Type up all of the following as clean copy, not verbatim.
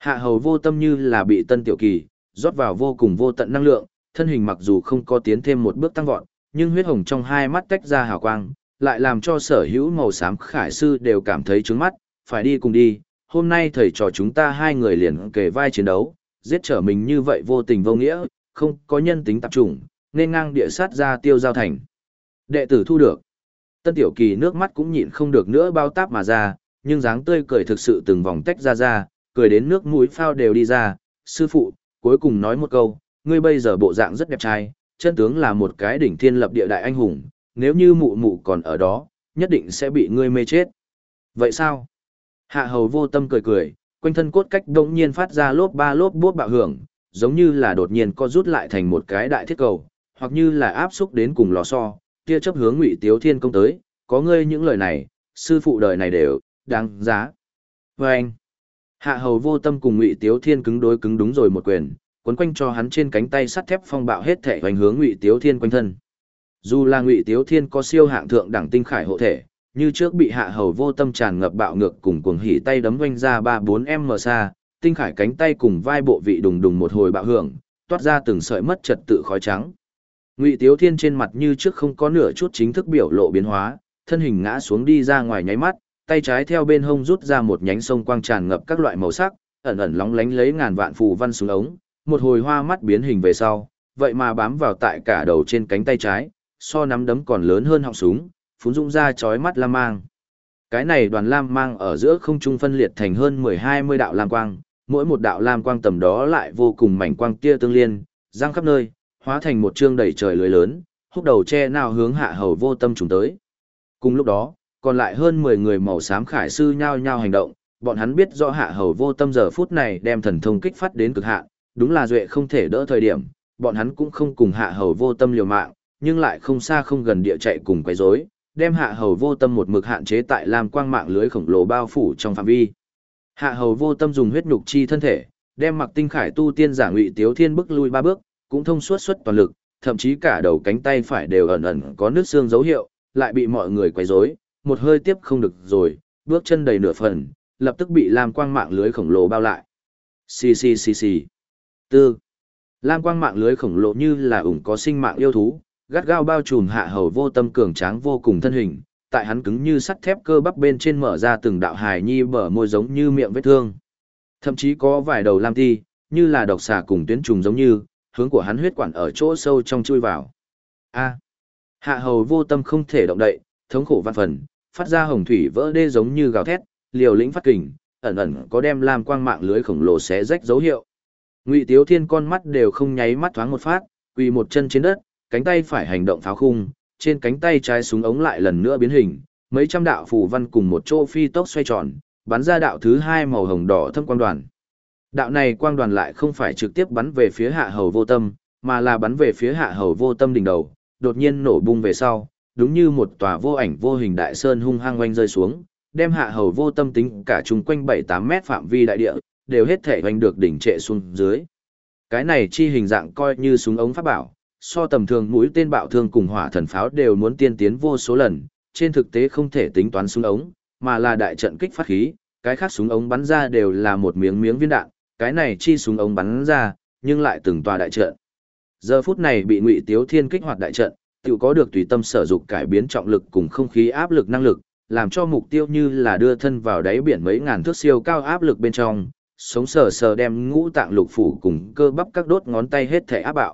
Hạ hầu vô tâm như là bị Tân Tiểu Kỳ rót vào vô cùng vô tận năng lượng, thân hình mặc dù không có tiến thêm một bước tăng vọt, nhưng huyết hồng trong hai mắt tách ra hào quang, lại làm cho sở hữu màu xám khải sư đều cảm thấy trướng mắt, phải đi cùng đi, hôm nay thầy trò chúng ta hai người liền kề vai chiến đấu, giết trở mình như vậy vô tình vô nghĩa, không có nhân tính tập trung, nên ngang địa sát ra Tiêu Giao Thành. Đệ tử thu được. Tân Tiểu Kỳ nước mắt cũng nhịn không được nữa bao táp mà ra, nhưng dáng tươi cười thực sự từng vòng tách ra, cười đến nước mũi phao đều đi ra. Sư phụ, cuối cùng nói một câu, ngươi bây giờ bộ dạng rất đẹp trai, chân tướng là một cái đỉnh thiên lập địa đại anh hùng, nếu như mụ mụ còn ở đó, nhất định sẽ bị ngươi mê chết. Vậy sao? Hạ hầu vô tâm cười, quanh thân cốt cách đống nhiên phát ra lốp ba lốp bốp bạo hưởng, giống như là đột nhiên co rút lại thành một cái đại thiết cầu, hoặc như là áp xúc đến cùng lò xo, tia chớp hướng Ngụy Tiếu Thiên công tới, có ngươi những lời này, sư phụ đời này đều đáng giá. Và anh, Hạ hầu vô tâm cùng Ngụy Tiếu Thiên cứng đối cứng đúng rồi một quyền, quấn quanh cho hắn trên cánh tay sắt thép phong bạo hết thể hoành hướng Ngụy Tiếu Thiên quanh thân. Dù là Ngụy Tiếu Thiên có siêu hạng thượng đẳng tinh khải hộ thể, như trước bị Hạ hầu vô tâm tràn ngập bạo ngược cùng cuồng hỉ tay đấm vanh ra 3-4m xa, tinh khải cánh tay cùng vai bộ vị đùng đùng một hồi bạo hưởng, toát ra từng sợi mất trật tự khói trắng. Ngụy Tiếu Thiên trên mặt như trước không có nửa chút chính thức biểu lộ biến hóa, thân hình ngã xuống đi ra ngoài nháy mắt, tay trái theo bên hông rút ra một nhánh sông quang tràn ngập các loại màu sắc, ẩn ẩn lóng lánh lấy ngàn vạn phù văn xuống ống, một hồi hoa mắt biến hình về sau, vậy mà bám vào tại cả đầu trên cánh tay trái, so nắm đấm còn lớn hơn họng súng, phún dũng ra chói mắt lam mang. Cái này đoàn lam mang ở giữa không trung phân liệt thành hơn 10-20 đạo lam quang, mỗi một đạo lam quang tầm đó lại vô cùng mảnh quang tia tương liên, giăng khắp nơi, hóa thành một chương đầy trời lưới lớn, húc đầu che nào hướng Hạ hầu vô tâm trùng tới. Cùng lúc đó, còn lại hơn 10 người màu xám khải sư nhao nhao hành động, bọn hắn biết rõ Hạ hầu vô tâm giờ phút này đem thần thông kích phát đến cực hạn, đúng là duệ không thể đỡ thời điểm, bọn hắn cũng không cùng Hạ hầu vô tâm liều mạng, nhưng lại không xa không gần địa chạy cùng quấy rối, đem Hạ hầu vô tâm một mực hạn chế tại lam quang mạng lưới khổng lồ bao phủ trong phạm vi. Hạ hầu vô tâm dùng huyết nhục chi thân thể, đem mặc tinh khải tu tiên giả Ngụy Tiếu Thiên bức lui 3 bước, cũng thông suốt xuất toàn lực, thậm chí cả đầu cánh tay phải đều ẩn ẩn có nước xương dấu hiệu, lại bị mọi người quấy rối, một hơi tiếp không được rồi, bước chân đầy nửa phần, lập tức bị lam quang mạng lưới khổng lồ bao lại. Xì. Tư. Lam quang mạng lưới khổng lồ như là ủng có sinh mạng yêu thú, gắt gao bao trùm Hạ hầu vô tâm cường tráng vô cùng thân hình, tại hắn cứng như sắt thép cơ bắp bên trên mở ra từng đạo hài nhi bờ môi giống như miệng vết thương. Thậm chí có vài đầu lam ti, như là độc xà cùng tuyến trùng giống như, hướng của hắn huyết quản ở chỗ sâu trong chui vào. A. Hạ hầu vô tâm không thể động đậy, thống khổ vạn phần, phát ra hồng thủy vỡ đê giống như gào thét, liều lĩnh phát kình, ẩn ẩn có đem lam quang mạng lưới khổng lồ xé rách dấu hiệu. Ngụy Tiếu Thiên con mắt đều không nháy mắt thoáng một phát, quỳ một chân trên đất, cánh tay phải hành động pháo khung, trên cánh tay trái súng ống lại lần nữa biến hình, mấy trăm đạo phù văn cùng một chỗ phi tốc xoay tròn, bắn ra đạo thứ 2 màu hồng đỏ thâm quang đoàn. Đạo này quang đoàn lại không phải trực tiếp bắn về phía Hạ hầu vô tâm, mà là bắn về phía Hạ hầu vô tâm đỉnh đầu, đột nhiên nổ bung về sau, đúng như một tòa vô ảnh vô hình đại sơn hung hăng oanh rơi xuống, đem Hạ hầu vô tâm tính cả chung quanh 7-8 mét phạm vi đại địa, đều hết thể oanh được đỉnh trệ xuống dưới. Cái này chi hình dạng coi như súng ống pháp bảo, so tầm thường mũi tên bạo thương cùng hỏa thần pháo đều muốn tiên tiến vô số lần, trên thực tế không thể tính toán súng ống, mà là đại trận kích phát khí, cái khác súng ống bắn ra đều là một miếng miếng viên đạn, cái này chi súng ống bắn ra, nhưng lại từng tòa đại trận. Giờ phút này bị Ngụy Tiếu Thiên kích hoạt đại trận, tự có được tùy tâm sở dục cải biến trọng lực cùng không khí áp lực năng lực, làm cho mục tiêu như là đưa thân vào đáy biển mấy ngàn thước siêu cao áp lực bên trong, sống sờ sờ đem ngũ tạng lục phủ cùng cơ bắp các đốt ngón tay hết thể áp bạo.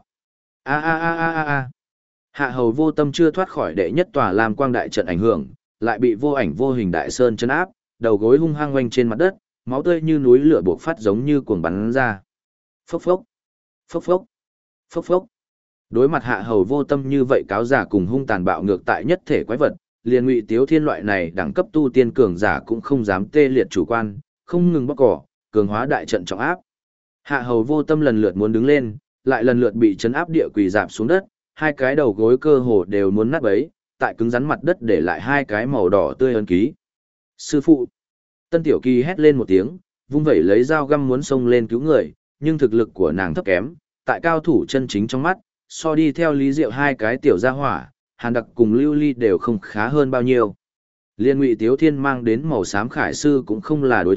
A. Hạ hầu vô tâm chưa thoát khỏi đệ nhất tòa lam quang đại trận ảnh hưởng, lại bị vô ảnh vô hình đại sơn chấn áp, đầu gối hung hăng oanh trên mặt đất, máu tươi như núi lửa bộc phát giống như cuồng bắn ra. Phốc phốc. Phốc phốc. Phốc phốc. Đối mặt Hạ hầu vô tâm như vậy cáo giả cùng hung tàn bạo ngược tại nhất thể quái vật, liền Ngụy Tiếu Thiên loại này đẳng cấp tu tiên cường giả cũng không dám tê liệt chủ quan, không ngừng bóc cỏ, cường hóa đại trận trọng áp. Hạ hầu vô tâm lần lượt muốn đứng lên, lại lần lượt bị chấn áp địa quỳ rạp xuống đất, hai cái đầu gối cơ hồ đều muốn nát bấy, tại cứng rắn mặt đất để lại hai cái màu đỏ tươi ấn ký. Sư phụ! Tân Tiểu Kỳ hét lên một tiếng, vung vẩy lấy dao găm muốn xông lên cứu người, nhưng thực lực của nàng thấp kém, tại cao thủ chân chính trong mắt, so đi theo Lý Diệu hai cái tiểu gia hỏa, Hàn Đặc cùng Lưu Ly đều không khá hơn bao nhiêu. Liên Ngụy Tiếu Thiên mang đến màu xám khải sư cũng không là đối thủ,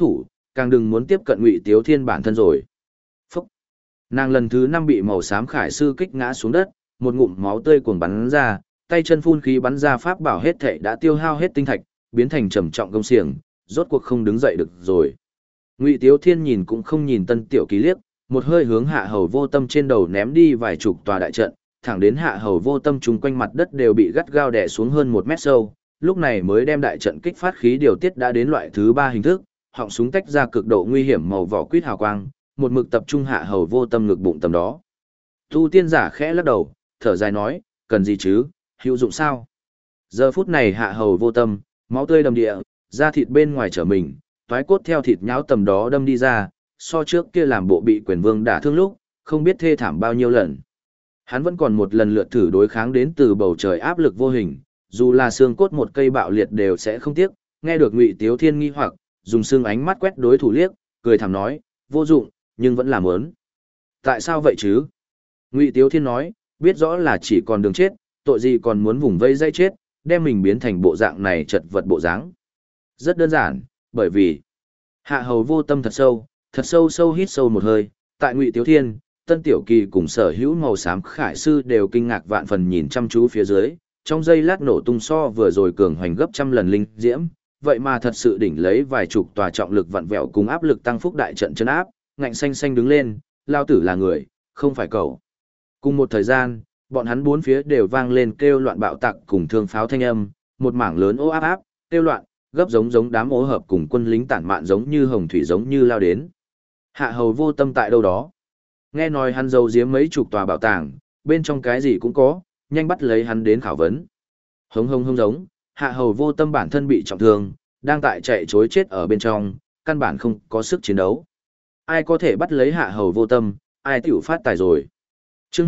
càng đừng muốn tiếp cận Ngụy Tiếu Thiên bản thân rồi. Phúc! Nàng lần thứ 5 bị màu xám khải sư kích ngã xuống đất, một ngụm máu tươi cuồng bắn ra, tay chân phun khí bắn ra pháp bảo hết thảy đã tiêu hao hết tinh thạch, biến thành trầm trọng gông xiềng, rốt cuộc không đứng dậy được rồi. Ngụy Tiếu Thiên nhìn cũng không nhìn Tân Tiểu Kỳ liếc, một hơi hướng Hạ Hầu Vô Tâm trên đầu ném đi vài chục tòa đại trận, thẳng đến Hạ Hầu Vô Tâm chung quanh mặt đất đều bị gắt gao đè xuống hơn 1 mét sâu, lúc này mới đem đại trận kích phát khí điều tiết đã đến loại thứ 3 hình thức, họng súng tách ra cực độ nguy hiểm màu vỏ quýt hào quang, một mực tập trung Hạ Hầu Vô Tâm ngực bụng tầm đó. Tu tiên giả khẽ lắc đầu, thở dài nói, cần gì chứ, hữu dụng sao? Giờ phút này Hạ Hầu Vô Tâm, máu tươi đầm địa, da thịt bên ngoài trở mình, toái cốt theo thịt nhão tầm đó đâm đi ra, so trước kia làm bộ bị quyền vương đả thương lúc, không biết thê thảm bao nhiêu lần. Hắn vẫn còn một lần lượt thử đối kháng đến từ bầu trời áp lực vô hình, dù là xương cốt một cây bạo liệt đều sẽ không tiếc, nghe được Ngụy Tiếu Thiên nghi hoặc, dùng xương ánh mắt quét đối thủ liếc, cười thầm nói, vô dụng, nhưng vẫn làm ớn. Tại sao vậy chứ? Ngụy Tiếu Thiên nói, biết rõ là chỉ còn đường chết, tội gì còn muốn vùng vây dây chết, đem mình biến thành bộ dạng này chật vật bộ dáng. Rất đơn giản, bởi vì Hạ Hầu Vô Tâm thật sâu sâu hít sâu một hơi, tại Ngụy Tiếu Thiên, Tân Tiểu Kỳ cùng sở hữu màu xám khải sư đều kinh ngạc vạn phần nhìn chăm chú phía dưới, trong giây lát nổ tung so vừa rồi cường hoành gấp trăm lần linh diễm, vậy mà thật sự đỉnh lấy vài chục tòa trọng lực vặn vẹo cùng áp lực tăng phúc đại trận chân áp, ngạnh xanh xanh đứng lên, lao tử là người, không phải cậu. Cùng một thời gian, bọn hắn bốn phía đều vang lên kêu loạn bạo tạc cùng thương pháo thanh âm, một mảng lớn ố áp áp, kêu loạn, gấp giống đám ố hợp cùng quân lính tản mạn giống như hồng thủy giống như lao đến. Hạ Hầu Vô Tâm tại đâu đó? Nghe nói hắn giấu giếm mấy chục tòa bảo tàng, bên trong cái gì cũng có, nhanh bắt lấy hắn đến khảo vấn. Hống hống hống giống, Hạ Hầu Vô Tâm bản thân bị trọng thương, đang tại chạy trối chết ở bên trong, căn bản không có sức chiến đấu. Ai có thể bắt lấy Hạ Hầu Vô Tâm, ai tiểu phát tài rồi. Chương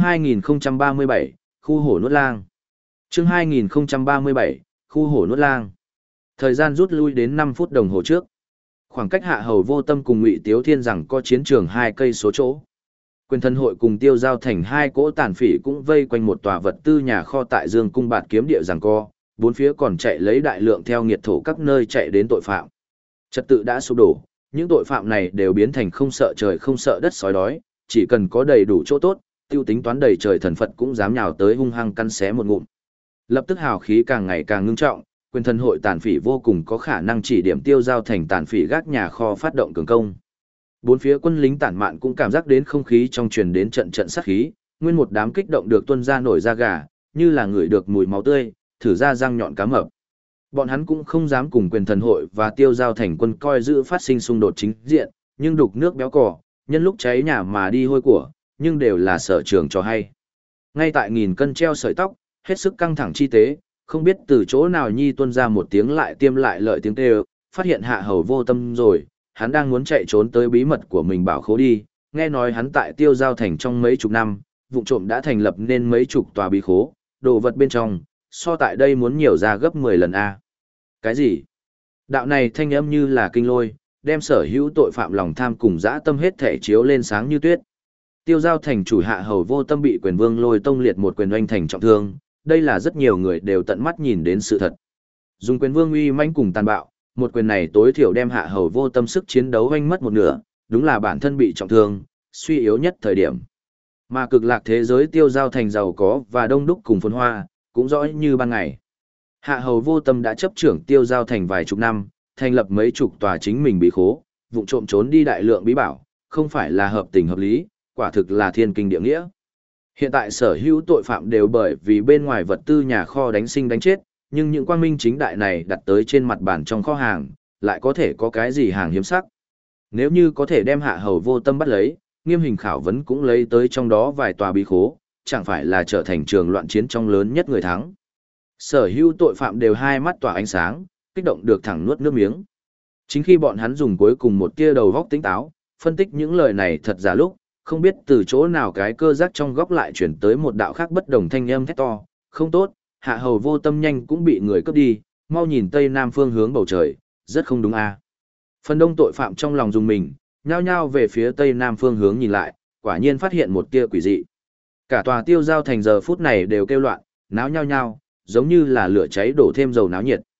2037, khu hổ nuốt lang. Chương 2037, khu hổ nuốt lang. Thời gian rút lui đến 5 phút đồng hồ trước. Khoảng cách Hạ Hầu Vô Tâm cùng Ngụy Tiếu Thiên rằng có chiến trường 2 cây số chỗ. Quyền thân hội cùng Tiêu Giao Thành 2 cỗ tàn phỉ cũng vây quanh một tòa vật tư nhà kho tại Dương Cung Bạt Kiếm địa rằng co, bốn phía còn chạy lấy đại lượng theo nghiệt thổ các nơi chạy đến tội phạm. Trật tự đã sụp đổ, những tội phạm này đều biến thành không sợ trời không sợ đất sói đói, chỉ cần có đầy đủ chỗ tốt, tiêu tính toán đầy trời thần Phật cũng dám nhào tới hung hăng căn xé một ngụm. Lập tức hào khí càng ngày càng ngưng trọng, quyền thân hội tàn phỉ vô cùng có khả năng chỉ điểm Tiêu Giao Thành tàn phỉ gác nhà kho phát động cường công. Bốn phía quân lính tản mạn cũng cảm giác đến không khí trong truyền đến trận trận sát khí, nguyên một đám kích động được tuôn ra nổi da gà, như là ngửi được mùi máu tươi, thử ra răng nhọn cá mập. Bọn hắn cũng không dám cùng quyền thần hội và Tiêu Giao Thành quân coi giữ phát sinh xung đột chính diện, nhưng đục nước béo cỏ, nhân lúc cháy nhà mà đi hôi của, nhưng đều là sở trường cho hay. Ngay tại nghìn cân treo sợi tóc, hết sức căng thẳng chi tế, không biết từ chỗ nào nhi tuôn ra một tiếng lại tiêm lại lợi tiếng kêu, phát hiện Hạ Hầu Vô Tâm rồi, hắn đang muốn chạy trốn tới bí mật của mình bảo khố đi, nghe nói hắn tại Tiêu Giao Thành trong mấy chục năm, vụ trộm đã thành lập nên mấy chục tòa bí khố, đồ vật bên trong, so tại đây muốn nhiều ra gấp 10 lần a. Cái gì? Đạo này thanh âm như là kinh lôi, đem sở hữu tội phạm lòng tham cùng dã tâm hết thể chiếu lên sáng như tuyết. Tiêu Giao Thành chủ Hạ Hầu Vô Tâm bị quyền vương Lôi Tông liệt một quyền oanh thành trọng thương, đây là rất nhiều người đều tận mắt nhìn đến sự thật. Dùng quyền vương uy mãnh cùng tàn bạo, một quyền này tối thiểu đem Hạ Hầu Vô Tâm sức chiến đấu oanh mất một nửa, đúng là bản thân bị trọng thương, suy yếu nhất thời điểm. Mà cực lạc thế giới Tiêu Giao Thành giàu có và đông đúc cùng phồn hoa, cũng rõ như ban ngày. Hạ Hầu Vô Tâm đã chấp trưởng Tiêu Giao Thành vài chục năm, thành lập mấy chục tòa chính mình bí khố, vụng trộm trốn đi đại lượng bí bảo, không phải là hợp tình hợp lý, quả thực là thiên kinh địa nghĩa. Hiện tại sở hữu tội phạm đều bởi vì bên ngoài vật tư nhà kho đánh sinh đánh chết, nhưng những quang minh chính đại này đặt tới trên mặt bàn trong kho hàng, lại có thể có cái gì hàng hiếm sắc. Nếu như có thể đem Hạ Hầu Vô Tâm bắt lấy, nghiêm hình khảo vấn cũng lấy tới trong đó vài tòa bí khố, chẳng phải là trở thành trường loạn chiến trong lớn nhất người thắng. Sở hữu tội phạm đều hai mắt tỏa ánh sáng, kích động được thẳng nuốt nước miếng. Chính khi bọn hắn dùng cuối cùng một tia đầu góc tính táo, phân tích những lời này thật giả lúc, không biết từ chỗ nào cái cơ giác trong góc lại chuyển tới một đạo khác bất đồng thanh âm thét to, không tốt, Hạ Hầu Vô Tâm nhanh cũng bị người cướp đi, mau nhìn tây nam phương hướng bầu trời, rất không đúng a. Phần đông tội phạm trong lòng dùng mình, nhao nhao về phía tây nam phương hướng nhìn lại, quả nhiên phát hiện một tia quỷ dị. Cả tòa Tiêu Giao Thành giờ phút này đều kêu loạn, náo nhao nhao, giống như là lửa cháy đổ thêm dầu náo nhiệt.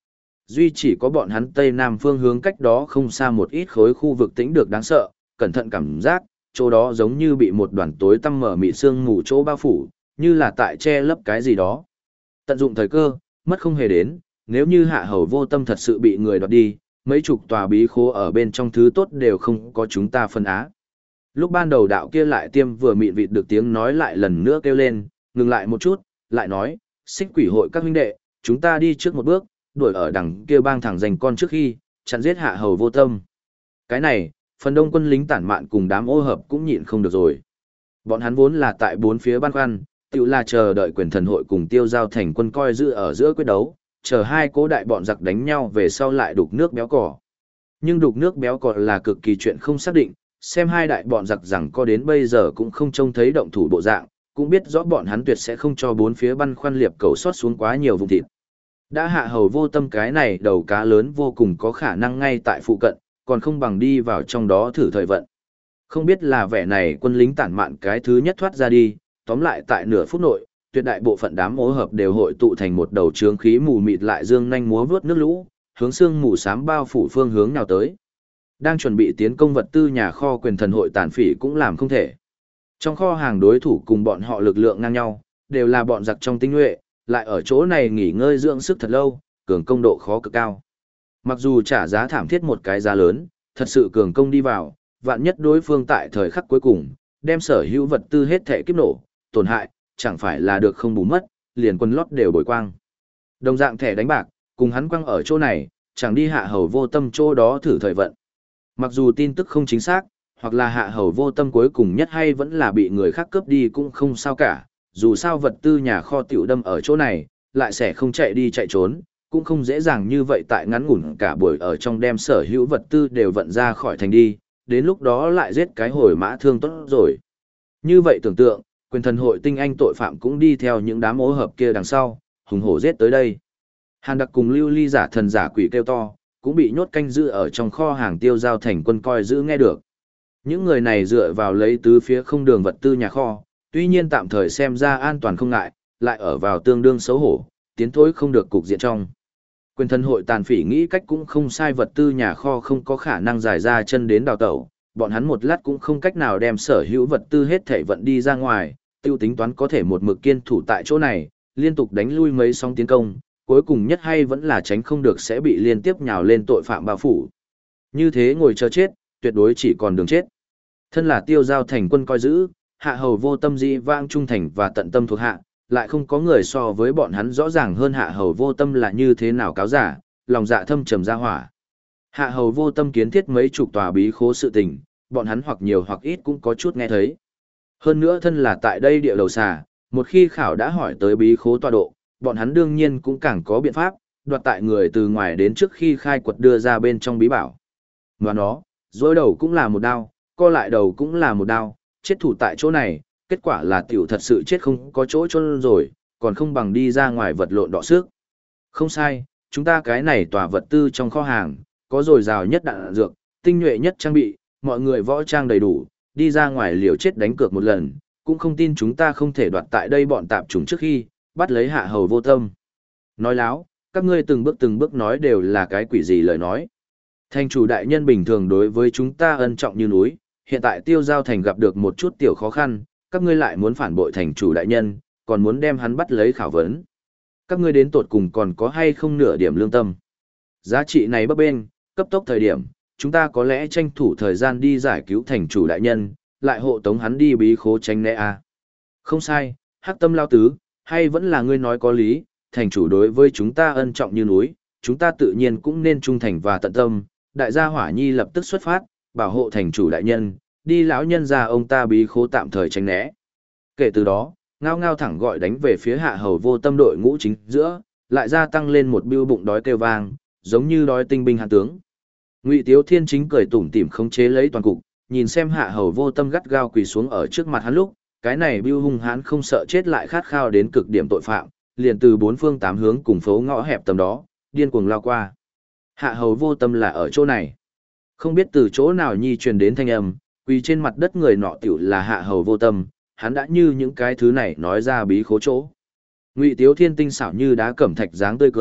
Duy chỉ có bọn hắn tây nam phương hướng cách đó không xa một ít khối khu vực tĩnh được đáng sợ, cẩn thận cảm giác, chỗ đó giống như bị một đoàn tối tăm mở mịt sương mù chỗ bao phủ, như là tại che lấp cái gì đó. Tận dụng thời cơ, mất không hề đến, nếu như Hạ Hầu Vô Tâm thật sự bị người đoạt đi, mấy chục tòa bí khố ở bên trong thứ tốt đều không có chúng ta phân á. Lúc ban đầu đạo kia lại tiêm vừa mịn vịt được tiếng nói lại lần nữa kêu lên, ngừng lại một chút, lại nói, Xích Quỷ hội các huynh đệ, chúng ta đi trước một bước, đuổi ở đằng kia bang thẳng giành con trước khi, chặn giết Hạ Hầu Vô Tâm. Cái này, phần đông quân lính tản mạn cùng đám ô hợp cũng nhịn không được rồi. Bọn hắn vốn là tại bốn phía băn khoăn, tự là chờ đợi quyền thần hội cùng Tiêu Giao thành quân coi giữ ở giữa quyết đấu, chờ hai cố đại bọn giặc đánh nhau về sau lại đục nước béo cỏ. Nhưng đục nước béo cỏ là cực kỳ chuyện không xác định, xem hai đại bọn giặc rằng có đến bây giờ cũng không trông thấy động thủ bộ dạng, cũng biết rõ bọn hắn tuyệt sẽ không cho bốn phía băn khoăn liệp cầu sót xuống quá nhiều vùng thịt. Đã Hạ Hầu Vô Tâm cái này đầu cá lớn vô cùng có khả năng ngay tại phụ cận, còn không bằng đi vào trong đó thử thời vận. Không biết là vẻ này quân lính tản mạn cái thứ nhất thoát ra đi, tóm lại tại nửa phút nội, tuyệt đại bộ phận đám ô hợp đều hội tụ thành một đầu trướng khí mù mịt lại dương nhanh múa vướt nước lũ, hướng sương mù xám bao phủ phương hướng nào tới. Đang chuẩn bị tiến công vật tư nhà kho quyền thần hội tàn phỉ cũng làm không thể. Trong kho hàng đối thủ cùng bọn họ lực lượng ngang nhau, đều là bọn giặc trong tinh nhuệ, lại ở chỗ này nghỉ ngơi dưỡng sức thật lâu, cường công độ khó cực cao. Mặc dù trả giá thảm thiết một cái giá lớn, thật sự cường công đi vào, vạn nhất đối phương tại thời khắc cuối cùng, đem sở hữu vật tư hết thể kiếp nổ, tổn hại, chẳng phải là được không bù mất, liền quân lót đều bồi quang. Đồng dạng thẻ đánh bạc, cùng hắn quăng ở chỗ này, chẳng đi Hạ Hầu Vô Tâm chỗ đó thử thời vận. Mặc dù tin tức không chính xác, hoặc là Hạ Hầu Vô Tâm cuối cùng nhất hay vẫn là bị người khác cướp đi cũng không sao cả, dù sao vật tư nhà kho tiểu đâm ở chỗ này, lại sẽ không chạy đi chạy trốn, cũng không dễ dàng như vậy tại ngắn ngủn cả buổi ở trong đem sở hữu vật tư đều vận ra khỏi thành đi, đến lúc đó lại giết cái hồi mã thương tốt rồi. Như vậy tưởng tượng, quyền thần hội tinh anh tội phạm cũng đi theo những đám ô hợp kia đằng sau, hùng hổ giết tới đây. Hàn Đặc cùng Lưu Ly giả thần giả quỷ kêu to, cũng bị nhốt canh giữ ở trong kho hàng Tiêu Giao thành quân coi giữ nghe được. Những người này dựa vào lấy tứ phía không đường vật tư nhà kho, tuy nhiên tạm thời xem ra an toàn không ngại, lại ở vào tương đương xấu hổ, tiến thối không được cục diện trong. Quyền thần hội tàn phỉ nghĩ cách cũng không sai, vật tư nhà kho không có khả năng dài ra chân đến đào tẩu, bọn hắn một lát cũng không cách nào đem sở hữu vật tư hết thảy vận đi ra ngoài, tiêu tính toán có thể một mực kiên thủ tại chỗ này, liên tục đánh lui mấy sóng tiến công, cuối cùng nhất hay vẫn là tránh không được sẽ bị liên tiếp nhào lên tội phạm bao phủ. Như thế ngồi chờ chết, tuyệt đối chỉ còn đường chết. Thân là Tiêu Giao thành quân coi giữ, Hạ Hầu Vô Tâm dĩ vãng trung thành và tận tâm thuộc hạ, lại không có người so với bọn hắn rõ ràng hơn Hạ Hầu Vô Tâm là như thế nào cáo giả, lòng dạ thâm trầm ra hỏa. Hạ Hầu Vô Tâm kiến thiết mấy chục tòa bí khố sự tình, bọn hắn hoặc nhiều hoặc ít cũng có chút nghe thấy. Hơn nữa thân là tại đây địa đầu xà, một khi khảo đã hỏi tới bí khố tọa độ, bọn hắn đương nhiên cũng càng có biện pháp, đoạt tại người từ ngoài đến trước khi khai quật đưa ra bên trong bí bảo. Và nó, dối đầu cũng là một đao, co lại đầu cũng là một đao, chết thủ tại chỗ này, kết quả là tiểu thật sự chết không có chỗ chôn rồi, còn không bằng đi ra ngoài vật lộn đọ sức. Không sai, chúng ta cái này tòa vật tư trong kho hàng, có dồi dào nhất đạn dược, tinh nhuệ nhất trang bị, mọi người võ trang đầy đủ, đi ra ngoài liều chết đánh cược một lần, cũng không tin chúng ta không thể đoạt tại đây bọn tạp chủng trước khi, bắt lấy Hạ Hầu Vô Tâm. Nói láo, các ngươi từng bước nói đều là cái quỷ gì lời nói. Thành chủ đại nhân bình thường đối với chúng ta ân trọng như núi, hiện tại Tiêu Giao thành gặp được một chút tiểu khó khăn, các ngươi lại muốn phản bội thành chủ đại nhân, còn muốn đem hắn bắt lấy khảo vấn. Các ngươi đến tột cùng còn có hay không nửa điểm lương tâm. Giá trị này bấp bênh, cấp tốc thời điểm, chúng ta có lẽ tranh thủ thời gian đi giải cứu thành chủ đại nhân, lại hộ tống hắn đi bí khố tránh né a. Không sai, Hắc Tâm lao tứ, hay vẫn là ngươi nói có lý, thành chủ đối với chúng ta ân trọng như núi, chúng ta tự nhiên cũng nên trung thành và tận tâm. Đại gia Hỏa Nhi lập tức xuất phát, bảo hộ thành chủ đại nhân, đi lão nhân ra ông ta bí khố tạm thời tránh né. Kể từ đó, ngao ngao thẳng gọi đánh về phía Hạ Hầu Vô Tâm đội ngũ chính giữa, lại gia tăng lên một bưu bụng đói kêu vang, giống như đói tinh binh hạ tướng. Ngụy Tiếu Thiên chính cười tủm tỉm khống chế lấy toàn cục, nhìn xem Hạ Hầu Vô Tâm gắt gao quỳ xuống ở trước mặt hắn lúc, cái này bưu hung hãn không sợ chết lại khát khao đến cực điểm tội phạm, liền từ bốn phương tám hướng cùng phố ngõ hẹp tầm đó, điên cuồng lao qua. Hạ Hầu Vô Tâm là ở chỗ này. Không biết từ chỗ nào nhi truyền đến thanh âm, quỳ trên mặt đất người nọ tiểu là Hạ Hầu Vô Tâm, hắn đã như những cái thứ này nói ra bí khố chỗ. Ngụy Tiếu Thiên tinh xảo như đá cẩm thạch dáng tươi cười,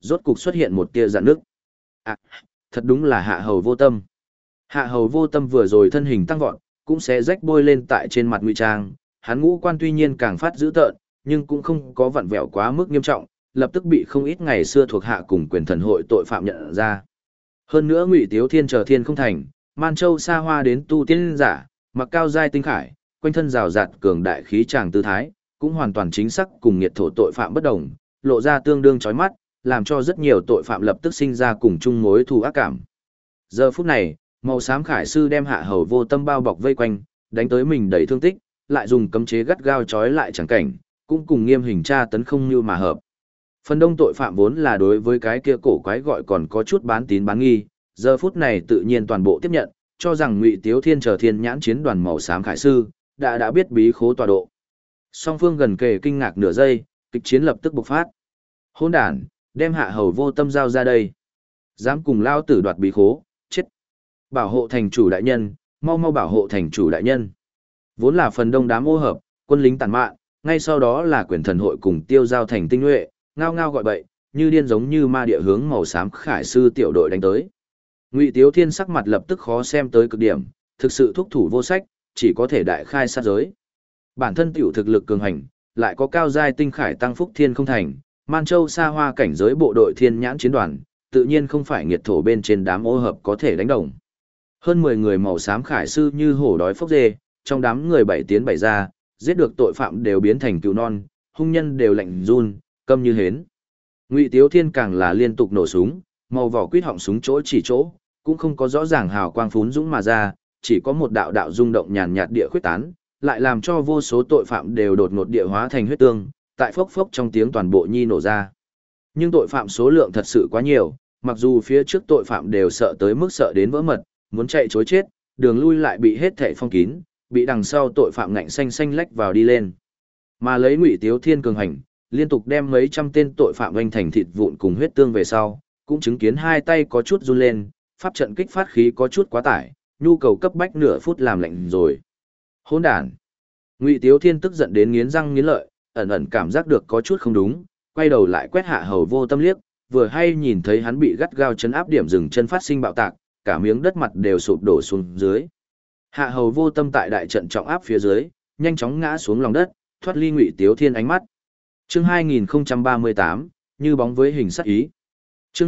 rốt cục xuất hiện một tia rạn nước. À, thật đúng là Hạ Hầu Vô Tâm. Hạ Hầu Vô Tâm vừa rồi thân hình tăng vọt, cũng sẽ rách bôi lên tại trên mặt ngụy trang, hắn ngũ quan tuy nhiên càng phát dữ tợn, nhưng cũng không có vặn vẹo quá mức nghiêm trọng, lập tức bị không ít ngày xưa thuộc hạ cùng quyền thần hội tội phạm nhận ra. Hơn nữa Ngụy Tiếu Thiên chờ thiên không thành, Man Châu xa hoa đến tu tiên giả, mặc cao giai tinh khải, quanh thân rào rạt cường đại khí tràng tư thái, cũng hoàn toàn chính xác cùng nghiệt thổ tội phạm bất đồng, lộ ra tương đương chói mắt, làm cho rất nhiều tội phạm lập tức sinh ra cùng chung mối thù ác cảm. Giờ phút này, màu xám khải sư đem Hạ Hầu Vô Tâm bao bọc vây quanh, đánh tới mình đầy thương tích, lại dùng cấm chế gắt gao trói lại chẳng cảnh, cũng cùng nghiêm hình tra tấn không như mà hợp. Phần đông tội phạm vốn là đối với cái kia cổ quái gọi còn có chút bán tín bán nghi, giờ phút này tự nhiên toàn bộ tiếp nhận, cho rằng Ngụy Tiếu Thiên chờ thiên nhãn chiến đoàn màu xám khải sư đã biết bí khố tọa độ. Song phương gần kề kinh ngạc nửa giây, kịch chiến lập tức bộc phát. Hỗn đản, đem Hạ Hầu Vô Tâm giao ra đây. Dám cùng lao tử đoạt bí khố, chết. Bảo hộ thành chủ đại nhân, mau mau bảo hộ thành chủ đại nhân. Vốn là phần đông đám ô hợp, quân lính tàn mạn, ngay sau đó là quyền thần hội cùng tiêu giao thành tinh nhuệ, ngao ngao gọi bậy, như điên giống như ma địa hướng màu xám khải sư tiểu đội đánh tới. Ngụy Tiếu Thiên sắc mặt lập tức khó xem tới cực điểm, thực sự thúc thủ vô sách, chỉ có thể đại khai sát giới. Bản thân tiểu thực lực cường hành, lại có cao giai tinh khải tăng phúc thiên không thành, Man Châu xa hoa cảnh giới bộ đội thiên nhãn chiến đoàn, tự nhiên không phải nghiệt thổ bên trên đám ô hợp có thể đánh đồng. Hơn 10 người màu xám khải sư như hổ đói phốc dê, trong đám người bảy tiến bảy ra, giết được tội phạm đều biến thành cừu non, hung nhân đều lạnh run, câm như hến. Ngụy Tiếu Thiên càng là liên tục nổ súng, màu vỏ quýt họng súng chỗ chỉ chỗ, cũng không có rõ ràng hào quang phún dũng mà ra, chỉ có một đạo đạo rung động nhàn nhạt địa khuyết tán, lại làm cho vô số tội phạm đều đột ngột địa hóa thành huyết tương, tại phốc phốc trong tiếng toàn bộ nhi nổ ra. Nhưng tội phạm số lượng thật sự quá nhiều, mặc dù phía trước tội phạm đều sợ tới mức sợ đến vỡ mật, muốn chạy chối chết, đường lui lại bị hết thảy phong kín, bị đằng sau tội phạm ngạnh xanh xanh lách vào đi lên. Mà lấy Ngụy Tiếu Thiên cường hành, liên tục đem mấy trăm tên tội phạm oanh thành thịt vụn cùng huyết tương về sau, cũng chứng kiến hai tay có chút run lên, pháp trận kích phát khí có chút quá tải, nhu cầu cấp bách nửa phút làm lạnh rồi. Hỗn đản. Ngụy Tiếu Thiên tức giận đến nghiến răng nghiến lợi, ẩn ẩn cảm giác được có chút không đúng, quay đầu lại quét Hạ Hầu Vô Tâm liếc, vừa hay nhìn thấy hắn bị gắt gao chấn áp điểm dừng chân phát sinh bạo tạc, cả miếng đất mặt đều sụp đổ xuống dưới. Hạ Hầu Vô Tâm tại đại trận trọng áp phía dưới, nhanh chóng ngã xuống lòng đất, thoát ly Ngụy Tiếu Thiên ánh mắt. Chương 2038, như bóng với hình sắc ý. Chương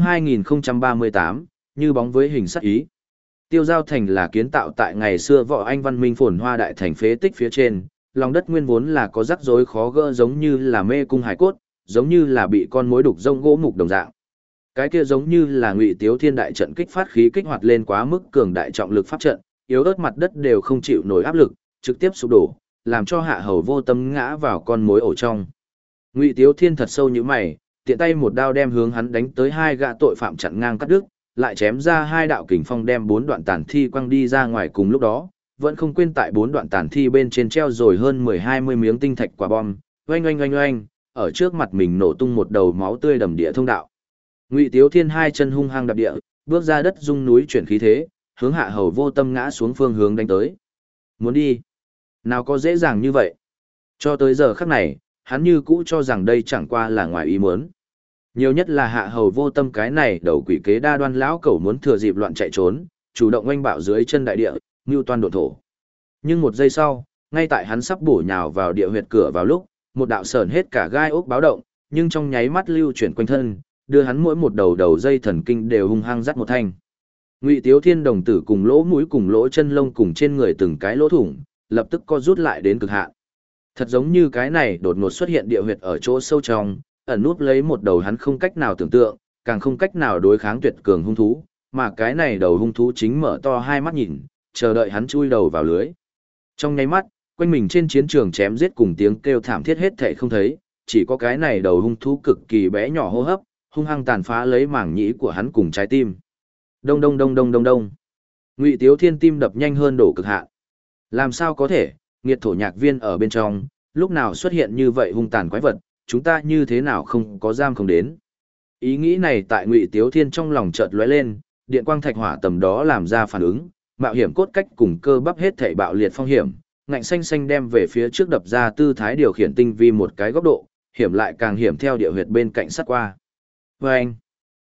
2038, như bóng với hình sắc ý. Tiêu Giao Thành là kiến tạo tại ngày xưa võ anh văn minh phồn hoa đại thành phế tích phía trên, lòng đất nguyên vốn là có rắc rối khó gỡ giống như là mê cung hải cốt, giống như là bị con mối đục rông gỗ mục đồng dạng. Cái kia giống như là Ngụy Tiếu Thiên đại trận kích phát khí kích hoạt lên quá mức cường đại trọng lực pháp trận, yếu ớt mặt đất đều không chịu nổi áp lực, trực tiếp sụp đổ, làm cho Hạ Hầu Vô Tâm ngã vào con mối ổ trong. Ngụy Tiếu Thiên thật sâu như mày, tiện tay một đao đem hướng hắn đánh tới hai gã tội phạm chặn ngang cắt đứt, lại chém ra hai đạo kình phong đem bốn đoạn tàn thi quăng đi ra ngoài cùng lúc đó, vẫn không quên tại bốn đoạn tàn thi bên trên treo rồi hơn 10-20 miếng tinh thạch quả bom, oanh oanh oanh oanh, ở trước mặt mình nổ tung một đầu máu tươi đầm địa thông đạo. Ngụy Tiếu Thiên hai chân hung hăng đạp địa, bước ra đất rung núi chuyển khí thế, hướng Hạ Hầu Vô Tâm ngã xuống phương hướng đánh tới. Muốn đi? Nào có dễ dàng như vậy? Cho tới giờ khắc này, hắn như cũ cho rằng đây chẳng qua là ngoài ý muốn. Nhiều nhất là Hạ Hầu Vô Tâm cái này đầu quỷ kế đa đoan lão cẩu muốn thừa dịp loạn chạy trốn, chủ động oanh bạo dưới chân đại địa, mưu toan độn thổ. Nhưng một giây sau, ngay tại hắn sắp bổ nhào vào địa huyệt cửa vào lúc, một đạo sởn hết cả gai ốc báo động, nhưng trong nháy mắt lưu chuyển quanh thân, đưa hắn mỗi một đầu dây thần kinh đều hung hăng dắt một thanh. Ngụy Tiếu Thiên đồng tử cùng lỗ mũi cùng lỗ chân lông cùng trên người từng cái lỗ thủng, lập tức co rút lại đến cực hạn. Thật giống như cái này đột ngột xuất hiện địa huyệt ở chỗ sâu trong, ẩn núp lấy một đầu hắn không cách nào tưởng tượng, càng không cách nào đối kháng tuyệt cường hung thú, mà cái này đầu hung thú chính mở to hai mắt nhìn, chờ đợi hắn chui đầu vào lưới. Trong nháy mắt, quanh mình trên chiến trường chém giết cùng tiếng kêu thảm thiết hết thảy không thấy, chỉ có cái này đầu hung thú cực kỳ bé nhỏ hô hấp, hung hăng tàn phá lấy màng nhĩ của hắn cùng trái tim. Đông đông đông đông đông đông. Ngụy Tiếu Thiên tim đập nhanh hơn đổ cực hạn. Làm sao có thể, nghiệt thổ nhạc viên ở bên trong, lúc nào xuất hiện như vậy hung tàn quái vật, chúng ta như thế nào không có giam không đến. Ý nghĩ này tại Ngụy Tiếu Thiên trong lòng chợt lóe lên, điện quang thạch hỏa tầm đó làm ra phản ứng, mạo hiểm cốt cách cùng cơ bắp hết thảy bạo liệt phong hiểm, ngạnh xanh xanh đem về phía trước đập ra tư thái điều khiển tinh vi một cái góc độ, hiểm lại càng hiểm theo địa huyệt bên cạnh sát qua. Vâng!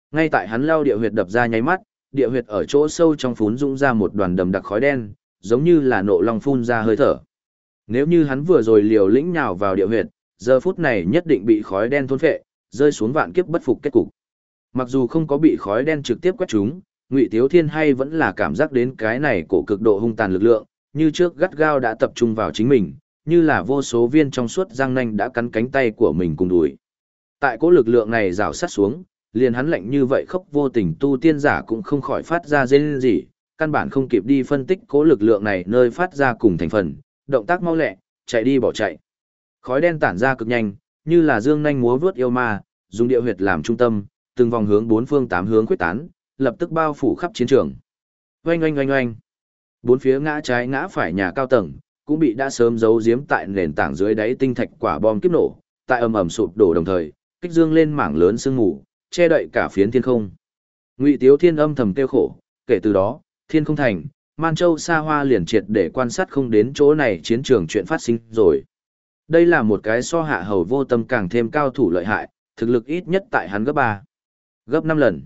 Ngay tại hắn lao địa huyệt đập ra nháy mắt, địa huyệt ở chỗ sâu trong phún dũng ra một đoàn đầm đặc khói đen, giống như là nộ long phun ra hơi thở. Nếu như hắn vừa rồi liều lĩnh nhào vào địa huyệt, giờ phút này nhất định bị khói đen thôn phệ, rơi xuống vạn kiếp bất phục kết cục. Mặc dù không có bị khói đen trực tiếp quét trúng, Ngụy Tiếu Thiên hay vẫn là cảm giác đến cái này cổ cực độ hung tàn lực lượng, như trước gắt gao đã tập trung vào chính mình, như là vô số viên trong suốt răng nanh đã cắn cánh tay của mình cùng đùi. Tại cỗ lực lượng này rào sát xuống, liền hắn lạnh như vậy khốc vô tình tu tiên giả cũng không khỏi phát ra rên rỉ, căn bản không kịp đi phân tích cỗ lực lượng này nơi phát ra cùng thành phần, động tác mau lẹ, chạy đi bỏ chạy. Khói đen tản ra cực nhanh, như là dương nhanh múa vướt yêu ma, dùng địa huyệt làm trung tâm, từng vòng hướng bốn phương tám hướng quyết tán, lập tức bao phủ khắp chiến trường. Oanh oanh oanh oanh. Bốn phía ngã trái ngã phải nhà cao tầng, cũng bị đã sớm giấu giếm tại nền tảng dưới đáy tinh thạch quả bom kiếp nổ, tại ầm ầm sụp đổ đồng thời, kích dương lên mảng lớn sương mù, che đậy cả phiến thiên không. Ngụy Tiếu Thiên âm thầm kêu khổ, kể từ đó, Thiên Không Thành, Man Châu Sa Hoa liền triệt để quan sát không đến chỗ này chiến trường chuyện phát sinh rồi. Đây là một cái so Hạ Hầu Vô Tâm càng thêm cao thủ lợi hại, thực lực ít nhất tại hắn gấp 3, gấp 5 lần.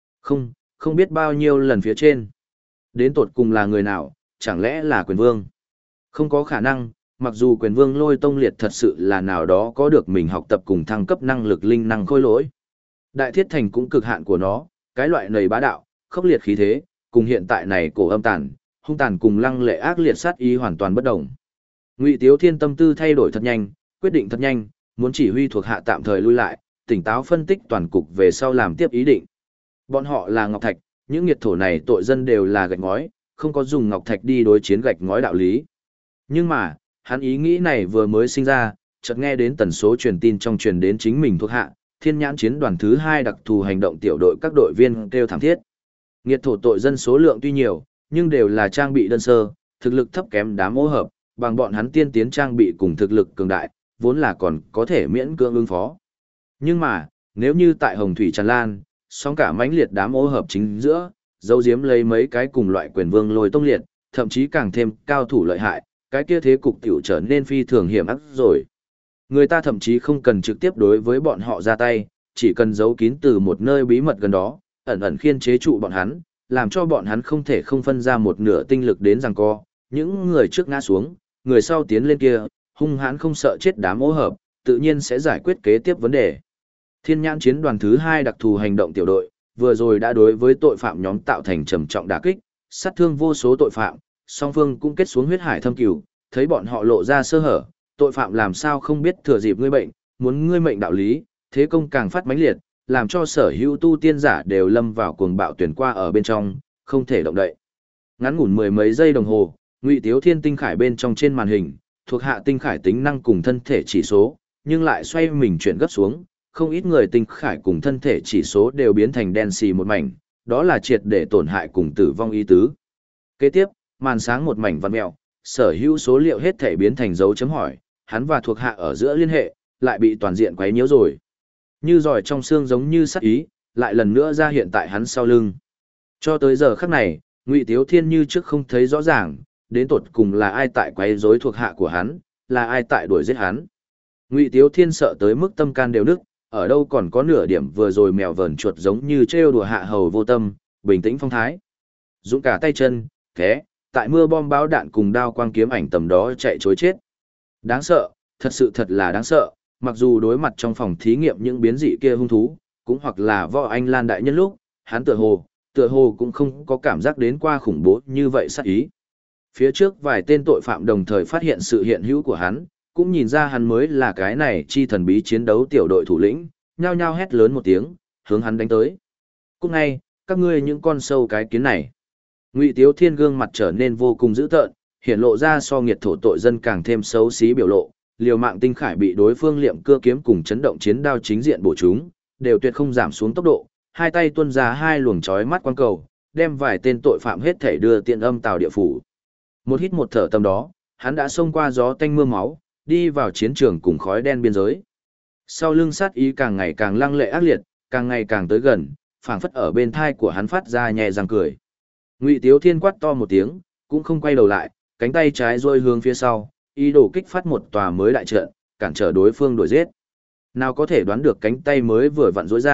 Không biết bao nhiêu lần phía trên. Đến tột cùng là người nào, chẳng lẽ là Quyền Vương? Không có khả năng, mặc dù Quyền Vương Lôi Tông Liệt thật sự là nào đó có được mình học tập cùng thăng cấp năng lực linh năng khôi lỗi. Đại Thiết Thành cũng cực hạn của nó, cái loại nầy bá đạo, khốc liệt khí thế, cùng hiện tại này cổ âm tàn, hung tàn cùng lăng lệ ác liệt sát ý hoàn toàn bất đồng. Ngụy Tiếu Thiên tâm tư thay đổi thật nhanh, quyết định thật nhanh, muốn chỉ huy thuộc hạ tạm thời lui lại, tỉnh táo phân tích toàn cục về sau làm tiếp ý định. Bọn họ là ngọc thạch, những nghiệt thổ này tội dân đều là gạch ngói, không có dùng ngọc thạch đi đối chiến gạch ngói đạo lý. Nhưng mà, hắn ý nghĩ này vừa mới sinh ra, chợt nghe đến tần số truyền tin trong truyền đến chính mình thuộc hạ, Thiên Nhãn chiến đoàn thứ 2 đặc thù hành động tiểu đội các đội viên kêu thảm thiết. Nghiệt thổ tội dân số lượng tuy nhiều, nhưng đều là trang bị đơn sơ, thực lực thấp kém đám ô hợp, bằng bọn hắn tiên tiến trang bị cùng thực lực cường đại, vốn là còn có thể miễn cưỡng ứng phó. Nhưng mà, nếu như tại Hồng Thủy tràn lan, song cả mãnh liệt đám ô hợp chính giữa, dấu diếm lấy mấy cái cùng loại Quyền Vương Lôi Tông Liệt, thậm chí càng thêm cao thủ lợi hại, cái kia thế cục tiểu trở nên phi thường hiểm ác rồi. Người ta thậm chí không cần trực tiếp đối với bọn họ ra tay, chỉ cần giấu kín từ một nơi bí mật gần đó, ẩn ẩn khiên chế trụ bọn hắn, làm cho bọn hắn không thể không phân ra một nửa tinh lực đến giằng co. Những người trước ngã xuống, người sau tiến lên kia, hung hãn không sợ chết đám ô hợp, tự nhiên sẽ giải quyết kế tiếp vấn đề. Thiên Nhãn chiến đoàn thứ 2 đặc thù hành động tiểu đội, vừa rồi đã đối với tội phạm nhóm tạo thành trầm trọng đả kích, sát thương vô số tội phạm, song phương cũng kết xuống huyết hải thâm cửu, thấy bọn họ lộ ra sơ hở, tội phạm làm sao không biết thừa dịp ngươi bệnh, muốn ngươi mệnh đạo lý, thế công càng phát mãnh liệt, làm cho sở hữu tu tiên giả đều lâm vào cuồng bạo tuyển qua ở bên trong, không thể động đậy. Ngắn ngủn mười mấy giây đồng hồ, Ngụy Tiếu Thiên tinh khải bên trong trên màn hình, thuộc hạ tinh khải tính năng cùng thân thể chỉ số, nhưng lại xoay mình chuyển gấp xuống, không ít người tinh khải cùng thân thể chỉ số đều biến thành đen xì một mảnh, đó là triệt để tổn hại cùng tử vong ý tứ. Kế tiếp, màn sáng một mảnh vặn mèo, sở hữu số liệu hết thể biến thành dấu chấm hỏi, hắn và thuộc hạ ở giữa liên hệ, lại bị toàn diện quấy nhiễu rồi. Như giỏi trong xương giống như sắc ý, lại lần nữa ra hiện tại hắn sau lưng. Cho tới giờ khắc này, Ngụy Tiếu Thiên như trước không thấy rõ ràng, đến tột cùng là ai tại quấy rối thuộc hạ của hắn, là ai tại đuổi giết hắn. Ngụy Tiếu Thiên sợ tới mức tâm can đều nức, ở đâu còn có nửa điểm vừa rồi mèo vờn chuột giống như trêu đùa Hạ Hầu Vô Tâm, bình tĩnh phong thái. Dũng cả tay chân, thế, tại mưa bom báo đạn cùng đao quang kiếm ảnh tầm đó chạy trối chết. Đáng sợ, thật sự thật là đáng sợ, mặc dù đối mặt trong phòng thí nghiệm những biến dị kia hung thú, cũng hoặc là Võ Anh Lan đại nhân lúc, hắn tựa hồ cũng không có cảm giác đến qua khủng bố như vậy sát ý. Phía trước vài tên tội phạm đồng thời phát hiện sự hiện hữu của hắn, cũng nhìn ra hắn mới là cái này chi thần bí chiến đấu tiểu đội thủ lĩnh, nhao nhao hét lớn một tiếng, hướng hắn đánh tới. Cũng ngay, các ngươi những con sâu cái kiến này. Ngụy Tiếu Thiên gương mặt trở nên vô cùng dữ tợn, hiện lộ ra so nghiệt thổ tội dân càng thêm xấu xí biểu lộ, liều mạng tinh khải bị đối phương liệm cưa kiếm cùng chấn động chiến đao chính diện bổ chúng, đều tuyệt không giảm xuống tốc độ, hai tay tuôn ra hai luồng chói mắt quang cầu, đem vài tên tội phạm hết thể đưa tiện âm tàu địa phủ. Một hít một thở tầm đó, hắn đã xông qua gió tanh mưa máu, đi vào chiến trường cùng khói đen biên giới. Sau lưng sát ý càng ngày càng lăng lệ ác liệt, càng ngày càng tới gần, phảng phất ở bên thai của hắn phát ra nhẹ răng cười. Ngụy Tiếu Thiên quát to một tiếng, cũng không quay đầu lại, cánh tay trái duỗi hướng phía sau, ý đồ kích phát một tòa mới đại trận, cản trở đối phương đuổi giết. Nào có thể đoán được cánh tay mới vừa vặn duỗi ra,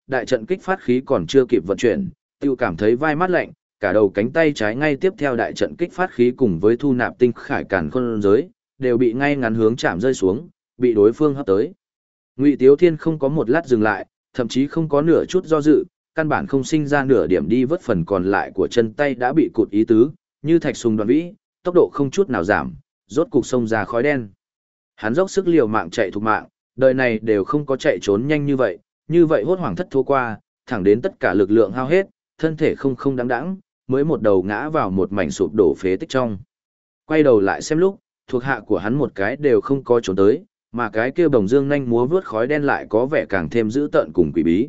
đại trận kích phát khí còn chưa kịp vận chuyển, tiêu cảm thấy vai mát lạnh, cả đầu cánh tay trái ngay tiếp theo đại trận kích phát khí cùng với thu nạp tinh khải càn khôn giới, đều bị ngay ngắn hướng chạm rơi xuống, bị đối phương hấp tới. Ngụy Tiếu Thiên không có một lát dừng lại, thậm chí không có nửa chút do dự, căn bản không sinh ra nửa điểm đi vớt phần còn lại của chân tay đã bị cụt ý tứ, như thạch sùng đoạn vĩ, tốc độ không chút nào giảm, rốt cục xông ra khói đen. Hắn dốc sức liều mạng chạy thục mạng, đời này đều không có chạy trốn nhanh như vậy hốt hoảng thất thua qua, thẳng đến tất cả lực lượng hao hết, thân thể không đáng đãng, mới một đầu ngã vào một mảnh sụp đổ phế tích trong. Quay đầu lại xem lúc, thuộc hạ của hắn một cái đều không có trốn tới, mà cái kia bồng dương nhanh múa vướt khói đen lại có vẻ càng thêm dữ tợn cùng quỷ bí.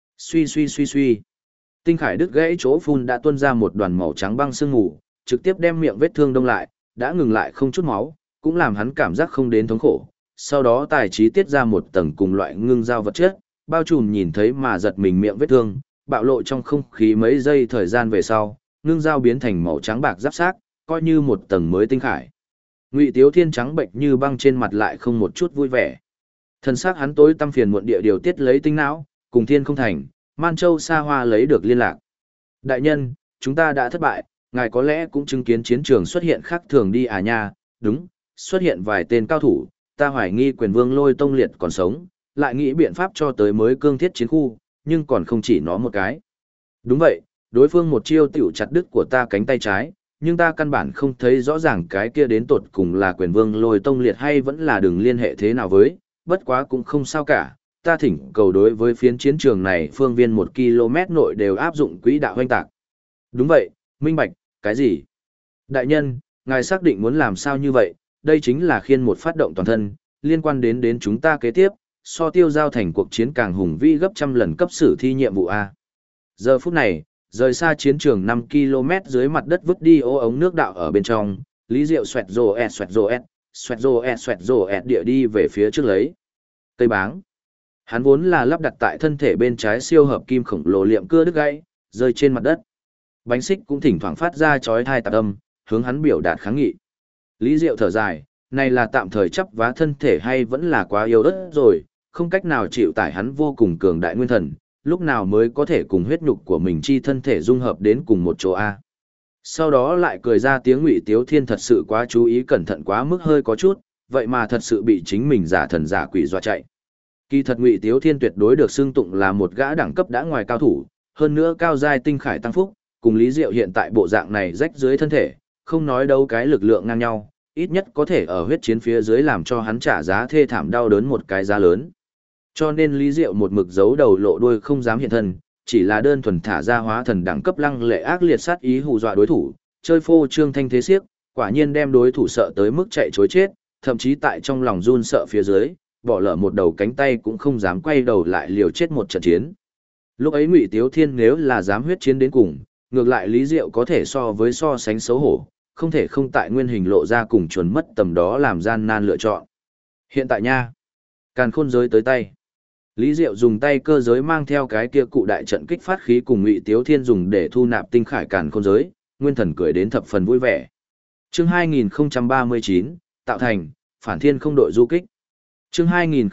Suy. Tinh khải đứt gãy chỗ phun đã tuôn ra một đoàn màu trắng băng sương mù, trực tiếp đem miệng vết thương đông lại, đã ngừng lại không chút máu, cũng làm hắn cảm giác không đến thống khổ. Sau đó tài trí tiết ra một tầng cùng loại ngưng dao vật chất, bao trùm nhìn thấy mà giật mình miệng vết thương, bạo lộ trong không khí mấy giây thời gian về sau, ngưng dao biến thành màu trắng bạc giáp xác, coi như một tầng mới tinh khải. Ngụy Tiếu Thiên trắng bệnh như băng trên mặt lại không một chút vui vẻ. Thân xác hắn tối tăm phiền muộn địa điều tiết lấy tinh não, cùng Thiên không thành, Man Châu Sa Hoa lấy được liên lạc. Đại nhân, chúng ta đã thất bại, ngài có lẽ cũng chứng kiến chiến trường xuất hiện khác thường đi à nha, đúng, xuất hiện vài tên cao thủ, ta hoài nghi Quyền Vương Lôi Tông Liệt còn sống, lại nghĩ biện pháp cho tới mới cương thiết chiến khu, nhưng còn không chỉ nó một cái. Đúng vậy, đối phương một chiêu tiểu chặt đứt của ta cánh tay trái, nhưng ta căn bản không thấy rõ ràng cái kia đến tột cùng là Quyền Vương Lôi Tông Liệt hay vẫn là đừng liên hệ thế nào với, bất quá cũng không sao cả, ta thỉnh cầu đối với phiến chiến trường này phương viên 1 km nội đều áp dụng quỹ đạo hoanh tạc. Đúng vậy, minh bạch, cái gì? Đại nhân, ngài xác định muốn làm sao như vậy, đây chính là khiên một phát động toàn thân, liên quan đến chúng ta kế tiếp, so tiêu giao thành cuộc chiến càng hùng vĩ gấp trăm lần cấp sử thi nhiệm vụ A. Giờ phút này, rời xa chiến trường 5 km dưới mặt đất vứt đi ô ống nước đạo ở bên trong, Lý Diệu xoẹt rồ ẹt địa đi về phía trước lấy. Cây báng. Hắn vốn là lắp đặt tại thân thể bên trái siêu hợp kim khổng lồ liệm cưa đứt gãy, rơi trên mặt đất. Bánh xích cũng thỉnh thoảng phát ra chói tai tạp âm, hướng hắn biểu đạt kháng nghị. Lý Diệu thở dài, này là tạm thời chấp vá thân thể hay vẫn là quá yếu ớt rồi, không cách nào chịu tải hắn vô cùng cường đại nguyên thần, lúc nào mới có thể cùng huyết nhục của mình chi thân thể dung hợp đến cùng một chỗ A. Sau đó lại cười ra tiếng Ngụy Tiếu Thiên thật sự quá chú ý cẩn thận quá mức hơi có chút, vậy mà thật sự bị chính mình giả thần giả quỷ dọa chạy. Kỳ thật Ngụy Tiếu Thiên tuyệt đối được xưng tụng là một gã đẳng cấp đã ngoài cao thủ, hơn nữa cao giai tinh khải tăng phúc, cùng Lý Diệu hiện tại bộ dạng này rách dưới thân thể, không nói đâu cái lực lượng ngang nhau, ít nhất có thể ở huyết chiến phía dưới làm cho hắn trả giá thê thảm đau đớn một cái giá lớn. Cho nên Lý Diệu một mực giấu đầu lộ đuôi không dám hiện thân, chỉ là đơn thuần thả ra hóa thần đẳng cấp lăng lệ ác liệt sát ý hù dọa đối thủ, chơi phô trương thanh thế xiếc, quả nhiên đem đối thủ sợ tới mức chạy trối chết, thậm chí tại trong lòng run sợ phía dưới, bỏ lỡ một đầu cánh tay cũng không dám quay đầu lại liều chết một trận chiến. Lúc ấy Ngụy Tiếu Thiên nếu là dám huyết chiến đến cùng, ngược lại Lý Diệu có thể so sánh xấu hổ, không thể không tại nguyên hình lộ ra cùng chuẩn mất tầm đó làm gian nan lựa chọn. Hiện tại nha, càn khôn giới tới tay. Lý Diệu dùng tay cơ giới mang theo cái kia cụ đại trận kích phát khí cùng Ngụy Tiếu Thiên dùng để thu nạp tinh khải càn khôn giới, nguyên thần cười đến thập phần vui vẻ. Chương 2039, tạo thành, phản thiên không đội du kích. Chương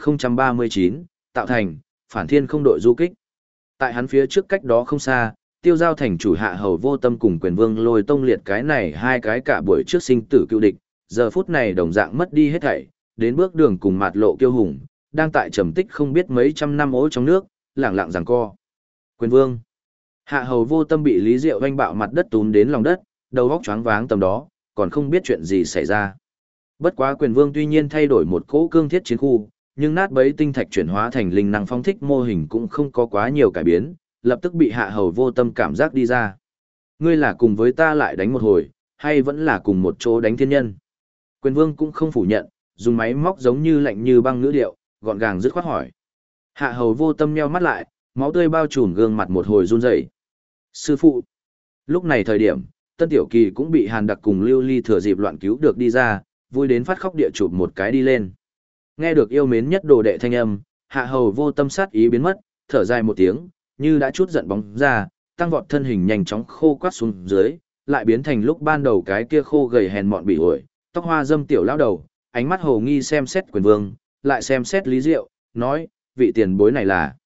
2039, tạo thành, phản thiên không đội du kích. Tại hắn phía trước cách đó không xa, tiêu giao thành chủ hạ hầu vô tâm cùng Quyền Vương Lôi Tông Liệt cái này hai cái cả buổi trước sinh tử cựu địch, giờ phút này đồng dạng mất đi hết thảy, đến bước đường cùng mạt lộ kiêu hùng, đang tại trầm tích không biết mấy trăm năm ố trong nước, lẳng lặng giằng co. Quyền Vương. Hạ hầu vô tâm bị Lý Diệu oanh bạo mặt đất túm đến lòng đất, đầu óc choáng váng tầm đó, còn không biết chuyện gì xảy ra. Bất quá Quyền Vương tuy nhiên thay đổi một cỗ cương thiết chiến khu, nhưng nát bấy tinh thạch chuyển hóa thành linh năng phong thích mô hình cũng không có quá nhiều cải biến, lập tức bị hạ hầu vô tâm cảm giác đi ra. Ngươi là cùng với ta lại đánh một hồi, hay vẫn là cùng một chỗ đánh thiên nhân? Quyền Vương cũng không phủ nhận, dùng máy móc giống như lạnh như băng ngữ điệu, gọn gàng dứt khoát hỏi. Hạ hầu vô tâm nheo mắt lại, máu tươi bao trùm gương mặt một hồi run rẩy. Sư phụ. Lúc này thời điểm, Tân Tiểu Kỳ cũng bị Hàn Đặc cùng Lưu Ly thừa dịp loạn cứu được đi ra, vui đến phát khóc địa chụp một cái đi lên. Nghe được yêu mến nhất đồ đệ thanh âm, hạ hầu vô tâm sát ý biến mất, thở dài một tiếng, như đã chút giận bóng ra, tăng vọt thân hình nhanh chóng khô quắt xuống dưới, lại biến thành lúc ban đầu cái kia khô gầy hèn mọn bị ổi, tóc hoa dâm tiểu lão đầu, ánh mắt hồ nghi xem xét Quyền Vương, lại xem xét Lý Diệu, nói, vị tiền bối này là.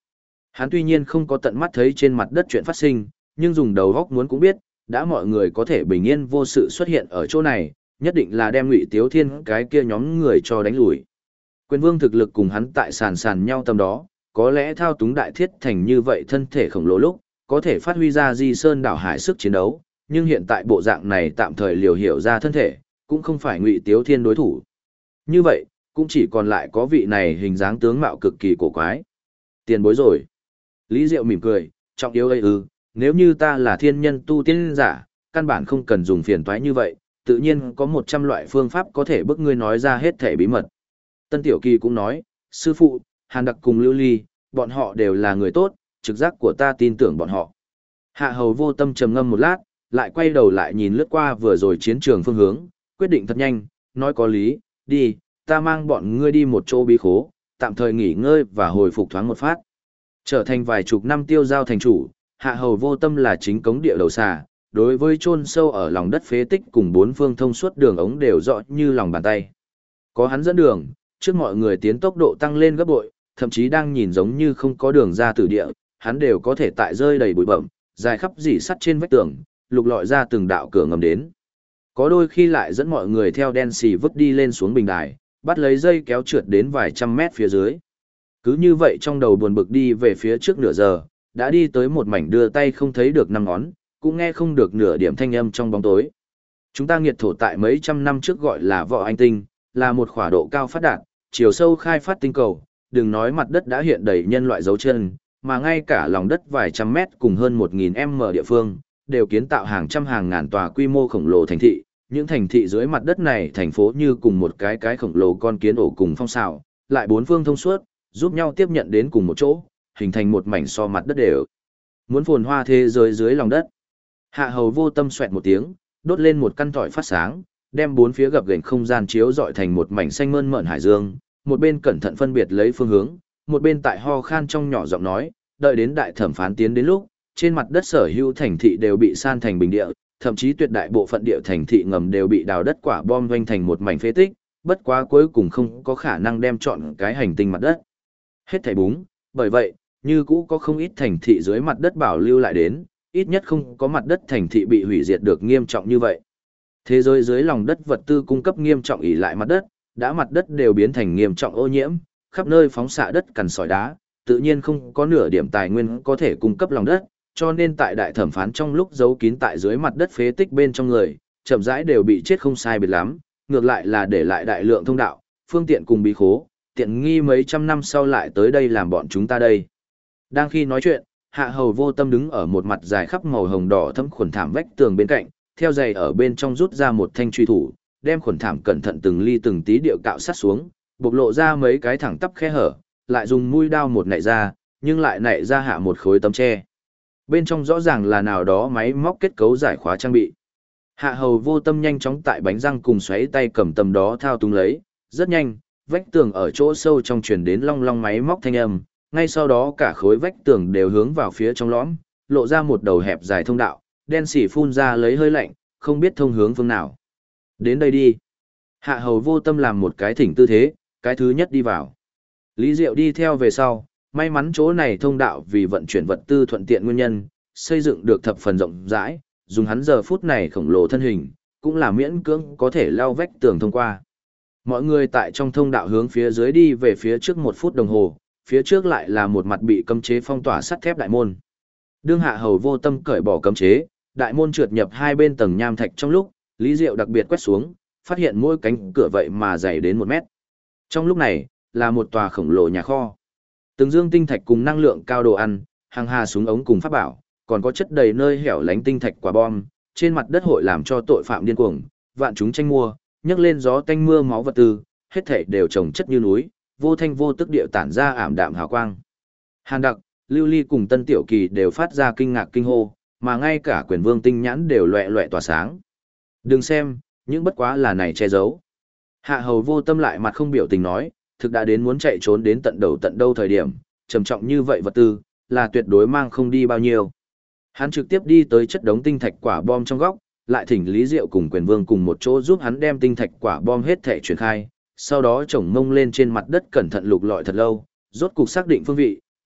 Hắn tuy nhiên không có tận mắt thấy trên mặt đất chuyện phát sinh, nhưng dùng đầu góc muốn cũng biết, đã mọi người có thể bình yên vô sự xuất hiện ở chỗ này, nhất định là đem Ngụy Tiếu Thiên cái kia nhóm người cho đánh lùi. Quyền Vương thực lực cùng hắn tại sàn sàn nhau tầm đó, có lẽ thao túng đại thiết thành như vậy thân thể khổng lồ lúc, có thể phát huy ra Di Sơn đảo hải sức chiến đấu, nhưng hiện tại bộ dạng này tạm thời liều hiểu ra thân thể, cũng không phải Ngụy Tiếu Thiên đối thủ. Như vậy, cũng chỉ còn lại có vị này hình dáng tướng mạo cực kỳ cổ quái. Tiền bối rồi. Lý Diệu mỉm cười, trọng yếu ấy nếu như ta là thiên nhân tu tiên giả, căn bản không cần dùng phiền toái như vậy, tự nhiên có 100 loại phương pháp có thể bức ngươi nói ra hết thể bí mật. Tân Tiểu Kỳ cũng nói, sư phụ, Hàn Đặc cùng Lưu Ly, bọn họ đều là người tốt, trực giác của ta tin tưởng bọn họ. Hạ Hầu Vô Tâm trầm ngâm một lát, lại quay đầu lại nhìn lướt qua vừa rồi chiến trường phương hướng, quyết định thật nhanh, nói có lý, đi, ta mang bọn ngươi đi một chỗ bí khố, tạm thời nghỉ ngơi và hồi phục thoáng một phát. Trở thành vài chục năm tiêu giao thành chủ, Hạ Hầu Vô Tâm là chính cống địa đầu xà, đối với chôn sâu ở lòng đất phế tích cùng bốn phương thông suốt đường ống đều rõ như lòng bàn tay. Có hắn dẫn đường, trước mọi người tiến tốc độ tăng lên gấp bội, thậm chí đang nhìn giống như không có đường ra từ địa, hắn đều có thể tại rơi đầy bụi bặm, dài khắp rỉ sắt trên vách tường, lục lọi ra từng đạo cửa ngầm đến. Có đôi khi lại dẫn mọi người theo đen xì vứt đi lên xuống bình đài, bắt lấy dây kéo trượt đến vài trăm mét phía dưới. Cứ như vậy trong đầu buồn bực đi về phía trước nửa giờ, đã đi tới một mảnh đưa tay không thấy được năm ngón, cũng nghe không được nửa điểm thanh âm trong bóng tối. Chúng ta nghiệt thổ tại mấy trăm năm trước gọi là Võ Anh Tinh, là một khỏa độ cao phát đạt, chiều sâu khai phát tinh cầu, đừng nói mặt đất đã hiện đầy nhân loại dấu chân, mà ngay cả lòng đất vài trăm mét cùng hơn 1000m địa phương, đều kiến tạo hàng trăm hàng ngàn tòa quy mô khổng lồ thành thị. Những thành thị dưới mặt đất này thành phố như cùng một cái khổng lồ con kiến ổ cùng phong xào, lại bốn phương thông suốt, giúp nhau tiếp nhận đến cùng một chỗ, hình thành một mảnh so mặt đất đều. Muốn phồn hoa thế giới dưới lòng đất. Hạ Hầu Vô Tâm xoẹt một tiếng, đốt lên một căn tỏi phát sáng, đem bốn phía gập ghềnh không gian chiếu rọi thành một mảnh xanh mơn mởn hải dương, một bên cẩn thận phân biệt lấy phương hướng, một bên tại ho khan trong nhỏ giọng nói, đợi đến đại thẩm phán tiến đến lúc, trên mặt đất sở hữu thành thị đều bị san thành bình địa, thậm chí tuyệt đại bộ phận địa thành thị ngầm đều bị đào đất quả bom vênh thành một mảnh phế tích, bất quá cuối cùng không có khả năng đem trọn cái hành tinh mặt đất hết thảy búng, bởi vậy, như cũ có không ít thành thị dưới mặt đất bảo lưu lại đến, ít nhất không có mặt đất thành thị bị hủy diệt được nghiêm trọng như vậy. Thế giới dưới lòng đất vật tư cung cấp nghiêm trọng ỷ lại mặt đất, đã mặt đất đều biến thành nghiêm trọng ô nhiễm, khắp nơi phóng xạ đất cằn sỏi đá, tự nhiên không có nửa điểm tài nguyên có thể cung cấp lòng đất, cho nên tại đại thẩm phán trong lúc giấu kín tại dưới mặt đất phế tích bên trong người, chậm rãi đều bị chết không sai biệt lắm, ngược lại là để lại đại lượng thông đạo, phương tiện cùng bí khố, tiện nghi mấy trăm năm sau lại tới đây làm bọn chúng ta đây. Đang khi nói chuyện, Hạ Hầu Vô Tâm đứng ở một mặt dài khắp màu hồng đỏ thấm khuẩn thảm vách tường bên cạnh, theo giày ở bên trong rút ra một thanh truy thủ, đem khuẩn thảm cẩn thận từng ly từng tí điệu cạo sát xuống, bộc lộ ra mấy cái thẳng tắp khe hở, lại dùng mũi đao một nạy ra, nhưng lại nạy ra hạ một khối tấm tre. Bên trong rõ ràng là nào đó máy móc kết cấu giải khóa trang bị. Hạ Hầu Vô Tâm nhanh chóng tại bánh răng cùng xoáy tay cầm tầm đó thao túng lấy, rất nhanh, vách tường ở chỗ sâu trong truyền đến long long máy móc thanh âm, ngay sau đó cả khối vách tường đều hướng vào phía trong lõm, lộ ra một đầu hẹp dài thông đạo, đen xỉ phun ra lấy hơi lạnh, không biết thông hướng phương nào. Đến đây đi. Hạ Hầu Vô Tâm làm một cái thỉnh tư thế, cái thứ nhất đi vào. Lý Diệu đi theo về sau, may mắn chỗ này thông đạo vì vận chuyển vật tư thuận tiện nguyên nhân, xây dựng được thập phần rộng rãi, dùng hắn giờ phút này khổng lồ thân hình, cũng là miễn cưỡng có thể leo vách tường thông qua. Mọi người tại trong thông đạo hướng phía dưới đi về phía trước 1 phút đồng hồ, phía trước lại là một mặt bị cấm chế phong tỏa sắt thép đại môn. Đương Hạ Hầu Vô Tâm cởi bỏ cấm chế, đại môn trượt nhập hai bên tầng nham thạch trong lúc, Lý Diệu đặc biệt quét xuống, phát hiện mỗi cánh cửa vậy mà dày đến 1 mét. Trong lúc này, là một tòa khổng lồ nhà kho. Từng dương tinh thạch cùng năng lượng cao đồ ăn, hàng hà súng ống cùng pháp bảo, còn có chất đầy nơi hẻo lánh tinh thạch quả bom, trên mặt đất hội làm cho tội phạm điên cuồng, vạn chúng tranh mua, nhấc lên gió tanh mưa máu vật tư, hết thảy đều chồng chất như núi, vô thanh vô tức điệu tản ra ảm đạm hào quang. Hàn Đặc, Lưu Ly cùng Tân Tiểu Kỳ đều phát ra kinh ngạc kinh hô, mà ngay cả Quyền Vương tinh nhãn đều loẹt loẹt tỏa sáng. Đừng xem, những bất quá là này che giấu. Hạ Hầu Vô Tâm lại mặt không biểu tình nói, thực đã đến muốn chạy trốn đến tận đầu tận đâu thời điểm, trầm trọng như vậy vật tư, là tuyệt đối mang không đi bao nhiêu. Hắn trực tiếp đi tới chất đống tinh thạch quả bom trong góc, lại thỉnh Lý Diệu cùng Quyền Vương cùng một chỗ giúp hắn đem tinh thạch quả bom hết thể chuyển khai, sau đó chổng mông lên trên mặt đất cẩn thận lục lọi thật lâu, rốt cục xác định phương vị,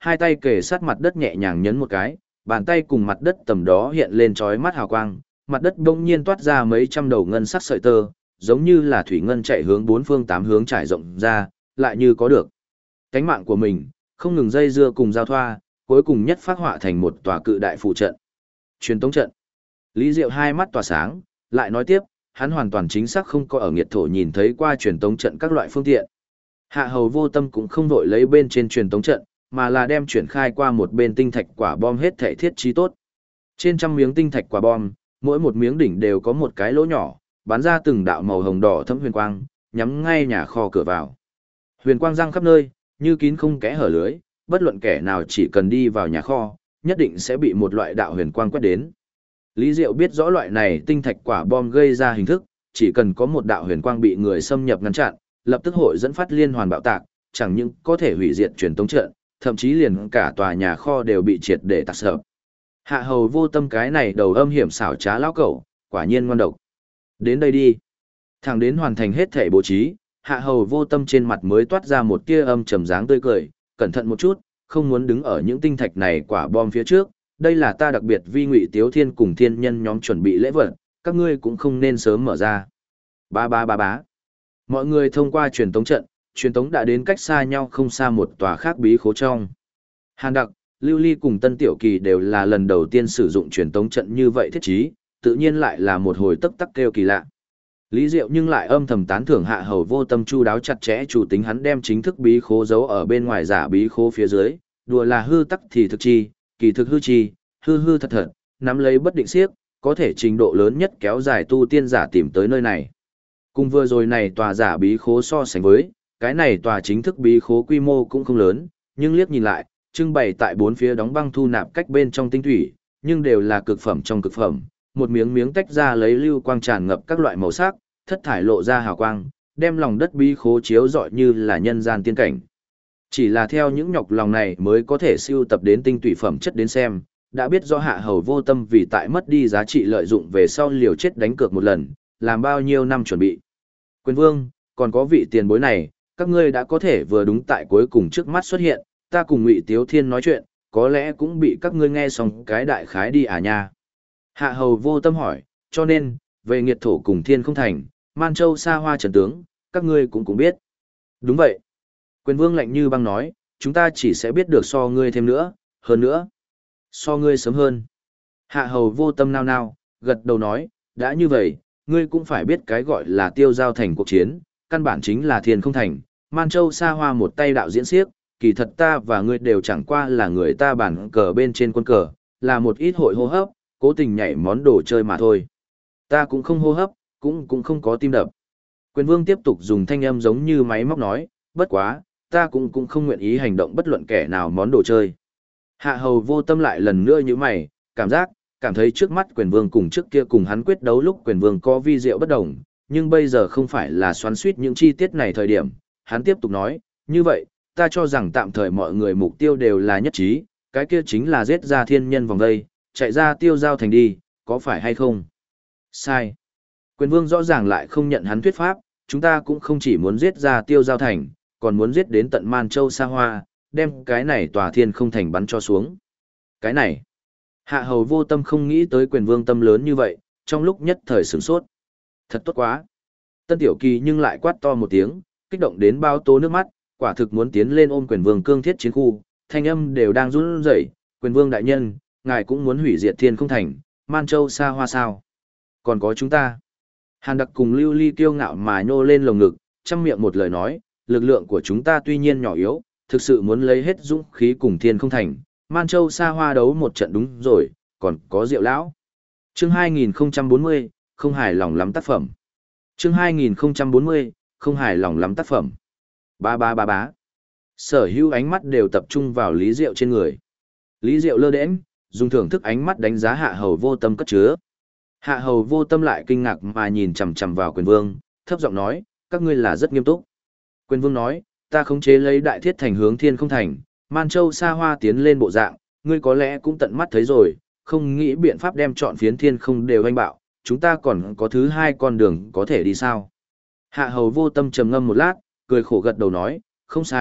hai tay kề sát mặt đất nhẹ nhàng nhấn một cái, bàn tay cùng mặt đất tầm đó hiện lên chói mắt hào quang, mặt đất bỗng nhiên toát ra mấy trăm đầu ngân sắc sợi tơ, giống như là thủy ngân chạy hướng bốn phương tám hướng trải rộng ra, lại như có được cánh mạng của mình, không ngừng dây dưa cùng giao thoa, cuối cùng nhất phát họa thành một tòa cự đại phụ trận. Truyền tống trận. Lý Diệu hai mắt tỏa sáng, lại nói tiếp, hắn hoàn toàn chính xác không có ở nghiệt thổ nhìn thấy qua truyền tống trận các loại phương tiện. Hạ Hầu Vô Tâm cũng không vội lấy bên trên truyền tống trận, mà là đem chuyển khai qua một bên tinh thạch quả bom hết thể thiết trí tốt. Trên trăm miếng tinh thạch quả bom, mỗi một miếng đỉnh đều có một cái lỗ nhỏ, bắn ra từng đạo màu hồng đỏ thẫm huyền quang, nhắm ngay nhà kho cửa vào. Huyền quang răng khắp nơi, như kín không kẽ hở lưới, bất luận kẻ nào chỉ cần đi vào nhà kho, nhất định sẽ bị một loại đạo huyền quang quét đến. Lý Diệu biết rõ loại này tinh thạch quả bom gây ra hình thức, chỉ cần có một đạo huyền quang bị người xâm nhập ngăn chặn, lập tức hội dẫn phát liên hoàn bạo tạc, chẳng những có thể hủy diệt truyền tống trận, thậm chí liền cả tòa nhà kho đều bị triệt để tạc sập. Hạ Hầu Vô Tâm cái này đầu âm hiểm xảo trá lão cẩu, quả nhiên ngoan độc. Đến đây đi. Thẳng đến hoàn thành hết thể bố trí, Hạ Hầu Vô Tâm trên mặt mới toát ra một tia âm trầm dáng tươi cười, cẩn thận một chút, không muốn đứng ở những tinh thạch này quả bom phía trước, đây là ta đặc biệt vi Ngụy Tiếu Thiên cùng thiên nhân nhóm chuẩn bị lễ vật, các ngươi cũng không nên sớm mở ra. Ba ba ba bá. Mọi người thông qua truyền tống trận, truyền tống đã đến cách xa nhau không xa một tòa khác bí khố trong. Hàn Đặc, Lưu Ly cùng Tân Tiểu Kỳ đều là lần đầu tiên sử dụng truyền tống trận như vậy thiết trí, tự nhiên lại là một hồi tấp tắc kêu kỳ lạ. Lý Diệu nhưng lại âm thầm tán thưởng Hạ Hầu Vô Tâm chu đáo chặt chẽ chủ tính hắn đem chính thức bí khố giấu ở bên ngoài giả bí khố phía dưới, đùa là hư tắc thì thực chi, kỳ thực hư chi, hư hư thật thật, nắm lấy bất định siếc, có thể trình độ lớn nhất kéo dài tu tiên giả tìm tới nơi này. Cùng vừa rồi này tòa giả bí khố so sánh với, cái này tòa chính thức bí khố quy mô cũng không lớn, nhưng liếc nhìn lại, trưng bày tại bốn phía đóng băng thu nạp cách bên trong tinh thủy, nhưng đều là cực phẩm trong cực phẩm, một miếng miếng tách ra lấy lưu quang tràn ngập các loại màu sắc, thất thải lộ ra hào quang, đem lòng đất bí khố chiếu rọi như là nhân gian tiên cảnh. Chỉ là theo những nhọc lòng này mới có thể siêu tập đến tinh tủy phẩm chất đến xem, đã biết rõ Hạ Hầu Vô Tâm vì tại mất đi giá trị lợi dụng về sau liều chết đánh cược một lần, làm bao nhiêu năm chuẩn bị. Quyền Vương, còn có vị tiền bối này, các ngươi đã có thể vừa đúng tại cuối cùng trước mắt xuất hiện, ta cùng Ngụy Tiếu Thiên nói chuyện, có lẽ cũng bị các ngươi nghe xong cái đại khái đi à nha. Hạ Hầu Vô Tâm hỏi, cho nên, về nghiệt thổ cùng thiên không thành, Man Châu xa hoa trần tướng, các ngươi cũng biết. Đúng vậy. Quyền Vương lạnh như băng nói, chúng ta chỉ sẽ biết được so ngươi thêm nữa, hơn nữa. So ngươi sớm hơn. Hạ Hầu Vô Tâm nao nao, gật đầu nói, đã như vậy, ngươi cũng phải biết cái gọi là tiêu giao thành cuộc chiến, căn bản chính là thiên không thành, Man Châu xa hoa một tay đạo diễn xiếc, kỳ thật ta và ngươi đều chẳng qua là người ta bản cờ bên trên quân cờ, là một ít hội hô hấp, cố tình nhảy món đồ chơi mà thôi. Ta cũng không hô hấp, cũng không có tim đập. Quyền Vương tiếp tục dùng thanh âm giống như máy móc nói, bất quá, ta cũng không nguyện ý hành động bất luận kẻ nào món đồ chơi. Hạ Hầu Vô Tâm lại lần nữa như mày, cảm thấy trước mắt Quyền Vương cùng trước kia cùng hắn quyết đấu lúc Quyền Vương có vi diệu bất đồng, nhưng bây giờ không phải là xoắn suýt những chi tiết này thời điểm. Hắn tiếp tục nói, như vậy, ta cho rằng tạm thời mọi người mục tiêu đều là nhất trí, cái kia chính là giết ra thiên nhân vòng đây, chạy ra tiêu giao thành đi, có phải hay không? Sai. Quyền Vương rõ ràng lại không nhận hắn thuyết pháp, chúng ta cũng không chỉ muốn giết ra tiêu giao thành, còn muốn giết đến tận Man Châu xa hoa, đem cái này tòa thiên không thành bắn cho xuống. Cái này, Hạ Hầu Vô Tâm không nghĩ tới Quyền Vương tâm lớn như vậy, trong lúc nhất thời sửng sốt. Thật tốt quá. Tân Tiểu Kỳ nhưng lại quát to một tiếng, kích động đến bao tố nước mắt, quả thực muốn tiến lên ôm Quyền Vương cương thiết chiến khu, thanh âm đều đang run rẩy. Quyền Vương đại nhân, ngài cũng muốn hủy diệt thiên không thành, Man Châu xa hoa sao? Còn có chúng ta. Hàn Đặc cùng Lưu Ly kiêu ngạo mà nhô lên lồng ngực, trăm miệng một lời nói, lực lượng của chúng ta tuy nhiên nhỏ yếu, thực sự muốn lấy hết dũng khí cùng thiên không thành, Man Châu xa hoa đấu một trận đúng rồi, còn có Diệu lão. Chương 2040, không hài lòng lắm tác phẩm. Chương 2040, không hài lòng lắm tác phẩm. Ba ba ba bá. Sở hữu ánh mắt đều tập trung vào Lý Diệu trên người. Lý Diệu lơ đễnh, dùng thưởng thức ánh mắt đánh giá Hạ Hầu Vô Tâm cất chứa. Hạ Hầu Vô Tâm lại kinh ngạc mà nhìn chằm chằm vào Quyền Vương, thấp giọng nói, các ngươi là rất nghiêm túc. Quyền Vương nói, ta khống chế lấy đại thiết thành hướng thiên không thành, Man Châu xa hoa tiến lên bộ dạng, ngươi có lẽ cũng tận mắt thấy rồi, không nghĩ biện pháp đem chọn phiến thiên không đều anh bạo, chúng ta còn có thứ hai con đường có thể đi sao. Hạ Hầu Vô Tâm trầm ngâm một lát, cười khổ gật đầu nói, không sai,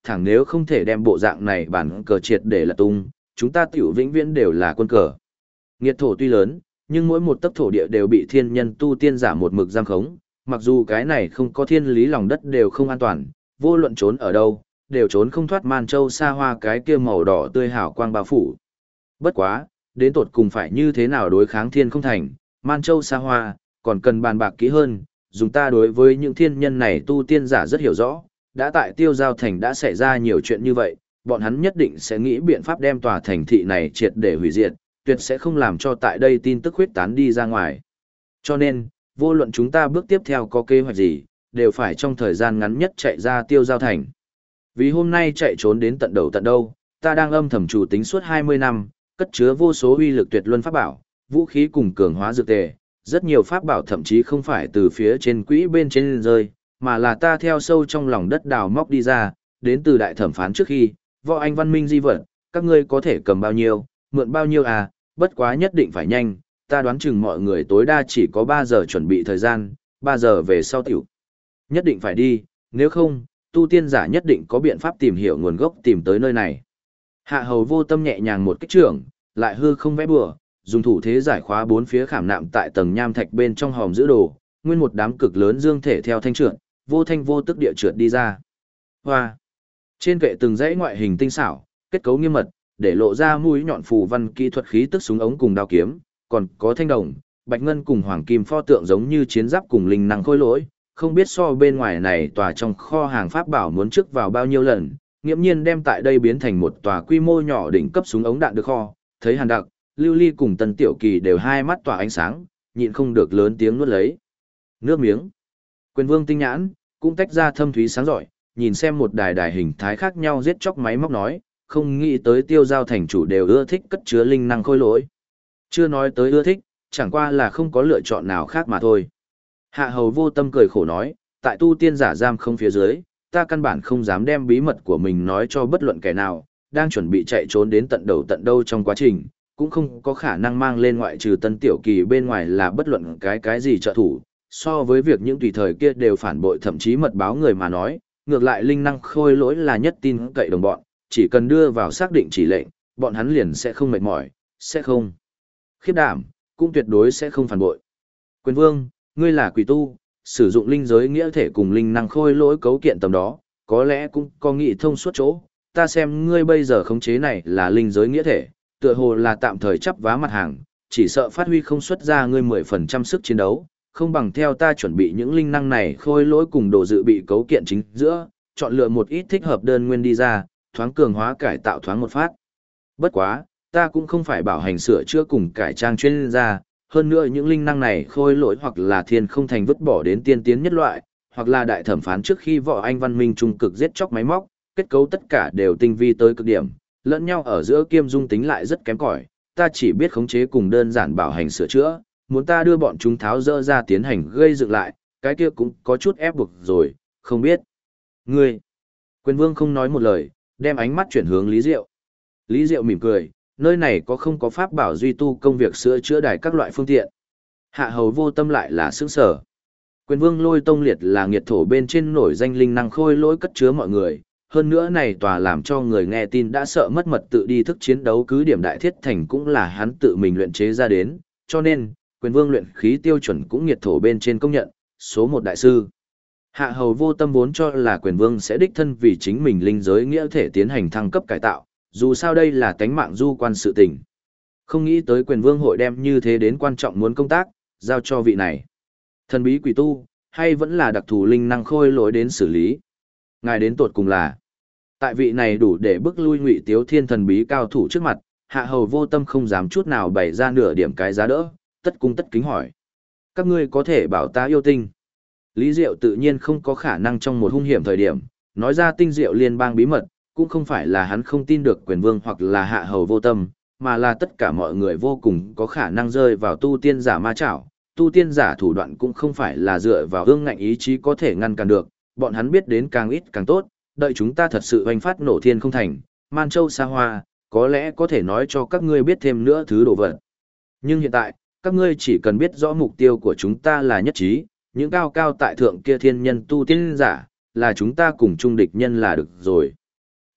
thẳng nếu không thể đem bộ dạng này bản cờ triệt để là tung, chúng ta tiểu vĩnh viễn đều là quân cờ. Nghiệt thổ tuy lớn, nhưng mỗi một tấc thổ địa đều bị thiên nhân tu tiên giả một mực giam khống, mặc dù cái này không có thiên lý lòng đất đều không an toàn, vô luận trốn ở đâu, đều trốn không thoát Man Châu xa hoa cái kia màu đỏ tươi hào quang bao phủ. Bất quá, đến tột cùng phải như thế nào đối kháng thiên không thành, Man Châu xa hoa, còn cần bàn bạc kỹ hơn, dùng ta đối với những thiên nhân này tu tiên giả rất hiểu rõ, đã tại Tiêu Giao Thành đã xảy ra nhiều chuyện như vậy, bọn hắn nhất định sẽ nghĩ biện pháp đem tòa thành thị này triệt để hủy diệt, tuyệt sẽ không làm cho tại đây tin tức huyết tán đi ra ngoài. Cho nên, vô luận chúng ta bước tiếp theo có kế hoạch gì, đều phải trong thời gian ngắn nhất chạy ra Tiêu Giao Thành. Vì hôm nay chạy trốn đến tận đầu tận đâu, ta đang âm thầm chủ tính suốt 20 năm, cất chứa vô số uy lực tuyệt luân pháp bảo, vũ khí cùng cường hóa dược tề, rất nhiều pháp bảo thậm chí không phải từ phía trên quỹ bên trên rơi, mà là ta theo sâu trong lòng đất đào móc đi ra, đến từ đại thẩm phán trước khi, võ anh văn minh di vật, các ngươi có thể cầm bao nhiêu, mượn bao nhiêu à, bất quá nhất định phải nhanh, ta đoán chừng mọi người tối đa chỉ có 3 giờ chuẩn bị thời gian, 3 giờ về sau tiểu. Nhất định phải đi, nếu không, tu tiên giả nhất định có biện pháp tìm hiểu nguồn gốc tìm tới nơi này. Hạ hầu vô tâm nhẹ nhàng một kích trưởng, lại hư không vẽ bừa, dùng thủ thế giải khóa bốn phía khảm nạm tại tầng nham thạch bên trong hòm giữ đồ, nguyên một đám cực lớn dương thể theo thanh trượt, vô thanh vô tức địa trượt đi ra. Hoa! Trên kệ từng dãy ngoại hình tinh xảo, kết cấu nghiêm mật, để lộ ra mũi nhọn phù văn kỹ thuật khí tức súng ống cùng đao kiếm, còn có thanh đồng, bạch ngân cùng hoàng kim pho tượng giống như chiến giáp cùng linh năng khôi lỗi, không biết so bên ngoài này tòa trong kho hàng pháp bảo muốn trước vào bao nhiêu lần, nghiễm nhiên đem tại đây biến thành một tòa quy mô nhỏ đỉnh cấp súng ống đạn được kho, thấy Hàn Đặc, Lưu Ly cùng Tần Tiểu Kỳ đều hai mắt tỏa ánh sáng, nhịn không được lớn tiếng nuốt lấy nước miếng. Quyền Vương tinh nhãn cũng tách ra thâm thúy sáng rọi, nhìn xem một đài đài hình thái khác nhau giết chóc máy móc nói, không nghĩ tới Tiêu Giao thành chủ đều ưa thích cất chứa linh năng khôi lỗi. Chưa nói tới ưa thích, chẳng qua là không có lựa chọn nào khác mà thôi. Hạ hầu vô tâm cười khổ nói, tại tu tiên giả giam không phía dưới, ta căn bản không dám đem bí mật của mình nói cho bất luận kẻ nào, đang chuẩn bị chạy trốn đến tận đầu tận đâu trong quá trình, cũng không có khả năng mang lên ngoại trừ Tân Tiểu Kỳ bên ngoài là bất luận cái gì trợ thủ, so với việc những tùy thời kia đều phản bội thậm chí mật báo người mà nói, ngược lại linh năng khôi lỗi là nhất tin cậy đồng bọn, chỉ cần đưa vào xác định chỉ lệnh, bọn hắn liền sẽ không mệt mỏi, sẽ không khiếp đảm, cũng tuyệt đối sẽ không phản bội. Quyền Vương, ngươi là quỷ tu, sử dụng linh giới nghĩa thể cùng linh năng khôi lỗi cấu kiện tầm đó, có lẽ cũng có nghị thông suốt chỗ, ta xem ngươi bây giờ khống chế này là linh giới nghĩa thể, tựa hồ là tạm thời chấp vá mặt hàng, chỉ sợ phát huy không xuất ra ngươi 10% sức chiến đấu, không bằng theo ta chuẩn bị những linh năng này khôi lỗi cùng đồ dự bị cấu kiện chính giữa, chọn lựa một ít thích hợp đơn nguyên đi ra, thoáng cường hóa cải tạo thoáng một phát. Bất quá, ta cũng không phải bảo hành sửa chữa cùng cải trang chuyên gia, hơn nữa những linh năng này khôi lỗi hoặc là thiên không thành vứt bỏ đến tiên tiến nhất loại, hoặc là đại thẩm phán trước khi võ anh văn minh trung cực giết chóc máy móc, kết cấu tất cả đều tinh vi tới cực điểm, lẫn nhau ở giữa kiêm dung tính lại rất kém cỏi, ta chỉ biết khống chế cùng đơn giản bảo hành sửa chữa, muốn ta đưa bọn chúng tháo dỡ ra tiến hành gây dựng lại, cái kia cũng có chút ép buộc rồi, không biết. Ngươi, Quyền Vương không nói một lời, đem ánh mắt chuyển hướng Lý Diệu. Lý Diệu mỉm cười, nơi này có không có pháp bảo duy tu công việc sửa chữa đài các loại phương tiện. Hạ hầu vô tâm lại là sướng sở. Quyền Vương Lôi Tông Liệt là nghiệt thổ bên trên nổi danh linh năng khôi lỗi cất chứa mọi người, hơn nữa này tòa làm cho người nghe tin đã sợ mất mật tự đi thức chiến đấu cứ điểm đại thiết thành cũng là hắn tự mình luyện chế ra đến, cho nên, Quyền Vương luyện khí tiêu chuẩn cũng nghiệt thổ bên trên công nhận, số 1 đại sư. Hạ hầu vô tâm vốn cho là Quyền Vương sẽ đích thân vì chính mình linh giới nghĩa thể tiến hành thăng cấp cải tạo, dù sao đây là tánh mạng du quan sự tình. Không nghĩ tới Quyền Vương hội đem như thế đến quan trọng muốn công tác, giao cho vị này. Thần bí quỷ tu, hay vẫn là đặc thù linh năng khôi lỗi đến xử lý. Ngài đến tột cùng là, tại vị này đủ để bức lui Ngụy Tiếu Thiên thần bí cao thủ trước mặt, hạ hầu vô tâm không dám chút nào bày ra nửa điểm cái giá đỡ, tất cung tất kính hỏi. Các ngươi có thể bảo ta yêu tinh. Lý Diệu tự nhiên không có khả năng trong một hung hiểm thời điểm, nói ra tinh diệu liên bang bí mật, cũng không phải là hắn không tin được Quyền Vương hoặc là hạ hầu vô tâm, mà là tất cả mọi người vô cùng có khả năng rơi vào tu tiên giả ma chảo. Tu tiên giả thủ đoạn cũng không phải là dựa vào ương ngạnh ý chí có thể ngăn cản được, bọn hắn biết đến càng ít càng tốt, đợi chúng ta thật sự hoành phát nổ thiên không thành, Man Châu xa hoa, có lẽ có thể nói cho các ngươi biết thêm nữa thứ đồ vật. Nhưng hiện tại, các ngươi chỉ cần biết rõ mục tiêu của chúng ta là nhất trí, những cao cao tại thượng kia thiên nhân tu tiên giả, là chúng ta cùng chung địch nhân là được rồi.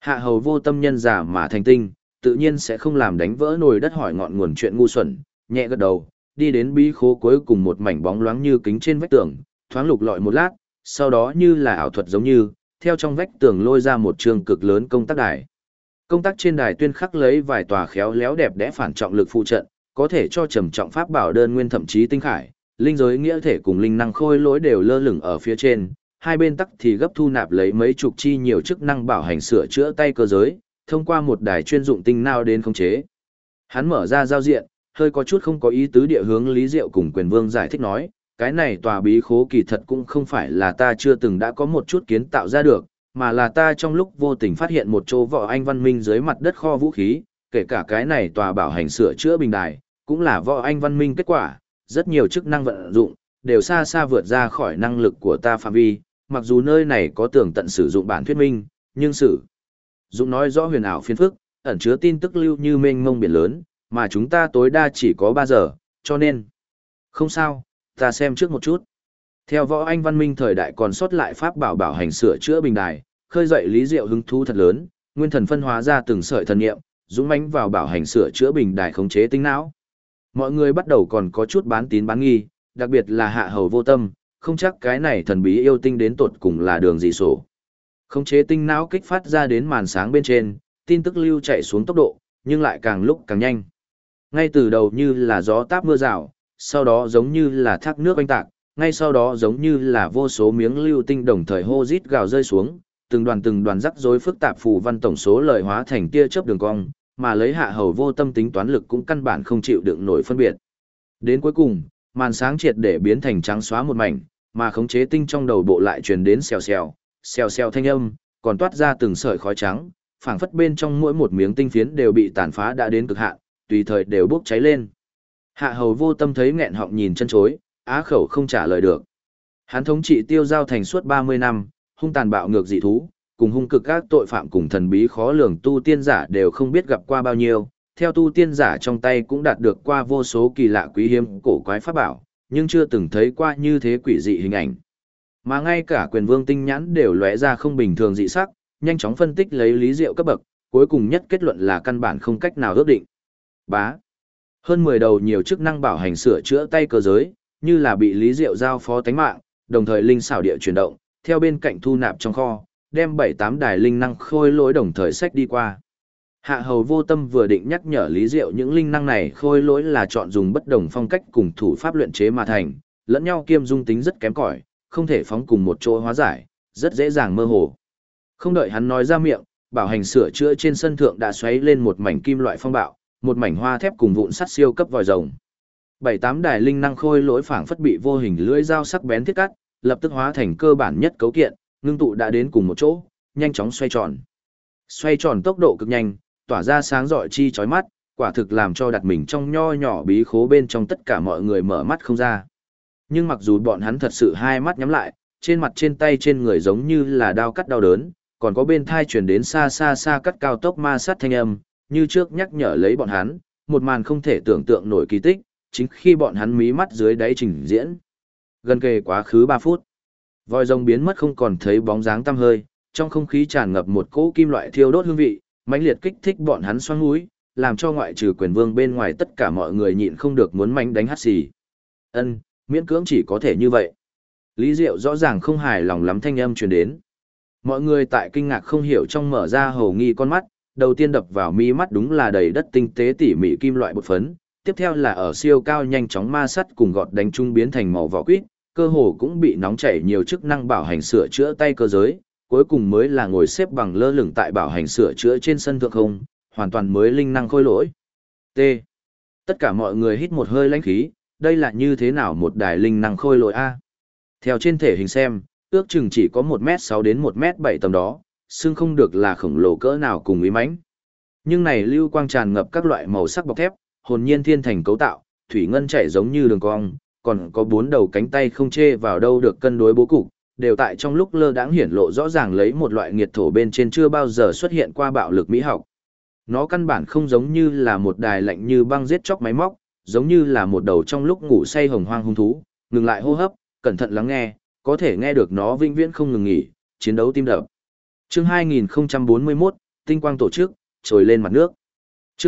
Hạ hầu vô tâm nhân giả mà thành tinh, tự nhiên sẽ không làm đánh vỡ nồi đất hỏi ngọn nguồn chuyện ngu xuẩn, nhẹ gật đầu, đi đến bí khố cuối cùng một mảnh bóng loáng như kính trên vách tường, thoáng lục lọi một lát, sau đó như là ảo thuật giống như, theo trong vách tường lôi ra một trường cực lớn công tác đài. Công tác trên đài tuyên khắc lấy vài tòa khéo léo đẹp đẽ phản trọng lực phụ trận, có thể cho trầm trọng pháp bảo đơn nguyên thậm chí tinh khải, linh giới nghĩa thể cùng linh năng khôi lỗi đều lơ lửng ở phía trên, hai bên tắc thì gấp thu nạp lấy mấy chục chi nhiều chức năng bảo hành sửa chữa tay cơ giới, thông qua một đài chuyên dụng tinh nào đến khống chế. Hắn mở ra giao diện, hơi có chút không có ý tứ địa hướng Lý Diệu cùng Quyền Vương giải thích nói, cái này tòa bí khố kỳ thật cũng không phải là ta chưa từng đã có một chút kiến tạo ra được, mà là ta trong lúc vô tình phát hiện một chỗ võ anh văn minh dưới mặt đất kho vũ khí, kể cả cái này tòa bảo hành sửa chữa bình đài, cũng là võ anh văn minh kết quả, rất nhiều chức năng vận dụng, đều xa xa vượt ra khỏi năng lực của ta phạm vi, mặc dù nơi này có tường tận sử dụng bản thuyết minh, nhưng sử dụng nói rõ huyền ảo phiên phức, ẩn chứa tin tức lưu như mênh mông biển lớn, mà chúng ta tối đa chỉ có 3 giờ, cho nên không sao, ta xem trước một chút. Theo võ anh văn minh thời đại còn sót lại pháp bảo bảo hành sửa chữa bình đài, khơi dậy Lý Diệu hứng thú thật lớn, nguyên thần phân hóa ra từng sợi thần niệm, dũng mãnh vào bảo hành sửa chữa bình đài khống chế tinh não. Mọi người bắt đầu còn có chút bán tín bán nghi, đặc biệt là Hạ hầu vô tâm, không chắc cái này thần bí yêu tinh đến tột cùng là đường gì sổ. Khống chế tinh não kích phát ra đến màn sáng bên trên, tin tức lưu chạy xuống tốc độ, nhưng lại càng lúc càng nhanh. Ngay từ đầu như là gió táp mưa rào, sau đó giống như là thác nước oanh tạc, ngay sau đó giống như là vô số miếng lưu tinh đồng thời hô rít gào rơi xuống, từng đoàn rắc rối phức tạp phù văn tổng số lời hóa thành tia chớp đường cong, mà lấy Hạ hầu vô tâm tính toán lực cũng căn bản không chịu đựng nổi phân biệt. Đến cuối cùng, màn sáng triệt để biến thành trắng xóa một mảnh, mà khống chế tinh trong đầu bộ lại truyền đến xèo xèo thanh âm, còn toát ra từng sợi khói trắng, phảng phất bên trong mỗi một miếng tinh phiến đều bị tàn phá đã đến cực hạn, tùy thời đều bốc cháy lên. Hạ hầu vô tâm thấy nghẹn họng nhìn chân chối, á khẩu không trả lời được. Hắn thống trị Tiêu Giao thành suốt 30 năm, hung tàn bạo ngược dị thú, cùng hung cực các tội phạm cùng thần bí khó lường tu tiên giả đều không biết gặp qua bao nhiêu, theo tu tiên giả trong tay cũng đạt được qua vô số kỳ lạ quý hiếm cổ quái pháp bảo, nhưng chưa từng thấy qua như thế quỷ dị hình ảnh. Mà ngay cả Quyền Vương tinh nhãn đều lóe ra không bình thường dị sắc, nhanh chóng phân tích lấy Lý Diệu cấp bậc, cuối cùng nhất kết luận là căn bản không cách nào ước định. Bá. Hơn 10 đầu nhiều chức năng bảo hành sửa chữa tay cơ giới, như là bị Lý Diệu giao phó tánh mạng, đồng thời linh xảo địa chuyển động, theo bên cạnh thu nạp trong kho, đem 7-8 đài linh năng khôi lỗi đồng thời xách đi qua. Hạ hầu vô tâm vừa định nhắc nhở Lý Diệu những linh năng này khôi lỗi là chọn dùng bất đồng phong cách cùng thủ pháp luyện chế mà thành, lẫn nhau kiêm dung tính rất kém cỏi, không thể phóng cùng một chỗ hóa giải, rất dễ dàng mơ hồ. Không đợi hắn nói ra miệng, bảo hành sửa chữa trên sân thượng đã xoáy lên một mảnh kim loại phong bạo, một mảnh hoa thép cùng vụn sắt siêu cấp vòi rồng. 7-8 đài linh năng khôi lỗi phảng phất bị vô hình lưỡi dao sắc bén thiết cắt, lập tức hóa thành cơ bản nhất cấu kiện, ngưng tụ đã đến cùng một chỗ, nhanh chóng xoay tròn. Xoay tròn tốc độ cực nhanh, tỏa ra sáng rọi chi chói mắt, quả thực làm cho đặt mình trong nho nhỏ bí khố bên trong tất cả mọi người mở mắt không ra. Nhưng mặc dù bọn hắn thật sự hai mắt nhắm lại, trên mặt trên tay trên người giống như là đao cắt đau đớn, còn có bên thai truyền đến xa xa xa cắt cao tốc ma sát thanh âm, như trước nhắc nhở lấy bọn hắn, một màn không thể tưởng tượng nổi kỳ tích, chính khi bọn hắn mí mắt dưới đáy trình diễn. Gần kề quá khứ 3 phút, vòi rồng biến mất không còn thấy bóng dáng tăm hơi, trong không khí tràn ngập một cỗ kim loại thiêu đốt hương vị, mãnh liệt kích thích bọn hắn xoắn mũi, làm cho ngoại trừ Quyền Vương bên ngoài tất cả mọi người nhịn không được muốn mánh đánh hắt xì. Ân, miễn cưỡng chỉ có thể như vậy. Lý Diệu rõ ràng không hài lòng lắm thanh âm truyền đến. Mọi người tại kinh ngạc không hiểu trong mở ra hầu nghi con mắt, đầu tiên đập vào mi mắt đúng là đầy đất tinh tế tỉ mỉ kim loại bột phấn, tiếp theo là ở siêu cao nhanh chóng ma sắt cùng gọt đánh trung biến thành màu vỏ quýt, cơ hồ cũng bị nóng chảy nhiều chức năng bảo hành sửa chữa tay cơ giới, cuối cùng mới là ngồi xếp bằng lơ lửng tại bảo hành sửa chữa trên sân thượng không, hoàn toàn mới linh năng khôi lỗi. T. Tất cả mọi người hít một hơi lãnh khí, đây là như thế nào một đài linh năng khôi lỗi A? Theo trên thể hình xem, ước chừng chỉ có 1m6 đến 1m7 tầm đó, xương không được là khổng lồ cỡ nào cùng ý mãnh. Nhưng này lưu quang tràn ngập các loại màu sắc bọc thép, hồn nhiên thiên thành cấu tạo, thủy ngân chảy giống như đường cong, còn có 4 đầu cánh tay không chê vào đâu được cân đối bố cục, đều tại trong lúc lơ đãng hiển lộ rõ ràng lấy một loại nghiệt thổ bên trên chưa bao giờ xuất hiện qua bạo lực mỹ học. Nó căn bản không giống như là một đài lạnh như băng giết chóc máy móc, giống như là một đầu trong lúc ngủ say hồng hoang hung thú, ngừng lại hô hấp, cẩn thận lắng nghe, có thể nghe được nó vĩnh viễn không ngừng nghỉ, chiến đấu tim đập. Chương 2041, tinh quang tổ chức, trồi lên mặt nước. Chương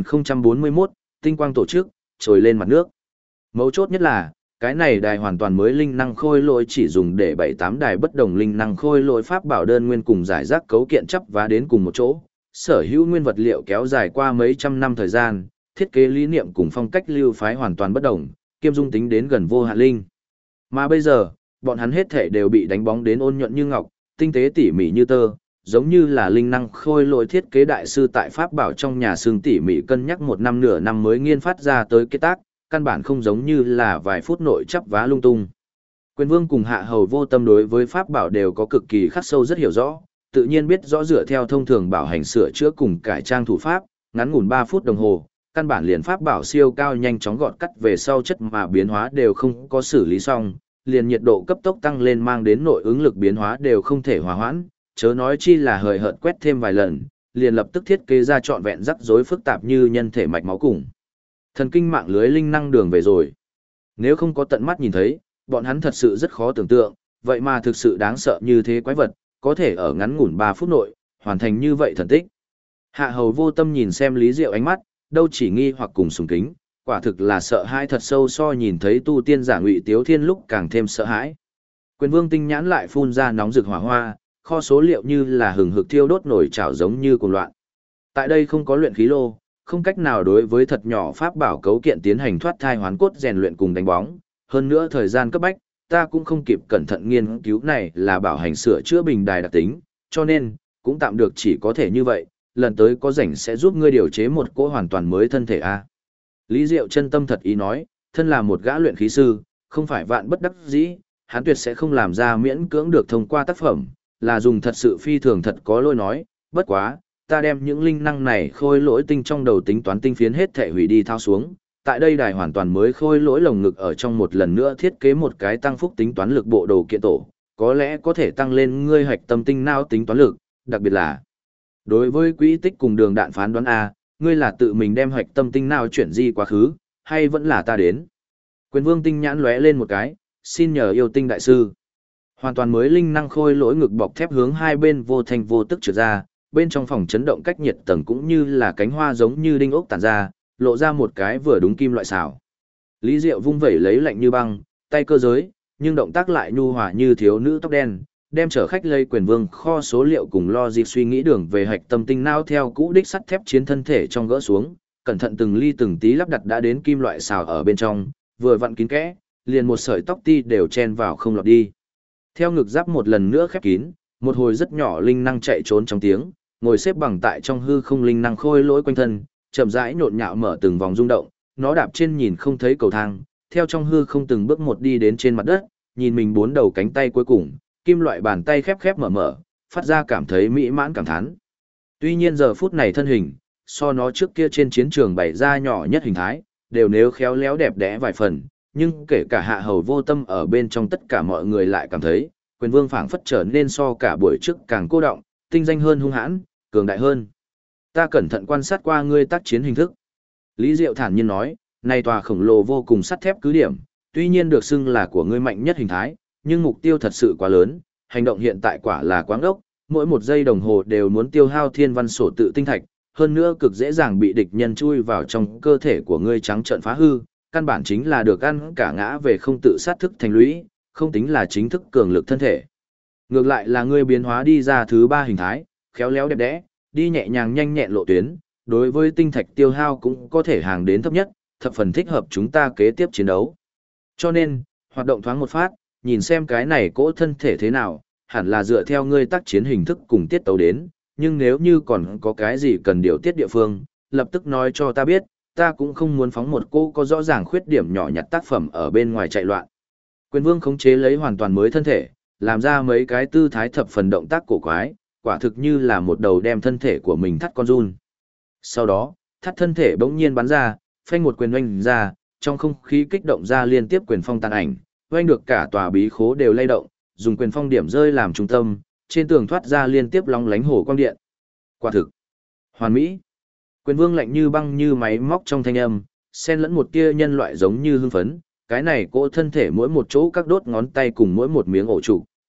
2041, tinh quang tổ chức, trồi lên mặt nước. Mấu chốt nhất là, cái này đài hoàn toàn mới linh năng khôi lỗi chỉ dùng để 7-8 đài bất đồng linh năng khôi lỗi pháp bảo đơn nguyên cùng giải rác cấu kiện chấp vá đến cùng một chỗ. Sở hữu nguyên vật liệu kéo dài qua mấy trăm năm thời gian, thiết kế lý niệm cùng phong cách lưu phái hoàn toàn bất đồng, kiêm dung tính đến gần vô hạn linh. Mà bây giờ, bọn hắn hết thể đều bị đánh bóng đến ôn nhuận như ngọc, tinh tế tỉ mỉ như tơ, giống như là linh năng khôi lỗi thiết kế đại sư tại pháp bảo trong nhà xương tỉ mỉ cân nhắc một năm nửa năm mới nghiên phát ra tới kết tác, căn bản không giống như là vài phút nội chắp vá lung tung. Quyền Vương cùng Hạ Hầu Vô Tâm đối với pháp bảo đều có cực kỳ khắc sâu rất hiểu rõ, tự nhiên biết rõ dựa theo thông thường bảo hành sửa chữa cùng cải trang thủ pháp, ngắn ngủn 3 phút đồng hồ, căn bản liền pháp bảo siêu cao nhanh chóng gọt cắt về sau chất mà biến hóa đều không có xử lý xong, liền nhiệt độ cấp tốc tăng lên mang đến nội ứng lực biến hóa đều không thể hòa hoãn, chớ nói chi là hời hợt quét thêm vài lần, liền lập tức thiết kế ra trọn vẹn rắc rối phức tạp như nhân thể mạch máu cùng thần kinh mạng lưới linh năng đường về rồi. Nếu không có tận mắt nhìn thấy, bọn hắn thật sự rất khó tưởng tượng, vậy mà thực sự đáng sợ như thế quái vật, có thể ở ngắn ngủn 3 phút nội, hoàn thành như vậy thần tích. Hạ Hầu Vô Tâm nhìn xem Lý Diệu ánh mắt, đâu chỉ nghi hoặc cùng sùng kính, quả thực là sợ hãi thật sâu so nhìn thấy tu tiên giả Ngụy Tiếu Thiên lúc càng thêm sợ hãi. Quyền Vương tinh nhãn lại phun ra nóng rực hỏa hoa, kho số liệu như là hừng hực thiêu đốt nổi chảo giống như cuồng loạn. Tại đây không có luyện khí lô, không cách nào đối với thật nhỏ pháp bảo cấu kiện tiến hành thoát thai hoán cốt rèn luyện cùng đánh bóng, hơn nữa thời gian cấp bách, ta cũng không kịp cẩn thận nghiên cứu này là bảo hành sửa chữa bình đài đặc tính, cho nên cũng tạm được chỉ có thể như vậy, lần tới có rảnh sẽ giúp ngươi điều chế một cỗ hoàn toàn mới thân thể a. Lý Diệu chân tâm thật ý nói, thân là một gã luyện khí sư, không phải vạn bất đắc dĩ, hắn tuyệt sẽ không làm ra miễn cưỡng được thông qua tác phẩm, là dùng thật sự phi thường thật có lỗi nói, bất quá, ta đem những linh năng này khôi lỗi tinh trong đầu tính toán tinh phiến hết thể hủy đi thao xuống, tại đây đài hoàn toàn mới khôi lỗi lồng ngực ở trong một lần nữa thiết kế một cái tăng phúc tính toán lực bộ đồ kiện tổ, có lẽ có thể tăng lên ngươi hạch tâm tinh não tính toán lực, đặc biệt là đối với quỹ tích cùng đường đạn phán đoán A, ngươi là tự mình đem hạch tâm tinh não chuyển di quá khứ, hay vẫn là ta đến. Quyền Vương tinh nhãn lóe lên một cái, xin nhờ yêu tinh đại sư. Hoàn toàn mới linh năng khôi lỗi ngực bọc thép hướng hai bên vô thanh vô tức trượt ra, bên trong phòng chấn động cách nhiệt tầng cũng như là cánh hoa giống như đinh ốc tản ra, lộ ra một cái vừa đúng kim loại xảo. Lý Diệu vung vẩy lấy lạnh như băng, tay cơ giới, nhưng động tác lại nhu hòa như thiếu nữ tóc đen, đem chở khách lây Quyền Vương kho số liệu cùng lo dịp suy nghĩ đường về hạch tâm tinh não theo cũ đích sắt thép chiến thân thể trong gỡ xuống, cẩn thận từng ly từng tí lắp đặt đã đến kim loại xào ở bên trong, vừa vặn kín kẽ, liền một sợi tóc ti đều chen vào không lọt đi. Theo ngực giáp một lần nữa khép kín, một hồi rất nhỏ linh năng chạy trốn trong tiếng, ngồi xếp bằng tại trong hư không linh năng khôi lỗi quanh thân, chậm rãi nhộn nhạo mở từng vòng rung động, nó đạp trên nhìn không thấy cầu thang, theo trong hư không từng bước một đi đến trên mặt đất, nhìn mình 4 đầu cánh tay cuối cùng, kim loại bàn tay khép khép mở mở, phát ra cảm thấy mỹ mãn cảm thán. Tuy nhiên giờ phút này thân hình, so nó trước kia trên chiến trường bày ra nhỏ nhất hình thái, đều nếu khéo léo đẹp đẽ vài phần, nhưng kể cả Hạ Hầu Vô Tâm ở bên trong tất cả mọi người lại cảm thấy, Quyền Vương phảng phất trở nên so cả buổi trước càng cô động, tinh danh hơn hung hãn, cường đại hơn. Ta cẩn thận quan sát qua ngươi tác chiến hình thức. Lý Diệu thản nhiên nói, này tòa khổng lồ vô cùng sắt thép cứ điểm, tuy nhiên được xưng là của ngươi mạnh nhất hình thái, nhưng mục tiêu thật sự quá lớn, hành động hiện tại quả là quá ngốc, mỗi một giây đồng hồ đều muốn tiêu hao thiên văn sổ tự tinh thạch, hơn nữa cực dễ dàng bị địch nhân chui vào trong cơ thể của ngươi trắng trợn phá hư, căn bản chính là được ăn cả ngã về không tự sát thức thành lũy, không tính là chính thức cường lực thân thể. Ngược lại là ngươi biến hóa đi ra thứ 3 hình thái, khéo léo đẹp đẽ, đi nhẹ nhàng nhanh nhẹn lộ tuyến, đối với tinh thạch tiêu hao cũng có thể hàng đến thấp nhất, thập phần thích hợp chúng ta kế tiếp chiến đấu. Cho nên, hoạt động thoáng một phát, nhìn xem cái này cỗ thân thể thế nào, hẳn là dựa theo ngươi tác chiến hình thức cùng tiết tấu đến, nhưng nếu như còn có cái gì cần điều tiết địa phương, lập tức nói cho ta biết, ta cũng không muốn phóng một cô có rõ ràng khuyết điểm nhỏ nhặt tác phẩm ở bên ngoài chạy loạn. Quyền Vương khống chế lấy hoàn toàn mới thân thể, làm ra mấy cái tư thái thập phần động tác cổ quái, quả thực như là một đầu đem thân thể của mình thắt con run. Sau đó, thắt thân thể bỗng nhiên bắn ra, phanh một quyền oanh ra, trong không khí kích động ra liên tiếp quyền phong tàn ảnh, oanh được cả tòa bí khố đều lay động, dùng quyền phong điểm rơi làm trung tâm, trên tường thoát ra liên tiếp lóng lánh hổ quang điện. Quả thực, hoàn mỹ. Quyền Vương lạnh như băng như máy móc trong thanh âm, xen lẫn một tia nhân loại giống như hưng phấn, cái này cỗ thân thể mỗi một chỗ các đốt ngón tay cùng mỗi một miếng ổ trụ,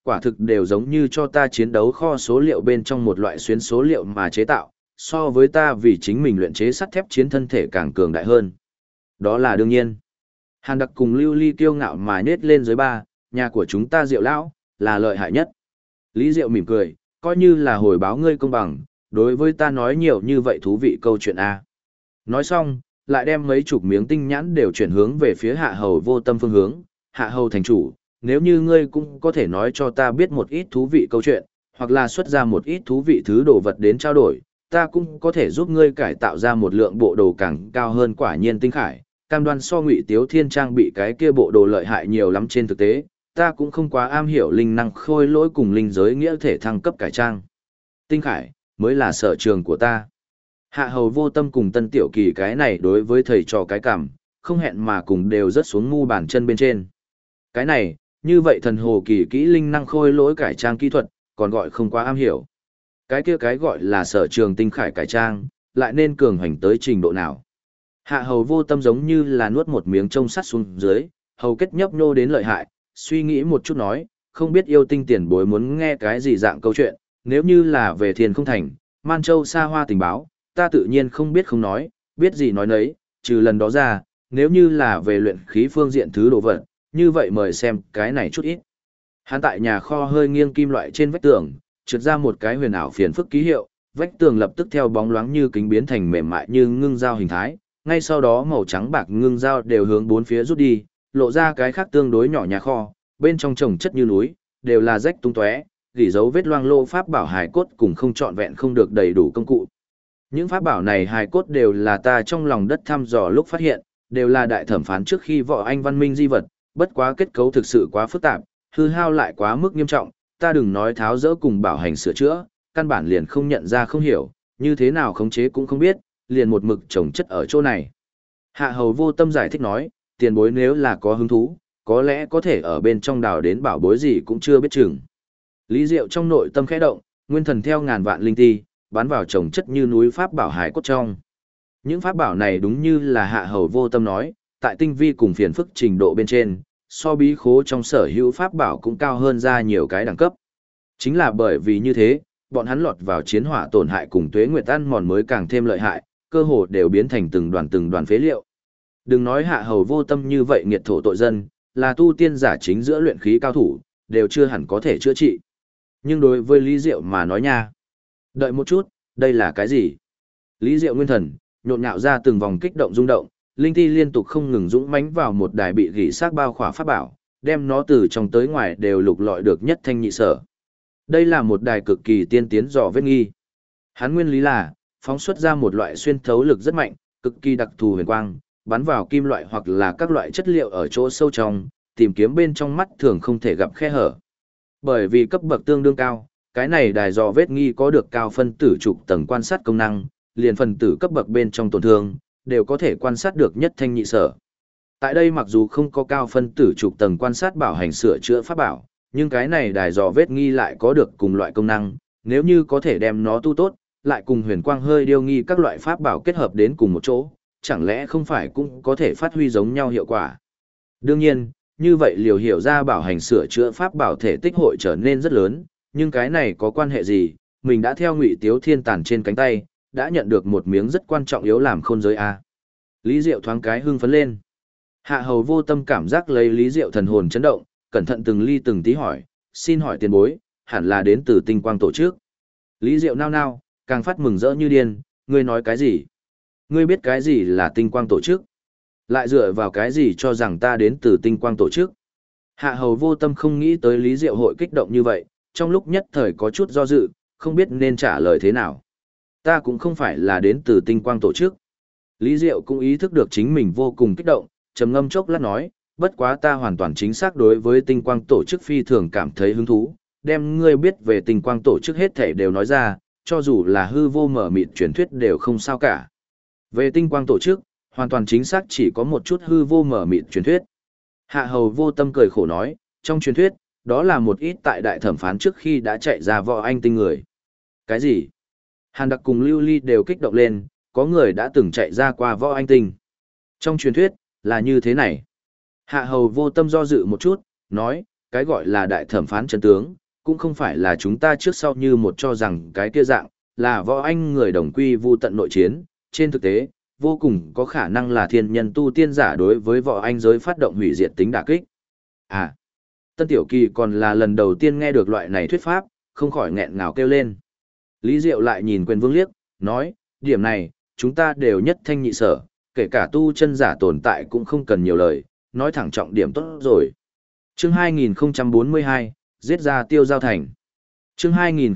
quả thực đều giống như cho ta chiến đấu kho số liệu bên trong một loại xuyến số liệu mà chế tạo, so với ta vì chính mình luyện chế sắt thép chiến thân thể càng cường đại hơn. Đó là đương nhiên. Hàn Đặc cùng Lưu Ly kiêu ngạo mà nết lên dưới ba, nhà của chúng ta Diệu lão là lợi hại nhất. Lý Diệu mỉm cười, coi như là hồi báo ngươi công bằng, đối với ta nói nhiều như vậy thú vị câu chuyện A. Nói xong, lại đem mấy chục miếng tinh nhãn đều chuyển hướng về phía Hạ Hầu Vô Tâm phương hướng. Hạ Hầu thành chủ, nếu như ngươi cũng có thể nói cho ta biết một ít thú vị câu chuyện, hoặc là xuất ra một ít thú vị thứ đồ vật đến trao đổi, ta cũng có thể giúp ngươi cải tạo ra một lượng bộ đồ càng cao hơn Quả Nhiên Tinh Khải. Cam đoan so Ngụy Tiếu Thiên trang bị cái kia bộ đồ lợi hại nhiều lắm trên thực tế, ta cũng không quá am hiểu linh năng khôi lỗi cùng linh giới nghĩa thể thăng cấp cải trang. Tinh Khải mới là sở trường của ta. Hạ Hầu Vô Tâm cùng Tân Tiểu Kỳ cái này đối với thầy trò cái cảm, không hẹn mà cùng đều rớt xuống mu bàn chân bên trên. Cái này, như vậy thần hồ kỳ kỹ linh năng khôi lỗi cải trang kỹ thuật, còn gọi không quá am hiểu. Cái kia cái gọi là sở trường Tinh Khải cải trang, lại nên cường hành tới trình độ nào. Hạ Hầu Vô Tâm giống như là nuốt một miếng trông sắt xuống dưới, hầu kết nhấp nhô đến lợi hại, suy nghĩ một chút nói, không biết yêu tinh tiền bối muốn nghe cái gì dạng câu chuyện, nếu như là về Thiên Không Thành, Man Châu xa hoa tình báo, ta tự nhiên không biết không nói, biết gì nói nấy, trừ lần đó ra, nếu như là về luyện khí phương diện thứ đồ vật, như vậy mời xem cái này chút ít. Hắn tại nhà kho hơi nghiêng kim loại trên vách tường, trượt ra một cái huyền ảo phiền phức ký hiệu, vách tường lập tức theo bóng loáng như kính biến thành mềm mại như ngưng dao hình thái, ngay sau đó màu trắng bạc ngưng dao đều hướng bốn phía rút đi, lộ ra cái khác tương đối nhỏ nhà kho, bên trong trồng chất như núi, đều là rách tung tóe, gỉ dấu vết loang lô pháp bảo hài cốt cùng không trọn vẹn không được đầy đủ công cụ. Những pháp bảo này hài cốt đều là ta trong lòng đất thăm dò lúc phát hiện, đều là đại thẩm phán trước khi võ anh văn minh di vật, bất quá kết cấu thực sự quá phức tạp, hư hao lại quá mức nghiêm trọng, ta đừng nói tháo dỡ cùng bảo hành sửa chữa, căn bản liền không nhận ra không hiểu, như thế nào khống chế cũng không biết, liền một mực trồng chất ở chỗ này. Hạ Hầu Vô Tâm giải thích nói, tiền bối nếu là có hứng thú, có lẽ có thể ở bên trong đào đến bảo bối gì cũng chưa biết chừng. Lý Diệu trong nội tâm khẽ động, nguyên thần theo ngàn vạn linh ti, bắn vào trồng chất như núi pháp bảo hải cốt trong. Những pháp bảo này đúng như là Hạ Hầu Vô Tâm nói, tại tinh vi cùng phiền phức trình độ bên trên, so bí khố trong sở hữu pháp bảo cũng cao hơn ra nhiều cái đẳng cấp. Chính là bởi vì như thế, bọn hắn lọt vào chiến hỏa tổn hại cùng tuế nguyệt ăn mòn mới càng thêm lợi hại, cơ hồ đều biến thành từng đoàn phế liệu. Đừng nói Hạ Hầu Vô Tâm như vậy nghiệt thổ tội dân, là tu tiên giả chính giữa luyện khí cao thủ, đều chưa hẳn có thể chữa trị. Nhưng đối với Lý Diệu mà nói nha, đợi một chút, đây là cái gì? Lý Diệu nguyên thần, nhộn nhạo ra từng vòng kích động rung động, linh ti liên tục không ngừng dũng mãnh vào một đài bị gỉ xác bao khỏa pháp bảo, đem nó từ trong tới ngoài đều lục lọi được nhất thanh nhị sở. Đây là một đài cực kỳ tiên tiến dò vết nghi. Hắn nguyên lý là phóng xuất ra một loại xuyên thấu lực rất mạnh, cực kỳ đặc thù huyền quang, bắn vào kim loại hoặc là các loại chất liệu ở chỗ sâu trong, tìm kiếm bên trong mắt thường không thể gặp khe hở. Bởi vì cấp bậc tương đương cao, cái này đài dò vết nghi có được cao phân tử trục tầng quan sát công năng, liền phân tử cấp bậc bên trong tổn thương, đều có thể quan sát được nhất thanh nhị sở. Tại đây mặc dù không có cao phân tử trục tầng quan sát bảo hành sửa chữa pháp bảo, nhưng cái này đài dò vết nghi lại có được cùng loại công năng, nếu như có thể đem nó tu tốt, lại cùng huyền quang hơi điêu nghi các loại pháp bảo kết hợp đến cùng một chỗ, chẳng lẽ không phải cũng có thể phát huy giống nhau hiệu quả. Đương nhiên, như vậy liều hiểu ra bảo hành sửa chữa pháp bảo thể tích hội trở nên rất lớn, nhưng cái này có quan hệ gì, mình đã theo Ngụy Tiếu Thiên tàn trên cánh tay, đã nhận được một miếng rất quan trọng yếu làm khôn giới a. Lý Diệu thoáng cái hưng phấn lên. Hạ Hầu Vô Tâm cảm giác lấy Lý Diệu thần hồn chấn động, cẩn thận từng ly từng tí hỏi, xin hỏi tiền bối, hẳn là đến từ tinh quang tổ chức. Lý Diệu nao nao, càng phát mừng rỡ như điên, ngươi nói cái gì? Ngươi biết cái gì là tinh quang tổ chức? Lại dựa vào cái gì cho rằng ta đến từ tinh quang tổ chức? Hạ Hầu Vô Tâm không nghĩ tới Lý Diệu hội kích động như vậy, trong lúc nhất thời có chút do dự, không biết nên trả lời thế nào. Ta cũng không phải là đến từ tinh quang tổ chức. Lý Diệu cũng ý thức được chính mình vô cùng kích động, trầm ngâm chốc lát nói, bất quá ta hoàn toàn chính xác đối với tinh quang tổ chức phi thường cảm thấy hứng thú, đem ngươi biết về tinh quang tổ chức hết thảy đều nói ra, cho dù là hư vô mở mịt truyền thuyết đều không sao cả. Về tinh quang tổ chức, hoàn toàn chính xác chỉ có một chút hư vô mở mịt truyền thuyết. Hạ Hầu Vô Tâm cười khổ nói, trong truyền thuyết, đó là một ít tại đại thẩm phán trước khi đã chạy ra võ anh tinh người. Cái gì? Hàn Đặc cùng Lưu Ly đều kích động lên, có người đã từng chạy ra qua võ anh tinh. Trong truyền thuyết, là như thế này. Hạ Hầu Vô Tâm do dự một chút, nói, cái gọi là đại thẩm phán chân tướng, cũng không phải là chúng ta trước sau như một cho rằng cái kia dạng, là võ anh người đồng quy vu tận nội chiến, trên thực tế, vô cùng có khả năng là thiên nhân tu tiên giả đối với võ anh giới phát động hủy diệt tính đả kích. À, Tân Tiểu Kỳ còn là lần đầu tiên nghe được loại này thuyết pháp, không khỏi nghẹn ngào kêu lên. Lý Diệu lại nhìn Quyền Vương liếc, nói, điểm này, chúng ta đều nhất thanh nhị sở, kể cả tu chân giả tồn tại cũng không cần nhiều lời, nói thẳng trọng điểm tốt rồi. Chương 2042, giết ra Tiêu Giao Thành. Chương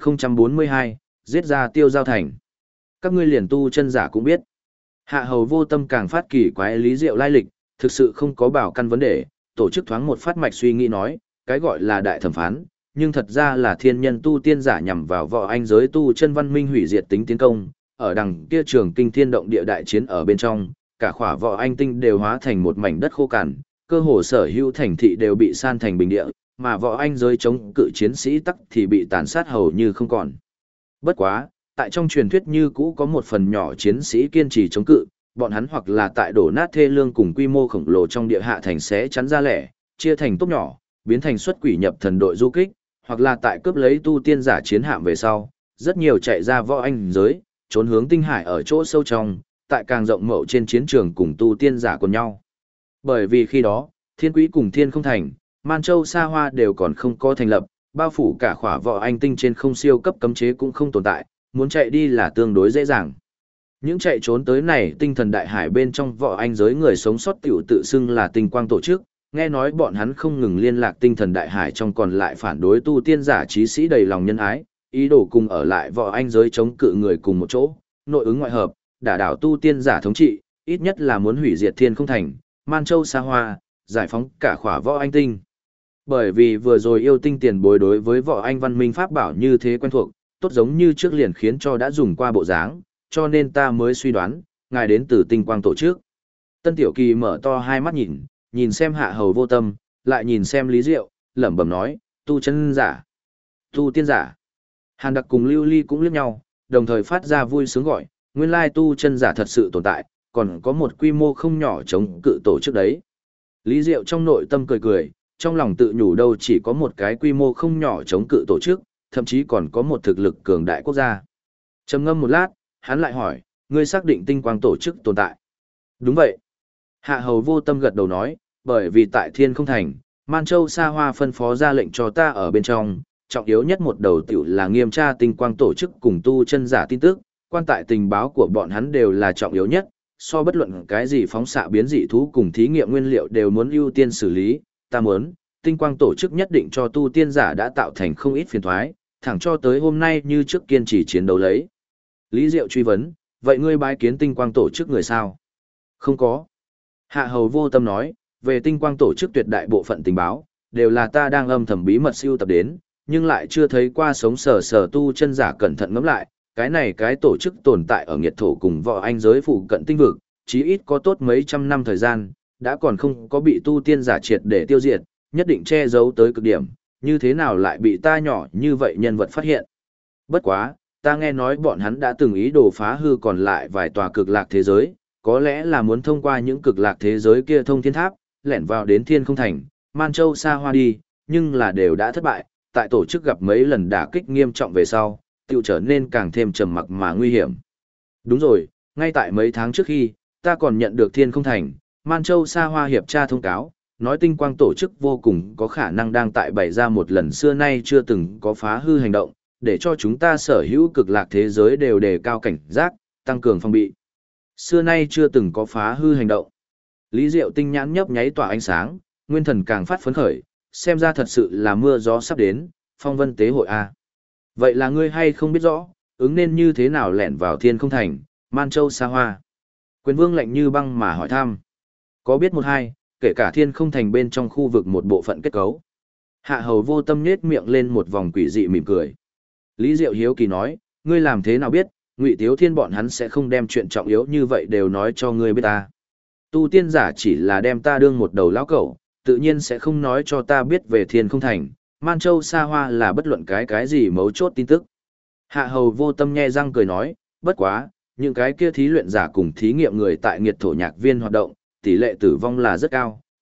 2042, giết ra Tiêu Giao Thành. Các ngươi liền tu chân giả cũng biết. Hạ Hầu Vô Tâm càng phát kỳ quái Lý Diệu lai lịch, thực sự không có bảo căn vấn đề, tổ chức thoáng một phát mạch suy nghĩ nói, cái gọi là đại thẩm phán, nhưng thật ra là thiên nhân tu tiên giả nhằm vào võ anh giới tu chân văn minh hủy diệt tính tiến công, ở đằng kia trường kinh thiên động địa đại chiến ở bên trong, cả khỏa võ anh tinh đều hóa thành một mảnh đất khô cằn, cơ hồ sở hữu thành thị đều bị san thành bình địa, mà võ anh giới chống cự chiến sĩ tắc thì bị tàn sát hầu như không còn. Bất quá, tại trong truyền thuyết như cũ có một phần nhỏ chiến sĩ kiên trì chống cự, bọn hắn hoặc là tại đổ nát thê lương cùng quy mô khổng lồ trong địa hạ thành xé chắn ra lẻ, chia thành tốp nhỏ, biến thành xuất quỷ nhập thần đội du kích, hoặc là tại cướp lấy tu tiên giả chiến hạm về sau, rất nhiều chạy ra võ anh giới, trốn hướng tinh hải ở chỗ sâu trong, tại càng rộng mậu trên chiến trường cùng tu tiên giả cùng nhau. Bởi vì khi đó, Thiên Quý cùng Thiên Không Thành, Man Châu Sa Hoa đều còn không có thành lập, bao phủ cả khỏa võ anh tinh trên không siêu cấp cấm chế cũng không tồn tại, muốn chạy đi là tương đối dễ dàng. Những chạy trốn tới này tinh thần đại hải bên trong võ anh giới người sống sót tiểu tự xưng là tinh quang tổ chức, nghe nói bọn hắn không ngừng liên lạc tinh thần đại hải trong còn lại phản đối tu tiên giả trí sĩ đầy lòng nhân ái, ý đồ cùng ở lại võ anh giới chống cự người cùng một chỗ, nội ứng ngoại hợp, đả đảo tu tiên giả thống trị, ít nhất là muốn hủy diệt Thiên Không Thành, Man Châu Sa Hoa, giải phóng cả khỏa võ anh tinh. Bởi vì vừa rồi yêu tinh tiền bối đối với võ anh văn minh pháp bảo như thế quen thuộc, tốt giống như trước liền khiến cho đã dùng qua bộ dáng, cho nên ta mới suy đoán, ngài đến từ tinh quang tổ chức. Tân Tiểu Kỳ mở to hai mắt nhìn xem Hạ Hầu Vô Tâm, lại nhìn xem Lý Diệu, lẩm bẩm nói, tu chân giả, tu tiên giả. Hàn Đặc cùng Lưu Ly cũng liếc nhau, đồng thời phát ra vui sướng gọi, nguyên lai tu chân giả thật sự tồn tại, còn có một quy mô không nhỏ chống cự tổ chức đấy. Lý Diệu trong nội tâm cười cười, trong lòng tự nhủ đâu chỉ có một cái quy mô không nhỏ chống cự tổ chức, thậm chí còn có một thực lực cường đại quốc gia. Trầm ngâm một lát, hắn lại hỏi, ngươi xác định tinh quang tổ chức tồn tại? Đúng vậy. Hạ Hầu Vô Tâm gật đầu nói, bởi vì tại Thiên Không Thành, Man Châu Sa Hoa phân phó ra lệnh cho ta ở bên trong, trọng yếu nhất một đầu tiểu là nghiêm tra tinh quang tổ chức cùng tu chân giả tin tức, quan tại tình báo của bọn hắn đều là trọng yếu nhất, so bất luận cái gì phóng xạ biến dị thú cùng thí nghiệm nguyên liệu đều muốn ưu tiên xử lý, ta muốn, tinh quang tổ chức nhất định cho tu tiên giả đã tạo thành không ít phiền thoái, thẳng cho tới hôm nay như trước kiên trì chiến đấu lấy. Lý Diệu truy vấn, vậy ngươi bái kiến tinh quang tổ chức người sao? Không có. Hạ Hầu Vô Tâm nói, về tinh quang tổ chức tuyệt đại bộ phận tình báo, đều là ta đang âm thầm bí mật siêu tập đến, nhưng lại chưa thấy qua sống sờ tu chân giả cẩn thận ngẫm lại, cái này cái tổ chức tồn tại ở nghiệt thổ cùng võ anh giới phụ cận tinh vực, chí ít có tốt mấy trăm năm thời gian, đã còn không có bị tu tiên giả triệt để tiêu diệt, nhất định che giấu tới cực điểm, như thế nào lại bị ta nhỏ như vậy nhân vật phát hiện. Bất quá, ta nghe nói bọn hắn đã từng ý đồ phá hư còn lại vài tòa cực lạc thế giới, có lẽ là muốn thông qua những cực lạc thế giới kia thông thiên tháp, lẻn vào đến Thiên Không Thành, Man Châu Sa Hoa đi, nhưng là đều đã thất bại, tại tổ chức gặp mấy lần đả kích nghiêm trọng về sau, tiểu trở nên càng thêm trầm mặc mà nguy hiểm. Đúng rồi, ngay tại mấy tháng trước khi, ta còn nhận được Thiên Không Thành, Man Châu Sa Hoa hiệp tra thông cáo, nói tinh quang tổ chức vô cùng có khả năng đang tại bày ra một lần xưa nay chưa từng có phá hư hành động, để cho chúng ta sở hữu cực lạc thế giới đều đề cao cảnh giác, tăng cường phòng bị. Xưa nay chưa từng có phá hư hành động. Lý Diệu tinh nhãn nhấp nháy tỏa ánh sáng, nguyên thần càng phát phấn khởi, xem ra thật sự là mưa gió sắp đến, phong vân tế hội A. Vậy là ngươi hay không biết rõ, ứng nên như thế nào lẻn vào Thiên Không Thành, Man Châu Sa Hoa? Quyền Vương lạnh như băng mà hỏi thăm. Có biết một hai, kể cả Thiên Không Thành bên trong khu vực một bộ phận kết cấu. Hạ Hầu Vô Tâm nhếch miệng lên một vòng quỷ dị mỉm cười. Lý Diệu hiếu kỳ nói, ngươi làm thế nào biết, Ngụy Tiếu Thiên bọn hắn sẽ không đem chuyện trọng yếu như vậy đều nói cho ngươi biết ta. Tu tiên giả chỉ là đem ta đương một đầu lão cẩu, tự nhiên sẽ không nói cho ta biết về Thiên Không Thành, Man Châu Sa Hoa là bất luận cái gì mấu chốt tin tức. Hạ Hầu Vô Tâm nhe răng cười nói, bất quá, những cái kia thí luyện giả cùng thí nghiệm người tại nghiệt thổ nhạc viên hoạt động, tỷ lệ tử vong là rất cao,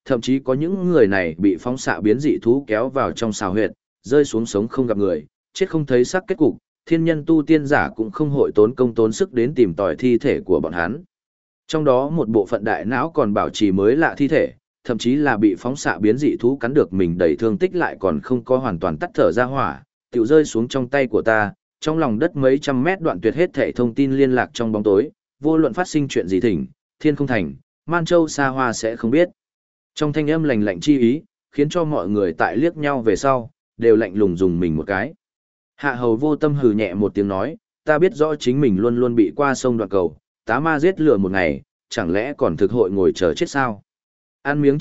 Thậm chí có những người này bị phóng xạ biến dị thú kéo vào trong xào huyệt, rơi xuống sống không gặp người, chết không thấy xác kết cục, thiên nhân tu tiên giả cũng không hội tốn công tốn sức đến tìm tòi thi thể của bọn hắn. Trong đó một bộ phận đại não còn bảo trì mới lạ thi thể, thậm chí là bị phóng xạ biến dị thú cắn được mình đầy thương tích lại còn không có hoàn toàn tắt thở ra hỏa, tiểu rơi xuống trong tay của ta, trong lòng đất mấy trăm mét đoạn tuyệt hết thể thông tin liên lạc trong bóng tối, vô luận phát sinh chuyện gì thỉnh, thiên không thành, Man Châu xa hoa sẽ không biết. Trong thanh âm lạnh lạnh chi ý, khiến cho mọi người tại liếc nhau về sau, đều lạnh lùng dùng mình một cái. Hạ hầu vô tâm hừ nhẹ một tiếng nói, ta biết rõ chính mình luôn luôn bị qua sông đoạn cầu, tá ma giết lừa một ngày, chẳng lẽ còn thực hội ngồi chờ chết sao? Ăn miếng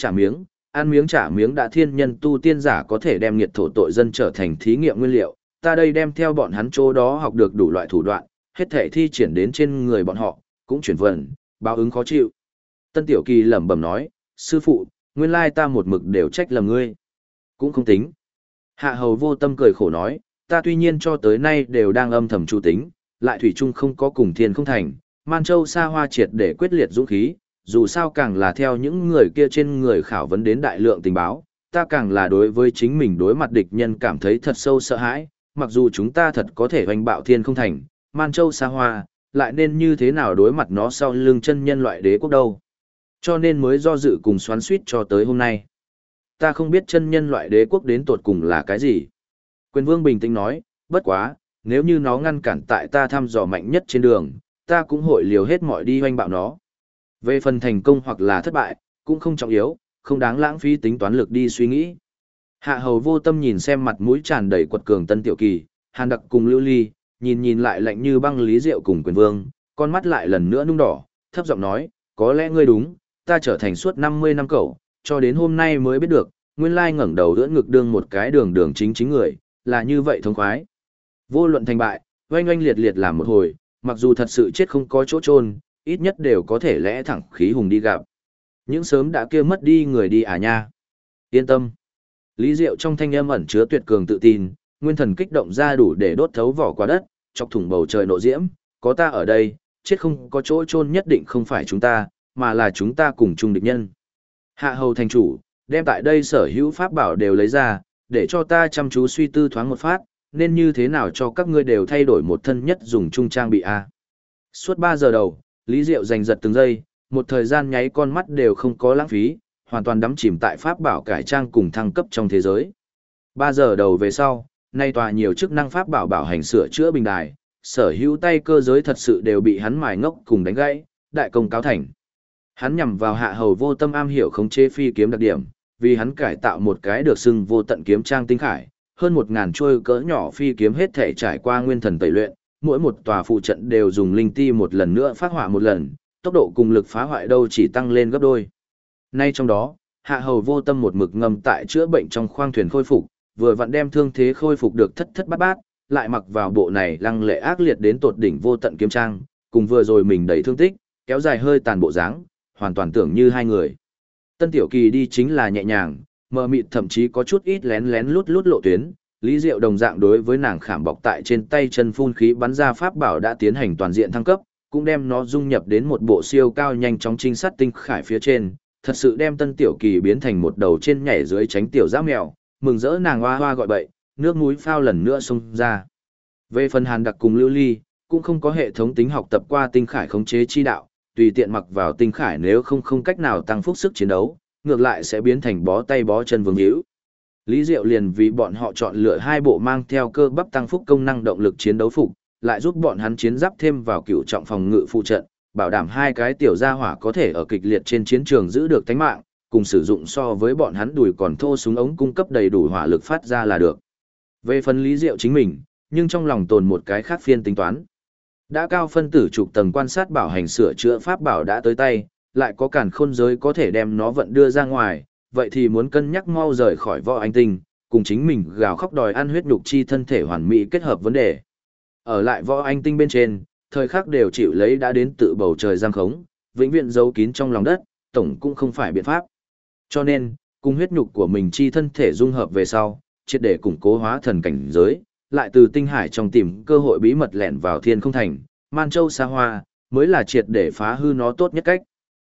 trả miếng đã thiên nhân tu tiên giả có thể đem nghiệt thổ tội dân trở thành thí nghiệm nguyên liệu, ta đây đem theo bọn hắn chỗ đó học được đủ loại thủ đoạn, hết thể thi triển đến trên người bọn họ, cũng chuyển vần, báo ứng khó chịu. Tân Tiểu Kỳ lẩm bẩm nói, sư phụ, nguyên lai ta một mực đều trách lầm ngươi. Cũng không tính. Hạ hầu vô tâm cười khổ nói, ta tuy nhiên cho tới nay đều đang âm thầm chu tính, lại thủy chung không có cùng thiên không thành, Man Châu xa hoa triệt để quyết liệt dũng khí, dù sao càng là theo những người kia trên người khảo vấn đến đại lượng tình báo, ta càng là đối với chính mình đối mặt địch nhân cảm thấy thật sâu sợ hãi, mặc dù chúng ta thật có thể hoành bạo thiên không thành, Man Châu xa hoa, lại nên như thế nào đối mặt nó sau lưng chân nhân loại đế quốc đâu. Cho nên mới do dự cùng xoắn suýt cho tới hôm nay. Ta không biết chân nhân loại đế quốc đến tột cùng là cái gì. Quyền vương bình tĩnh nói, bất quá, nếu như nó ngăn cản tại ta thăm dò mạnh nhất trên đường, ta cũng hội liều hết mọi đi hoành bạo nó. Về phần thành công hoặc là thất bại, cũng không trọng yếu, không đáng lãng phí tính toán lực đi suy nghĩ. Hạ hầu vô tâm nhìn xem mặt mũi tràn đầy quật cường Tân Tiểu Kỳ, Hàn Đặc cùng Lưu Ly, nhìn lại lạnh như băng Lý Diệu cùng Quyền Vương, con mắt lại lần nữa nung đỏ, thấp giọng nói, có lẽ ngươi đúng, ta trở thành suốt 50 năm cậu, cho đến hôm nay mới biết được, nguyên lai ngẩng đầu đỡ ngực đương một cái đường chính người, là như vậy thông khoái. Vô luận thành bại, oanh oanh liệt liệt làm một hồi, mặc dù thật sự chết không có chỗ chôn, ít nhất đều có thể lẽ thẳng khí hùng đi gặp. Những sớm đã kia mất đi người đi à nha. Yên tâm. Lý Diệu trong thanh âm ẩn chứa tuyệt cường tự tin, nguyên thần kích động ra đủ để đốt thấu vỏ qua đất, chọc thủng bầu trời nộ diễm, có ta ở đây, chết không có chỗ chôn nhất định không phải chúng ta, mà là chúng ta cùng chung địch nhân. Hạ hầu thành chủ, đem tại đây sở hữu pháp bảo đều lấy ra, để cho ta chăm chú suy tư thoáng một phát, nên như thế nào cho các ngươi đều thay đổi một thân nhất dùng chung trang bị a. Suốt 3 giờ đầu, Lý Diệu giành giật từng giây, một thời gian nháy con mắt đều không có lãng phí, hoàn toàn đắm chìm tại pháp bảo cải trang cùng thăng cấp trong thế giới. 3 giờ đầu về sau, nay tòa nhiều chức năng pháp bảo bảo hành sửa chữa bình đài, sở hữu tay cơ giới thật sự đều bị hắn mài ngốc cùng đánh gãy, đại công cáo thành. Hắn nhằm vào hạ hầu vô tâm am hiểu khống chế phi kiếm đặc điểm, vì hắn cải tạo một cái được xưng vô tận kiếm trang tinh khải, hơn 1000 trôi cỡ nhỏ phi kiếm hết thể trải qua nguyên thần tẩy luyện, mỗi một tòa phụ trận đều dùng linh ti một lần nữa phát hỏa một lần, tốc độ cùng lực phá hoại đâu chỉ tăng lên gấp đôi. Nay trong đó, hạ hầu vô tâm một mực ngâm tại chữa bệnh trong khoang thuyền khôi phục, vừa vặn đem thương thế khôi phục được thất thất bát bát, lại mặc vào bộ này lăng lệ ác liệt đến tột đỉnh vô tận kiếm trang, cùng vừa rồi mình đầy thương tích, kéo dài hơi tàn bộ dáng, hoàn toàn tưởng như hai người. Tân Tiểu Kỳ đi chính là nhẹ nhàng, mờ mịt thậm chí có chút ít lén lén lút lút lộ tuyến, Lý Diệu đồng dạng đối với nàng khảm bọc tại trên tay chân phun khí bắn ra pháp bảo đã tiến hành toàn diện thăng cấp, cũng đem nó dung nhập đến một bộ siêu cao nhanh chóng trinh sát tinh khải phía trên, thật sự đem Tân Tiểu Kỳ biến thành một đầu trên nhảy dưới tránh tiểu dã mèo, mừng rỡ nàng hoa hoa gọi bậy, nước mũi phao lần nữa xông ra. Về phần Hàn Đặc cùng Lưu Ly, cũng không có hệ thống tính học tập qua tinh khải khống chế chi đạo, tùy tiện mặc vào tinh khải nếu không cách nào tăng phúc sức chiến đấu, ngược lại sẽ biến thành bó tay bó chân vương hữu. Lý Diệu liền vì bọn họ chọn lựa 2 bộ mang theo cơ bắp tăng phúc công năng động lực chiến đấu phục, lại giúp bọn hắn chiến giáp thêm vào cựu trọng phòng ngự phụ trận, bảo đảm 2 cái tiểu gia hỏa có thể ở kịch liệt trên chiến trường giữ được tánh mạng, cùng sử dụng so với bọn hắn đùi còn thô súng ống cung cấp đầy đủ hỏa lực phát ra là được. Về phần Lý Diệu chính mình, nhưng trong lòng tồn một cái khác phiên tính toán. Đã cao phân tử trục tầng quan sát bảo hành sửa chữa pháp bảo đã tới tay, lại có càn khôn giới có thể đem nó vận đưa ra ngoài, vậy thì muốn cân nhắc mau rời khỏi võ anh tinh, cùng chính mình gào khóc đòi ăn huyết nhục chi thân thể hoàn mỹ kết hợp vấn đề. Ở lại võ anh tinh bên trên, thời khắc đều chịu lấy đã đến tự bầu trời giam khống, vĩnh viễn giấu kín trong lòng đất, tổng cũng không phải biện pháp. Cho nên, cùng huyết nhục của mình chi thân thể dung hợp về sau, triệt để củng cố hóa thần cảnh giới, lại từ tinh hải trong tìm cơ hội bí mật lẻn vào thiên không thành, Man Châu xa hoa, mới là triệt để phá hư nó tốt nhất cách.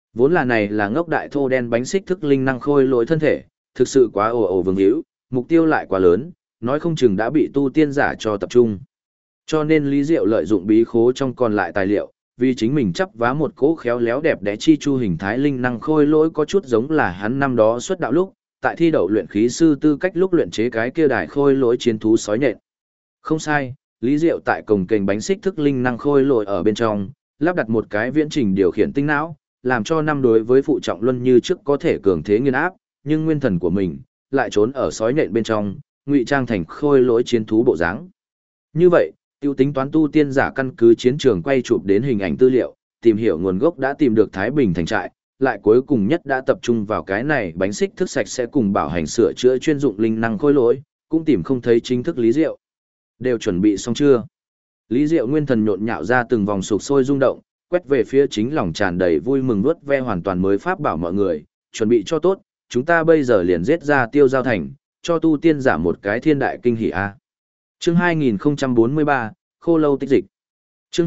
Vốn là này là ngốc đại thô đen bánh xích thức linh năng khôi lỗi thân thể, thực sự quá ồ ồ vương hữu, mục tiêu lại quá lớn, nói không chừng đã bị tu tiên giả cho tập trung. Cho nên Lý Diệu lợi dụng bí khố trong còn lại tài liệu, vì chính mình chấp vá một cỗ khéo léo đẹp đẽ chi chu hình thái linh năng khôi lỗi có chút giống là hắn năm đó xuất đạo lúc, tại thi đậu luyện khí sư tư cách lúc luyện chế cái kia đài khôi lỗi chiến thú sói nhện. Không sai, Lý Diệu tại cồng kềnh bánh xích thức linh năng khôi lỗi ở bên trong, lắp đặt một cái viễn trình điều khiển tinh não, làm cho năm đối với phụ trọng luân như trước có thể cường thế nghiên áp, nhưng nguyên thần của mình lại trốn ở sói nhện bên trong, ngụy trang thành khôi lỗi chiến thú bộ dáng. Như vậy, tiêu tính toán tu tiên giả căn cứ chiến trường quay chụp đến hình ảnh tư liệu, tìm hiểu nguồn gốc đã tìm được Thái Bình thành trại, lại cuối cùng nhất đã tập trung vào cái này bánh xích thức sạch sẽ cùng bảo hành sửa chữa chuyên dụng linh năng khôi lỗi, cũng tìm không thấy chính thức Lý Diệu. Đều chuẩn bị xong chưa? Lý Diệu nguyên thần nhộn nhạo ra từng vòng sục sôi rung động, quét về phía chính lòng tràn đầy vui mừng vuốt ve hoàn toàn mới pháp bảo mọi người, chuẩn bị cho tốt, chúng ta bây giờ liền giết ra Tiêu Giao Thành, cho tu tiên giả một cái thiên đại kinh hỉ a. Chương 2043, Khô Lâu tích dịch. Chương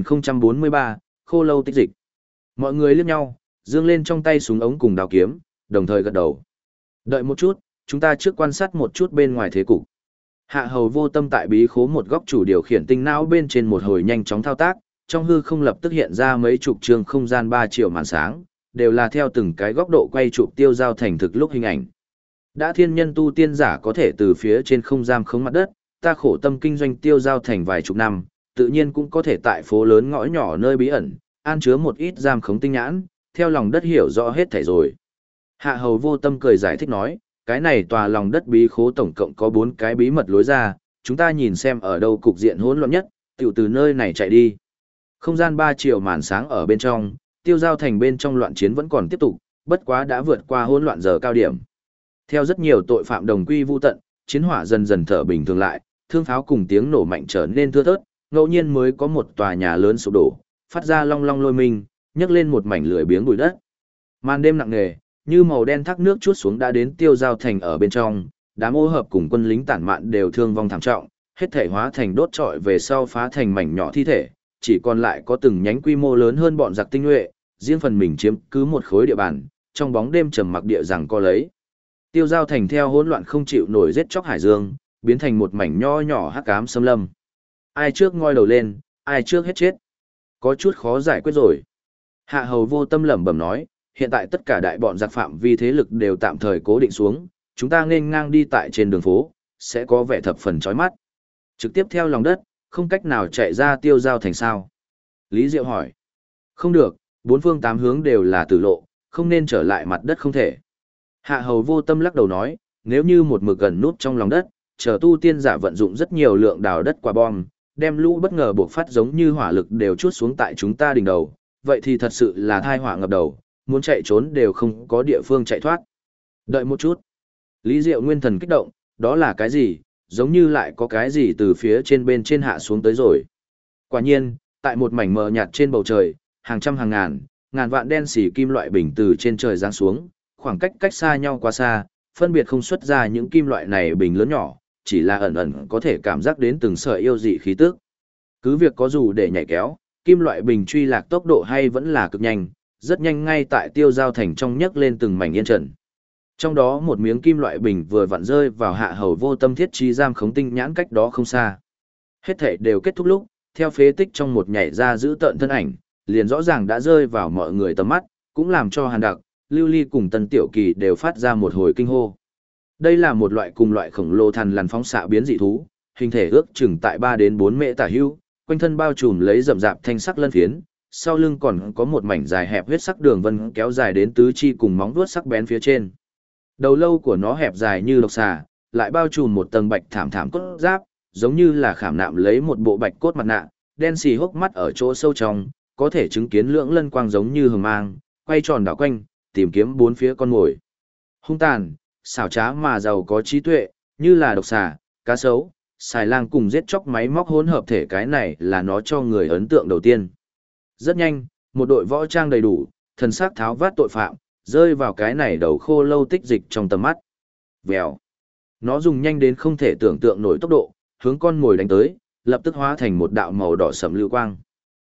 2043, Khô Lâu tích dịch. Mọi người liếc nhau, giương lên trong tay súng ống cùng đao kiếm, đồng thời gật đầu. Đợi một chút, chúng ta trước quan sát một chút bên ngoài thế cục. Hạ Hầu Vô Tâm tại bí khố một góc chủ điều khiển tinh não bên trên một hồi nhanh chóng thao tác, trong hư không lập tức hiện ra mấy chục trường không gian 3 triệu màn sáng, đều là theo từng cái góc độ quay chụp Tiêu Giao Thành thực lúc hình ảnh. Đã thiên nhân tu tiên giả có thể từ phía trên không giam khống mặt đất, ta khổ tâm kinh doanh Tiêu Giao Thành vài chục năm, tự nhiên cũng có thể tại phố lớn ngõ nhỏ nơi bí ẩn, an chứa một ít giam khống tinh nhãn, theo lòng đất hiểu rõ hết thảy rồi. Hạ Hầu Vô Tâm cười giải thích nói, cái này tòa lòng đất bí khố tổng cộng có 4 cái bí mật lối ra, chúng ta nhìn xem ở đâu cục diện hỗn loạn nhất, tiểu từ nơi này chạy đi. Không gian 3 triệu màn sáng ở bên trong, Tiêu Giao Thành bên trong loạn chiến vẫn còn tiếp tục, bất quá đã vượt qua hỗn loạn giờ cao điểm. Theo rất nhiều tội phạm đồng quy vu tận, chiến hỏa dần dần thở bình thường lại, thương pháo cùng tiếng nổ mạnh trở nên thưa thớt, ngẫu nhiên mới có một tòa nhà lớn sụp đổ, phát ra long long lôi minh, nhấc lên một mảnh lưỡi biếng bụi đất. Màn đêm nặng nề, như màu đen thác nước chuốt xuống đã đến Tiêu Giao Thành ở bên trong, đám ô hợp cùng quân lính tản mạn đều thương vong thảm trọng, hết thể hóa thành đốt trọi về sau phá thành mảnh nhỏ thi thể, chỉ còn lại có từng nhánh quy mô lớn hơn bọn giặc tinh nhuệ, riêng phần mình chiếm cứ một khối địa bàn, trong bóng đêm trầm mặc địa rằng co lấy. Tiêu Giao Thành theo hỗn loạn không chịu nổi giết chóc hải dương, biến thành một mảnh nho nhỏ hắc ám xâm lâm. Ai trước ngoi đầu lên, ai trước hết chết. Có chút khó giải quyết rồi. Hạ Hầu Vô Tâm lẩm bẩm nói, hiện tại tất cả đại bọn giặc phạm vi thế lực đều tạm thời cố định xuống, chúng ta nên ngang đi tại trên đường phố, sẽ có vẻ thập phần chói mắt. Trực tiếp theo lòng đất, không cách nào chạy ra Tiêu Giao Thành sao? Lý Diệu hỏi. Không được, 4 phương 8 hướng đều là tử lộ, không nên trở lại mặt đất không thể. Hạ Hầu Vô Tâm lắc đầu nói, nếu như một mực gần nút trong lòng đất, chờ tu tiên giả vận dụng rất nhiều lượng đào đất quả bom, đem lũ bất ngờ buộc phát giống như hỏa lực đều chút xuống tại chúng ta đỉnh đầu, vậy thì thật sự là thai họa ngập đầu, muốn chạy trốn đều không có địa phương chạy thoát. Đợi một chút. Lý Diệu nguyên thần kích động, đó là cái gì, giống như lại có cái gì từ phía trên bên trên hạ xuống tới rồi. Quả nhiên, tại một mảnh mờ nhạt trên bầu trời, hàng trăm hàng ngàn, ngàn vạn đen xỉ kim loại bình từ trên trời giáng xuống, khoảng cách cách xa nhau quá xa, phân biệt không xuất ra những kim loại này bình lớn nhỏ, chỉ là ẩn ẩn có thể cảm giác đến từng sợi yêu dị khí tức. Cứ việc có dù để nhảy kéo, kim loại bình truy lạc tốc độ hay vẫn là cực nhanh, rất nhanh ngay tại Tiêu Giao Thành trong nhấc lên từng mảnh yên trần. Trong đó một miếng kim loại bình vừa vặn rơi vào Hạ Hầu Vô Tâm thiết trí giam khống tinh nhãn cách đó không xa. Hết thể đều kết thúc lúc, theo phế tích trong một nhảy ra giữ tợn thân ảnh, liền rõ ràng đã rơi vào mọi người tầm mắt, cũng làm cho Hàn Đặc, Lưu Ly cùng Tân Tiểu Kỳ đều phát ra một hồi kinh hô. Đây là một loại cùng loại khổng lồ thần lằn phóng xạ biến dị thú, hình thể ước chừng tại 3 đến 4 mễ tả hữu, quanh thân bao trùm lấy rậm rạp thanh sắc lân phiến, sau lưng còn có một mảnh dài hẹp huyết sắc đường vân kéo dài đến tứ chi cùng móng vuốt sắc bén phía trên. Đầu lâu của nó hẹp dài như độc xà, lại bao trùm một tầng bạch thảm thảm cốt giáp, giống như là khảm nạm lấy một bộ bạch cốt mặt nạ, đen xì hốc mắt ở chỗ sâu trong, có thể chứng kiến lưỡng lân quang giống như hừng mang, quay tròn đảo quanh, tìm kiếm bốn phía con mồi. Hung tàn, xảo trá mà giàu có trí tuệ, như là độc xà, cá sấu, xài lang cùng giết chóc máy móc hỗn hợp thể, cái này là nó cho người ấn tượng đầu tiên. Rất nhanh, một đội võ trang đầy đủ, thần sắc tháo vát tội phạm, rơi vào cái này đầu khô lâu tích dịch trong tầm mắt. Vèo. Nó dùng nhanh đến không thể tưởng tượng nổi tốc độ, hướng con mồi đánh tới, lập tức hóa thành một đạo màu đỏ sẫm lưu quang.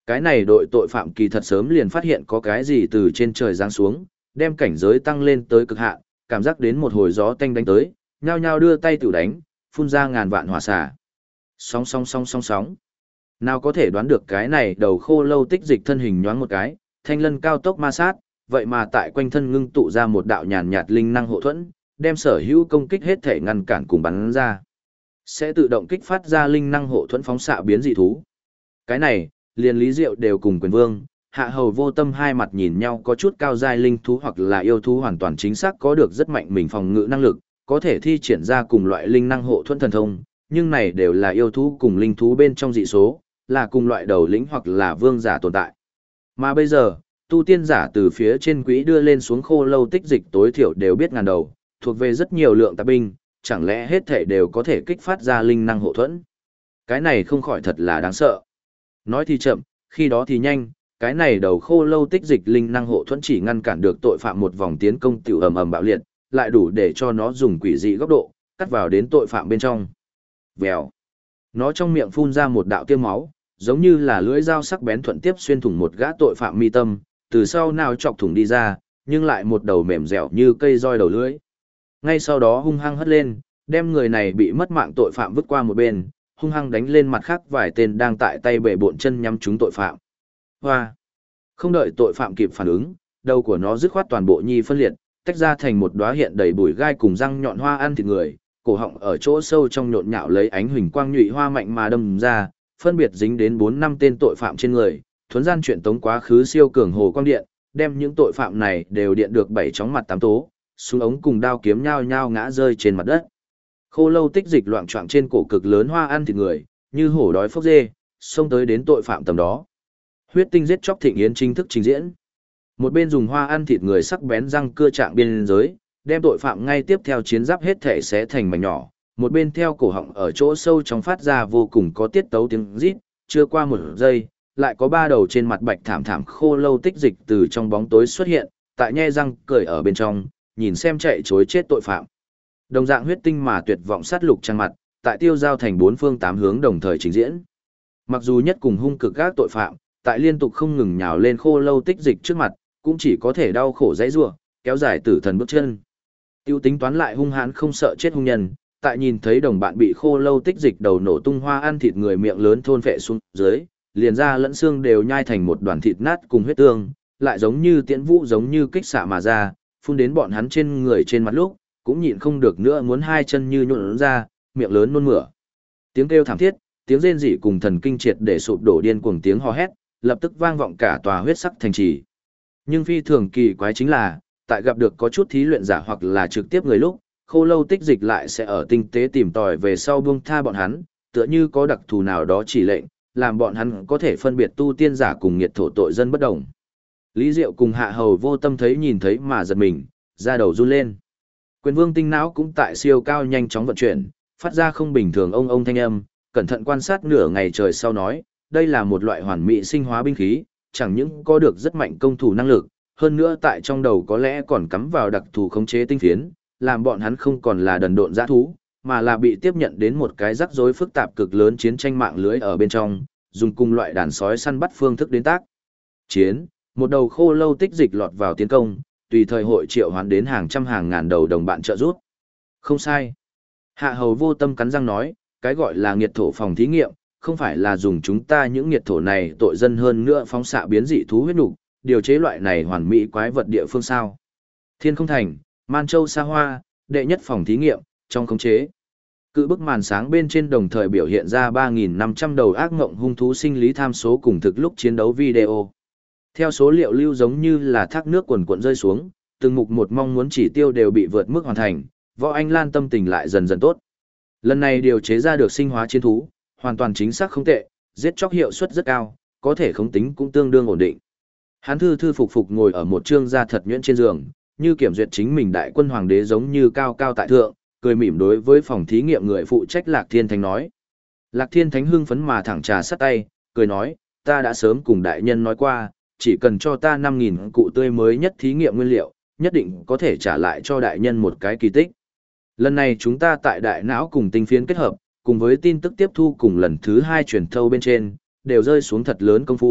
Cái này đội tội phạm kỳ thật sớm liền phát hiện có cái gì từ trên trời giáng xuống, đem cảnh giới tăng lên tới cực hạn, cảm giác đến một hồi gió tanh đánh tới, nhao nhao đưa tay tự đánh, phun ra ngàn vạn hỏa xả. Sóng sóng sóng sóng sóng. Nào có thể đoán được cái này đầu khô lâu tích dịch thân hình nhoáng một cái, thanh lân cao tốc ma sát, vậy mà tại quanh thân ngưng tụ ra một đạo nhàn nhạt linh năng hộ thuẫn, đem sở hữu công kích hết thể ngăn cản cùng bắn ra. Sẽ tự động kích phát ra linh năng hộ thuẫn phóng xạ biến dị thú. Cái này, liền Lý Diệu đều cùng Quyền Vương, Hạ Hầu Vô Tâm hai mặt nhìn nhau, có chút cao giai linh thú hoặc là yêu thú hoàn toàn chính xác có được rất mạnh mình phòng ngự năng lực, có thể thi triển ra cùng loại linh năng hộ thuẫn thần thông, nhưng này đều là yêu thú cùng linh thú bên trong dị số, là cùng loại đầu lĩnh hoặc là vương giả tồn tại. Mà bây giờ, tu tiên giả từ phía trên quỹ đưa lên xuống khô lâu tích dịch tối thiểu đều biết ngàn đầu, thuộc về rất nhiều lượng tạp binh, chẳng lẽ hết thể đều có thể kích phát ra linh năng hộ thuẫn. Cái này không khỏi thật là đáng sợ. Nói thì chậm, khi đó thì nhanh, cái này đầu khô lâu tích dịch linh năng hộ thuẫn chỉ ngăn cản được tội phạm một vòng tiến công tiểu ầm ầm bạo liệt, lại đủ để cho nó dùng quỷ dị góc độ, cắt vào đến tội phạm bên trong. Vèo. Nó trong miệng phun ra một đạo tiêm máu, giống như là lưỡi dao sắc bén thuận tiếp xuyên thủng một gã tội phạm mi tâm, từ sau nào chọc thủng đi ra, nhưng lại một đầu mềm dẻo như cây roi đầu lưỡi. Ngay sau đó hung hăng hất lên, đem người này bị mất mạng tội phạm vứt qua một bên, hung hăng đánh lên mặt khác vài tên đang tại tay bể bộn chân nhắm trúng tội phạm. Hoa! Không đợi tội phạm kịp phản ứng, đầu của nó dứt khoát toàn bộ nhi phân liệt, tách ra thành một đóa hiện đầy bụi gai cùng răng nhọn hoa ăn thịt người, cổ họng ở chỗ sâu trong nhộn nhạo lấy ánh huỳnh quang nhụy hoa mạnh mà đâm ra, phân biệt dính đến 4-5 tên tội phạm trên người, thuấn gian chuyển tống quá khứ siêu cường hồ quang điện, đem những tội phạm này đều điện được 7 chóng mặt 8 tố, súng ống cùng đao kiếm nhao nhao ngã rơi trên mặt đất. Khô lâu tích dịch loạng choạng trên cổ cực lớn hoa ăn thịt người, như hổ đói phốc dê, xông tới đến tội phạm tầm đó. Huyết tinh giết chóc thịnh yến chính thức trình diễn. Một bên dùng hoa ăn thịt người sắc bén răng cưa trạng biên giới, đem tội phạm ngay tiếp theo chiến giáp hết thể xé thành mảnh nhỏ, một bên theo cổ họng ở chỗ sâu trong phát ra vô cùng có tiết tấu tiếng rít, chưa qua một giây, lại có 3 đầu trên mặt bạch thảm thảm khô lâu tích dịch từ trong bóng tối xuất hiện, tại nhe răng cười ở bên trong, nhìn xem chạy chối chết tội phạm. Đồng dạng huyết tinh mà tuyệt vọng sát lục trang mặt, tại tiêu giao thành 4 phương 8 hướng đồng thời trình diễn. Mặc dù nhất cùng hung cực các tội phạm, tại liên tục không ngừng nhào lên khô lâu tích dịch trước mặt, cũng chỉ có thể đau khổ dãy rủa, kéo dài tử thần bước chân. Tiêu tính toán lại hung hãn không sợ chết hung nhân, tại nhìn thấy đồng bạn bị khô lâu tích dịch đầu nổ tung hoa ăn thịt người miệng lớn thôn phệ xuống dưới, liền da lẫn xương đều nhai thành một đoàn thịt nát cùng huyết tương, lại giống như tiễn vũ giống như kích xạ mà ra, phun đến bọn hắn trên người trên mặt lúc, cũng nhịn không được nữa muốn hai chân như nhuộn ra, miệng lớn nôn mửa. Tiếng kêu thảm thiết, tiếng rên rỉ cùng thần kinh triệt để sụp đổ điên cuồng tiếng hò hét, lập tức vang vọng cả tòa huyết sắc thành trì. Nhưng phi thường kỳ quái chính là, tại gặp được có chút thí luyện giả hoặc là trực tiếp người lúc, khô lâu tích dịch lại sẽ ở tinh tế tìm tòi về sau buông tha bọn hắn, tựa như có đặc thù nào đó chỉ lệnh, làm bọn hắn có thể phân biệt tu tiên giả cùng nghiệt thổ tội dân bất đồng. Lý Diệu cùng Hạ Hầu Vô Tâm thấy nhìn thấy mà giật mình, da đầu run lên. Quyền Vương tinh não cũng tại siêu cao nhanh chóng vận chuyển, phát ra không bình thường ông thanh âm, cẩn thận quan sát nửa ngày trời sau nói, đây là một loại hoàn mỹ sinh hóa binh khí, chẳng những có được rất mạnh công thủ năng lực, hơn nữa tại trong đầu có lẽ còn cắm vào đặc thù khống chế tinh phiến, làm bọn hắn không còn là đần độn dã thú, mà là bị tiếp nhận đến một cái rắc rối phức tạp cực lớn chiến tranh mạng lưới ở bên trong, dùng cùng loại đàn sói săn bắt phương thức đến tác chiến. Một đầu khô lâu tích dịch lọt vào tiến công, tùy thời hội triệu hoán đến hàng trăm hàng ngàn đầu đồng bạn trợ giúp. Không sai. Hạ Hầu Vô Tâm cắn răng nói, cái gọi là nghiệt thổ phòng thí nghiệm, không phải là dùng chúng ta những nghiệt thổ này tội dân hơn nữa phóng xạ biến dị thú huyết nục, điều chế loại này hoàn mỹ quái vật địa phương sao. Thiên Không Thành, Man Châu Sa Hoa, đệ nhất phòng thí nghiệm, trong khống chế. Cự bức màn sáng bên trên đồng thời biểu hiện ra 3.500 đầu ác ngộng hung thú sinh lý tham số cùng thực lúc chiến đấu video. Theo số liệu lưu giống như là thác nước quần cuộn rơi xuống, từng mục một mong muốn chỉ tiêu đều bị vượt mức hoàn thành, Võ Anh Lan tâm tình lại dần dần tốt. Lần này điều chế ra được sinh hóa chiến thú, hoàn toàn chính xác không tệ, giết chóc hiệu suất rất cao, có thể khống tính cũng tương đương ổn định. Hắn thư thư phục phục ngồi ở một trương da thật nhuyễn trên giường, như kiểm duyệt chính mình đại quân hoàng đế giống như cao cao tại thượng, cười mỉm đối với phòng thí nghiệm người phụ trách Lạc Thiên Thánh nói. Lạc Thiên Thánh hưng phấn mà thẳng trà sắt tay, cười nói, ta đã sớm cùng đại nhân nói qua, chỉ cần cho ta 5.000 cụ tươi mới nhất thí nghiệm nguyên liệu, nhất định có thể trả lại cho đại nhân một cái kỳ tích. Lần này chúng ta tại đại não cùng tinh phiến kết hợp, cùng với tin tức tiếp thu cùng lần thứ 2 truyền thâu bên trên, đều rơi xuống thật lớn công phu,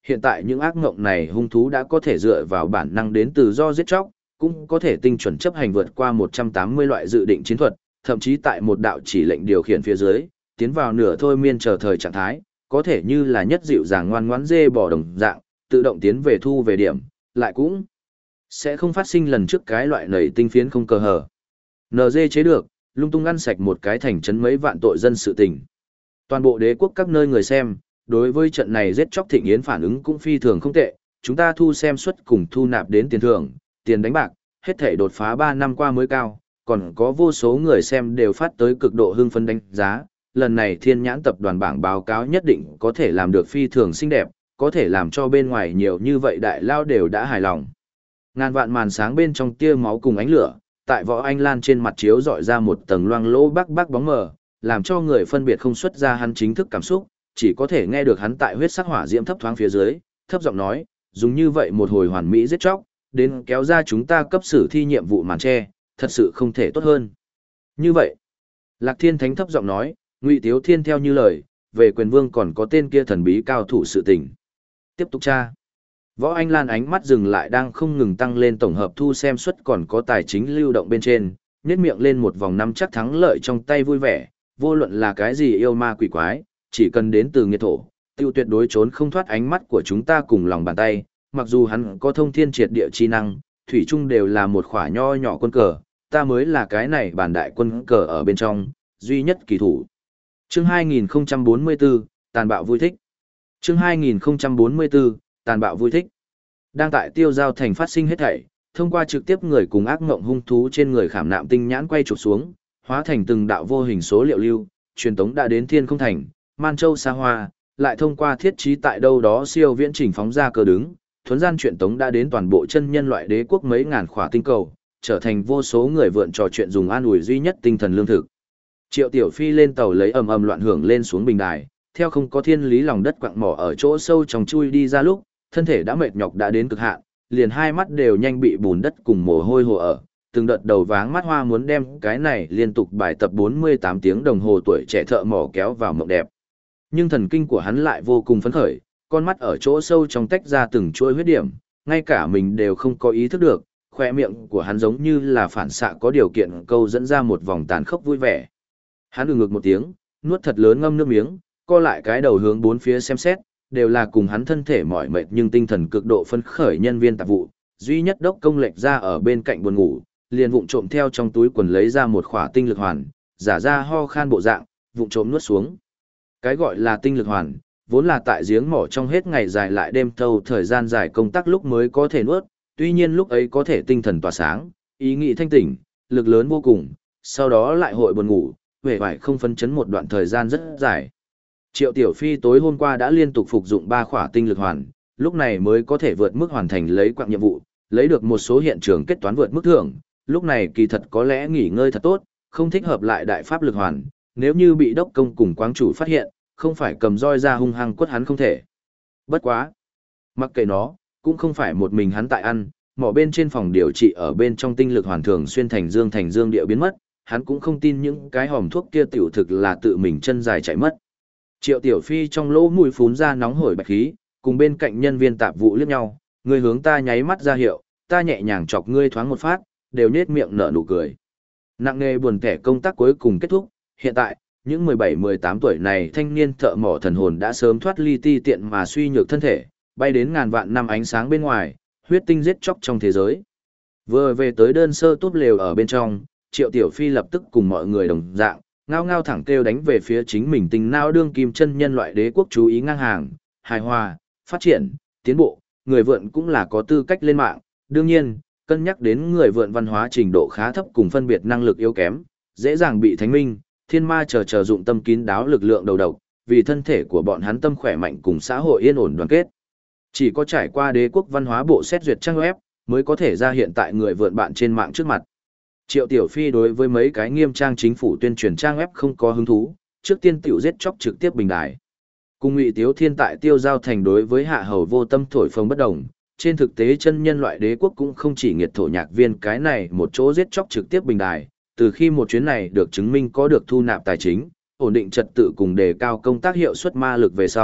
hiện tại những ác ngộng này hung thú đã có thể dựa vào bản năng đến từ do giết chóc, cũng có thể tinh chuẩn chấp hành vượt qua 180 loại dự định chiến thuật, thậm chí tại một đạo chỉ lệnh điều khiển phía dưới, tiến vào nửa thôi miên chờ thời trạng thái, có thể như là nhất dịu dàng ngoan ngoãn dê bò đồng dạng, tự động tiến về thu về điểm, lại cũng sẽ không phát sinh lần trước cái loại nảy tinh phiến không cờ hở. NG chế được, lung tung ăn sạch một cái thành trấn mấy vạn tội dân sự tình. Toàn bộ đế quốc các nơi người xem, đối với trận này giết chóc thịnh yến phản ứng cũng phi thường không tệ, chúng ta thu xem suất cùng thu nạp đến tiền thưởng, tiền đánh bạc, hết thể đột phá 3 năm qua mới cao, còn có vô số người xem đều phát tới cực độ hưng phấn đánh giá. Lần này Thiên Nhãn tập đoàn bảng báo cáo nhất định có thể làm được phi thường xinh đẹp, có thể làm cho bên ngoài nhiều như vậy đại lao đều đã hài lòng. Ngàn vạn màn sáng bên trong tia máu cùng ánh lửa, tại Võ Anh Lan trên mặt chiếu dọi ra một tầng loang lỗ bắc bóng mờ, làm cho người phân biệt không xuất ra hắn chính thức cảm xúc, chỉ có thể nghe được hắn tại huyết sắc hỏa diễm thấp thoáng phía dưới, thấp giọng nói, dùng như vậy một hồi hoàn mỹ giết chóc, đến kéo ra chúng ta cấp sử thi nhiệm vụ màn che, thật sự không thể tốt hơn. Như vậy, Lạc Thiên Thánh thấp giọng nói, Ngụy Tiếu Thiên theo như lời, về quyền vương còn có tên kia thần bí cao thủ sự tình. Tiếp tục tra. Võ Anh Lan ánh mắt dừng lại đang không ngừng tăng lên tổng hợp thu xem suất còn có tài chính lưu động bên trên, nhếch miệng lên một vòng năm chắc thắng lợi trong tay vui vẻ, vô luận là cái gì yêu ma quỷ quái, chỉ cần đến từ nghiệt thổ, tiêu tuyệt đối trốn không thoát ánh mắt của chúng ta cùng lòng bàn tay, mặc dù hắn có thông thiên triệt địa chi năng, thủy chung đều là một khỏa nho nhỏ quân cờ, ta mới là cái này bản đại quân cờ ở bên trong, duy nhất kỳ thủ. Chương 2044, tàn bạo vui thích. Chương 2044, tàn bạo vui thích. Đang tại Tiêu Giao thành phát sinh hết thảy, thông qua trực tiếp người cùng ác ngộng hung thú trên người khảm nạm tinh nhãn quay chụp xuống, hóa thành từng đạo vô hình số liệu lưu, truyền tống đã đến Thiên Không thành, Man Châu xa hoa, lại thông qua thiết trí tại đâu đó siêu viễn trình phóng ra cờ đứng, thuấn gian truyền tống đã đến toàn bộ chân nhân loại đế quốc mấy ngàn khỏa tinh cầu, trở thành vô số người vượn trò chuyện dùng an ủi duy nhất tinh thần lương thực. Triệu Tiểu Phi lên tàu lấy ầm ầm loạn hưởng lên xuống bình đài, theo không có thiên lý lòng đất quặng mỏ ở chỗ sâu trong chui đi ra lúc, thân thể đã mệt nhọc đã đến cực hạn, liền hai mắt đều nhanh bị bùn đất cùng mồ hôi hồ ở, từng đợt đầu váng mắt hoa muốn đem cái này liên tục bài tập 48 tiếng đồng hồ tuổi trẻ thợ mỏ kéo vào mộng đẹp. Nhưng thần kinh của hắn lại vô cùng phấn khởi, con mắt ở chỗ sâu trong tách ra từng chuỗi huyết điểm, ngay cả mình đều không có ý thức được, khoe miệng của hắn giống như là phản xạ có điều kiện câu dẫn ra một vòng tàn khốc vui vẻ. Hắn ngực một tiếng, nuốt thật lớn ngâm nước miếng, co lại cái đầu hướng bốn phía xem xét, đều là cùng hắn thân thể mỏi mệt nhưng tinh thần cực độ phấn khởi nhân viên tạp vụ, duy nhất đốc công lệch ra ở bên cạnh buồn ngủ, liền vụng trộm theo trong túi quần lấy ra một khỏa tinh lực hoàn, giả ra ho khan bộ dạng, vụng trộm nuốt xuống. Cái gọi là tinh lực hoàn, vốn là tại giếng mỏ trong hết ngày dài lại đêm thâu thời gian dài công tác lúc mới có thể nuốt, tuy nhiên lúc ấy có thể tinh thần tỏa sáng, ý nghĩ thanh tỉnh, lực lớn vô cùng, sau đó lại hội buồn ngủ, vẻ vải không phấn chấn một đoạn thời gian rất dài. Triệu Tiểu Phi tối hôm qua đã liên tục phục dụng 3 khỏa tinh lực hoàn, lúc này mới có thể vượt mức hoàn thành lấy quạng nhiệm vụ, lấy được một số hiện trường kết toán vượt mức thưởng, lúc này kỳ thật có lẽ nghỉ ngơi thật tốt, không thích hợp lại đại pháp lực hoàn, nếu như bị đốc công cùng quáng chủ phát hiện, không phải cầm roi ra hung hăng quất hắn không thể. Bất quá, mặc kệ nó, cũng không phải một mình hắn tại ăn, mỏ bên trên phòng điều trị ở bên trong tinh lực hoàn thường xuyên thành dương địa biến mất, hắn cũng không tin những cái hòm thuốc kia tiểu thực là tự mình chân dài chạy mất. Triệu Tiểu Phi trong lỗ mũi phún ra nóng hổi bạch khí, cùng bên cạnh nhân viên tạp vụ liếc nhau, người hướng ta nháy mắt ra hiệu, ta nhẹ nhàng chọc ngươi thoáng một phát, đều nhếch miệng nở nụ cười. Nặng nề buồn kẻ công tác cuối cùng kết thúc, hiện tại, những 17-18 tuổi này thanh niên thợ mỏ thần hồn đã sớm thoát ly ti tiện mà suy nhược thân thể, bay đến ngàn vạn năm ánh sáng bên ngoài, huyết tinh giết chóc trong thế giới. Vừa về tới đơn sơ tốt lều ở bên trong, Triệu Tiểu Phi lập tức cùng mọi người đồng dạng, ngao ngao thẳng kêu đánh về phía chính mình tình nao đương kim chân nhân loại đế quốc chú ý ngang hàng, hài hòa, phát triển, tiến bộ, người vượn cũng là có tư cách lên mạng, đương nhiên, cân nhắc đến người vượn văn hóa trình độ khá thấp cùng phân biệt năng lực yếu kém, dễ dàng bị thánh minh, thiên ma chờ dụng tâm kín đáo lực lượng đầu độc, vì thân thể của bọn hắn tâm khỏe mạnh cùng xã hội yên ổn đoàn kết. Chỉ có trải qua đế quốc văn hóa bộ xét duyệt trang web, mới có thể ra hiện tại người vượn bạn trên mạng trước mặt. Triệu Tiểu Phi đối với mấy cái nghiêm trang chính phủ tuyên truyền trang web không có hứng thú, trước tiên tiểu giết chóc trực tiếp bình đài. Cùng Ngụy Tiếu Thiên tại Tiêu Giao thành đối với hạ hầu vô tâm thổi phồng bất đồng, trên thực tế chân nhân loại đế quốc cũng không chỉ nghiệt thổ nhạc viên cái này một chỗ giết chóc trực tiếp bình đài, từ khi một chuyến này được chứng minh có được thu nạp tài chính, ổn định trật tự cùng đề cao công tác hiệu suất ma lực về sau,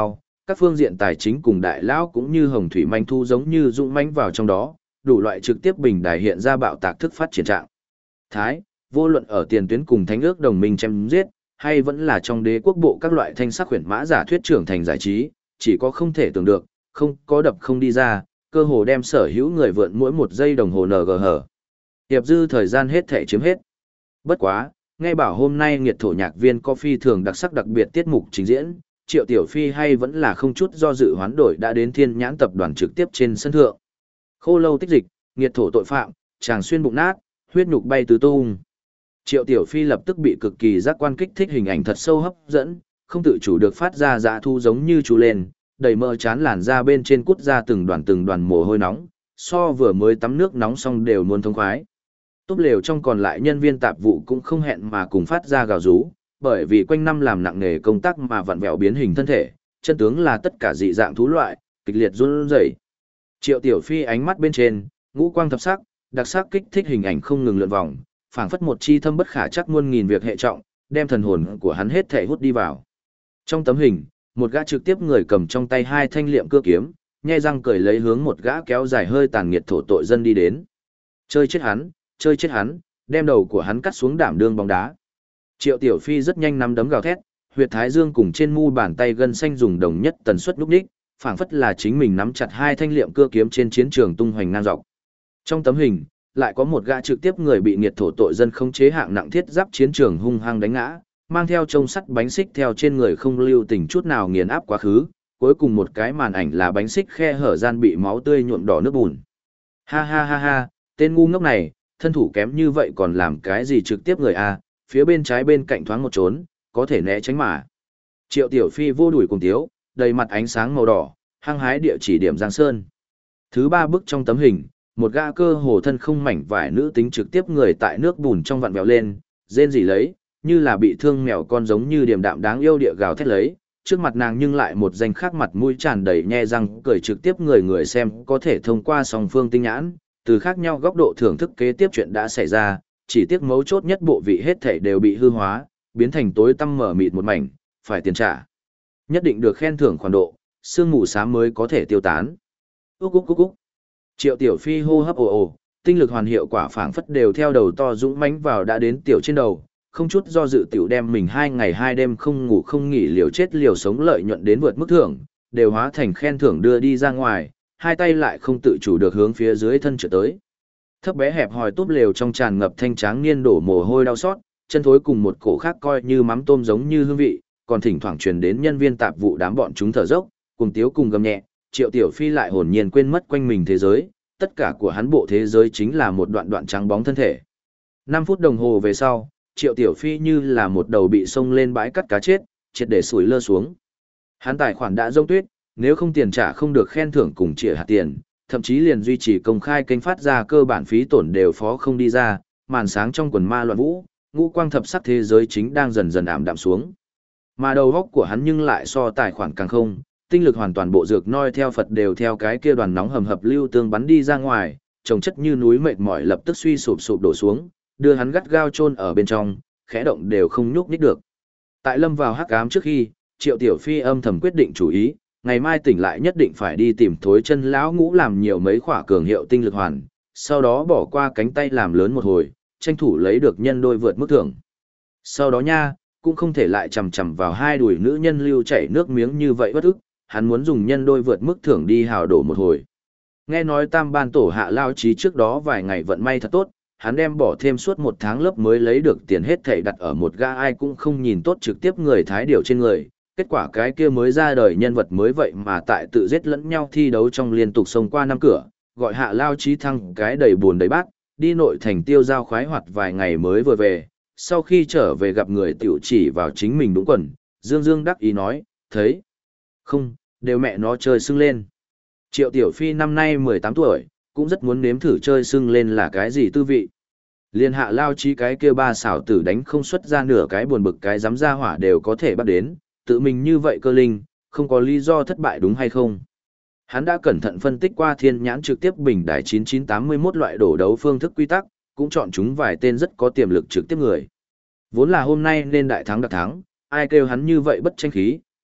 các phương diện tài chính cùng đại lão cũng như hồng thủy manh thu giống như dũng mãnh vào trong đó, đủ loại trực tiếp bình đài hiện ra bạo tạc thức phát triển trạng. Thái, vô luận ở tiền tuyến cùng thánh ước đồng minh chém giết, hay vẫn là trong đế quốc bộ các loại thanh sắc huyền mã giả thuyết trưởng thành giải trí, chỉ có không thể tưởng được, không có đập không đi ra, cơ hồ đem sở hữu người vượn mỗi một giây đồng hồ NGH. Hiệp dư thời gian hết thể chiếm hết. Bất quá, nghe bảo hôm nay nghiệt thổ nhạc viên có phi thường đặc sắc đặc biệt tiết mục trình diễn, Triệu Tiểu Phi hay vẫn là không chút do dự hoán đổi đã đến Thiên Nhãn tập đoàn trực tiếp trên sân thượng. Khô lâu tích dịch, nghiệt thổ tội phạm, chàng xuyên bụng nát, huyết nhục bay tứ tung. Triệu Tiểu Phi lập tức bị cực kỳ giác quan kích thích hình ảnh thật sâu hấp dẫn, không tự chủ được phát ra dạ thu giống như chú lên, đầy mỡ chán làn da bên trên cút ra từng đoàn mồ hôi nóng, so vừa mới tắm nước nóng xong đều muốn thông khoái. Túp lều trong còn lại nhân viên tạp vụ cũng không hẹn mà cùng phát ra gào rú, bởi vì quanh năm làm nặng nghề công tác mà vặn vẹo biến hình thân thể, chân tướng là tất cả dị dạng thú loại, kịch liệt run rẩy. Triệu Tiểu Phi ánh mắt bên trên, ngũ quang thập sắc, đặc sắc kích thích hình ảnh không ngừng lượn vòng, phảng phất một chi thâm bất khả chắc muôn nghìn việc hệ trọng, đem thần hồn của hắn hết thể hút đi vào. Trong tấm hình, một gã trực tiếp người cầm trong tay hai thanh liệm cưa kiếm, nhe răng cười lấy hướng một gã kéo dài hơi tàn nghiệt thổ tội dân đi đến. Chơi chết hắn, đem đầu của hắn cắt xuống đảm đương bóng đá. Triệu Tiểu Phi rất nhanh nắm đấm gào thét, huyệt thái dương cùng trên mu bàn tay gân xanh dùng đồng nhất tần suất lúc đích, phảng phất là chính mình nắm chặt hai thanh liệm cưa kiếm trên chiến trường tung hoành ngang dọc. Trong tấm hình, lại có một gã trực tiếp người bị nghiệt thổ tội dân khống chế hạng nặng thiết giáp chiến trường hung hăng đánh ngã, mang theo trông sắt bánh xích theo trên người không lưu tình chút nào nghiền áp quá khứ, cuối cùng một cái màn ảnh là bánh xích khe hở gian bị máu tươi nhuộm đỏ nước bùn. Ha ha ha ha, tên ngu ngốc này, thân thủ kém như vậy còn làm cái gì trực tiếp người a, phía bên trái bên cạnh thoáng một trốn, có thể né tránh mà. Triệu Tiểu Phi vô đuổi cùng tiếu, đầy mặt ánh sáng màu đỏ, hăng hái địa chỉ điểm Giang Sơn. Thứ ba bức trong tấm hình, một gã cơ hồ thân không mảnh vải nữ tính trực tiếp người tại nước bùn trong vặn vẹo lên, rên rỉ lấy, như là bị thương mèo con giống như điềm đạm đáng yêu địa gào thét lấy, trước mặt nàng nhưng lại một danh khác mặt mũi tràn đầy nhe răng cười trực tiếp người xem có thể thông qua song phương tinh nhãn, từ khác nhau góc độ thưởng thức kế tiếp chuyện đã xảy ra, chỉ tiếc mấu chốt nhất bộ vị hết thảy đều bị hư hóa, biến thành tối tăm mở mịt một mảnh, phải tiền trả. Nhất định được khen thưởng khoản độ, sương mù xám mới có thể tiêu tán. Úc úc úc úc. Triệu Tiểu Phi hô hấp ồ ồ, tinh lực hoàn hiệu quả phảng phất đều theo đầu to dũng mãnh vào đã đến tiểu trên đầu, không chút do dự tiểu đem mình 2 ngày 2 đêm không ngủ không nghỉ liều chết liều sống lợi nhuận đến vượt mức thưởng, đều hóa thành khen thưởng đưa đi ra ngoài, hai tay lại không tự chủ được hướng phía dưới thân trở tới. Thấp bé hẹp hòi túp lều trong tràn ngập thanh tráng niên đổ mồ hôi đau xót, chân thối cùng một cổ khác coi như mắm tôm giống như hương vị, còn thỉnh thoảng truyền đến nhân viên tạp vụ đám bọn chúng thở dốc, cùng tiếu cùng gầm nhẹ, Triệu Tiểu Phi lại hồn nhiên quên mất quanh mình thế giới, tất cả của hắn bộ thế giới chính là một đoạn trắng bóng thân thể. 5 phút đồng hồ về sau, Triệu Tiểu Phi như là một đầu bị sông lên bãi cắt cá chết, triệt để sủi lơ xuống. Hắn tài khoản đã rông tuyết, nếu không tiền trả không được khen thưởng cùng trịa hạt tiền, thậm chí liền duy trì công khai kênh phát ra cơ bản phí tổn đều phó không đi ra, màn sáng trong quần ma loạn vũ, ngũ quang thập sắc thế giới chính đang dần dần ảm đạm xuống. Mà đầu óc của hắn nhưng lại so tài khoản càng không, tinh lực hoàn toàn bộ dược noi theo Phật đều theo cái kia đoàn nóng hầm hập lưu tương bắn đi ra ngoài, trồng chất như núi mệt mỏi lập tức suy sụp đổ xuống, đưa hắn gắt gao chôn ở bên trong, khẽ động đều không nhúc nhích được. Tại lâm vào hắc ám trước khi, Triệu Tiểu Phi âm thầm quyết định chủ ý, ngày mai tỉnh lại nhất định phải đi tìm thối chân lão ngũ làm nhiều mấy khỏa cường hiệu tinh lực hoàn, sau đó bỏ qua cánh tay làm lớn một hồi, tranh thủ lấy được nhân đôi vượt mức thưởng. Sau đó nha, cũng không thể lại chầm chầm vào hai đùi nữ nhân lưu chảy nước miếng như vậy bất ức, hắn muốn dùng nhân đôi vượt mức thưởng đi hào đổ một hồi. Nghe nói tam ban tổ hạ lao trí trước đó vài ngày vận may thật tốt, hắn đem bỏ thêm suốt 1 tháng lớp mới lấy được tiền hết thảy đặt ở một gã ai cũng không nhìn tốt trực tiếp người thái điều trên người. Kết quả cái kia mới ra đời nhân vật mới vậy mà tại tự giết lẫn nhau thi đấu trong liên tục xông qua 5 cửa, gọi hạ lao trí thăng cái đầy buồn đầy bác, đi nội thành tiêu giao khoái hoạt vài ngày mới vừa về. Sau khi trở về gặp người tiểu chỉ vào chính mình đúng quần, dương dương đắc ý nói, thấy không, đều mẹ nó chơi sưng lên. Triệu Tiểu Phi năm nay 18 tuổi, cũng rất muốn nếm thử chơi sưng lên là cái gì tư vị. Liên hạ lao trí cái kia ba xảo tử đánh không xuất ra nửa cái buồn bực cái dám ra hỏa đều có thể bắt đến, tự mình như vậy cơ linh, không có lý do thất bại đúng hay không. Hắn đã cẩn thận phân tích qua thiên nhãn trực tiếp bình đài 9981 loại đổ đấu phương thức quy tắc, cũng chọn chúng vài tên rất có tiềm lực trực tiếp người. Vốn là hôm nay nên đại thắng đặc thắng, ai kêu hắn như vậy bất tranh khí,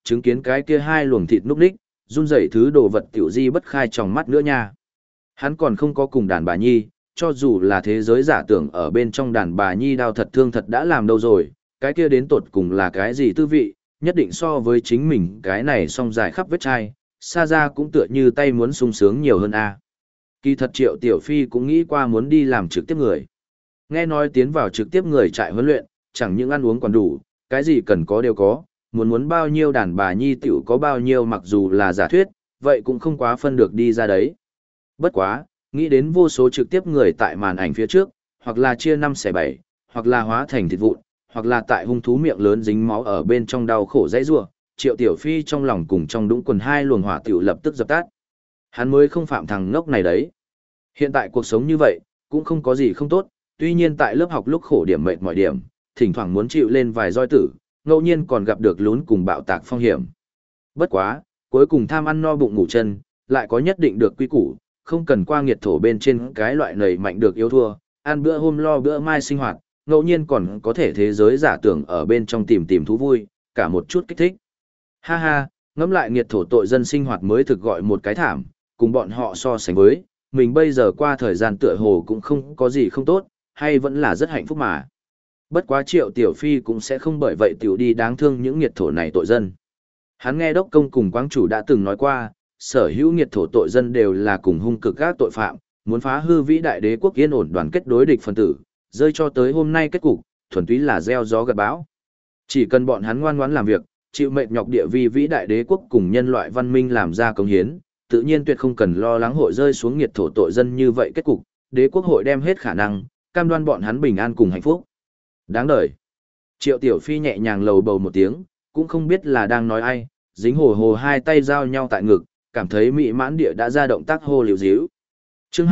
chứng kiến cái kia hai luồng thịt núc ních, run rẩy thứ đồ vật tiểu di bất khai trong mắt nữa nha. Hắn còn không có cùng đàn bà nhi, cho dù là thế giới giả tưởng ở bên trong đàn bà nhi đau thật thương thật đã làm đâu rồi, cái kia đến tột cùng là cái gì tư vị, nhất định so với chính mình cái này song dài khắp vết chai, xa ra cũng tựa như tay muốn sung sướng nhiều hơn a. Kỳ thật Triệu Tiểu Phi cũng nghĩ qua muốn đi làm trực tiếp người. Nghe nói tiến vào trực tiếp người trại huấn luyện, chẳng những ăn uống còn đủ, cái gì cần có đều có, muốn bao nhiêu đàn bà nhi tiểu có bao nhiêu, mặc dù là giả thuyết, vậy cũng không quá phân được đi ra đấy. Bất quá, nghĩ đến vô số trực tiếp người tại màn ảnh phía trước, hoặc là chia 5/7, hoặc là hóa thành thịt vụn, hoặc là tại hung thú miệng lớn dính máu ở bên trong đau khổ dãy rủa, Triệu Tiểu Phi trong lòng cùng trong đũng quần hai luồng hỏa tiểu lập tức dập tắt. Hắn mới không phạm thằng ngốc này đấy. Hiện tại cuộc sống như vậy, cũng không có gì không tốt, tuy nhiên tại lớp học lúc khổ điểm mệt mọi điểm, thỉnh thoảng muốn chịu lên vài roi tử, ngẫu nhiên còn gặp được lún cùng bạo tạc phong hiểm. Bất quá, cuối cùng tham ăn no bụng ngủ chân, lại có nhất định được quy củ, không cần qua nghiệt thổ bên trên cái loại nầy mạnh được yếu thua, ăn bữa hôm lo bữa mai sinh hoạt, ngẫu nhiên còn có thể thế giới giả tưởng ở bên trong tìm thú vui, cả một chút kích thích. Ha ha, ngẫm lại nghiệt thổ tội dân sinh hoạt mới thực gọi một cái thảm, cùng bọn họ so sánh với, mình bây giờ qua thời gian tựa hồ cũng không có gì không tốt, hay vẫn là rất hạnh phúc mà. Bất quá Triệu Tiểu Phi cũng sẽ không bởi vậy tiểu đi đáng thương những nghiệt thổ này tội dân. Hắn nghe đốc công cùng quang chủ đã từng nói qua, sở hữu nghiệt thổ tội dân đều là cùng hung cực các tội phạm, muốn phá hư vĩ đại đế quốc yên ổn đoàn kết đối địch phân tử, rơi cho tới hôm nay kết cục, thuần túy là gieo gió gặt bão. Chỉ cần bọn hắn ngoan ngoãn làm việc, chịu mệt nhọc địa vi vĩ đại đế quốc cùng nhân loại văn minh làm ra công hiến, tự nhiên tuyệt không cần lo lắng hội rơi xuống nghiệt thổ tội dân như vậy kết cục, đế quốc hội đem hết khả năng, cam đoan bọn hắn bình an cùng hạnh phúc. Đáng đời. Triệu Tiểu Phi nhẹ nhàng lầu bầu một tiếng, cũng không biết là đang nói ai, dính hồ hồ hai tay giao nhau tại ngực, cảm thấy mỹ mãn địa đã ra động tác hô liều díu. Chương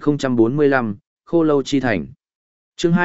2045, Khô Lâu Chi Thành. Chương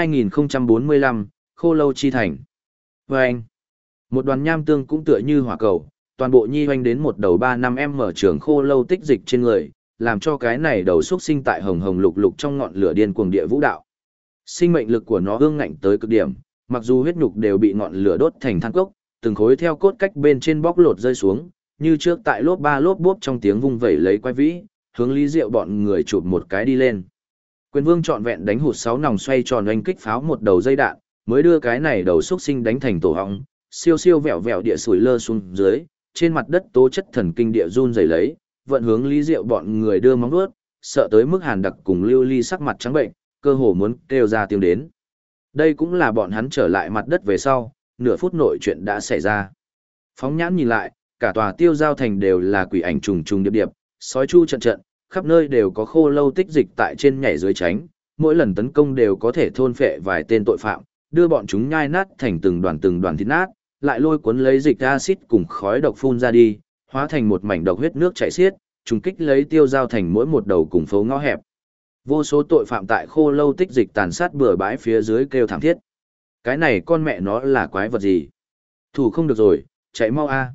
2045, Khô Lâu Chi Thành. Vâng. Một đoàn nham tương cũng tựa như hỏa cầu, toàn bộ nhi hoanh đến một đầu 3-5 mở trường khô lâu tích dịch trên người, làm cho cái này đầu xuất sinh tại hồng hồng lục lục trong ngọn lửa điên cuồng địa vũ đạo. Sinh mệnh lực của nó ương ngạnh tới cực điểm, mặc dù huyết nhục đều bị ngọn lửa đốt thành than cốc, từng khối theo cốt cách bên trên bóc lột rơi xuống, như trước tại lốp ba lốp bốp trong tiếng vung vẩy lấy quay vĩ, hướng Lý Diệu bọn người chụp một cái đi lên. Quyền Vương trọn vẹn đánh hụt 6 nòng xoay tròn oanh kích pháo một đầu dây đạn, mới đưa cái này đầu xuất sinh đánh thành tổ họng, siêu siêu vẹo vẹo địa sủi lơ xuống dưới, trên mặt đất tố chất thần kinh địa run rẩy lấy, vận hướng Lý Diệu bọn người đưa móng vuốt, sợ tới mức Hàn Đặc cùng Lưu Ly sắc mặt trắng bệnh, cơ hồ muốn kêu ra tiếng đến. Đây cũng là bọn hắn trở lại mặt đất về sau, nửa phút nội chuyện đã xảy ra. Phóng nhãn nhìn lại, cả tòa Tiêu Giao thành đều là quỷ ảnh trùng trùng điệp điệp, sói chu trận trận, khắp nơi đều có khô lâu tích dịch tại trên nhảy dưới tránh, mỗi lần tấn công đều có thể thôn phệ vài tên tội phạm, đưa bọn chúng nhai nát thành từng đoàn thịt nát, lại lôi cuốn lấy dịch axit cùng khói độc phun ra đi, hóa thành một mảnh độc huyết nước chảy xiết, trùng kích lấy Tiêu Giao thành mỗi một đầu cùng phố ngõ hẹp. Vô số tội phạm tại khô lâu tích dịch tàn sát bừa bãi phía dưới kêu thảm thiết. Cái này con mẹ nó là quái vật gì? Thủ không được rồi, chạy mau a.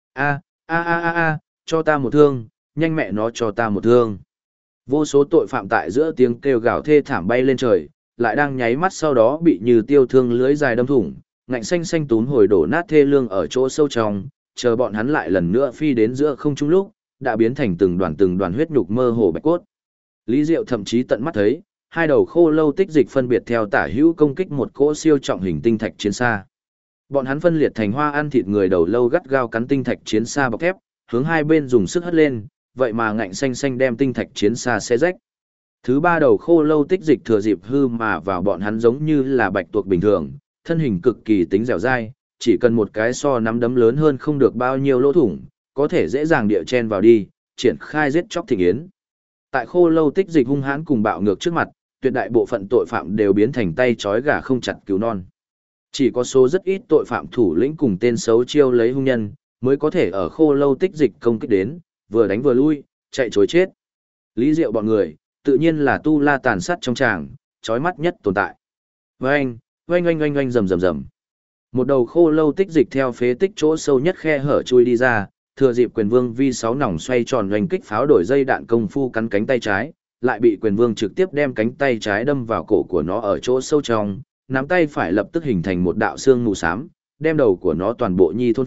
A, cho ta một thương, nhanh mẹ nó cho ta một thương. Vô số tội phạm tại giữa tiếng kêu gào thê thảm bay lên trời, lại đang nháy mắt sau đó bị như tiêu thương lưới dài đâm thủng, ngạnh xanh xanh túm hồi đổ nát thê lương ở chỗ sâu trong, chờ bọn hắn lại lần nữa phi đến giữa không trung lúc, đã biến thành từng đoàn huyết nhục mơ hồ bạch cốt. Lý Diệu thậm chí tận mắt thấy, hai đầu khô lâu tích dịch phân biệt theo tả hữu công kích một cỗ siêu trọng hình tinh thạch chiến xa. Bọn hắn phân liệt thành hoa ăn thịt người đầu lâu gắt gao cắn tinh thạch chiến xa bọc thép, hướng hai bên dùng sức hất lên, vậy mà ngạnh xanh xanh đem tinh thạch chiến xa xé rách. Thứ ba đầu khô lâu tích dịch thừa dịp hư mà vào bọn hắn giống như là bạch tuộc bình thường, thân hình cực kỳ tính dẻo dai, chỉ cần một cái so nắm đấm lớn hơn không được bao nhiêu lỗ thủng, có thể dễ dàng địa chen vào đi, triển khai giết chóc thịnh yến. Tại khô lâu tích dịch hung hãn cùng bạo ngược trước mặt, tuyệt đại bộ phận tội phạm đều biến thành tay trói gà không chặt cứu non. Chỉ có số rất ít tội phạm thủ lĩnh cùng tên xấu chiêu lấy hung nhân, mới có thể ở khô lâu tích dịch công kích đến, vừa đánh vừa lui, chạy chối chết. Lý Diệu bọn người, tự nhiên là tu la tàn sát trong tràng, chói mắt nhất tồn tại. Oanh, oanh rầm rầm rầm. Một đầu khô lâu tích dịch theo phế tích chỗ sâu nhất khe hở chui đi ra, thừa dịp Quyền Vương vi 6 nòng xoay tròn oanh kích pháo đổi dây đạn công phu cắn cánh tay trái, lại bị Quyền Vương trực tiếp đem cánh tay trái đâm vào cổ của nó ở chỗ sâu trong, nắm tay phải lập tức hình thành một đạo xương mù xám, đem đầu của nó toàn bộ nhi thôn phệ,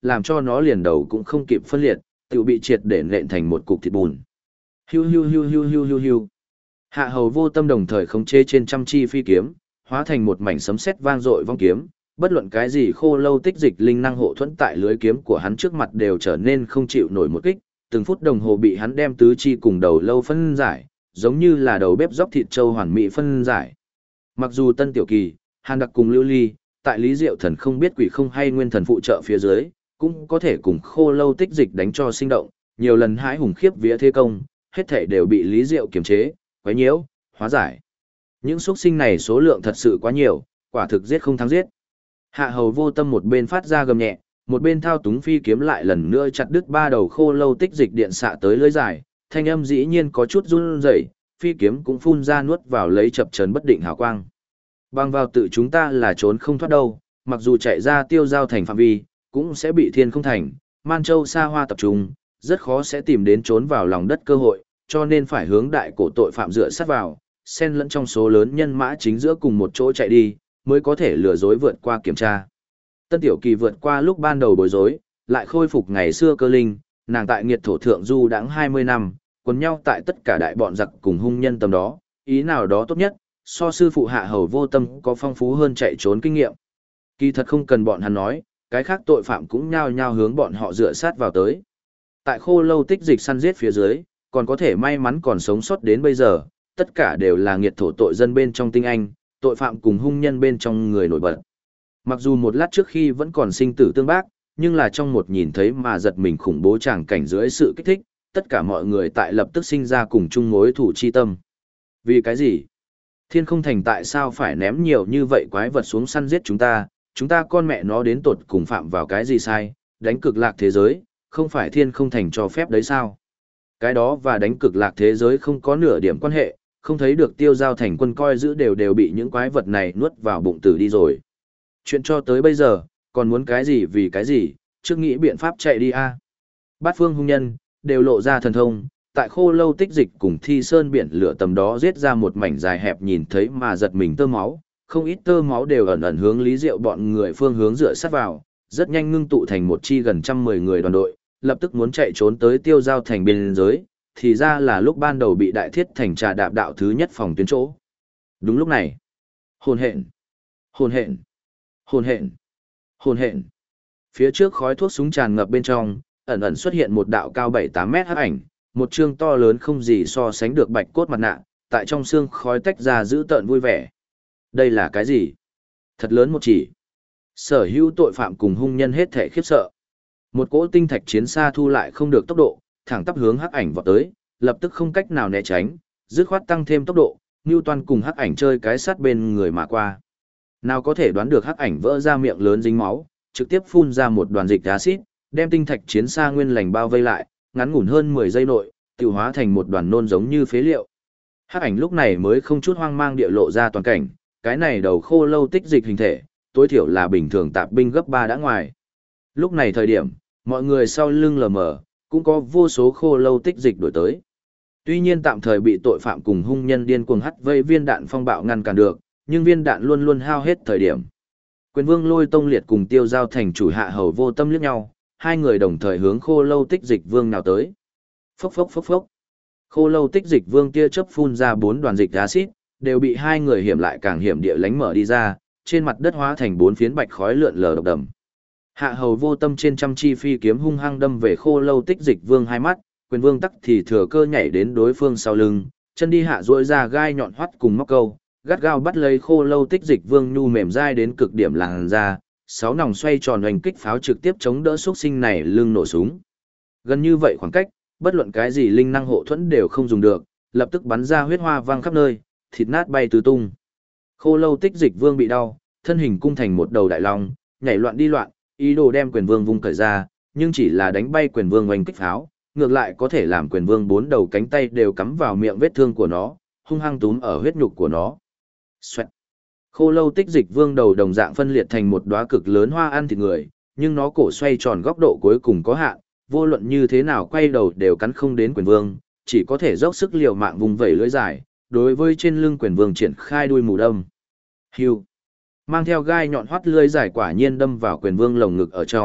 làm cho nó liền đầu cũng không kịp phân liệt, tự bị triệt để nện thành một cục thịt bùn. Hiu hiu hiu hiu hiu hiu hiu. Hạ Hầu Vô Tâm đồng thời khống chế trên trăm chi phi kiếm, hóa thành một mảnh sấm sét vang dội vong kiếm, bất luận cái gì khô lâu tích dịch linh năng hộ thuẫn tại lưới kiếm của hắn trước mặt đều trở nên không chịu nổi một kích, từng phút đồng hồ bị hắn đem tứ chi cùng đầu lâu phân giải, giống như là đầu bếp dốc thịt trâu hoàn mỹ phân giải. Mặc dù Tân Tiểu Kỳ, Hàn Đặc cùng Lưu Ly, tại Lý Diệu Thần không biết quỷ không hay nguyên thần phụ trợ phía dưới, cũng có thể cùng khô lâu tích dịch đánh cho sinh động, nhiều lần hãi hùng khiếp vía thế công, hết thể đều bị Lý Diệu kiềm chế, quấy nhiễu, hóa giải. Những xuất sinh này số lượng thật sự quá nhiều, quả thực giết không thắng giết. Hạ Hầu Vô Tâm một bên phát ra gầm nhẹ, một bên thao túng phi kiếm lại lần nữa chặt đứt ba đầu khô lâu tích dịch điện xạ tới lưới dài, thanh âm dĩ nhiên có chút run rẩy, phi kiếm cũng phun ra nuốt vào lấy chập chờn bất định hào quang. Bằng vào tự chúng ta là trốn không thoát đâu, mặc dù chạy ra Tiêu Giao thành phạm vi, cũng sẽ bị Thiên Không thành, Man Châu xa hoa tập trung, rất khó sẽ tìm đến trốn vào lòng đất cơ hội, cho nên phải hướng đại cổ tội phạm dựa sát vào, xen lẫn trong số lớn nhân mã chính giữa cùng một chỗ chạy đi, mới có thể lừa dối vượt qua kiểm tra. Tân Tiểu Kỳ vượt qua lúc ban đầu bối rối, lại khôi phục ngày xưa cơ linh, nàng tại nghiệt thổ thượng du đãng 20 năm, quần nhau tại tất cả đại bọn giặc cùng hung nhân tầm đó, ý nào đó tốt nhất, so sư phụ Hạ Hầu Vô Tâm có phong phú hơn chạy trốn kinh nghiệm. Kỳ thật không cần bọn hắn nói, cái khác tội phạm cũng nhao nhao hướng bọn họ dựa sát vào tới. Tại khô lâu tích dịch săn giết phía dưới, còn có thể may mắn còn sống sót đến bây giờ, tất cả đều là nghiệt thổ tội dân bên trong tinh anh, tội phạm cùng hung nhân bên trong người nổi bật. Mặc dù một lát trước khi vẫn còn sinh tử tương bác, nhưng là trong một nhìn thấy mà giật mình khủng bố tràng cảnh dưới sự kích thích, tất cả mọi người tại lập tức sinh ra cùng chung mối thủ chi tâm. Vì cái gì? Thiên Không thành tại sao phải ném nhiều như vậy quái vật xuống săn giết chúng ta con mẹ nó đến tột cùng phạm vào cái gì sai, đánh cực lạc thế giới, không phải Thiên Không thành cho phép đấy sao? Cái đó và đánh cực lạc thế giới không có nửa điểm quan hệ, không thấy được Tiêu Giao thành quân coi giữ đều bị những quái vật này nuốt vào bụng tử đi rồi. Chuyện cho tới bây giờ, còn muốn cái gì vì cái gì, trước nghĩ biện pháp chạy đi a. Bát phương hung nhân, đều lộ ra thần thông, tại khô lâu tích dịch cùng thi sơn biển lửa tầm đó giết ra một mảnh dài hẹp nhìn thấy mà giật mình tơ máu, không ít tơ máu đều ẩn ẩn hướng Lý Diệu bọn người phương hướng dựa sát vào, rất nhanh ngưng tụ thành một chi gần 110 người đoàn đội, lập tức muốn chạy trốn tới Tiêu Giao thành biên giới, thì ra là lúc ban đầu bị Đại Thiết thành trà đạp đạo thứ nhất phòng tuyến chỗ. Đúng lúc này, hồn hện, hồn hện, hồn hện, hồn hện. Phía trước khói thuốc súng tràn ngập bên trong, ẩn ẩn xuất hiện một đạo cao 7-8 mét hắc ảnh, một trương to lớn không gì so sánh được bạch cốt mặt nạ, tại trong xương khói tách ra giữ tợn vui vẻ. Đây là cái gì? Thật lớn một chỉ. Sở hữu tội phạm cùng hung nhân hết thể khiếp sợ. Một cỗ tinh thạch chiến xa thu lại không được tốc độ, thẳng tắp hướng hắc ảnh vọt tới, lập tức không cách nào né tránh, dứt khoát tăng thêm tốc độ, Newton cùng hắc ảnh chơi cái sát bên người mà qua. Nào có thể đoán được hắc ảnh vỡ ra miệng lớn dính máu, trực tiếp phun ra một đoàn dịch axit, đem tinh thạch chiến xa nguyên lành bao vây lại, ngắn ngủn hơn 10 giây nội, tiêu hóa thành một đoàn nôn giống như phế liệu. Hắc ảnh lúc này mới không chút hoang mang địa lộ ra toàn cảnh, cái này đầu khô lâu tích dịch hình thể, tối thiểu là bình thường tạp binh gấp 3 đã ngoài. Lúc này thời điểm, mọi người sau lưng lờ mờ, cũng có vô số khô lâu tích dịch đổi tới. Tuy nhiên tạm thời bị tội phạm cùng hung nhân điên cuồng hắt vây viên đạn phong bạo ngăn cản được, nhưng viên đạn luôn luôn hao hết thời điểm. Quyền Vương Lôi Tông Liệt cùng Tiêu Giao thành chủ Hạ Hầu Vô Tâm liếc nhau, hai người đồng thời hướng khô lâu tích dịch vương nào tới. Phốc phốc phốc phốc. Khô lâu tích dịch vương tia chớp phun ra 4 đoàn dịch axit, đều bị hai người hiểm lại càng hiểm địa lánh mở đi ra, trên mặt đất hóa thành 4 phiến bạch khói lượn lờ độc đầm. Hạ Hầu Vô Tâm trên trăm chi phi kiếm hung hăng đâm về khô lâu tích dịch vương hai mắt, Quyền Vương tắc thì thừa cơ nhảy đến đối phương sau lưng, chân đi hạ duỗi ra gai nhọn hoắt cùng móc câu, gắt gao bắt lấy khô lâu tích dịch vương nhu mềm dai đến cực điểm làn ra, 6 nòng xoay tròn hoành kích pháo trực tiếp chống đỡ xuất sinh này lưng nổ súng. Gần như vậy khoảng cách, bất luận cái gì linh năng hộ thuẫn đều không dùng được, lập tức bắn ra huyết hoa văng khắp nơi, thịt nát bay tứ tung. Khô lâu tích dịch vương bị đau, thân hình cung thành một đầu đại long, nhảy loạn đi loạn, ý đồ đem Quyền Vương vung cởi ra, nhưng chỉ là đánh bay Quyền Vương hoành kích pháo, ngược lại có thể làm Quyền Vương 4 đầu cánh tay đều cắm vào miệng vết thương của nó, hung hăng túm ở huyết nhục của nó. Xoẹt. Khô lâu tích dịch vương đầu đồng dạng phân liệt thành một đóa cực lớn hoa ăn thịt người, nhưng nó cổ xoay tròn góc độ cuối cùng có hạn, vô luận như thế nào quay đầu đều cắn không đến Quyền Vương, chỉ có thể dốc sức liều mạng vùng vẩy lưỡi dài, đối với trên lưng Quyền Vương triển khai đuôi mù đâm. Hưu. Mang theo gai nhọn hoắt lưỡi dài quả nhiên đâm vào Quyền Vương lồng ngực ở trong,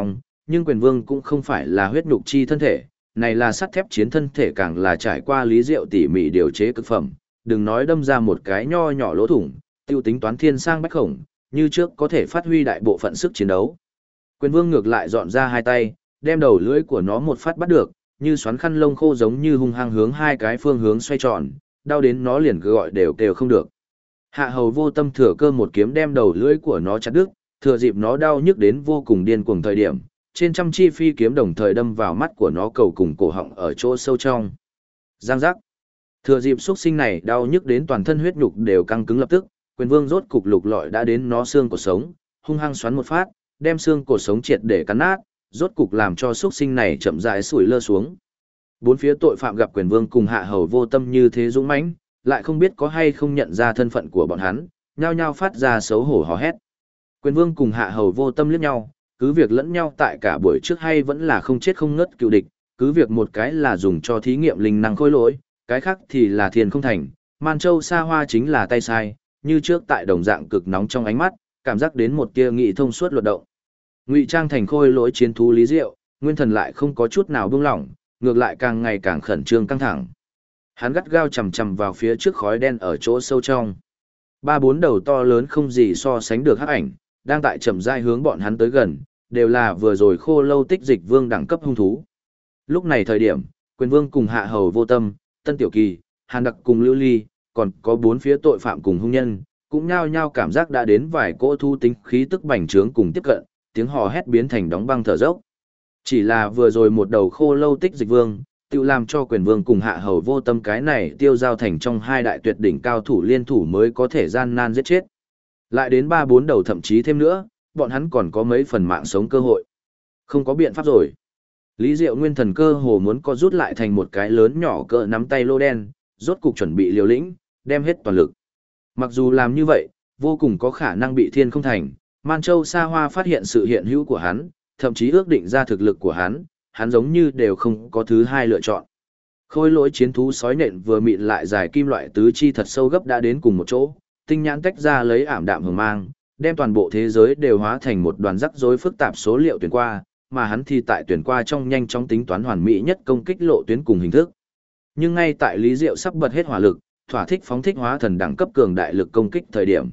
Nhưng quyền vương cũng không phải là huyết nhục chi thân thể, này là sắt thép chiến thân thể, càng là trải qua lý diệu tỉ mỉ điều chế cực phẩm, đừng nói đâm ra một cái nho nhỏ lỗ thủng, tiêu tính toán thiên sang bách khổng, như trước có thể phát huy đại bộ phận sức chiến đấu. Quyền vương ngược lại dọn ra hai tay, đem đầu lưỡi của nó một phát bắt được, như xoắn khăn lông khô giống như hung hăng hướng hai cái phương hướng xoay tròn, đau đến nó liền gọi đều kêu không được. Hạ hầu vô tâm thừa cơ một kiếm đem đầu lưỡi của nó chặt đứt, thừa dịp nó đau nhức đến vô cùng điên cuồng thời điểm, trên trăm chi phi kiếm đồng thời đâm vào mắt của nó cầu cùng cổ họng ở chỗ sâu trong. Giang giác. Thừa dịp xuất sinh này đau nhức đến toàn thân huyết nhục đều căng cứng lập tức, quyền vương rốt cục lục lọi đã đến nó xương cột sống, hung hăng xoắn một phát, đem xương cột sống triệt để cắn nát, rốt cục làm cho xuất sinh này chậm rãi sủi lơ xuống. Bốn phía tội phạm gặp quyền vương cùng hạ hầu vô tâm như thế dũng mãnh, lại không biết có hay không nhận ra thân phận của bọn hắn, nhao nhao phát ra xấu hổ hò hét. Quyền vương cùng hạ hầu vô tâm liếc nhau, cứ việc lẫn nhau tại cả buổi trước hay vẫn là không chết không ngất cựu địch, cứ việc một cái là dùng cho thí nghiệm linh năng khôi lỗi, cái khác thì là thiền không thành, Man Châu xa hoa chính là tay sai, như trước tại đồng dạng cực nóng trong ánh mắt, cảm giác đến một tia nghị thông suốt luật động. Ngụy trang thành khôi lỗi chiến thú Lý Diệu, nguyên thần lại không có chút nào buông lỏng, ngược lại càng ngày càng khẩn trương căng thẳng. Hắn gắt gao chầm chầm vào phía trước khói đen ở chỗ sâu trong. Ba bốn đầu to lớn không gì so sánh được hắc ảnh, đang tại chậm rãi hướng bọn hắn tới gần, đều là vừa rồi khô lâu tích dịch vương đẳng cấp hung thú. Lúc này thời điểm, quyền vương cùng hạ hầu vô tâm, Tân Tiểu Kỳ, Hàn Đặc cùng Lưu Ly, còn có bốn phía tội phạm cùng hung nhân, cũng nhao nhao cảm giác đã đến vài cỗ thu tính khí tức bành trướng cùng tiếp cận, tiếng hò hét biến thành đóng băng thở dốc. Chỉ là vừa rồi một đầu khô lâu tích dịch vương, tự làm cho quyền vương cùng hạ hầu vô tâm cái này tiêu giao thành trong hai đại tuyệt đỉnh cao thủ liên thủ mới có thể gian nan giết chết. Lại đến ba bốn đầu thậm chí thêm nữa, bọn hắn còn có mấy phần mạng sống cơ hội. Không có biện pháp rồi. Lý Diệu nguyên thần cơ hồ muốn co rút lại thành một cái lớn nhỏ cỡ nắm tay lô đen, rốt cục chuẩn bị liều lĩnh, đem hết toàn lực. Mặc dù làm như vậy, vô cùng có khả năng bị thiên không thành, Man Châu xa hoa phát hiện sự hiện hữu của hắn, thậm chí ước định ra thực lực của hắn giống như đều không có thứ hai lựa chọn. Khôi lỗi chiến thú sói nện vừa mịn lại dài kim loại tứ chi thật sâu gấp đã đến cùng một chỗ, tinh nhãn tách ra lấy ảm đạm hường mang, đem toàn bộ thế giới đều hóa thành một đoàn rắc rối phức tạp số liệu tuyển qua, mà hắn thì tại tuyển qua trong nhanh chóng tính toán hoàn mỹ nhất công kích lộ tuyến cùng hình thức. Nhưng ngay tại Lý Diệu sắp bật hết hỏa lực, thỏa thích phóng thích hóa thần đẳng cấp cường đại lực công kích thời điểm.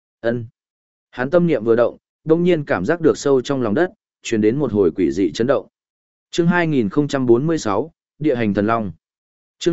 Hắn tâm niệm vừa động, đột nhiên cảm giác được sâu trong lòng đất truyền đến một hồi quỷ dị chấn động. Chương 2046, Địa hành thần long. Chương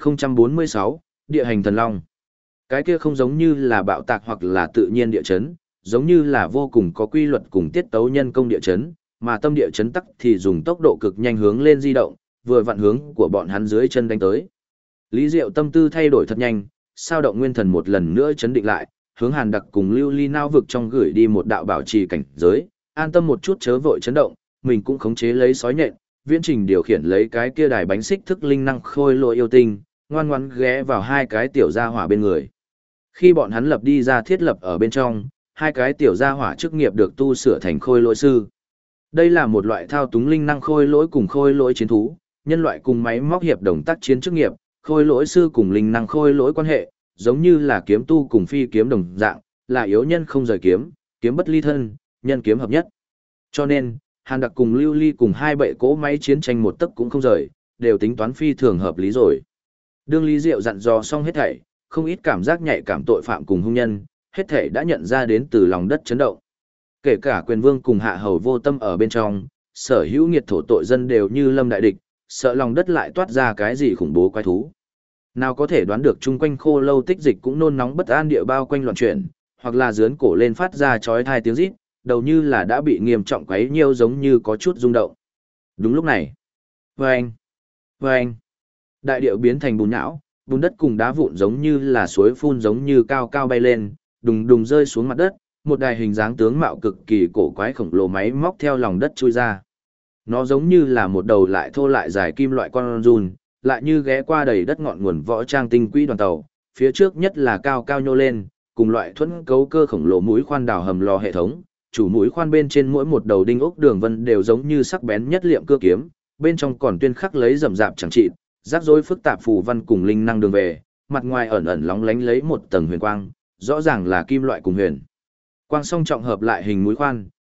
2046, Địa hành thần long. Cái kia không giống như là bạo tạc hoặc là tự nhiên địa chấn, giống như là vô cùng có quy luật cùng tiết tấu nhân công địa chấn, mà tâm địa chấn tắc thì dùng tốc độ cực nhanh hướng lên di động, vừa vặn hướng của bọn hắn dưới chân đánh tới. Lý Diệu tâm tư thay đổi thật nhanh, sao động nguyên thần một lần nữa chấn định lại, hướng Hàn Đặc cùng Lưu Ly nao vực trong gửi đi một đạo bảo trì cảnh giới, an tâm một chút chớ vội chấn động, mình cũng khống chế lấy sói nhện, viễn trình điều khiển lấy cái kia đài bánh xích thức linh năng khôi lỗi yêu tinh, ngoan ngoãn ghé vào hai cái tiểu gia hỏa bên người. Khi bọn hắn lập đi ra thiết lập ở bên trong, hai cái tiểu gia hỏa chức nghiệp được tu sửa thành khôi lỗi sư. Đây là một loại thao túng linh năng khôi lỗi cùng khôi lỗi chiến thú, nhân loại cùng máy móc hiệp đồng tác chiến chức nghiệp, khôi lỗi sư cùng linh năng khôi lỗi quan hệ, giống như là kiếm tu cùng phi kiếm đồng dạng, là yếu nhân không rời kiếm, kiếm bất ly thân, nhân kiếm hợp nhất. Cho nên, Hàn Đặc cùng Lưu Ly cùng hai bệ cỗ máy chiến tranh một tấc cũng không rời, đều tính toán phi thường hợp lý rồi. Đương Lý Diệu dặn dò xong hết thảy, không ít cảm giác nhạy cảm tội phạm cùng hung nhân, hết thảy đã nhận ra đến từ lòng đất chấn động. Kể cả quyền vương cùng hạ hầu vô tâm ở bên trong, sở hữu nghiệt thổ tội dân đều như lâm đại địch, sợ lòng đất lại toát ra cái gì khủng bố quái thú. Nào có thể đoán được chung quanh khô lâu tích dịch cũng nôn nóng bất an địa bao quanh loạn chuyển, hoặc là dướn cổ lên phát ra chói tai tiếng rít, đầu như là đã bị nghiêm trọng quấy nhiêu giống như có chút rung động. Đúng lúc này, vâng, vâng, đại điệu biến thành bùn nhão, bùn đất cùng đá vụn giống như là suối phun giống như cao cao bay lên, đùng đùng rơi xuống mặt đất, một đài hình dáng tướng mạo cực kỳ cổ quái khổng lồ máy móc theo lòng đất chui ra. Nó giống như là một đầu lại thô lại dài kim loại con run, lại như ghé qua đầy đất ngọn nguồn võ trang tinh quỹ đoàn tàu, phía trước nhất là cao cao nhô lên, cùng loại thuẫn cấu cơ khổng lồ mũi khoan đào hầm lò hệ thống, chủ mũi khoan bên trên mỗi một đầu đinh ốc đường vân đều giống như sắc bén nhất liệm cưa kiếm, bên trong còn tuyên khắc lấy rậm rạp chẳng trị, rắc rối phức tạp phù văn cùng linh năng đường về, mặt ngoài ẩn ẩn lóng lánh lấy một tầng huyền quang, rõ ràng là kim loại cùng huyền. Quang song trọng hợp lại hình mũi khoan,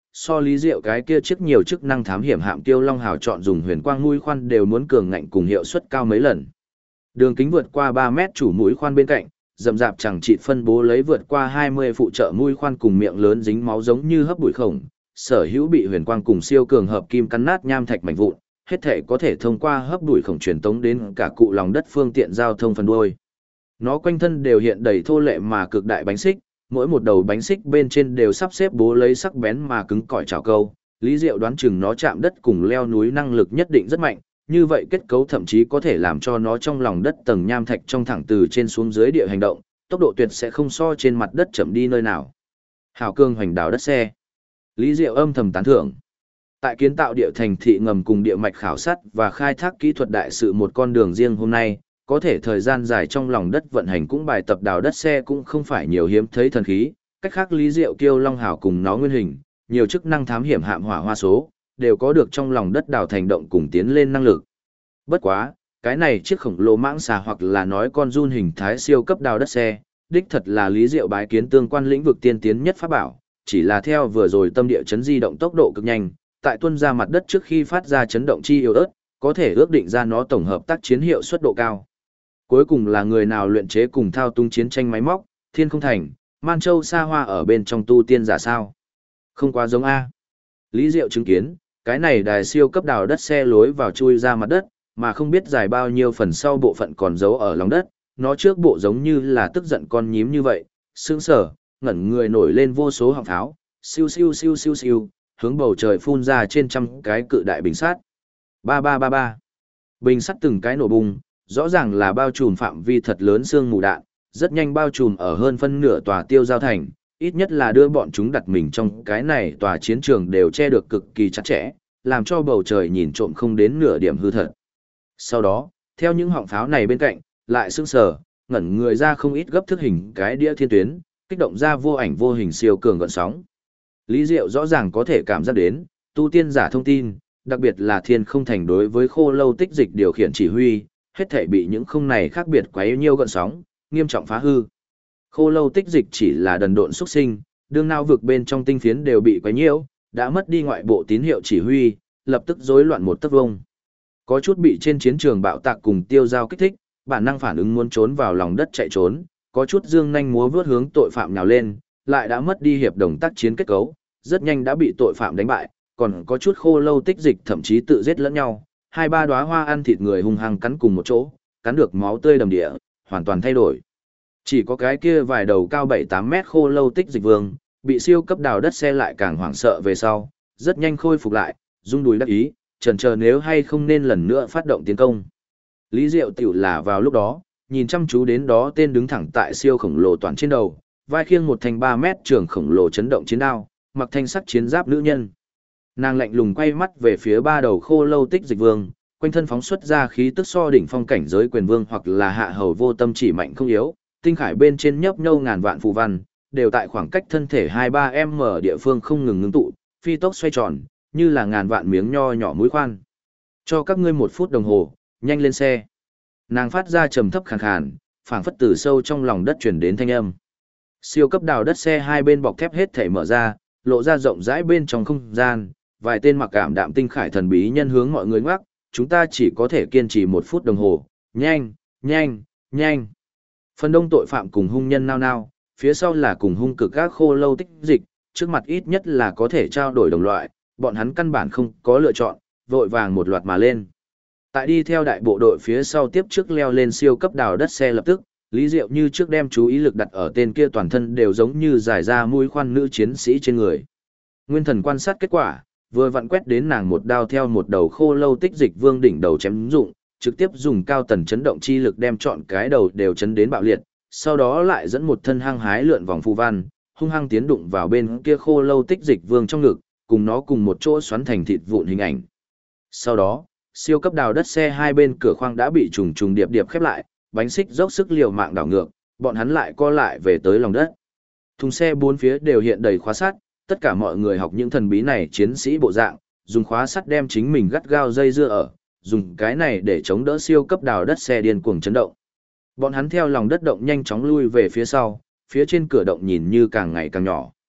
so Lý Diệu cái kia chiếc nhiều chức năng thám hiểm hạm Tiêu Long Hào chọn dùng huyền quang mũi khoan đều muốn cường ngạnh cùng hiệu suất cao mấy lần. Đường kính vượt qua 3 mét chủ mũi khoan bên cạnh, rậm rạp chẳng chịt phân bố lấy vượt qua 20 phụ trợ mũi khoan cùng miệng lớn dính máu giống như hấp bụi khổng, sở hữu bị huyền quang cùng siêu cường hợp kim cắn nát nham thạch mảnh vụn, hết thể có thể thông qua hấp bụi khổng truyền tống đến cả cụ lòng đất phương tiện giao thông phần đuôi. Nó quanh thân đều hiện đầy thô lệ mà cực đại bánh xích, mỗi một đầu bánh xích bên trên đều sắp xếp bố lấy sắc bén mà cứng cỏi chảo câu. Lý Diệu đoán chừng nó chạm đất cùng leo núi năng lực nhất định rất mạnh, như vậy kết cấu thậm chí có thể làm cho nó trong lòng đất tầng nham thạch trong thẳng từ trên xuống dưới địa hành động, tốc độ tuyệt sẽ không so trên mặt đất chậm đi nơi nào. Hảo cương hoành đào đất xe. Lý Diệu âm thầm tán thưởng. Tại kiến tạo địa thành thị ngầm cùng địa mạch khảo sát và khai thác kỹ thuật đại sự một con đường riêng hôm nay, có thể thời gian dài trong lòng đất vận hành cũng bài tập đào đất xe cũng không phải nhiều hiếm thấy thần khí, cách khác Lý Diệu Kiêu Long Hào cùng nó nguyên hình, nhiều chức năng thám hiểm hạm hỏa hoa số, đều có được trong lòng đất đào thành động cùng tiến lên năng lực. Bất quá, cái này chiếc khổng lồ mãng xà hoặc là nói con giun hình thái siêu cấp đào đất xe, đích thật là Lý Diệu bái kiến tương quan lĩnh vực tiên tiến nhất pháp bảo, chỉ là theo vừa rồi tâm địa chấn di động tốc độ cực nhanh, tại tuân ra mặt đất trước khi phát ra chấn động chi yếu ớt, có thể ước định ra nó tổng hợp tác chiến hiệu suất độ cao. Cuối cùng là người nào luyện chế cùng thao túng chiến tranh máy móc, Thiên Không Thành, Man Châu xa hoa ở bên trong tu tiên giả sao? Không quá giống A. Lý Diệu chứng kiến, cái này đài siêu cấp đào đất xe lối vào chui ra mặt đất, mà không biết dài bao nhiêu phần sau bộ phận còn giấu ở lòng đất, nó trước bộ giống như là tức giận con nhím như vậy, sững sờ, ngẩn người nổi lên vô số họng tháo, siêu siêu siêu siêu siêu, hướng bầu trời phun ra trên trăm cái cự đại bình sắt. Ba ba ba ba. Bình sắt từng cái nổ bùng, rõ ràng là bao trùm phạm vi thật lớn sương mù đạn, rất nhanh bao trùm ở hơn phân nửa tòa tiêu giao thành, ít nhất là đưa bọn chúng đặt mình trong cái này tòa chiến trường đều che được cực kỳ chặt chẽ, làm cho bầu trời nhìn trộm không đến nửa điểm hư thật. Sau đó, theo những họng pháo này bên cạnh, lại sững sờ, ngẩn người ra không ít gấp thức hình cái đĩa thiên tuyến, kích động ra vô ảnh vô hình siêu cường gợn sóng. Lý Diệu rõ ràng có thể cảm giác đến, tu tiên giả thông tin, đặc biệt là Thiên Không Thành đối với khô lâu tích dịch điều khiển chỉ huy, hết thể bị những không này khác biệt quấy nhiêu gợn sóng, nghiêm trọng phá hư. Khô lâu tích dịch chỉ là đần độn xuất sinh, đương nào vực bên trong tinh phiến đều bị quấy nhiễu, đã mất đi ngoại bộ tín hiệu chỉ huy, lập tức rối loạn một tấc vông. Có chút bị trên chiến trường bạo tạc cùng tiêu giao kích thích, bản năng phản ứng muốn trốn vào lòng đất chạy trốn, có chút dương nhanh múa vướt hướng tội phạm nhào lên, lại đã mất đi hiệp đồng tác chiến kết cấu, rất nhanh đã bị tội phạm đánh bại, còn có chút khô lâu tích dịch thậm chí tự giết lẫn nhau, hai ba đóa hoa ăn thịt người hung hăng cắn cùng một chỗ, cắn được máu tươi đầm địa, hoàn toàn thay đổi. Chỉ có cái kia vài đầu cao 7-8 mét khô lâu tích dịch vương, bị siêu cấp đào đất xe lại càng hoảng sợ về sau, rất nhanh khôi phục lại, rung đùi đắc ý, chần chờ nếu hay không nên lần nữa phát động tiến công. Lý Diệu tiểu là vào lúc đó, nhìn chăm chú đến đó tên đứng thẳng tại siêu khổng lồ toàn trên đầu, vai khiêng một thanh 3 mét trường khổng lồ chấn động chiến đao, mặc thanh sắc chiến giáp nữ nhân. Nàng lạnh lùng quay mắt về phía ba đầu khô lâu tích dịch vương, quanh thân phóng xuất ra khí tức so đỉnh phong cảnh giới quyền vương hoặc là hạ hầu vô tâm chỉ mạnh không yếu, tinh khải bên trên nhấp nhô ngàn vạn phù văn, đều tại khoảng cách thân thể 2-3m địa phương không ngừng ngưng tụ, phi tốc xoay tròn, như là ngàn vạn miếng nho nhỏ mũi khoan. Cho các ngươi 1 phút đồng hồ, nhanh lên xe. Nàng phát ra trầm thấp khàn khàn, phảng phất từ sâu trong lòng đất truyền đến thanh âm. Siêu cấp đào đất xe hai bên bọc thép hết thảy mở ra, lộ ra rộng rãi bên trong không gian, vài tên mặc cảm đạm tinh khải thần bí nhân hướng mọi người ngoắc, chúng ta chỉ có thể kiên trì 1 phút đồng hồ, nhanh, nhanh, nhanh. Phần đông tội phạm cùng hung nhân nao nao, phía sau là cùng hung cực các khô lâu tích dịch, trước mặt ít nhất là có thể trao đổi đồng loại, bọn hắn căn bản không có lựa chọn, vội vàng một loạt mà lên. Tại đi theo đại bộ đội phía sau tiếp trước leo lên siêu cấp đào đất xe lập tức, Lý Diệu như trước đem chú ý lực đặt ở tên kia toàn thân đều giống như giải ra mũi khoan nữ chiến sĩ trên người. Nguyên thần quan sát kết quả, vừa vặn quét đến nàng một đao theo một đầu khô lâu tích dịch vương đỉnh đầu chém dụng, trực tiếp dùng cao tần chấn động chi lực đem trọn cái đầu đều chấn đến bạo liệt, sau đó lại dẫn một thân hăng hái lượn vòng phù văn, hung hăng tiến đụng vào bên kia khô lâu tích dịch vương trong ngực, cùng nó cùng một chỗ xoắn thành thịt vụn hình ảnh. Sau đó, siêu cấp đào đất xe hai bên cửa khoang đã bị trùng trùng điệp điệp khép lại, bánh xích dốc sức liều mạng đảo ngược, bọn hắn lại co lại về tới lòng đất. Thùng xe bốn phía đều hiện đầy khóa sắt, tất cả mọi người học những thần bí này chiến sĩ bộ dạng, dùng khóa sắt đem chính mình gắt gao dây dưa ở, dùng cái này để chống đỡ siêu cấp đào đất xe điên cuồng chấn động. Bọn hắn theo lòng đất động nhanh chóng lui về phía sau, phía trên cửa động nhìn như càng ngày càng nhỏ.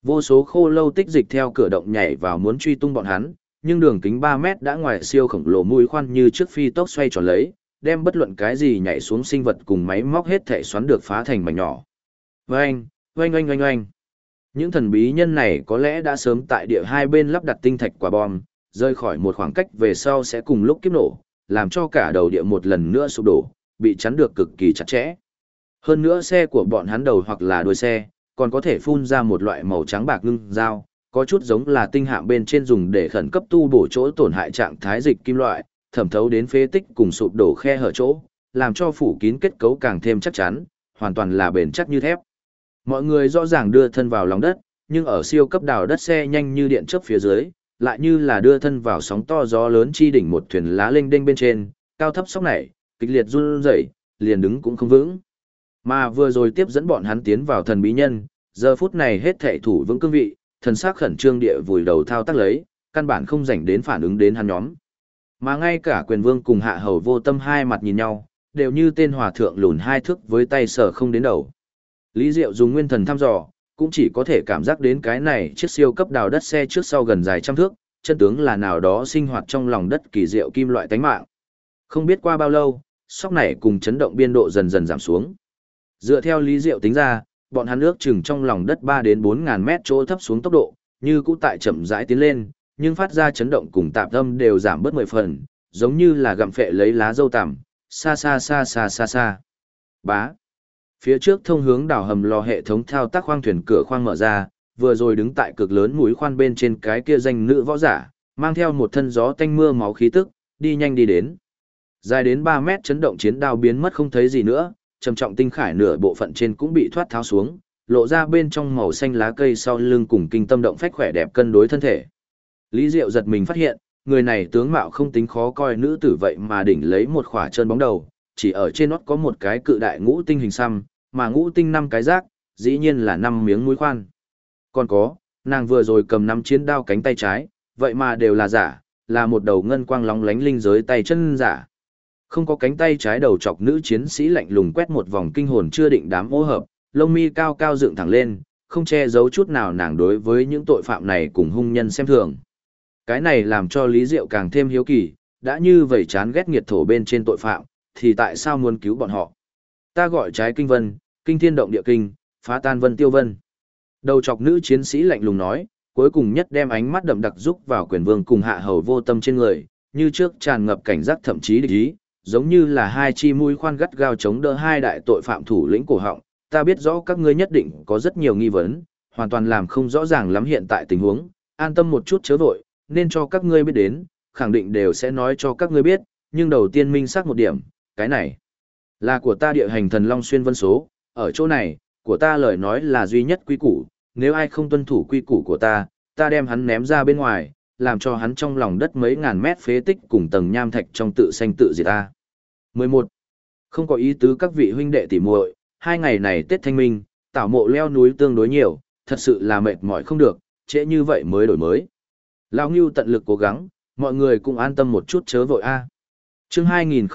Vô số khô lâu tích dịch theo cửa động nhảy vào muốn truy tung bọn hắn, nhưng đường kính 3 mét đã ngoài siêu khổng lồ mũi khoan như trước phi tốc xoay tròn lấy, đem bất luận cái gì nhảy xuống sinh vật cùng máy móc hết thể xoắn được phá thành mảnh nhỏ. Oanh, oanh oanh oanh oanh. Những thần bí nhân này có lẽ đã sớm tại địa hai bên lắp đặt tinh thạch quả bom, rơi khỏi một khoảng cách về sau sẽ cùng lúc kiếp nổ, làm cho cả đầu địa một lần nữa sụp đổ, bị chắn được cực kỳ chặt chẽ. Hơn nữa xe của bọn hắn đầu hoặc là đuôi xe, còn có thể phun ra một loại màu trắng bạc ngưng dao, có chút giống là tinh hạm bên trên dùng để khẩn cấp tu bổ chỗ tổn hại trạng thái dịch kim loại, thẩm thấu đến phế tích cùng sụp đổ khe hở chỗ, làm cho phủ kín kết cấu càng thêm chắc chắn, hoàn toàn là bền chắc như thép. Mọi người rõ ràng đưa thân vào lòng đất, nhưng ở siêu cấp đào đất xe nhanh như điện chớp phía dưới, lại như là đưa thân vào sóng to gió lớn chi đỉnh một thuyền lá lênh đênh bên trên, cao thấp sóc nảy, kịch liệt run rẩy, liền đứng cũng không vững. Mà vừa rồi tiếp dẫn bọn hắn tiến vào thần bí nhân, giờ phút này hết thảy thủ vững cương vị, thần sắc khẩn trương địa vùi đầu thao tác lấy, căn bản không rảnh đến phản ứng đến hắn nhóm. Mà ngay cả quyền vương cùng hạ hầu vô tâm hai mặt nhìn nhau, đều như tên hòa thượng lùn hai thước với tay sở không đến đầu. Lý Diệu dùng nguyên thần thăm dò, cũng chỉ có thể cảm giác đến cái này chiếc siêu cấp đào đất xe trước sau gần dài trăm thước, chân tướng là nào đó sinh hoạt trong lòng đất kỳ diệu kim loại tánh mạng. Không biết qua bao lâu, sóc này cùng chấn động biên độ dần dần giảm xuống. Dựa theo Lý Diệu tính ra, bọn hắn ước chừng trong lòng đất 3 đến 4 ngàn mét chỗ thấp xuống tốc độ, như cũ tại chậm rãi tiến lên, nhưng phát ra chấn động cùng tạp âm đều giảm bớt 10 phần, giống như là gặm phệ lấy lá dâu tằm, xa xa xa xa xa xa. Bá. Phía trước thông hướng đảo hầm lò hệ thống thao tác khoang thuyền cửa khoang mở ra, vừa rồi đứng tại cực lớn mũi khoan bên trên cái kia danh nữ võ giả, mang theo một thân gió tanh mưa máu khí tức, đi nhanh đi đến. Dài đến 3 mét chấn động chiến đao biến mất không thấy gì nữa, trầm trọng tinh khải nửa bộ phận trên cũng bị thoát tháo xuống, lộ ra bên trong màu xanh lá cây sau lưng cùng kinh tâm động phách khỏe đẹp cân đối thân thể. Lý Diệu giật mình phát hiện, người này tướng mạo không tính khó coi nữ tử vậy mà đỉnh lấy một khỏa chân bóng đầu, chỉ ở trên nót có một cái cự đại ngũ tinh hình xăm, mà ngũ tinh 5 cái rác, dĩ nhiên là 5 miếng mũi khoan. Còn có, nàng vừa rồi cầm 5 chiến đao cánh tay trái, vậy mà đều là giả, là một đầu ngân quang lóng lánh linh giới tay chân giả. Không có cánh tay trái đầu chọc nữ chiến sĩ lạnh lùng quét một vòng kinh hồn chưa định đám ô hợp, lông mi cao cao dựng thẳng lên, không che giấu chút nào nàng đối với những tội phạm này cùng hung nhân xem thường. Cái này làm cho Lý Diệu càng thêm hiếu kỳ, đã như vậy chán ghét nghiệt thổ bên trên tội phạm, thì tại sao muốn cứu bọn họ? Ta gọi trái kinh vân, kinh thiên động địa kinh, phá tan vân tiêu vân. Đầu chọc nữ chiến sĩ lạnh lùng nói, cuối cùng nhất đem ánh mắt đậm đặc rúc vào quyền vương cùng hạ hầu vô tâm trên người, như trước tràn ngập cảnh giác thậm chí địch ý, giống như là hai chi mũi khoan gắt gao chống đỡ hai đại tội phạm thủ lĩnh cổ họng. Ta biết rõ các ngươi nhất định có rất nhiều nghi vấn, hoàn toàn làm không rõ ràng lắm hiện tại tình huống, an tâm một chút chớ vội, nên cho các ngươi biết đến, khẳng định đều sẽ nói cho các ngươi biết, nhưng đầu tiên minh xác một điểm, cái này là của ta địa hành thần Long Xuyên Vân số, ở chỗ này, của ta lời nói là duy nhất quy củ, nếu ai không tuân thủ quy củ của ta, ta đem hắn ném ra bên ngoài, làm cho hắn trong lòng đất mấy ngàn mét phế tích cùng tầng nham thạch trong tự sanh tự diệt ta. 11. Không có ý tứ các vị huynh đệ tỉ muội, 2 ngày này Tết Thanh Minh, tảo mộ leo núi tương đối nhiều, thật sự là mệt mỏi không được, trễ như vậy mới đổi mới. Lão Ngưu tận lực cố gắng, mọi người cũng an tâm một chút chớ vội a. Chương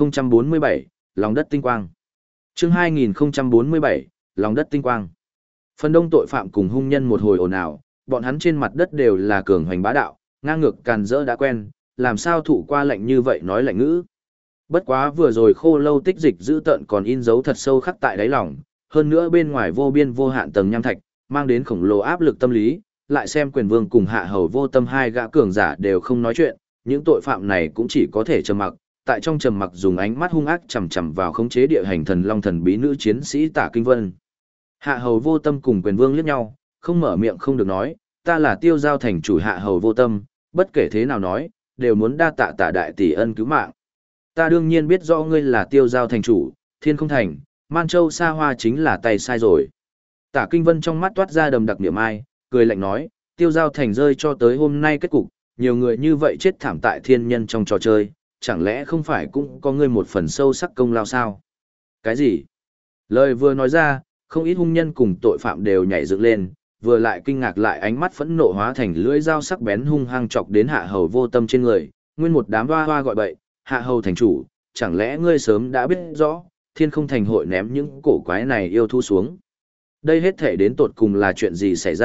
2047, lòng đất tinh quang. Chương 2047, lòng đất tinh quang. Phần đông tội phạm cùng hung nhân một hồi ồn ào, bọn hắn trên mặt đất đều là cường hoành bá đạo, ngang ngược càn rỡ đã quen, làm sao thủ qua lệnh như vậy nói lệnh ngữ. Bất quá vừa rồi khô lâu tích dịch giữ tợn còn in dấu thật sâu khắc tại đáy lòng, hơn nữa bên ngoài vô biên vô hạn tầng nham thạch, mang đến khổng lồ áp lực tâm lý, lại xem quyền vương cùng hạ hầu vô tâm hai gã cường giả đều không nói chuyện, những tội phạm này cũng chỉ có thể trầm mặc, tại trong trầm mặc dùng ánh mắt hung ác chằm chằm vào khống chế địa hành thần long thần bí nữ chiến sĩ Tả Kinh Vân. Hạ hầu vô tâm cùng quyền vương liếc nhau, không mở miệng không được nói, ta là Tiêu Giao thành chủ hạ hầu vô tâm, bất kể thế nào nói, đều muốn đa tạ Tả đại tỷ ân cứu mạng. Ta đương nhiên biết rõ ngươi là Tiêu Giao thành chủ, Thiên Không thành, Man Châu xa hoa chính là tay sai rồi. Tả Kinh Vân trong mắt toát ra đầm đặc niệm ai, cười lạnh nói, Tiêu Giao thành rơi cho tới hôm nay kết cục, nhiều người như vậy chết thảm tại thiên nhân trong trò chơi, chẳng lẽ không phải cũng có ngươi một phần sâu sắc công lao sao? Cái gì? Lời vừa nói ra, không ít hung nhân cùng tội phạm đều nhảy dựng lên, vừa lại kinh ngạc lại ánh mắt phẫn nộ hóa thành lưỡi dao sắc bén hung hăng chọc đến hạ hầu vô tâm trên người, nguyên một đám hoa hoa gọi bậy, hạ hầu thành chủ, chẳng lẽ ngươi sớm đã biết rõ, Thiên Không thành hội ném những cổ quái này yêu thu xuống. Đây hết thể đến tột cùng là chuyện gì xảy ra,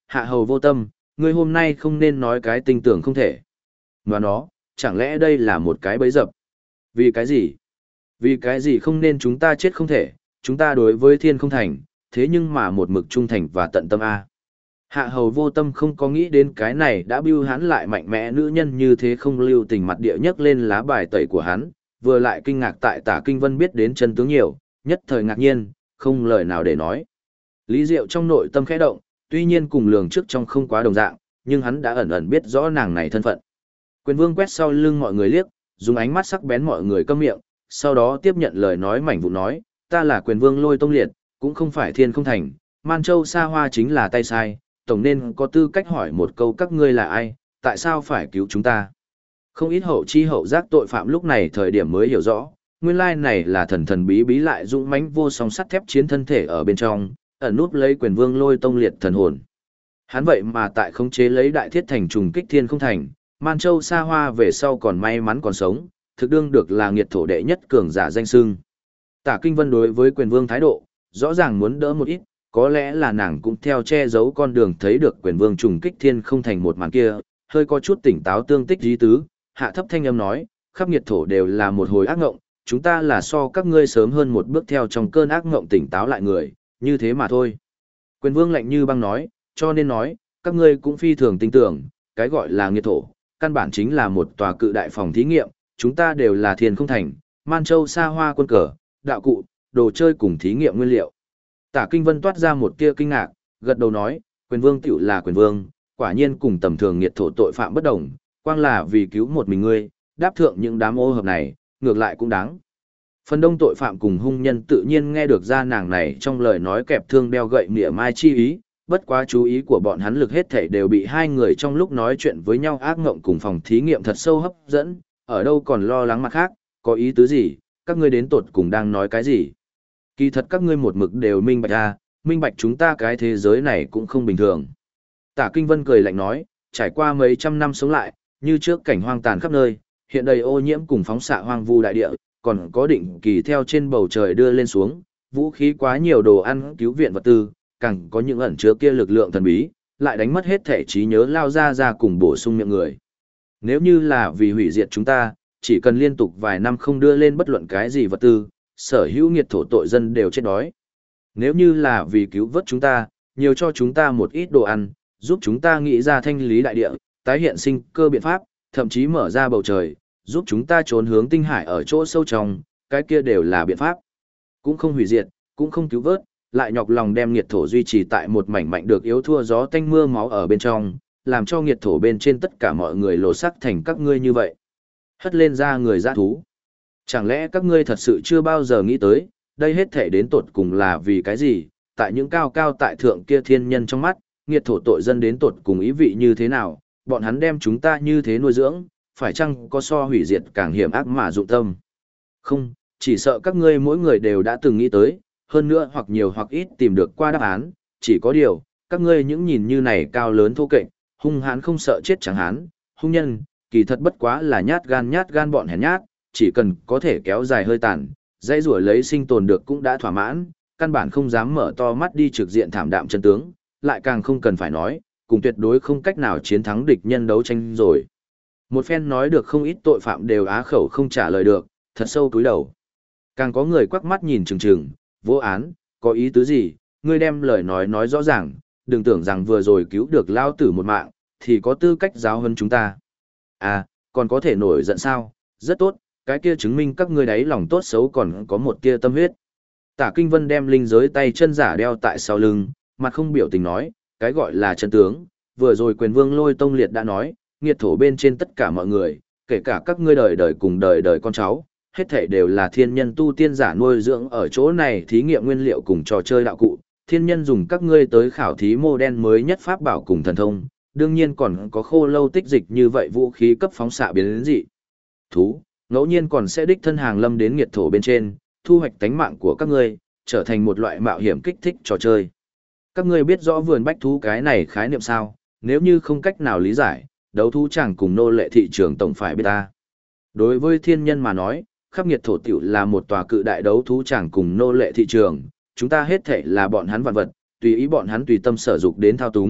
hạ hầu vô tâm, ngươi hôm nay không nên nói cái tinh tưởng không thể. Mà nó, chẳng lẽ đây là một cái bẫy dập? Vì cái gì? Vì cái gì không nên chúng ta chết không thể, chúng ta đối với thiên không thành, thế nhưng mà một mực trung thành và tận tâm A. Hạ hầu vô tâm không có nghĩ đến cái này đã bưu hắn lại mạnh mẽ nữ nhân như thế không lưu tình mặt địa nhất lên lá bài tẩy của hắn, vừa lại kinh ngạc tại Tả Kinh Vân biết đến chân tướng nhiều, nhất thời ngạc nhiên, không lời nào để nói. Lý Diệu trong nội tâm khẽ động, tuy nhiên cùng lường trước trong không quá đồng dạng, nhưng hắn đã ẩn ẩn biết rõ nàng này thân phận. Quyền Vương quét sau lưng mọi người liếc, dùng ánh mắt sắc bén mọi người câm miệng, sau đó tiếp nhận lời nói mảnh vụ nói, ta là Quyền Vương Lôi Tông Liệt, cũng không phải thiên không thành, Man Châu Sa Hoa chính là tay sai, tổng nên có tư cách hỏi một câu các ngươi là ai, tại sao phải cứu chúng ta. Không ít hậu chi hậu giác tội phạm lúc này thời điểm mới hiểu rõ, nguyên lai này là thần thần bí bí lại dũng mãnh vô song sắt thép chiến thân thể ở bên trong, ẩn núp lấy Quyền Vương Lôi Tông Liệt thần hồn. Hắn vậy mà tại khống chế lấy Đại Thiết Thành trùng kích thiên không thành, Man Châu Sa Hoa về sau còn may mắn còn sống, thực đương được là nghiệt thổ đệ nhất cường giả danh xưng. Tả Kinh Vân đối với Quyền Vương thái độ, rõ ràng muốn đỡ một ít, có lẽ là nàng cũng theo che giấu con đường thấy được Quyền Vương trùng kích thiên không thành một màn kia, hơi có chút tỉnh táo tương tích dí tứ, hạ thấp thanh âm nói, khắp nghiệt thổ đều là một hồi ác ngộng, chúng ta là so các ngươi sớm hơn một bước theo trong cơn ác ngộng tỉnh táo lại người, như thế mà thôi. Quyền Vương lạnh như băng nói, cho nên nói, các ngươi cũng phi thường tin tưởng, cái gọi là nghiệt thổ, căn bản chính là một tòa cự đại phòng thí nghiệm, chúng ta đều là thiên không thành, Man Châu Sa Hoa quân cờ, đạo cụ, đồ chơi cùng thí nghiệm nguyên liệu. Tả Kinh Vân toát ra một tia kinh ngạc, gật đầu nói, Quyền Vương tiểu là Quyền Vương, quả nhiên cùng tầm thường nghiệt thổ tội phạm bất đồng, quang là vì cứu một mình ngươi, đáp thượng những đám ô hợp này, ngược lại cũng đáng. Phần đông tội phạm cùng hung nhân tự nhiên nghe được ra nàng này trong lời nói kẹp thương đeo gậy mỉa mai chi ý, bất quá chú ý của bọn hắn lực hết thảy đều bị hai người trong lúc nói chuyện với nhau ác ngộng cùng phòng thí nghiệm thật sâu hấp dẫn, ở đâu còn lo lắng mặt khác, có ý tứ gì, các ngươi đến tột cùng đang nói cái gì. Kỳ thật các ngươi một mực đều minh bạch ra, minh bạch chúng ta cái thế giới này cũng không bình thường. Tả Kinh Vân cười lạnh nói, trải qua mấy trăm năm sống lại, như trước cảnh hoang tàn khắp nơi, hiện đầy ô nhiễm cùng phóng xạ hoang vu đại địa, còn có định kỳ theo trên bầu trời đưa lên xuống, vũ khí quá nhiều đồ ăn cứu viện vật tư, càng có những ẩn chứa kia lực lượng thần bí, lại đánh mất hết thể trí nhớ lao ra cùng bổ sung miệng người. Nếu như là vì hủy diệt chúng ta, chỉ cần liên tục vài năm không đưa lên bất luận cái gì vật tư, sở hữu nghiệt thổ tội dân đều chết đói. Nếu như là vì cứu vớt chúng ta, nhiều cho chúng ta một ít đồ ăn, giúp chúng ta nghĩ ra thanh lý đại địa, tái hiện sinh cơ biện pháp, thậm chí mở ra bầu trời, giúp chúng ta trốn hướng tinh hải ở chỗ sâu trong, cái kia đều là biện pháp. Cũng không hủy diệt, cũng không cứu vớt, lại nhọc lòng đem nghiệt thổ duy trì tại một mảnh mạnh được yếu thua gió tanh mưa máu ở bên trong, làm cho nghiệt thổ bên trên tất cả mọi người lột xác thành các ngươi như vậy. Hất lên ra người dã thú. Chẳng lẽ các ngươi thật sự chưa bao giờ nghĩ tới, đây hết thể đến tột cùng là vì cái gì, tại những cao cao tại thượng kia thiên nhân trong mắt, nghiệt thổ tội dân đến tột cùng ý vị như thế nào, bọn hắn đem chúng ta như thế nuôi dưỡng, phải chăng có so hủy diệt càng hiểm ác mà dụng tâm? Không, chỉ sợ các ngươi mỗi người đều đã từng nghĩ tới, hơn nữa hoặc nhiều hoặc ít tìm được qua đáp án, chỉ có điều, các ngươi những nhìn như này cao lớn thô kệch, hung hãn không sợ chết chẳng hán, hung nhân, kỳ thật bất quá là nhát gan bọn hèn nhát, chỉ cần có thể kéo dài hơi tàn, dãy rủa lấy sinh tồn được cũng đã thỏa mãn, căn bản không dám mở to mắt đi trực diện thảm đạm chân tướng, lại càng không cần phải nói, cùng tuyệt đối không cách nào chiến thắng địch nhân đấu tranh rồi. Một phen nói được không ít tội phạm đều á khẩu không trả lời được, thật sâu túi đầu. Càng có người quắc mắt nhìn chừng chừng, vô án, có ý tứ gì, ngươi đem lời nói rõ ràng, đừng tưởng rằng vừa rồi cứu được lao tử một mạng, thì có tư cách giáo hơn chúng ta. À, còn có thể nổi giận sao, rất tốt, cái kia chứng minh các ngươi đấy lòng tốt xấu còn có một tia tâm huyết. Tả Kinh Vân đem linh giới tay chân giả đeo tại sau lưng, mặt không biểu tình nói, cái gọi là chân tướng, vừa rồi Quyền Vương Lôi Tông Liệt đã nói, nghiệt thổ bên trên tất cả mọi người, kể cả các ngươi đời đời cùng đời đời con cháu, hết thảy đều là thiên nhân tu tiên giả nuôi dưỡng ở chỗ này thí nghiệm nguyên liệu cùng trò chơi đạo cụ, thiên nhân dùng các ngươi tới khảo thí mô đen mới nhất pháp bảo cùng thần thông, đương nhiên còn có khô lâu tích dịch như vậy vũ khí cấp phóng xạ biến đến dị. Thú, ngẫu nhiên còn sẽ đích thân hàng lâm đến nghiệt thổ bên trên, thu hoạch tánh mạng của các ngươi, trở thành một loại mạo hiểm kích thích trò chơi. Các ngươi biết rõ vườn bách thú cái này khái niệm sao, nếu như không cách nào lý giải, đấu thú chẳng cùng nô lệ thị trường tổng phải biết ta. Đối với thiên nhân mà nói, khắp nghiệt thổ tiểu là một tòa cự đại đấu thú chẳng cùng nô lệ thị trường, chúng ta hết thể là bọn hắn vạn vật, tùy ý bọn hắn tùy tâm sở dục đến thao túng,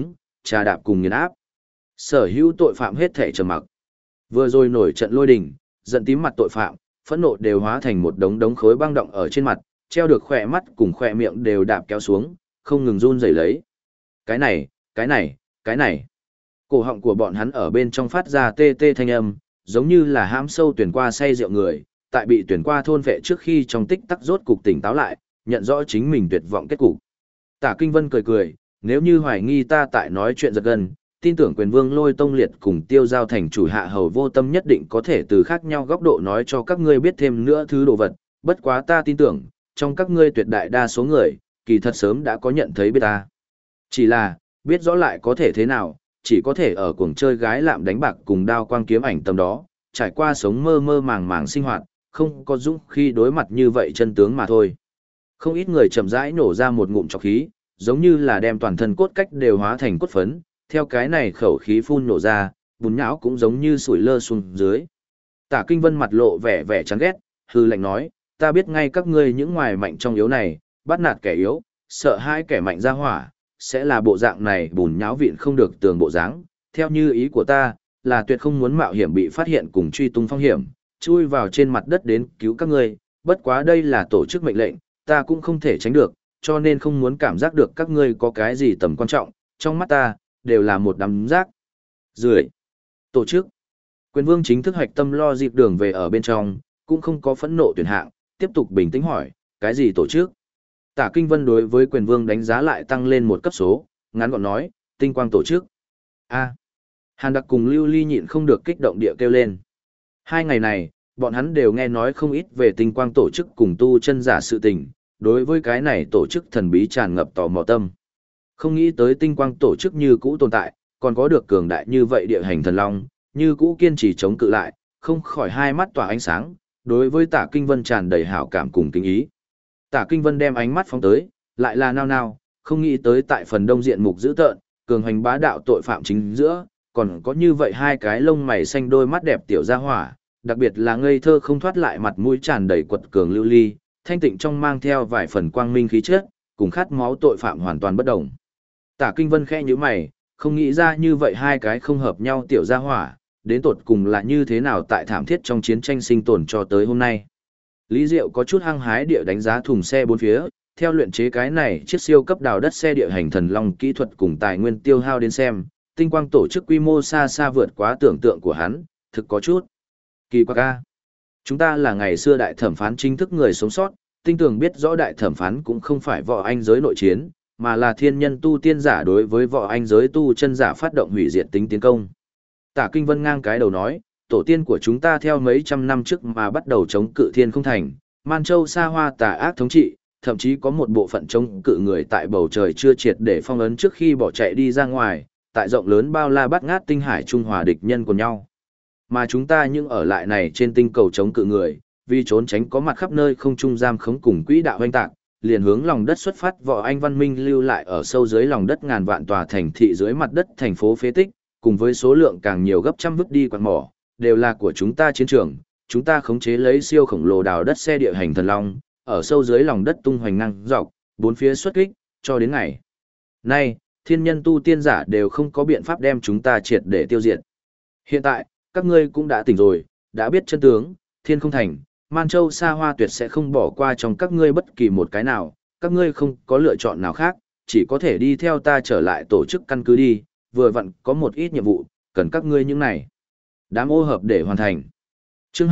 trà đạp cùng nghiền áp. Sở hữu tội phạm hết thể trầm mặc. Vừa rồi nổi trận lôi đình, giận tím mặt tội phạm, phẫn nộ đều hóa thành một đống đống khối băng động ở trên mặt, treo được khỏe mắt cùng khỏe miệng đều đạp kéo xuống, không ngừng run rẩy lấy. Cái này, cái này, cái này. Cổ họng của bọn hắn ở bên trong phát ra tê tê thanh âm, giống như là hãm sâu tuyển qua say rượu người, tại bị tuyển qua thôn vệ trước khi trong tích tắc rốt cục tỉnh táo lại, nhận rõ chính mình tuyệt vọng kết cục. Tả Kinh Vân cười cười, nếu như hoài nghi ta tại nói chuyện giật gân, tin tưởng Quyền Vương Lôi Tông Liệt cùng Tiêu Giao thành chủ Hạ Hầu Vô Tâm nhất định có thể từ khác nhau góc độ nói cho các ngươi biết thêm nữa thứ đồ vật, bất quá ta tin tưởng, trong các ngươi tuyệt đại đa số người, kỳ thật sớm đã có nhận thấy biết ta. Chỉ là, biết rõ lại có thể thế nào, chỉ có thể ở cuồng chơi gái lạm đánh bạc cùng đao quang kiếm ảnh tầm đó, trải qua sống mơ mơ màng màng sinh hoạt, không có dũng khi đối mặt như vậy chân tướng mà thôi. Không ít người chậm rãi nổ ra một ngụm trọc khí, giống như là đem toàn thân cốt cách đều hóa thành cốt phấn, theo cái này khẩu khí phun nổ ra, bùn nhão cũng giống như sủi lơ xuống dưới. Tả Kinh Vân mặt lộ vẻ vẻ chán ghét, hư lạnh nói, ta biết ngay các ngươi những ngoài mạnh trong yếu này, bắt nạt kẻ yếu, sợ hai kẻ mạnh ra hỏa, sẽ là bộ dạng này bùn nhão vịn không được tường bộ dáng. Theo như ý của ta, là tuyệt không muốn mạo hiểm bị phát hiện cùng truy tung phong hiểm, chui vào trên mặt đất đến cứu các ngươi, bất quá đây là tổ chức mệnh lệnh, ta cũng không thể tránh được, cho nên không muốn cảm giác được các ngươi có cái gì tầm quan trọng, trong mắt ta, đều là một đám rác. Rưởi. Tổ chức. Quyền Vương chính thức hoạch tâm lo dịp đường về ở bên trong, cũng không có phẫn nộ tuyển hạng, tiếp tục bình tĩnh hỏi, cái gì tổ chức? Tả Kinh Vân đối với Quyền Vương đánh giá lại tăng lên một cấp số, ngắn gọn nói, tinh quang tổ chức. A. Hàn Đặc cùng Lưu Ly nhịn không được kích động địa kêu lên. Hai ngày này, bọn hắn đều nghe nói không ít về tinh quang tổ chức cùng tu chân giả sự tình, đối với cái này tổ chức thần bí tràn ngập tò mò tâm. Không nghĩ tới tinh quang tổ chức như cũ tồn tại, còn có được cường đại như vậy địa hành thần long, như cũ kiên trì chống cự lại, không khỏi hai mắt tỏa ánh sáng, đối với Tả Kinh Vân tràn đầy hảo cảm cùng kính ý. Tả Kinh Vân đem ánh mắt phóng tới, lại là nao nao, không nghĩ tới tại phần đông diện mục dữ tợn, cường hành bá đạo tội phạm chính giữa, còn có như vậy hai cái lông mày xanh đôi mắt đẹp tiểu gia hỏa, đặc biệt là ngây thơ không thoát lại mặt mũi tràn đầy quật cường lưu ly, thanh tịnh trong mang theo vài phần quang minh khí chất, cùng khát máu tội phạm hoàn toàn bất đồng. Tả Kinh Vân khẽ nhíu mày, không nghĩ ra như vậy hai cái không hợp nhau tiểu gia hỏa, đến tột cùng là như thế nào tại thảm thiết trong chiến tranh sinh tồn cho tới hôm nay. Lý Diệu có chút hăng hái địa đánh giá thùng xe bốn phía, theo luyện chế cái này chiếc siêu cấp đào đất xe địa hành thần long kỹ thuật cùng tài nguyên tiêu hao đến xem, tinh quang tổ chức quy mô xa xa vượt quá tưởng tượng của hắn, thực có chút kỳ quặc a. Chúng ta là ngày xưa đại thẩm phán chính thức người sống sót, tinh tường biết rõ đại thẩm phán cũng không phải võ anh giới nội chiến, mà là thiên nhân tu tiên giả đối với võ anh giới tu chân giả phát động hủy diệt tính tiến công. Tả Kinh Vân ngang cái đầu nói, tổ tiên của chúng ta theo mấy trăm năm trước mà bắt đầu chống cự thiên không thành, Man Châu xa hoa tà ác thống trị, thậm chí có một bộ phận chống cự người tại bầu trời chưa triệt để phong ấn trước khi bỏ chạy đi ra ngoài, tại rộng lớn bao la bát ngát tinh hải trung hòa địch nhân của nhau. Mà chúng ta những ở lại này trên tinh cầu chống cự người, vì trốn tránh có mặt khắp nơi không trung giam khống cùng quỹ đạo hoành tạc, liền hướng lòng đất xuất phát võ anh văn minh lưu lại ở sâu dưới lòng đất ngàn vạn tòa thành thị dưới mặt đất thành phố phế tích, cùng với số lượng càng nhiều gấp trăm vứt đi quạt mỏ, đều là của chúng ta chiến trường, chúng ta khống chế lấy siêu khổng lồ đào đất xe địa hành thần long, ở sâu dưới lòng đất tung hoành ngang dọc, bốn phía xuất kích, cho đến ngày nay, thiên nhân tu tiên giả đều không có biện pháp đem chúng ta triệt để tiêu diệt. Hiện tại, các ngươi cũng đã tỉnh rồi, đã biết chân tướng, thiên không thành, Man Châu xa hoa tuyệt sẽ không bỏ qua trong các ngươi bất kỳ một cái nào, các ngươi không có lựa chọn nào khác, chỉ có thể đi theo ta trở lại tổ chức căn cứ đi, vừa vặn có một ít nhiệm vụ, cần các ngươi những này. Đám ô hợp để hoàn thành. Chương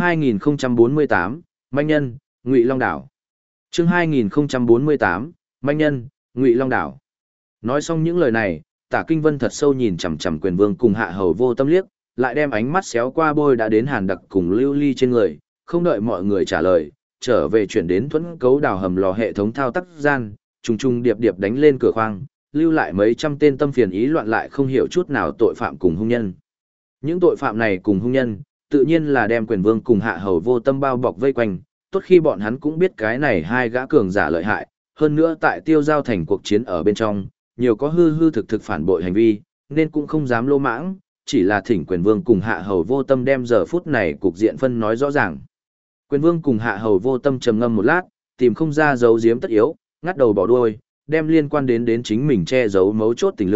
2048, Manh Nhân, Ngụy Long Đảo. Chương 2048, Manh Nhân, Ngụy Long Đảo. Nói xong những lời này, Tả Kinh Vân thật sâu nhìn chằm chằm Quyền Vương cùng Hạ Hầu Vô Tâm liếc, lại đem ánh mắt xéo qua bôi đã đến Hàn Đặc cùng Lưu Ly trên người, không đợi mọi người trả lời, trở về chuyển đến thuẫn cấu đào hầm lò hệ thống thao tác gian, trùng trùng điệp điệp đánh lên cửa khoang, lưu lại mấy trăm tên tâm phiền ý loạn lại không hiểu chút nào tội phạm cùng hung nhân. Những tội phạm này cùng hung nhân, tự nhiên là đem Quyền Vương cùng Hạ Hầu Vô Tâm bao bọc vây quanh, tốt khi bọn hắn cũng biết cái này hai gã cường giả lợi hại, hơn nữa tại Tiêu Giao thành cuộc chiến ở bên trong, nhiều có hư hư thực thực phản bội hành vi, nên cũng không dám lô mãng, chỉ là thỉnh Quyền Vương cùng Hạ Hầu Vô Tâm đem giờ phút này cục diện phân nói rõ ràng. Quyền Vương cùng Hạ Hầu Vô Tâm trầm ngâm một lát, tìm không ra dấu giếm tất yếu, ngắt đầu bỏ đuôi, đem liên quan đến chính mình che giấu mấu chốt tình lượng,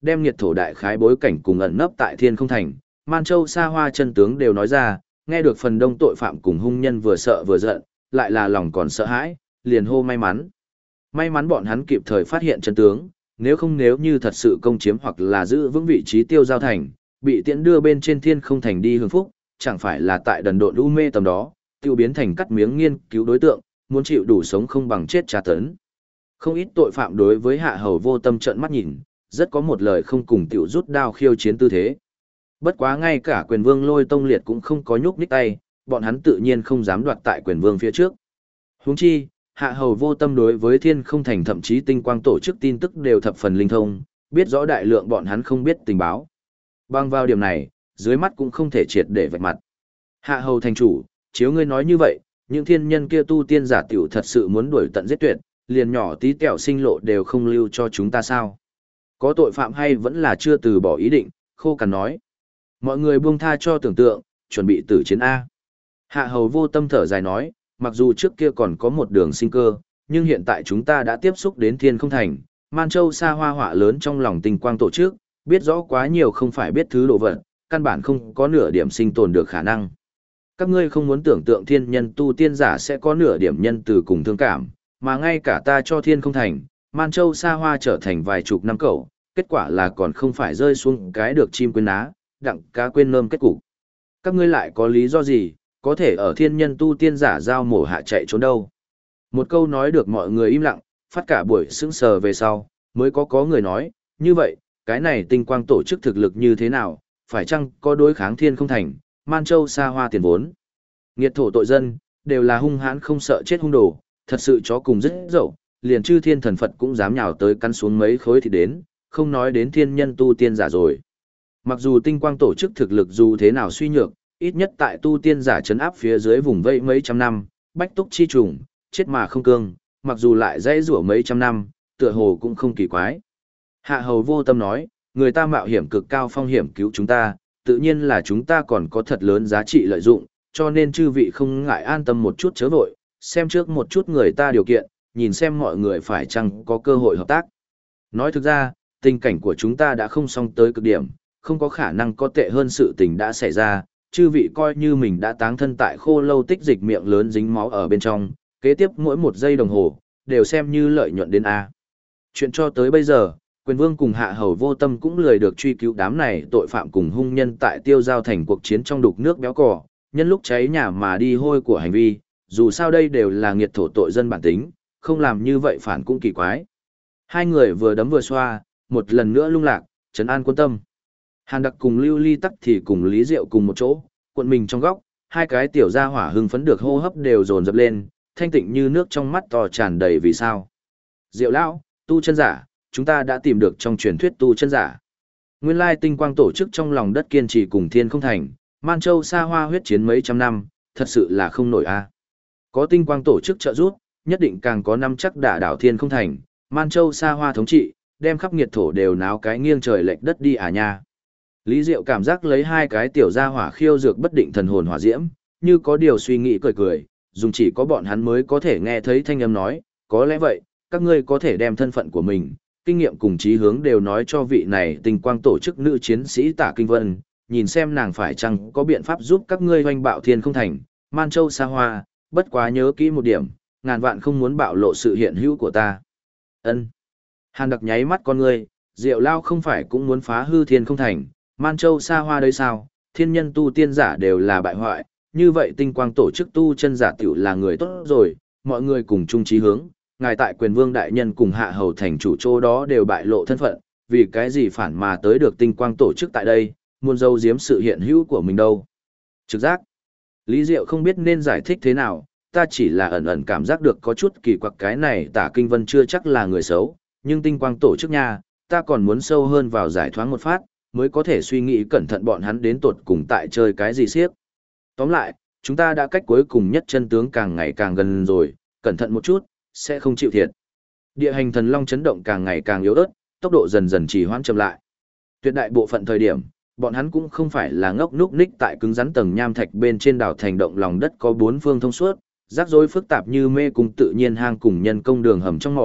đem nghiệt thổ đại khái bối cảnh cùng ẩn nấp tại Thiên Không Thành, Man Châu Sa Hoa chân tướng đều nói ra, nghe được phần đông tội phạm cùng hung nhân vừa sợ vừa giận, lại là lòng còn sợ hãi, liền hô may mắn. May mắn bọn hắn kịp thời phát hiện chân tướng, nếu như thật sự công chiếm hoặc là giữ vững vị trí Tiêu Giao Thành, bị tiễn đưa bên trên Thiên Không Thành đi hưởng phúc, chẳng phải là tại đần độn u mê tầm đó, tiêu biến thành cắt miếng nghiên cứu đối tượng, muốn chịu đủ sống không bằng chết tra tấn. Không ít tội phạm đối với Hạ Hầu Vô Tâm trợn mắt nhìn, rất có một lời không cùng tiểu rút đao khiêu chiến tư thế. Bất quá ngay cả Quyền Vương Lôi Tông Liệt cũng không có nhúc nhích tay, bọn hắn tự nhiên không dám đoạt tại Quyền Vương phía trước. Huống chi, Hạ Hầu Vô Tâm đối với Thiên Không Thành thậm chí Tinh Quang tổ chức tin tức đều thập phần linh thông, biết rõ đại lượng bọn hắn không biết tình báo. Bằng vào điểm này, dưới mắt cũng không thể triệt để vạch mặt. Hạ Hầu thành chủ, chiếu ngươi nói như vậy, những thiên nhân kia tu tiên giả tiểu thật sự muốn đuổi tận giết tuyệt, liền nhỏ tí tẹo sinh lộ đều không lưu cho chúng ta sao? Có tội phạm hay vẫn là chưa từ bỏ ý định, khô cằn nói. Mọi người buông tha cho tưởng tượng, chuẩn bị tử chiến A. Hạ Hầu Vô Tâm thở dài nói, mặc dù trước kia còn có một đường sinh cơ, nhưng hiện tại chúng ta đã tiếp xúc đến Thiên Không Thành, Man Châu Sa Hoa họa lớn trong lòng Tinh Quang tổ chức, biết rõ quá nhiều không phải biết thứ đồ vật, căn bản không có nửa điểm sinh tồn được khả năng. Các ngươi không muốn tưởng tượng thiên nhân tu tiên giả sẽ có nửa điểm nhân từ cùng thương cảm, mà ngay cả ta cho Thiên Không Thành, Man Châu Sa Hoa trở thành vài chục năm cẩu, kết quả là còn không phải rơi xuống cái được chim quên ná, đặng cá quên nơm kết cục. Các ngươi lại có lý do gì, có thể ở thiên nhân tu tiên giả giao mổ hạ chạy trốn đâu? Một câu nói được mọi người im lặng, phát cả buổi sững sờ về sau, mới có người nói, như vậy, cái này Tinh Quang tổ chức thực lực như thế nào, phải chăng có đối kháng Thiên Không Thành, Man Châu Sa Hoa tiền vốn? Nghiệt thổ tội dân, đều là hung hãn không sợ chết hung đồ, thật sự chó cùng rất dậu, liền chư thiên thần Phật cũng dám nhào tới cắn xuống mấy khối thì đến, không nói đến thiên nhân tu tiên giả rồi. Mặc dù Tinh Quang tổ chức thực lực dù thế nào suy nhược, ít nhất tại tu tiên giả trấn áp phía dưới vùng vây mấy trăm năm, bách túc chi trùng, chết mà không cương, mặc dù lại dãy rủa mấy trăm năm, tựa hồ cũng không kỳ quái. Hạ Hầu Vô Tâm nói, người ta mạo hiểm cực cao phong hiểm cứu chúng ta, tự nhiên là chúng ta còn có thật lớn giá trị lợi dụng, cho nên chư vị không ngại an tâm một chút chớ vội, xem trước một chút người ta điều kiện, nhìn xem mọi người phải chăng có cơ hội hợp tác. Nói thực ra, tình cảnh của chúng ta đã không xong tới cực điểm, không có khả năng có tệ hơn sự tình đã xảy ra, chư vị coi như mình đã táng thân tại khô lâu tích dịch miệng lớn dính máu ở bên trong, kế tiếp mỗi một giây đồng hồ, đều xem như lợi nhuận đến A. Chuyện cho tới bây giờ, Quyền Vương cùng Hạ Hầu Vô Tâm cũng lười được truy cứu đám này tội phạm cùng hung nhân tại Tiêu Giao Thành cuộc chiến trong đục nước béo cò, nhân lúc cháy nhà mà đi hôi của hành vi, dù sao đây đều là nghiệt thổ tội dân bản tính, không làm như vậy phản cũng kỳ quái. Hai người vừa đấm vừa xoa, một lần nữa lung lạc, trấn an quân tâm. Hàn Đặc cùng Lưu Ly Tắc thì cùng Lý Diệu cùng một chỗ, cuộn mình trong góc, hai cái tiểu gia hỏa hưng phấn được hô hấp đều dồn dập lên, thanh tịnh như nước trong mắt to tràn đầy vì sao. Diệu lão, tu chân giả, chúng ta đã tìm được trong truyền thuyết tu chân giả. Nguyên lai Tinh Quang tổ chức trong lòng đất kiên trì cùng Thiên Không Thành, Man Châu Sa Hoa huyết chiến mấy trăm năm, thật sự là không nổi a. Có Tinh Quang tổ chức trợ giúp, nhất định càng có năm chắc đả đảo Thiên Không Thành, Man Châu Sa Hoa thống trị, đem khắp nghiệt thổ đều náo cái nghiêng trời lệch đất đi à nha. Lý Diệu cảm giác lấy hai cái tiểu gia hỏa khiêu dược bất định thần hồn hỏa diễm, như có điều suy nghĩ cười cười, dùng chỉ có bọn hắn mới có thể nghe thấy thanh âm nói, có lẽ vậy, các ngươi có thể đem thân phận của mình, kinh nghiệm cùng chí hướng đều nói cho vị này Tinh Quang tổ chức nữ chiến sĩ Tả Kinh Vân, nhìn xem nàng phải chăng có biện pháp giúp các ngươi hoành bạo Thiên Không Thành, Man Châu Sa Hoa, bất quá nhớ kỹ một điểm, ngàn vạn không muốn bạo lộ sự hiện hữu của ta. Ân. Hàn Đặc nháy mắt con ngươi, Diệu Lao không phải cũng muốn phá hư Thiên Không Thành, Man Châu Sa Hoa đấy sao, thiên nhân tu tiên giả đều là bại hoại, như vậy Tinh Quang tổ chức tu chân giả tiểu là người tốt rồi, mọi người cùng chung chí hướng, ngài tại Quyền Vương đại nhân cùng Hạ Hầu thành chủ chỗ đó đều bại lộ thân phận, vì cái gì phản mà tới được Tinh Quang tổ chức tại đây, muốn giấu giếm sự hiện hữu của mình đâu. Trực giác. Lý Diệu không biết nên giải thích thế nào, ta chỉ là ẩn ẩn cảm giác được có chút kỳ quặc, cái này Tả Kinh Vân chưa chắc là người xấu, nhưng Tinh Quang tổ chức nha, ta còn muốn sâu hơn vào giải thoáng một phát, mới có thể suy nghĩ cẩn thận bọn hắn đến tột cùng tại chơi cái gì siếc. Tóm lại, chúng ta đã cách cuối cùng nhất chân tướng càng ngày càng gần rồi, cẩn thận một chút, sẽ không chịu thiệt. Địa hành thần long chấn động càng ngày càng yếu ớt, tốc độ dần dần trì hoãn chậm lại. Tuyệt đại bộ phận thời điểm, bọn hắn cũng không phải là ngốc núc ních tại cứng rắn tầng nham thạch bên trên đảo thành động lòng đất có bốn phương thông suốt, rắc rối phức tạp như mê cung tự nhiên hang cùng nhân công đường hầm trong mỏ,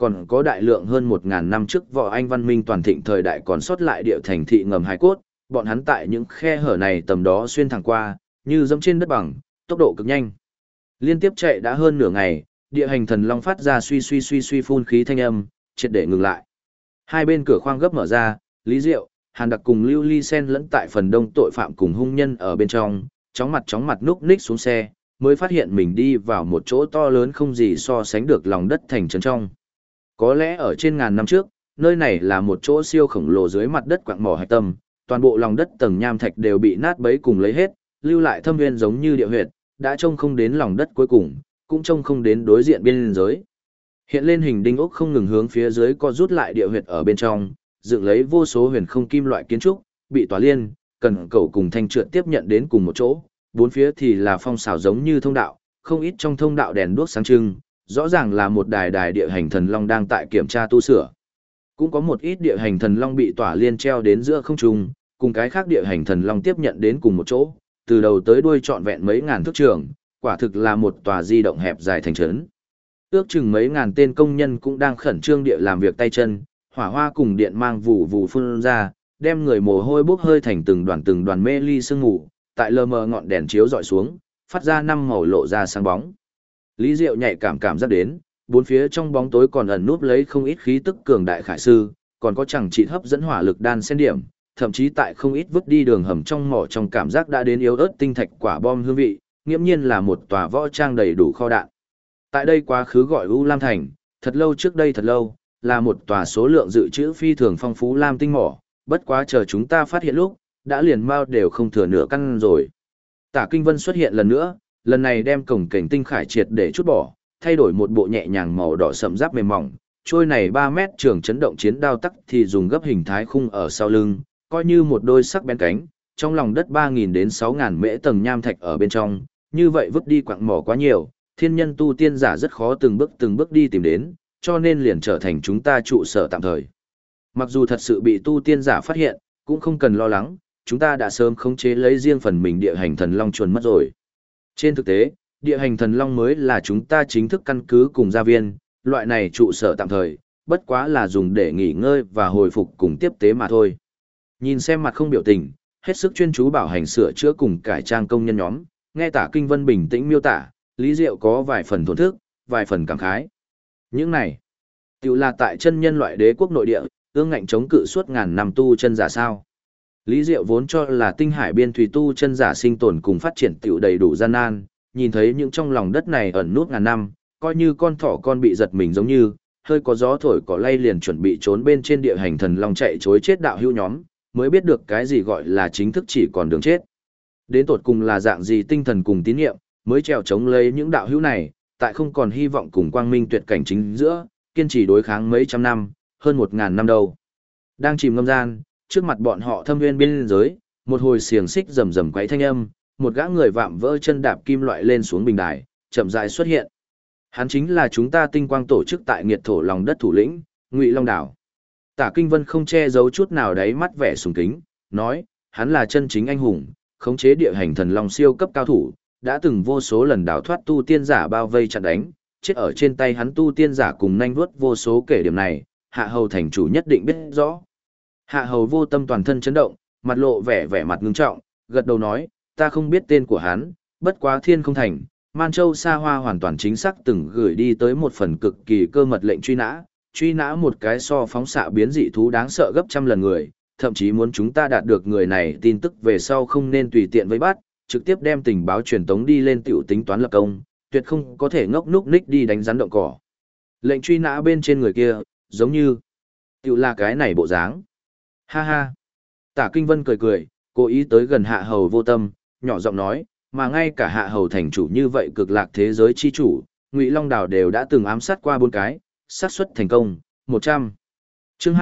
còn có đại lượng hơn 1.000 năm trước võ anh văn minh toàn thịnh thời đại còn sót lại địa thành thị ngầm hài cốt, bọn hắn tại những khe hở này tầm đó xuyên thẳng qua, như dẫm trên đất bằng, tốc độ cực nhanh. Liên tiếp chạy đã hơn nửa ngày, địa hành thần long phát ra suy phun khí thanh âm, triệt để ngừng lại. Hai bên cửa khoang gấp mở ra, Lý Diệu, Hàn Đặc cùng Lưu Ly xen lẫn tại phần đông tội phạm cùng hung nhân ở bên trong, chóng mặt núp ních xuống xe, mới phát hiện mình đi vào một chỗ to lớn không gì so sánh được lòng đất thành trấn trong. Có lẽ ở trên ngàn năm trước, nơi này là một chỗ siêu khổng lồ dưới mặt đất quặng mỏ hạch tâm, toàn bộ lòng đất tầng nham thạch đều bị nát bấy cùng lấy hết, lưu lại thâm nguyên giống như địa huyệt, đã trông không đến lòng đất cuối cùng, cũng trông không đến đối diện biên giới. Hiện lên hình đinh ốc không ngừng hướng phía dưới co rút lại địa huyệt ở bên trong, dựng lấy vô số huyền không kim loại kiến trúc, bị tòa liên, cần cầu cùng thanh trượt tiếp nhận đến cùng một chỗ, bốn phía thì là phong xảo giống như thông đạo, không ít trong thông đạo đèn đuốc sáng trưng, rõ ràng là một đài địa hành thần long đang tại kiểm tra tu sửa. Cũng có một ít địa hành thần long bị tỏa liên treo đến giữa không trung, cùng cái khác địa hành thần long tiếp nhận đến cùng một chỗ, từ đầu tới đuôi trọn vẹn mấy ngàn thước trường, quả thực là một tòa di động hẹp dài thành trấn. Ước chừng mấy ngàn tên công nhân cũng đang khẩn trương địa làm việc tay chân, hỏa hoa cùng điện mang vụ vụ phun ra, đem người mồ hôi bốc hơi thành từng đoàn mê ly sương mù, tại lờ mờ ngọn đèn chiếu dọi xuống, phát ra năm màu lộ ra sáng bóng. Lý Diệu nhạy cảm giác đến, bốn phía trong bóng tối còn ẩn núp lấy không ít khí tức cường đại khải sư, còn có chẳng trị hấp dẫn hỏa lực đan xen điểm, thậm chí tại không ít vứt đi đường hầm trong mỏ trong cảm giác đã đến yếu ớt tinh thạch quả bom hương vị, nghiễm nhiên là một tòa võ trang đầy đủ kho đạn. Tại đây quá khứ gọi U Lam Thành, thật lâu trước đây thật lâu, là một tòa số lượng dự trữ phi thường phong phú lam tinh mỏ, bất quá chờ chúng ta phát hiện lúc, đã liền mau đều không thừa nửa căn rồi. Tả Kinh Vân xuất hiện lần nữa, lần này đem cổng cảnh tinh khải triệt để chút bỏ, thay đổi một bộ nhẹ nhàng màu đỏ sậm giáp mềm mỏng, trôi này 3 mét trường chấn động chiến đao tắc thì dùng gấp hình thái khung ở sau lưng, coi như một đôi sắc bén cánh, trong lòng đất 3.000 đến 6.000 mễ tầng nham thạch ở bên trong, như vậy vứt đi quặng mỏ quá nhiều, thiên nhân tu tiên giả rất khó từng bước đi tìm đến, cho nên liền trở thành chúng ta trụ sở tạm thời. Mặc dù thật sự bị tu tiên giả phát hiện, cũng không cần lo lắng, chúng ta đã sớm khống chế lấy riêng phần mình địa hành thần long chuồn mất rồi. Trên thực tế, địa hành thần long mới là chúng ta chính thức căn cứ cùng gia viên, loại này trụ sở tạm thời, bất quá là dùng để nghỉ ngơi và hồi phục cùng tiếp tế mà thôi. Nhìn xem mặt không biểu tình, hết sức chuyên chú bảo hành sửa chữa cùng cải trang công nhân nhóm, nghe Tả Kinh Vân bình tĩnh miêu tả, Lý Diệu có vài phần thổn thức, vài phần cảm khái. Những này, tiểu là tại chân nhân loại đế quốc nội địa, ương ngạnh chống cự suốt ngàn năm tu chân giả sao. Lý Diệu vốn cho là tinh hải biên thủy tu chân giả sinh tồn cùng phát triển tiểu đầy đủ gian nan, nhìn thấy những trong lòng đất này ẩn nút ngàn năm, coi như con thỏ con bị giật mình giống như, hơi có gió thổi cỏ lay liền chuẩn bị trốn bên trên địa hành thần long chạy chối chết đạo hữu nhóm, mới biết được cái gì gọi là chính thức chỉ còn đường chết. Đến tột cùng là dạng gì tinh thần cùng tín nhiệm, mới trèo chống lấy những đạo hữu này, tại không còn hy vọng cùng quang minh tuyệt cảnh chính giữa, kiên trì đối kháng mấy trăm năm, hơn 1.000 năm đâu. Đang chìm ngâm gian, trước mặt bọn họ thâm nguyên biên giới, một hồi xiềng xích rầm rầm quấy thanh âm, một gã người vạm vỡ chân đạp kim loại lên xuống bình đài, chậm rãi xuất hiện. Hắn chính là chúng ta tinh quang tổ chức tại nghiệt thổ lòng đất thủ lĩnh, Ngụy Long Đảo. Tả Kinh Vân không che giấu chút nào đáy mắt vẻ sùng kính, nói, hắn là chân chính anh hùng, khống chế địa hành thần long siêu cấp cao thủ, đã từng vô số lần đào thoát tu tiên giả bao vây chặn đánh, chết ở trên tay hắn tu tiên giả cùng nhanh vuốt vô số kể điểm này, Hạ Hầu thành chủ nhất định biết rõ. Hạ Hầu vô tâm toàn thân chấn động, mặt lộ vẻ mặt ngưng trọng, gật đầu nói, ta không biết tên của hắn, bất quá Thiên Không Thành, Man Châu Sa Hoa hoàn toàn chính xác từng gửi đi tới một phần cực kỳ cơ mật lệnh truy nã một cái so phóng xạ biến dị thú đáng sợ gấp trăm lần người, thậm chí muốn chúng ta đạt được người này tin tức về sau không nên tùy tiện với bắt, trực tiếp đem tình báo truyền tống đi lên tiểu tính toán lập công, tuyệt không có thể ngốc núc ních đi đánh rắn động cỏ. Lệnh truy nã bên trên người kia, giống như tiểu là cái này bộ dáng. Ha ha. Tả Kinh Vân cười, cố ý tới gần Hạ Hầu vô tâm, nhỏ giọng nói, mà ngay cả Hạ Hầu thành chủ như vậy cực lạc thế giới chi chủ, Ngụy Long Đảo đều đã từng ám sát qua 4 cái, xác suất thành công, 100. Chương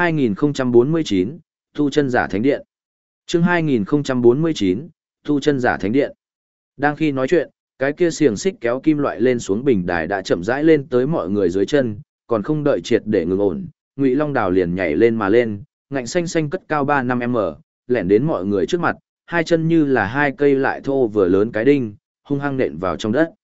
2049, Tu chân giả thánh điện. Chương 2049, Tu chân giả thánh điện. Đang khi nói chuyện, cái kia xiềng xích kéo kim loại lên xuống bình đài đã chậm rãi lên tới mọi người dưới chân, còn không đợi triệt để ngừng ổn, Ngụy Long Đảo liền nhảy lên mà lên, ngạnh xanh cất cao 3-5m, lẻn đến mọi người trước mặt, hai chân như là hai cây lại thô vừa lớn cái đinh, hung hăng nện vào trong đất.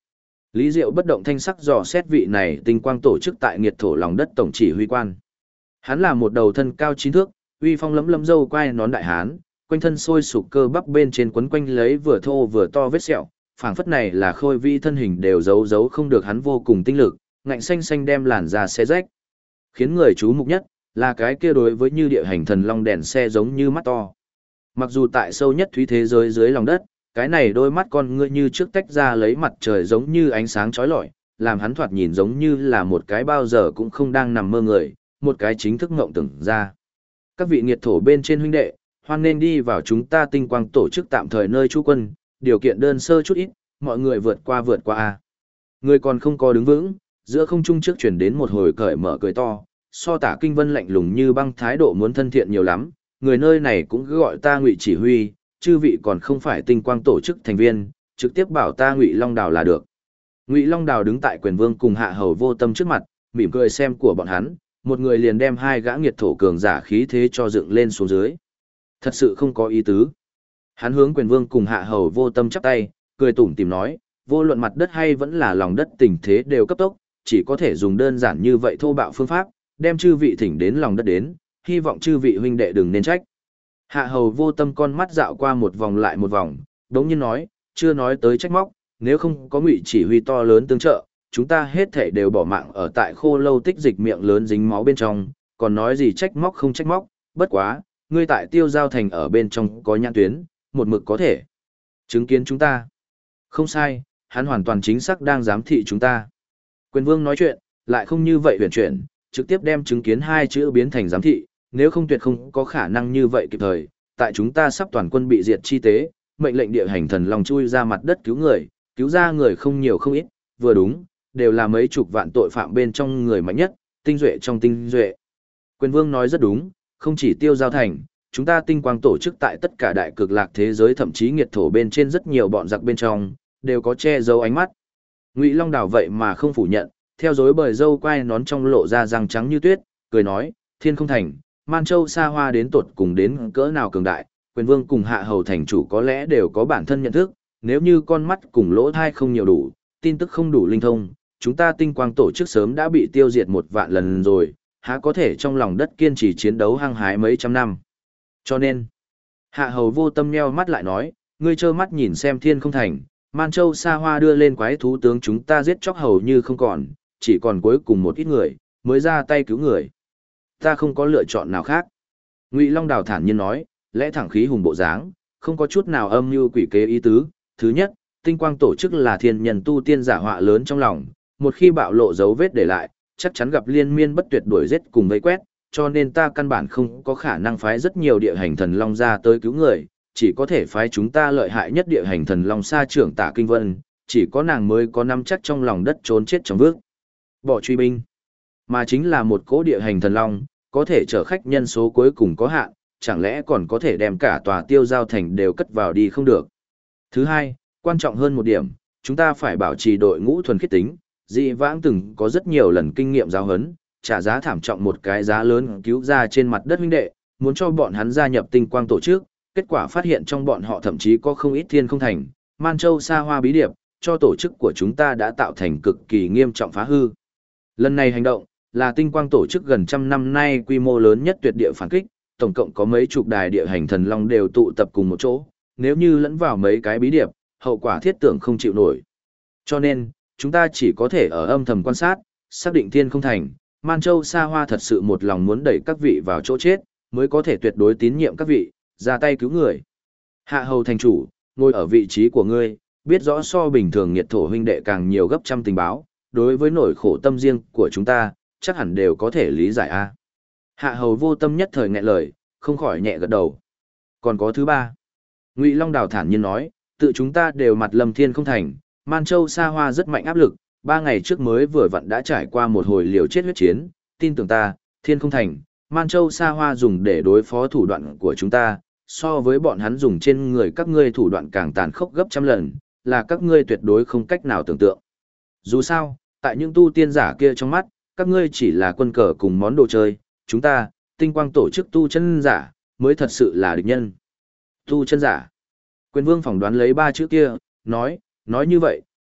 Lý Diệu bất động thanh sắc dò xét vị này tinh quang tổ chức tại nghiệt thổ lòng đất tổng chỉ huy quan. Hắn là một đầu thân cao 9 thước, uy phong lẫm lẫm râu quai nón đại hán, quanh thân sôi sục cơ bắp bên trên quấn quanh lấy vừa thô vừa to vết sẹo, phảng phất này là khôi vi thân hình đều giấu không được hắn vô cùng tinh lực, ngạnh xanh xanh đem làn da xé rách. Khiến người chú mục nhất là cái kia đối với như địa hành thần long đèn xe giống như mắt to. Mặc dù tại sâu nhất thúy thế giới dưới lòng đất, cái này đôi mắt con ngươi như trước tách ra lấy mặt trời giống như ánh sáng chói lọi, làm hắn thoạt nhìn giống như là một cái bao giờ cũng không đang nằm mơ người, một cái chính thức ngộng tưởng ra. Các vị nghiệt thổ bên trên huynh đệ, hoan nên đi vào chúng ta tinh quang tổ chức tạm thời nơi trú quân, điều kiện đơn sơ chút ít, mọi người vượt qua a. Người còn không có đứng vững, giữa không trung trước chuyển đến một hồi cởi mở cười to, so Tả Kinh Vân lạnh lùng như băng thái độ muốn thân thiện nhiều lắm, người nơi này cũng cứ gọi ta Ngụy chỉ huy, chư vị còn không phải tinh quang tổ chức thành viên, trực tiếp bảo ta Ngụy Long Đào là được. Ngụy Long Đào đứng tại quyền vương cùng Hạ Hầu Vô Tâm trước mặt, mỉm cười xem của bọn hắn, một người liền đem hai gã nghiệt thổ cường giả khí thế cho dựng lên xuống dưới. Thật sự không có ý tứ. Hắn hướng quyền vương cùng Hạ Hầu Vô Tâm chắp tay, cười tủm tỉm nói, vô luận mặt đất hay vẫn là lòng đất tình thế đều cấp tốc, chỉ có thể dùng đơn giản như vậy thô bạo phương pháp, đem chư vị thỉnh đến lòng đất đến, hy vọng chư vị huynh đệ đừng nên trách. Hạ Hầu Vô Tâm con mắt dạo qua một vòng lại một vòng, đống nhiên nói, chưa nói tới trách móc, nếu không có Ngụy chỉ huy to lớn tương trợ, chúng ta hết thể đều bỏ mạng ở tại khô lâu tích dịch miệng lớn dính máu bên trong, còn nói gì trách móc không trách móc, bất quá, ngươi tại Tiêu Giao Thành ở bên trong có nhãn tuyến, một mực có thể chứng kiến chúng ta. Không sai, hắn hoàn toàn chính xác đang giám thị chúng ta. Quyền vương nói chuyện, lại không như vậy huyền chuyển, trực tiếp đem chứng kiến hai chữ biến thành giám thị, nếu không tuyệt không có khả năng như vậy kịp thời, tại chúng ta sắp toàn quân bị diệt chi tế, mệnh lệnh địa hành thần long chui ra mặt đất cứu người, cứu ra người không nhiều không ít, vừa đúng, đều là mấy chục vạn tội phạm bên trong người mạnh nhất, tinh duệ trong tinh duệ. Quyền vương nói rất đúng, không chỉ Tiêu Giao Thành, chúng ta tinh quang tổ chức tại tất cả đại cực lạc thế giới thậm chí nghiệt thổ bên trên rất nhiều bọn giặc bên trong, đều có che giấu ánh mắt. Ngụy Long Đào vậy mà không phủ nhận, theo dối bời râu quai nón trong lộ ra răng trắng như tuyết, cười nói, Thiên Không Thành, Man Châu xa hoa đến tột cùng đến cỡ nào cường đại, quyền vương cùng Hạ Hầu thành chủ có lẽ đều có bản thân nhận thức, nếu như con mắt cùng lỗ thai không nhiều đủ, tin tức không đủ linh thông, chúng ta tinh quang tổ chức sớm đã bị tiêu diệt 1 vạn lần rồi, há có thể trong lòng đất kiên trì chiến đấu hăng hái mấy trăm năm. Cho nên, Hạ Hầu Vô Tâm nheo mắt lại nói, ngươi trơ mắt nhìn xem Thiên Không Thành, Man Châu xa hoa đưa lên quái thú tướng chúng ta giết chóc hầu như không còn, chỉ còn cuối cùng một ít người, mới ra tay cứu người. Ta không có lựa chọn nào khác. Ngụy Long Đào thản nhiên nói, lẽ thẳng khí hùng bộ dáng, không có chút nào âm mưu quỷ kế ý tứ. Thứ nhất, tinh quang tổ chức là thiên nhân tu tiên giả họa lớn trong lòng, một khi bạo lộ dấu vết để lại, chắc chắn gặp liên miên bất tuyệt đuổi giết cùng vây quét, cho nên ta căn bản không có khả năng phái rất nhiều địa hành thần long ra tới cứu người, chỉ có thể phái chúng ta lợi hại nhất địa hành thần long sa trưởng Tả Kinh Vân, chỉ có nàng mới có nắm chắc trong lòng đất trốn chết trong vước. Bỏ truy binh, mà chính là một cỗ địa hành thần long, có thể chở khách nhân số cuối cùng có hạn, chẳng lẽ còn có thể đem cả tòa Tiêu Giao Thành đều cất vào đi không được. Thứ hai, quan trọng hơn một điểm, chúng ta phải bảo trì đội ngũ thuần khiết tính, dị vãng từng có rất nhiều lần kinh nghiệm giáo huấn, trả giá thảm trọng một cái giá lớn cứu ra trên mặt đất huynh đệ, muốn cho bọn hắn gia nhập tinh quang tổ chức, kết quả phát hiện trong bọn họ thậm chí có không ít Thiên Không Thành, Man Châu xa hoa bí điệp, cho tổ chức của chúng ta đã tạo thành cực kỳ nghiêm trọng phá hư. Lần này hành động, là tinh quang tổ chức gần 100 năm nay quy mô lớn nhất tuyệt địa phản kích, tổng cộng có mấy chục đài địa hành thần long đều tụ tập cùng một chỗ, nếu như lẫn vào mấy cái bí điệp, hậu quả thiết tưởng không chịu nổi. Cho nên, chúng ta chỉ có thể ở âm thầm quan sát, xác định Thiên Không Thành, Man Châu xa hoa thật sự một lòng muốn đẩy các vị vào chỗ chết, mới có thể tuyệt đối tín nhiệm các vị, ra tay cứu người. Hạ Hầu thành chủ, ngồi ở vị trí của ngươi, biết rõ so bình thường nghiệt thổ huynh đệ càng nhiều gấp trăm tình báo, đối với nỗi khổ tâm riêng của chúng ta, chắc hẳn đều có thể lý giải a. Hạ Hầu Vô Tâm nhất thời nghẹn lời, không khỏi nhẹ gật đầu. Còn có thứ ba. Ngụy Long Đào thản nhiên nói, tự chúng ta đều mặt lâm Thiên Không Thành, Man Châu xa hoa rất mạnh áp lực, 3 ngày trước mới vừa vặn đã trải qua một hồi liều chết huyết chiến, tin tưởng ta, Thiên Không Thành, Man Châu xa hoa dùng để đối phó thủ đoạn của chúng ta, so với bọn hắn dùng trên người các ngươi thủ đoạn càng tàn khốc gấp trăm lần, là các ngươi tuyệt đối không cách nào tưởng tượng. Dù sao, tại những tu tiên giả kia trong mắt, các ngươi chỉ là quân cờ cùng món đồ chơi, chúng ta, tinh quang tổ chức tu chân giả, mới thật sự là địch nhân. Tu chân giả. Quyền vương phỏng đoán lấy 3 chữ kia, nói như vậy,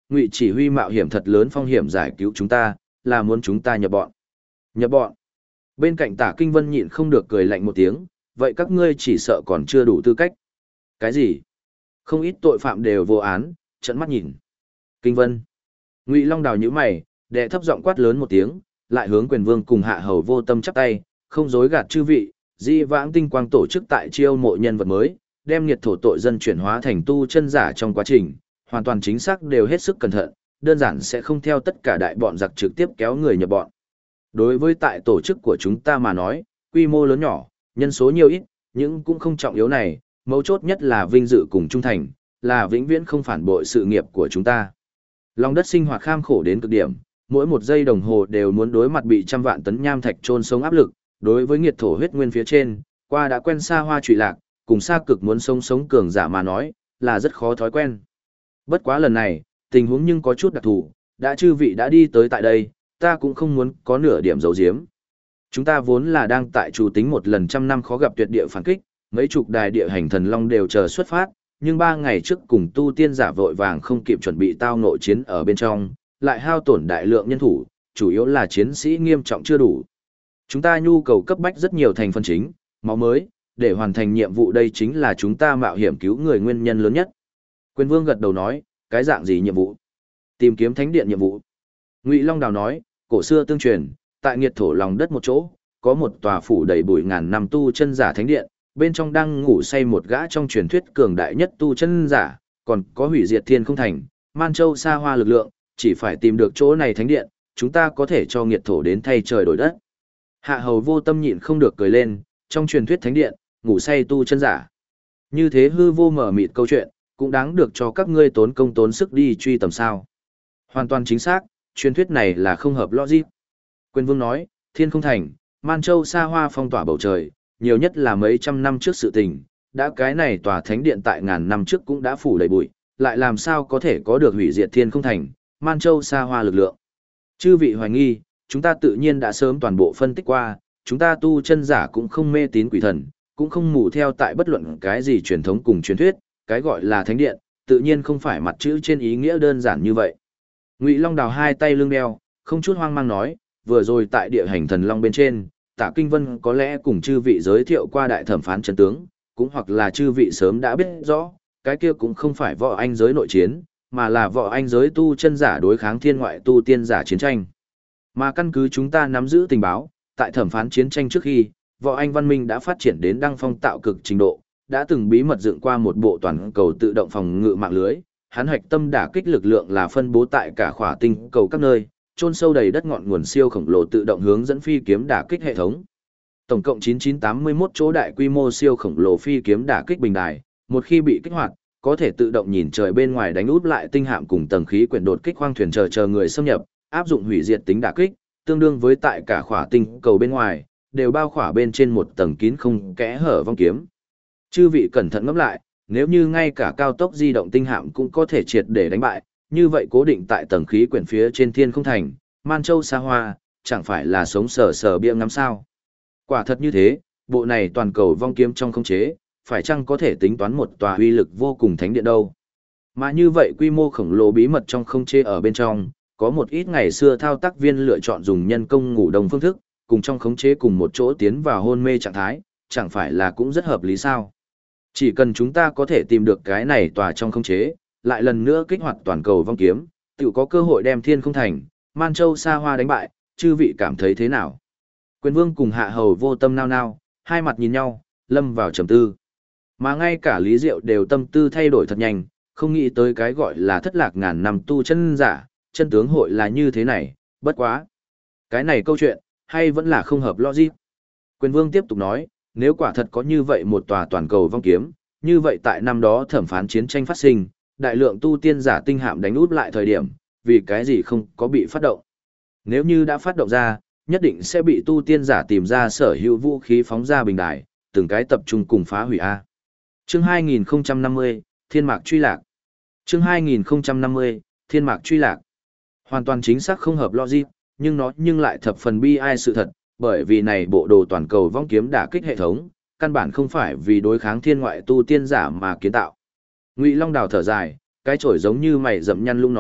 Ngụy chỉ huy mạo hiểm thật lớn phong hiểm giải cứu chúng ta, là muốn chúng ta nhập bọn. Nhập bọn. Bên cạnh Tả Kinh Vân nhịn không được cười lạnh một tiếng, vậy các ngươi chỉ sợ còn chưa đủ tư cách. Cái gì? Không ít tội phạm đều vô án, trợn mắt nhìn. Kinh Vân. Ngụy Long Đào nhíu mày, đệ thấp giọng quát lớn một tiếng, lại hướng Quyền Vương cùng Hạ Hầu Vô Tâm chắp tay, không dối gạt chư vị, Dĩ Vãng Tinh Quang tổ chức tại chiêu mộ nhân vật mới, đem nghiệt thổ tội dân chuyển hóa thành tu chân giả trong quá trình, hoàn toàn chính xác đều hết sức cẩn thận, đơn giản sẽ không theo tất cả đại bọn giặc trực tiếp kéo người nhập bọn. Đối với tại tổ chức của chúng ta mà nói, quy mô lớn nhỏ, nhân số nhiều ít, nhưng cũng không trọng yếu này, mấu chốt nhất là vinh dự cùng trung thành, là vĩnh viễn không phản bội sự nghiệp của chúng ta. Lòng đất sinh hoạt kham khổ đến cực điểm, mỗi một giây đồng hồ đều muốn đối mặt bị trăm vạn tấn nham thạch chôn sống áp lực, đối với nghiệt thổ huyết nguyên phía trên, qua đã quen xa hoa trụy lạc, cùng xa cực muốn sống cường giả mà nói, là rất khó thói quen. Bất quá lần này, tình huống nhưng có chút đặc thù, đã chư vị đã đi tới tại đây, ta cũng không muốn có nửa điểm giấu giếm. Chúng ta vốn là đang tại chủ tính một lần trăm năm khó gặp tuyệt địa phản kích, mấy chục đài địa hành thần long đều chờ xuất phát, nhưng 3 ngày trước cùng tu tiên giả vội vàng không kịp chuẩn bị tao ngộ chiến ở bên trong, lại hao tổn đại lượng nhân thủ, chủ yếu là chiến sĩ nghiêm trọng chưa đủ. Chúng ta nhu cầu cấp bách rất nhiều thành phần chính, máu mới, để hoàn thành nhiệm vụ đây chính là chúng ta mạo hiểm cứu người nguyên nhân lớn nhất. Quyền Vương gật đầu nói, cái dạng gì nhiệm vụ? Tìm kiếm thánh điện nhiệm vụ. Ngụy Long Đào nói, cổ xưa tương truyền, tại nghiệt thổ lòng đất một chỗ, có một tòa phủ đầy bụi ngàn năm tu chân giả thánh điện, bên trong đang ngủ say một gã trong truyền thuyết cường đại nhất tu chân giả, còn có hủy diệt thiên không thành, man châu xa hoa lực lượng, chỉ phải tìm được chỗ này thánh điện, chúng ta có thể cho nghiệt thổ đến thay trời đổi đất. Hạ Hầu Vô Tâm nhịn không được cười lên, trong truyền thuyết thánh điện, ngủ say tu chân giả. Như thế hư vô mở mịt câu chuyện, cũng đáng được cho các ngươi tốn công tốn sức đi truy tầm sao. Hoàn toàn chính xác, truyền thuyết này là không hợp logic. Quyền Vương nói, thiên không thành, man châu xa hoa phong tỏa bầu trời, nhiều nhất là mấy trăm năm trước sự tình, đã cái này tòa thánh điện tại ngàn năm trước cũng đã phủ đầy bụi, lại làm sao có thể có được hủy diệt thiên không thành, man châu xa hoa lực lượng. Chư vị hoài nghi, chúng ta tự nhiên đã sớm toàn bộ phân tích qua, chúng ta tu chân giả cũng không mê tín quỷ thần, cũng không mù theo tại bất luận cái gì truyền thống cùng truyền thuyết, cái gọi là thánh điện, tự nhiên không phải mặt chữ trên ý nghĩa đơn giản như vậy. Ngụy Long Đào hai tay lưng đeo, không chút hoang mang nói, vừa rồi tại địa hành thần long bên trên, Tả Kinh Vân có lẽ cùng chư vị giới thiệu qua đại thẩm phán chân tướng, cũng hoặc là chư vị sớm đã biết rõ, cái kia cũng không phải võ anh giới nội chiến, mà là võ anh giới tu chân giả đối kháng thiên ngoại tu tiên giả chiến tranh. Mà căn cứ chúng ta nắm giữ tình báo, tại thẩm phán chiến tranh trước khi, võ anh văn minh đã phát triển đến đăng phong tạo cực trình độ, đã từng bí mật dựng qua một bộ toàn cầu tự động phòng ngự mạng lưới, hắn hạch tâm đả kích lực lượng là phân bố tại cả khỏa tinh cầu các nơi, chôn sâu đầy đất ngọn nguồn siêu khổng lồ tự động hướng dẫn phi kiếm đả kích hệ thống. Tổng cộng 9981 chỗ đại quy mô siêu khổng lồ phi kiếm đả kích bình đài, một khi bị kích hoạt, có thể tự động nhìn trời bên ngoài đánh úp lại tinh hạm cùng tầng khí quyển đột kích khoang thuyền chờ người xâm nhập, áp dụng hủy diệt tính đả kích, tương đương với tại cả khỏa tinh cầu bên ngoài, đều bao khỏa bên trên một tầng kín không kẽ hở vong kiếm. Chư vị cẩn thận ngẫm lại, nếu như ngay cả cao tốc di động tinh hạm cũng có thể triệt để đánh bại, như vậy cố định tại tầng khí quyển phía trên thiên không thành, man châu xa hoa, chẳng phải là sống sờ bia ngắm sao. Quả thật như thế, bộ này toàn cầu vong kiếm trong khống chế, phải chăng có thể tính toán một tòa uy lực vô cùng thánh điện đâu. Mà như vậy quy mô khổng lồ bí mật trong khống chế ở bên trong, có một ít ngày xưa thao tác viên lựa chọn dùng nhân công ngủ đồng phương thức, cùng trong khống chế cùng một chỗ tiến vào hôn mê trạng thái, chẳng phải là cũng rất hợp lý sao. Chỉ cần chúng ta có thể tìm được cái này tòa trong khống chế, lại lần nữa kích hoạt toàn cầu vong kiếm, tự có cơ hội đem thiên không thành, man châu xa hoa đánh bại, chư vị cảm thấy thế nào? Quyền Vương cùng Hạ Hầu Vô Tâm nao nao, hai mặt nhìn nhau, lâm vào trầm tư. Mà ngay cả Lý Diệu đều tâm tư thay đổi thật nhanh, không nghĩ tới cái gọi là thất lạc ngàn năm tu chân giả, chân tướng hội là như thế này, bất quá. Cái này câu chuyện, hay vẫn là không hợp logic. Quyền Vương tiếp tục nói, nếu quả thật có như vậy một tòa toàn cầu vong kiếm, như vậy tại năm đó thẩm phán chiến tranh phát sinh, đại lượng tu tiên giả tinh hạm đánh úp lại thời điểm, vì cái gì không có bị phát động. Nếu như đã phát động ra, nhất định sẽ bị tu tiên giả tìm ra sở hữu vũ khí phóng ra bình đài, từng cái tập trung cùng phá hủy A. Chương 2050, Thiên Mạc Truy Lạc. Chương 2050, Thiên Mạc Truy Lạc. Hoàn toàn chính xác không hợp logic, nhưng lại thập phần bi ai sự thật, bởi vì này bộ đồ toàn cầu vong kiếm đả kích hệ thống, căn bản không phải vì đối kháng thiên ngoại tu tiên giả mà kiến tạo. Ngụy Long Đào thở dài, cái chổi giống như mày rậm nhăn lung nói,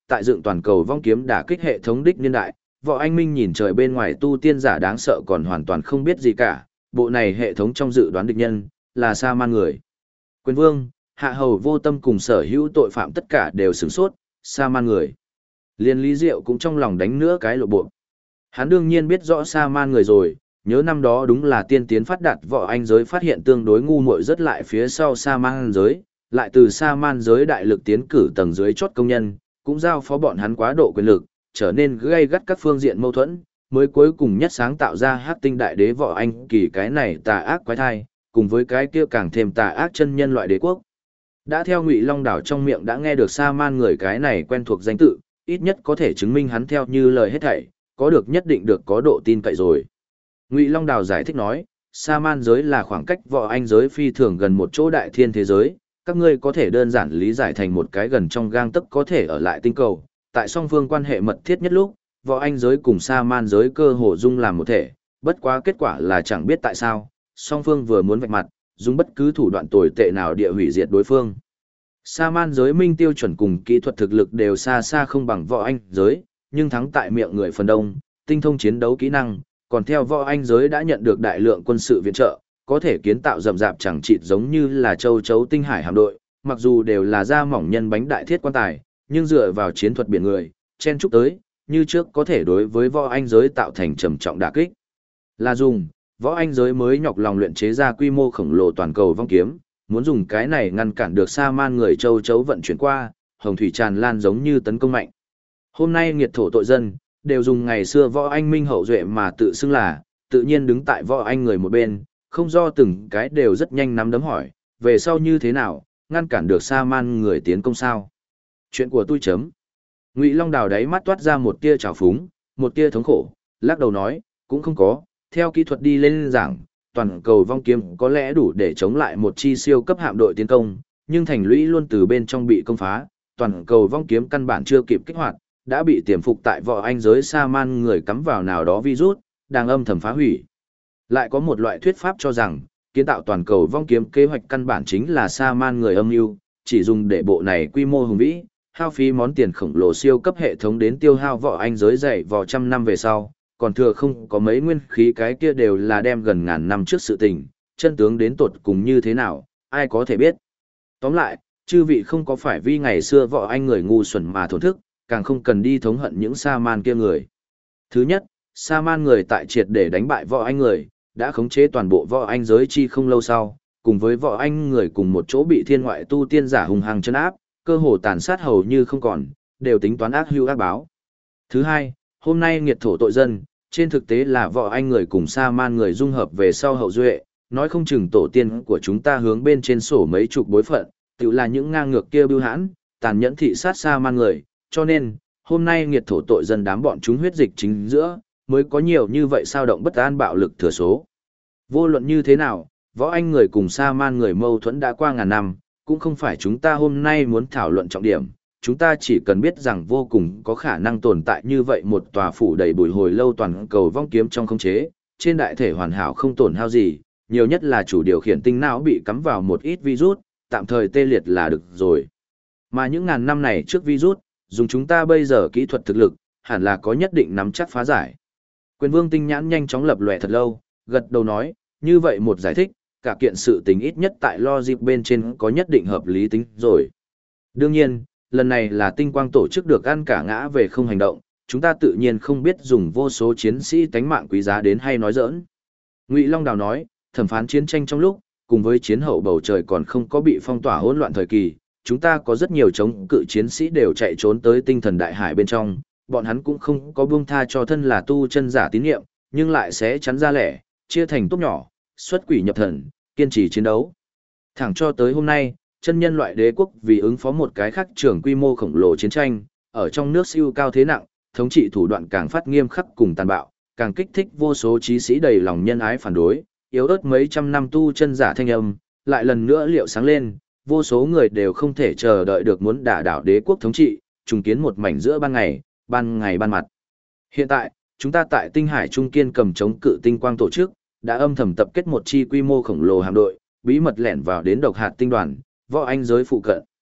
tại dựng toàn cầu vong kiếm đả kích hệ thống đích niên đại, Võ Anh Minh nhìn trời bên ngoài tu tiên giả đáng sợ còn hoàn toàn không biết gì cả, bộ này hệ thống trong dự đoán địch nhân, là Sa Man người. Quyền Vương, Hạ Hầu Vô Tâm cùng sở hữu tội phạm tất cả đều sửng sốt, Sa Man người. Liên Lý Diệu cũng trong lòng đánh nữa cái lộ bộ. Hắn đương nhiên biết rõ Sa Man người rồi, nhớ năm đó đúng là tiên tiến phát đạt Võ Anh giới phát hiện tương đối ngu muội rất lại phía sau Sa Man giới, lại từ Sa Man giới đại lực tiến cử tầng dưới chốt công nhân, cũng giao phó bọn hắn quá độ quyền lực, trở nên gây gắt các phương diện mâu thuẫn, mới cuối cùng nhất sáng tạo ra Hắc Tinh Đại Đế Võ Anh Kỳ cái này tà ác quái thai, cùng với cái kia càng thêm tà ác chân nhân loại đế quốc. Đã theo Ngụy Long Đảo trong miệng đã nghe được Sa Man người cái này quen thuộc danh tự, ít nhất có thể chứng minh hắn theo như lời hết thảy, có được nhất định được có độ tin cậy rồi. Ngụy Long Đào giải thích nói, Sa Man giới là khoảng cách Võ Anh giới phi thường gần một chỗ đại thiên thế giới, các ngươi có thể đơn giản lý giải thành một cái gần trong gang tấc có thể ở lại tinh cầu, tại song phương quan hệ mật thiết nhất lúc, Võ Anh giới cùng Sa Man giới cơ hồ dung làm một thể, bất quá kết quả là chẳng biết tại sao, song phương vừa muốn vạch mặt, dùng bất cứ thủ đoạn tồi tệ nào địa hủy diệt đối phương. Sa Man giới minh tiêu chuẩn cùng kỹ thuật thực lực đều xa xa không bằng Võ Anh giới, nhưng thắng tại miệng người phần đông, tinh thông chiến đấu kỹ năng, còn theo Võ Anh giới đã nhận được đại lượng quân sự viện trợ, có thể kiến tạo rậm rạp chẳng chịt giống như là châu chấu tinh hải hạm đội, mặc dù đều là da mỏng nhân bánh đại thiết quan tài, nhưng dựa vào chiến thuật biển người, chen chúc tới, như trước có thể đối với Võ Anh giới tạo thành trầm trọng đả kích. Là dùng, Võ Anh giới mới nhọc lòng luyện chế ra quy mô khổng lồ toàn cầu vong kiếm, muốn dùng cái này ngăn cản được Sa Man người châu chấu vận chuyển qua, hồng thủy tràn lan giống như tấn công mạnh. Hôm nay nghiệt thổ tội dân, đều dùng ngày xưa Võ Anh Minh hậu duệ mà tự xưng là, tự nhiên đứng tại Võ Anh người một bên, không do từng cái đều rất nhanh nắm đấm hỏi, về sau như thế nào, ngăn cản được Sa Man người tiến công sao? Chuyện của tôi chấm. Ngụy Long Đào đáy mắt toát ra một tia trào phúng, một tia thống khổ, lắc đầu nói, cũng không có, theo kỹ thuật đi lên giảng, toàn cầu vong kiếm có lẽ đủ để chống lại một chi siêu cấp hạm đội tiến công, nhưng thành lũy luôn từ bên trong bị công phá, toàn cầu vong kiếm căn bản chưa kịp kích hoạt, đã bị tiềm phục tại Võ Anh giới Sa Man người cắm vào nào đó virus, đang âm thầm phá hủy. Lại có một loại thuyết pháp cho rằng, kiến tạo toàn cầu vong kiếm kế hoạch căn bản chính là Sa Man người âm mưu, chỉ dùng để bộ này quy mô hùng vĩ, hao phí món tiền khổng lồ siêu cấp hệ thống đến tiêu hao Võ Anh giới dày vò trăm năm về sau, còn thừa không có mấy nguyên khí cái kia đều là đem gần ngàn năm trước sự tình, chân tướng đến tột cùng như thế nào, ai có thể biết. Tóm lại, chư vị không có phải vì ngày xưa Võ Anh người ngu xuẩn mà thổn thức, càng không cần đi thống hận những Sa Man kia người. Thứ nhất, Sa Man người tại triệt để đánh bại Võ Anh người, đã khống chế toàn bộ Võ Anh giới chi không lâu sau, cùng với Võ Anh người cùng một chỗ bị thiên ngoại tu tiên giả hùng hăng chân áp, cơ hồ tàn sát hầu như không còn, đều tính toán ác hưu ác báo. Thứ hai, hôm nay nghiệt thổ tội dân, trên thực tế là Võ Anh người cùng Sa Man người dung hợp về sau hậu duệ, nói không chừng tổ tiên của chúng ta hướng bên trên sổ mấy chục bối phận, tự là những ngang ngược kia bưu hãn, tàn nhẫn thị sát Sa Man người, cho nên, hôm nay nghiệt thổ tội dân đám bọn chúng huyết dịch chính giữa, mới có nhiều như vậy sao động bất an bạo lực thừa số. Vô luận như thế nào, Võ Anh người cùng Sa Man người mâu thuẫn đã qua ngàn năm, cũng không phải chúng ta hôm nay muốn thảo luận trọng điểm, chúng ta chỉ cần biết rằng vô cùng có khả năng tồn tại như vậy một tòa phủ đầy bụi hồi lâu toàn cầu vong kiếm trong khống chế, trên đại thể hoàn hảo không tổn hao gì, nhiều nhất là chủ điều khiển tinh não bị cắm vào một ít virus, tạm thời tê liệt là được rồi. Mà những ngàn năm này trước virus, dùng chúng ta bây giờ kỹ thuật thực lực, hẳn là có nhất định nắm chắc phá giải. Quyền Vương tinh nhãn nhanh chóng lập lòe thật lâu, gật đầu nói, như vậy một giải thích, cả kiện sự tình ít nhất tại logic bên trên có nhất định hợp lý tính rồi. Đương nhiên, lần này là tinh quang tổ chức được ăn cả ngã về không hành động, chúng ta tự nhiên không biết dùng vô số chiến sĩ tánh mạng quý giá đến hay nói giỡn. Ngụy Long Đào nói, thẩm phán chiến tranh trong lúc, cùng với chiến hậu bầu trời còn không có bị phong tỏa hỗn loạn thời kỳ, chúng ta có rất nhiều chống cự chiến sĩ đều chạy trốn tới tinh thần đại hải bên trong, bọn hắn cũng không có buông tha cho thân là tu chân giả tín nhiệm, nhưng lại sẽ chắn ra lẻ, chia thành tốt nhỏ, xuất quỷ nhập thần, kiên trì chiến đấu. Thẳng cho tới hôm nay, chân nhân loại đế quốc vì ứng phó một cái khác trưởng quy mô khổng lồ chiến tranh, ở trong nước siêu cao thế nặng, thống trị thủ đoạn càng phát nghiêm khắc cùng tàn bạo, càng kích thích vô số chí sĩ đầy lòng nhân ái phản đối, yếu ớt mấy trăm năm tu chân giả thanh âm, lại lần nữa liệu sáng lên, vô số người đều không thể chờ đợi được muốn đả đảo đế quốc thống trị, trùng kiến một mảnh giữa ban ngày ban mặt. Hiện tại, chúng ta tại Tinh Hải Trung Kiên cầm chống cự tinh quang tổ chức, đã âm thầm tập kết một chi quy mô khổng lồ hạm đội, bí mật lẻn vào đến độc hạt tinh đoàn, Võ Anh giới phụ cận.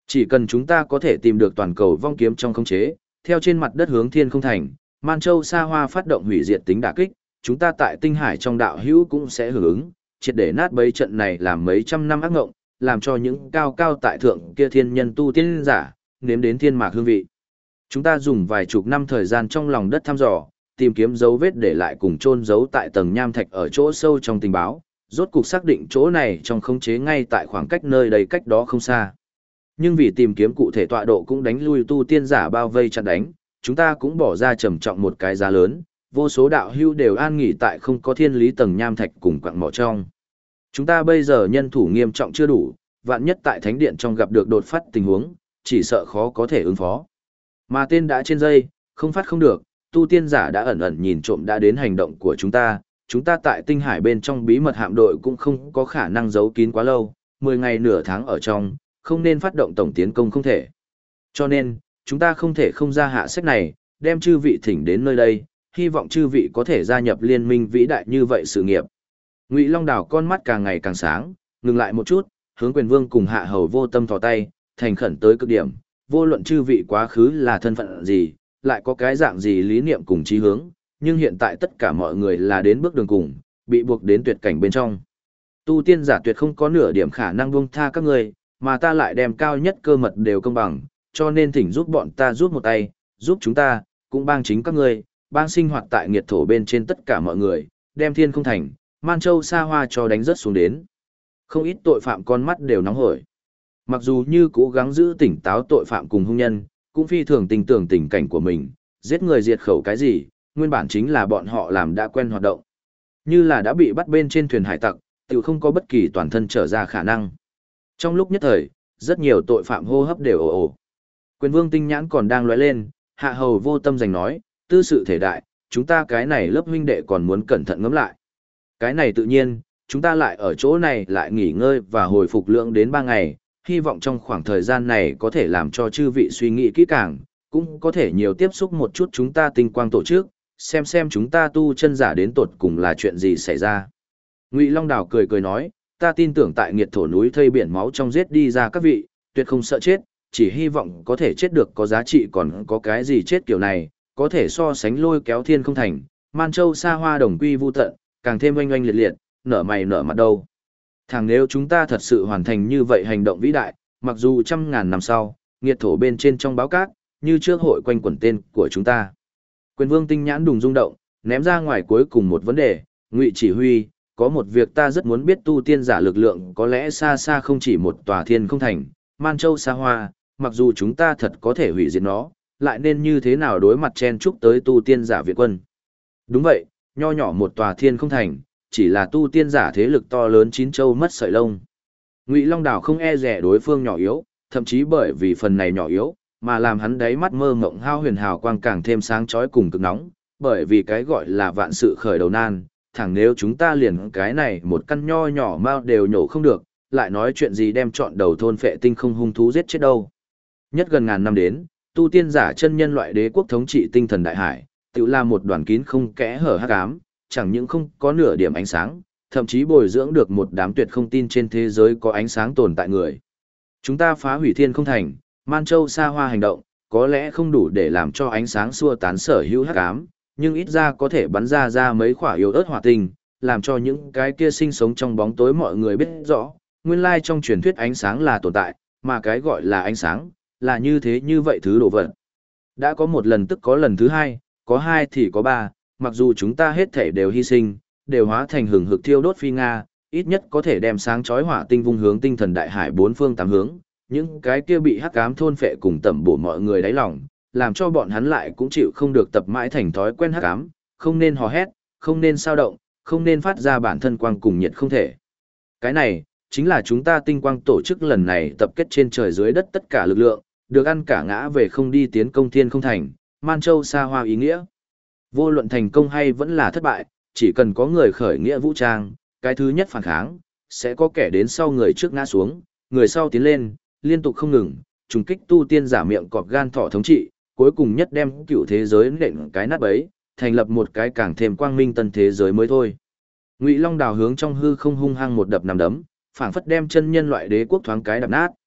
Chỉ cần chúng ta có thể tìm được toàn cầu vong kiếm trong khống chế, theo trên mặt đất hướng thiên không thành, Man Châu Sa Hoa phát động hủy diệt tính đả kích, chúng ta tại tinh hải trong đạo hữu cũng sẽ hưởng ứng, triệt để nát bấy trận này làm mấy trăm năm ác ngộng, làm cho những cao cao tại thượng kia thiên nhân tu tiên giả, nếm đến thiên mạc hương vị. Chúng ta dùng vài chục năm thời gian trong lòng đất thăm dò, tìm kiếm dấu vết để lại cùng chôn giấu tại tầng nham thạch ở chỗ sâu trong tình báo, rốt cục xác định chỗ này trong khống chế ngay tại khoảng cách nơi đây cách đó không xa. Nhưng vì tìm kiếm cụ thể tọa độ cũng đánh lui tu tiên giả bao vây chặn đánh, chúng ta cũng bỏ ra trầm trọng một cái giá lớn, vô số đạo hưu đều an nghỉ tại không có thiên lý tầng nham thạch cùng quặng mỏ trong. Chúng ta bây giờ nhân thủ nghiêm trọng chưa đủ, vạn nhất tại thánh điện trong gặp được đột phát tình huống, chỉ sợ khó có thể ứng phó. Mà tên đã trên dây, không phát không được, tu tiên giả đã ẩn ẩn nhìn trộm đã đến hành động của chúng ta tại tinh hải bên trong bí mật hạm đội cũng không có khả năng giấu kín quá lâu, 10 ngày nửa tháng ở trong, không nên phát động tổng tiến công không thể. Cho nên, chúng ta không thể không ra hạ sách này, đem chư vị thỉnh đến nơi đây, hy vọng chư vị có thể gia nhập liên minh vĩ đại như vậy sự nghiệp. Ngụy Long Đảo con mắt càng ngày càng sáng, ngừng lại một chút, hướng Quyền Vương cùng Hạ Hầu Vô Tâm thò tay, thành khẩn tới cực điểm, vô luận chư vị quá khứ là thân phận gì, lại có cái dạng gì lý niệm cùng chí hướng, nhưng hiện tại tất cả mọi người là đến bước đường cùng, bị buộc đến tuyệt cảnh bên trong. Tu tiên giả tuyệt không có nửa điểm khả năng buông tha các người, mà ta lại đem cao nhất cơ mật đều công bằng, cho nên thỉnh giúp bọn ta giúp một tay, giúp chúng ta, cũng bang chính các ngươi, bang sinh hoạt tại nghiệt thổ bên trên tất cả mọi người, đem thiên không thành, Man Châu Sa Hoa cho đánh rớt xuống đến. Không ít tội phạm con mắt đều nóng hổi. Mặc dù như cố gắng giữ tỉnh táo tội phạm cùng hung nhân, cũng phi thường tình tưởng tình cảnh của mình, giết người diệt khẩu cái gì, nguyên bản chính là bọn họ làm đã quen hoạt động. Như là đã bị bắt bên trên thuyền hải tặc, tự không có bất kỳ toàn thân trở ra khả năng. Trong lúc nhất thời, rất nhiều tội phạm hô hấp đều ồ ồ. Quyền Vương tinh nhãn còn đang lóe lên, Hạ Hầu Vô Tâm giành nói, tư sự thể đại, chúng ta cái này lớp huynh đệ còn muốn cẩn thận ngẫm lại. Cái này tự nhiên, chúng ta lại ở chỗ này lại nghỉ ngơi và hồi phục lượng đến 3 ngày, hy vọng trong khoảng thời gian này có thể làm cho chư vị suy nghĩ kỹ càng, cũng có thể nhiều tiếp xúc một chút chúng ta tinh quang tổ chức, xem chúng ta tu chân giả đến tột cùng là chuyện gì xảy ra. Ngụy Long Đảo cười cười nói, ta tin tưởng tại nghiệt thổ núi thây biển máu trong giết đi ra các vị, tuyệt không sợ chết, chỉ hy vọng có thể chết được có giá trị còn có cái gì chết kiểu này, có thể so sánh lôi kéo thiên không thành, Man Châu Sa Hoa đồng quy vu tận, càng thêm oanh oanh liệt liệt, nở mày nở mặt đâu. Thằng nếu chúng ta thật sự hoàn thành như vậy hành động vĩ đại, mặc dù trăm ngàn năm sau, nghiệt thổ bên trên trong báo cát, như trước hội quanh quẩn tên của chúng ta. Quyền Vương tinh nhãn đùng rung động, ném ra ngoài cuối cùng một vấn đề, Ngụy chỉ huy, có một việc ta rất muốn biết tu tiên giả lực lượng có lẽ xa xa không chỉ một tòa thiên không thành, Man Châu Sa Hoa, mặc dù chúng ta thật có thể hủy diệt nó, lại nên như thế nào đối mặt chen chúc tới tu tiên giả viện quân. Đúng vậy, nho nhỏ một tòa thiên không thành, chỉ là tu tiên giả thế lực to lớn chín châu mất sợi lông. Ngụy Long Đảo không e rẻ đối phương nhỏ yếu, thậm chí bởi vì phần này nhỏ yếu, mà làm hắn đáy mắt mơ mộng hao huyền hào quang càng thêm sáng chói cùng cực nóng, bởi vì cái gọi là vạn sự khởi đầu nan, thẳng nếu chúng ta liền cái này một căn nho nhỏ mau đều nhổ không được, lại nói chuyện gì đem chọn đầu thôn phệ tinh không hung thú giết chết đâu. Nhất gần ngàn năm đến, tu tiên giả chân nhân loại đế quốc thống trị tinh thần đại hải, tự là một đoàn kín không kẽ hở hắc ám, chẳng những không có nửa điểm ánh sáng, thậm chí bồi dưỡng được một đám tuyệt không tin trên thế giới có ánh sáng tồn tại người. Chúng ta phá hủy thiên không thành, Man Châu Sa Hoa hành động, có lẽ không đủ để làm cho ánh sáng xua tán sở hữu hắc ám, nhưng ít ra có thể bắn ra mấy quả yếu ớt hỏa tinh, làm cho những cái kia sinh sống trong bóng tối mọi người biết rõ, nguyên lai trong truyền thuyết ánh sáng là tồn tại, mà cái gọi là ánh sáng, là như thế như vậy thứ đồ vật. Đã có một lần tức có lần thứ hai, có hai thì có ba, mặc dù chúng ta hết thể đều hy sinh, đều hóa thành hừng hực thiêu đốt phi Nga, ít nhất có thể đem sáng chói hỏa tinh vung hướng tinh thần đại hải bốn phương tám hướng, những cái kia bị hắc ám thôn phệ cùng tẩm bổ mọi người đáy lòng, làm cho bọn hắn lại cũng chịu không được tập mãi thành thói quen hắc ám, không nên hò hét, không nên sao động, không nên phát ra bản thân quang cùng nhiệt không thể. Cái này, chính là chúng ta tinh quang tổ chức lần này tập kết trên trời dưới đất tất cả lực lượng, được ăn cả ngã về không đi tiến công thiên không thành, Man Châu Sa Hoa ý nghĩa. Vô luận thành công hay vẫn là thất bại, chỉ cần có người khởi nghĩa vũ trang, cái thứ nhất phản kháng, sẽ có kẻ đến sau người trước ngã xuống, người sau tiến lên, liên tục không ngừng, trùng kích tu tiên giả miệng cọp gan thỏ thống trị, cuối cùng nhất đem cựu thế giới nện cái nát bấy, thành lập một cái càng thêm quang minh tân thế giới mới thôi. Ngụy Long Đào hướng trong hư không hung hăng một đập nằm đấm, phảng phất đem chân nhân loại đế quốc thoáng cái đập nát.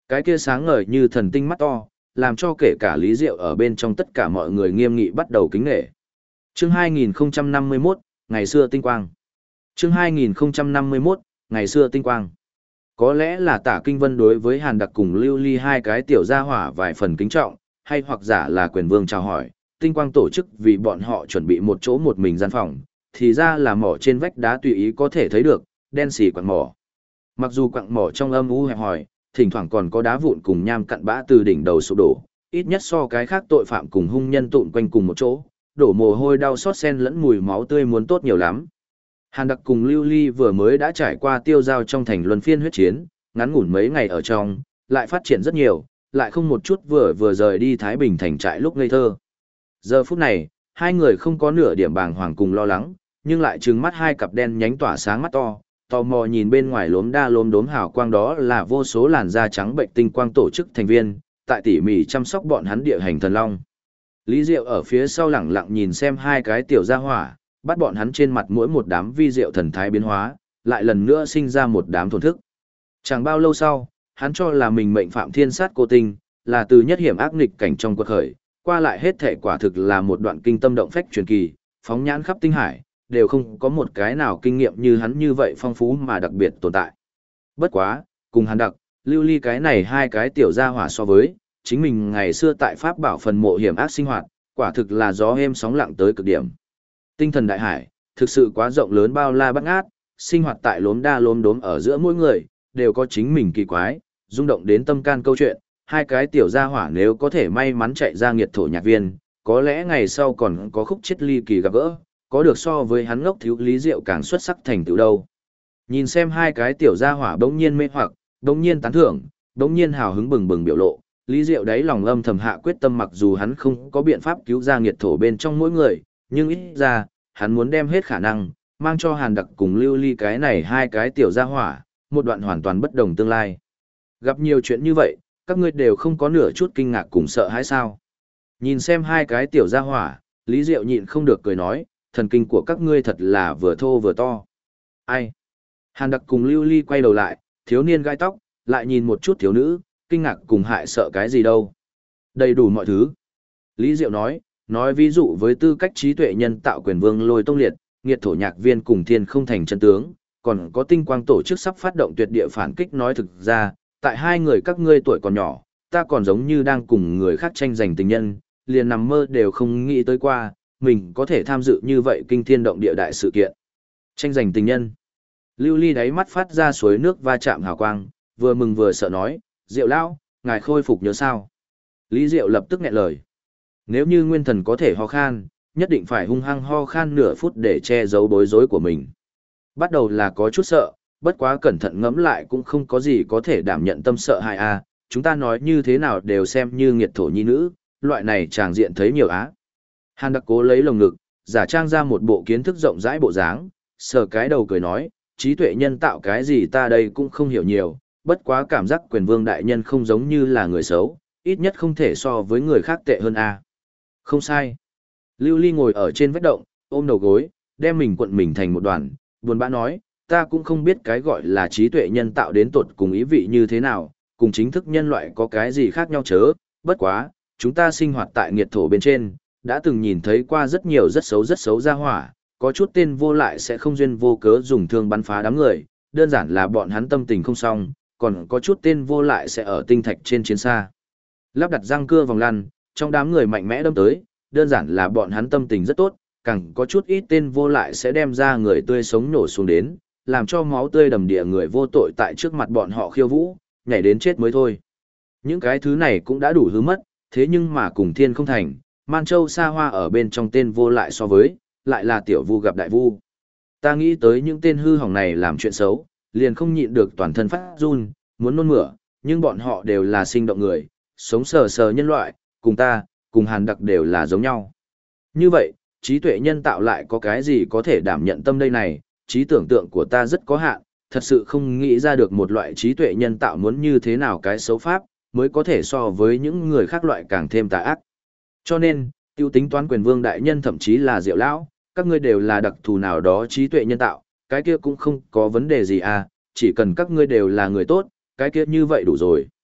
Cái kia sáng ngời như thần tinh mắt to, làm cho kể cả Lý Diệu ở bên trong tất cả mọi người nghiêm nghị bắt đầu kính nể. Chương 2051, ngày xưa tinh quang. Chương 2051, ngày xưa tinh quang. Có lẽ là Tả Kinh Vân đối với Hàn Đặc cùng Lưu Ly hai cái tiểu gia hỏa vài phần kính trọng, hay hoặc giả là quyền vương chào hỏi, tinh quang tổ chức vì bọn họ chuẩn bị một chỗ một mình gian phòng, thì ra là mỏ trên vách đá tùy ý có thể thấy được, đen xì quặng mỏ. Mặc dù quặng mỏ trong âm u hẹp hòi, thỉnh thoảng còn có đá vụn cùng nham cặn bã từ đỉnh đầu sụp đổ, ít nhất so cái khác tội phạm cùng hung nhân tụn quanh cùng một chỗ, đổ mồ hôi đau xót xen lẫn mùi máu tươi muốn tốt nhiều lắm. Hàn Đặc cùng Lưu Ly vừa mới đã trải qua tiêu giao trong thành luân phiên huyết chiến, ngắn ngủn mấy ngày ở trong, lại phát triển rất nhiều, lại không một chút vừa rời đi Thái Bình thành trại lúc ngây thơ. Giờ phút này, hai người không có nửa điểm bàng hoàng cùng lo lắng, nhưng lại trừng mắt hai cặp đen nhánh tỏa sáng mắt to, tò mò nhìn bên ngoài lốm đa lốm đốm hào quang đó là vô số làn da trắng bệnh tinh quang tổ chức thành viên, tại tỉ mỉ chăm sóc bọn hắn địa hành thần long. Lý Diệu ở phía sau lẳng lặng nhìn xem hai cái tiểu gia hỏa, bắt bọn hắn trên mặt mỗi một đám vi diệu thần thái biến hóa, lại lần nữa sinh ra một đám thổn thức. Chẳng bao lâu sau, hắn cho là mình mệnh phạm thiên sát cô tinh, là từ nhất hiểm ác nghịch cảnh trong quật khởi, qua lại hết thể quả thực là một đoạn kinh tâm động phách truyền kỳ, phóng nhãn khắp tinh hải, đều không có một cái nào kinh nghiệm như hắn như vậy phong phú mà đặc biệt tồn tại. Bất quá, cùng Hàn Đặc, Lưu Ly cái này hai cái tiểu gia hỏa so với, chính mình ngày xưa tại Pháp bảo phần mộ hiểm ác sinh hoạt, quả thực là gió êm sóng lặng tới cực điểm. Tinh thần đại hải, thực sự quá rộng lớn bao la bát ngát, sinh hoạt tại lốm đa lốm đốm ở giữa mỗi người, đều có chính mình kỳ quái, rung động đến tâm can câu chuyện, hai cái tiểu gia hỏa nếu có thể may mắn chạy ra nghiệt thổ nhạc viên, có lẽ ngày sau còn có khúc chết ly kỳ gặp gỡ, có được so với hắn ngốc thiếu Lý Diệu càng xuất sắc thành tựu đâu. Nhìn xem hai cái tiểu gia hỏa bỗng nhiên mê hoặc, bỗng nhiên tán thưởng, bỗng nhiên hào hứng bừng bừng biểu lộ, Lý Diệu đáy lòng âm thầm hạ quyết tâm mặc dù hắn không có biện pháp cứu ra nghiệt thổ bên trong mỗi người, nhưng ít ra, hắn muốn đem hết khả năng, mang cho Hàn Đặc cùng Lưu Ly cái này hai cái tiểu gia hỏa, một đoạn hoàn toàn bất đồng tương lai. Gặp nhiều chuyện như vậy, các ngươi đều không có nửa chút kinh ngạc cùng sợ hãi sao. Nhìn xem hai cái tiểu gia hỏa, Lý Diệu nhịn không được cười nói, thần kinh của các ngươi thật là vừa thô vừa to. Ai? Hàn Đặc cùng Lưu Ly quay đầu lại, thiếu niên gai tóc, lại nhìn một chút thiếu nữ, kinh ngạc cùng hại sợ cái gì đâu. Đầy đủ mọi thứ. Lý Diệu nói ví dụ với tư cách trí tuệ nhân tạo quyền vương Lôi Tông Liệt, nghiệt thổ nhạc viên cùng thiên không thành chân tướng, còn có tinh quang tổ chức sắp phát động tuyệt địa phản kích nói thực ra, tại hai người các ngươi tuổi còn nhỏ, ta còn giống như đang cùng người khác tranh giành tình nhân, liền nằm mơ đều không nghĩ tới qua, mình có thể tham dự như vậy kinh thiên động địa đại sự kiện. Tranh giành tình nhân. Lưu Ly đáy mắt phát ra suối nước va chạm hào quang, vừa mừng vừa sợ nói, Diệu lão, ngài khôi phục nhớ sao? Lý Diệu lập tức nghẹn lời. Nếu như nguyên thần có thể ho khan, nhất định phải hung hăng ho khan nửa phút để che giấu bối rối của mình. Bắt đầu là có chút sợ, bất quá cẩn thận ngẫm lại cũng không có gì có thể đảm nhận tâm sợ hại a. Chúng ta nói như thế nào đều xem như nghiệt thổ nhi nữ, loại này tràng diện thấy nhiều á. Hàn Đặc cố lấy lồng ngực, giả trang ra một bộ kiến thức rộng rãi bộ dáng, sờ cái đầu cười nói, trí tuệ nhân tạo cái gì ta đây cũng không hiểu nhiều, bất quá cảm giác quyền vương đại nhân không giống như là người xấu, ít nhất không thể so với người khác tệ hơn a. Không sai. Lưu Ly ngồi ở trên vách động, ôm đầu gối, đem mình cuộn mình thành một đoàn, buồn bã nói, ta cũng không biết cái gọi là trí tuệ nhân tạo đến tột cùng ý vị như thế nào, cùng chính thức nhân loại có cái gì khác nhau chớ, bất quá, chúng ta sinh hoạt tại nghiệt thổ bên trên, đã từng nhìn thấy qua rất nhiều rất xấu ra hỏa, có chút tên vô lại sẽ không duyên vô cớ dùng thương bắn phá đám người, đơn giản là bọn hắn tâm tình không xong, còn có chút tên vô lại sẽ ở tinh thạch trên chiến xa. Lắp đặt răng cưa vòng lăn, trong đám người mạnh mẽ đâm tới, đơn giản là bọn hắn tâm tình rất tốt, càng có chút ít tên vô lại sẽ đem ra người tươi sống nổ xuống đến, làm cho máu tươi đầm địa người vô tội tại trước mặt bọn họ khiêu vũ, nhảy đến chết mới thôi. Những cái thứ này cũng đã đủ hư mất, thế nhưng mà cùng thiên không thành, Man Châu xa hoa ở bên trong tên vô lại so với, lại là tiểu vu gặp đại vu. Ta nghĩ tới những tên hư hỏng này làm chuyện xấu, liền không nhịn được toàn thân phát run, muốn nôn mửa, nhưng bọn họ đều là sinh động người, sống sờ sờ nhân loại, cùng ta, cùng Hàn Đặc đều là giống nhau. Như vậy, trí tuệ nhân tạo lại có cái gì có thể đảm nhận tâm đây này, trí tưởng tượng của ta rất có hạn, thật sự không nghĩ ra được một loại trí tuệ nhân tạo muốn như thế nào cái xấu pháp, mới có thể so với những người khác loại càng thêm tà ác. Cho nên, tiêu tính toán quyền vương đại nhân thậm chí là Diệu lão, các ngươi đều là đặc thù nào đó trí tuệ nhân tạo, cái kia cũng không có vấn đề gì à, chỉ cần các ngươi đều là người tốt, cái kia như vậy đủ rồi.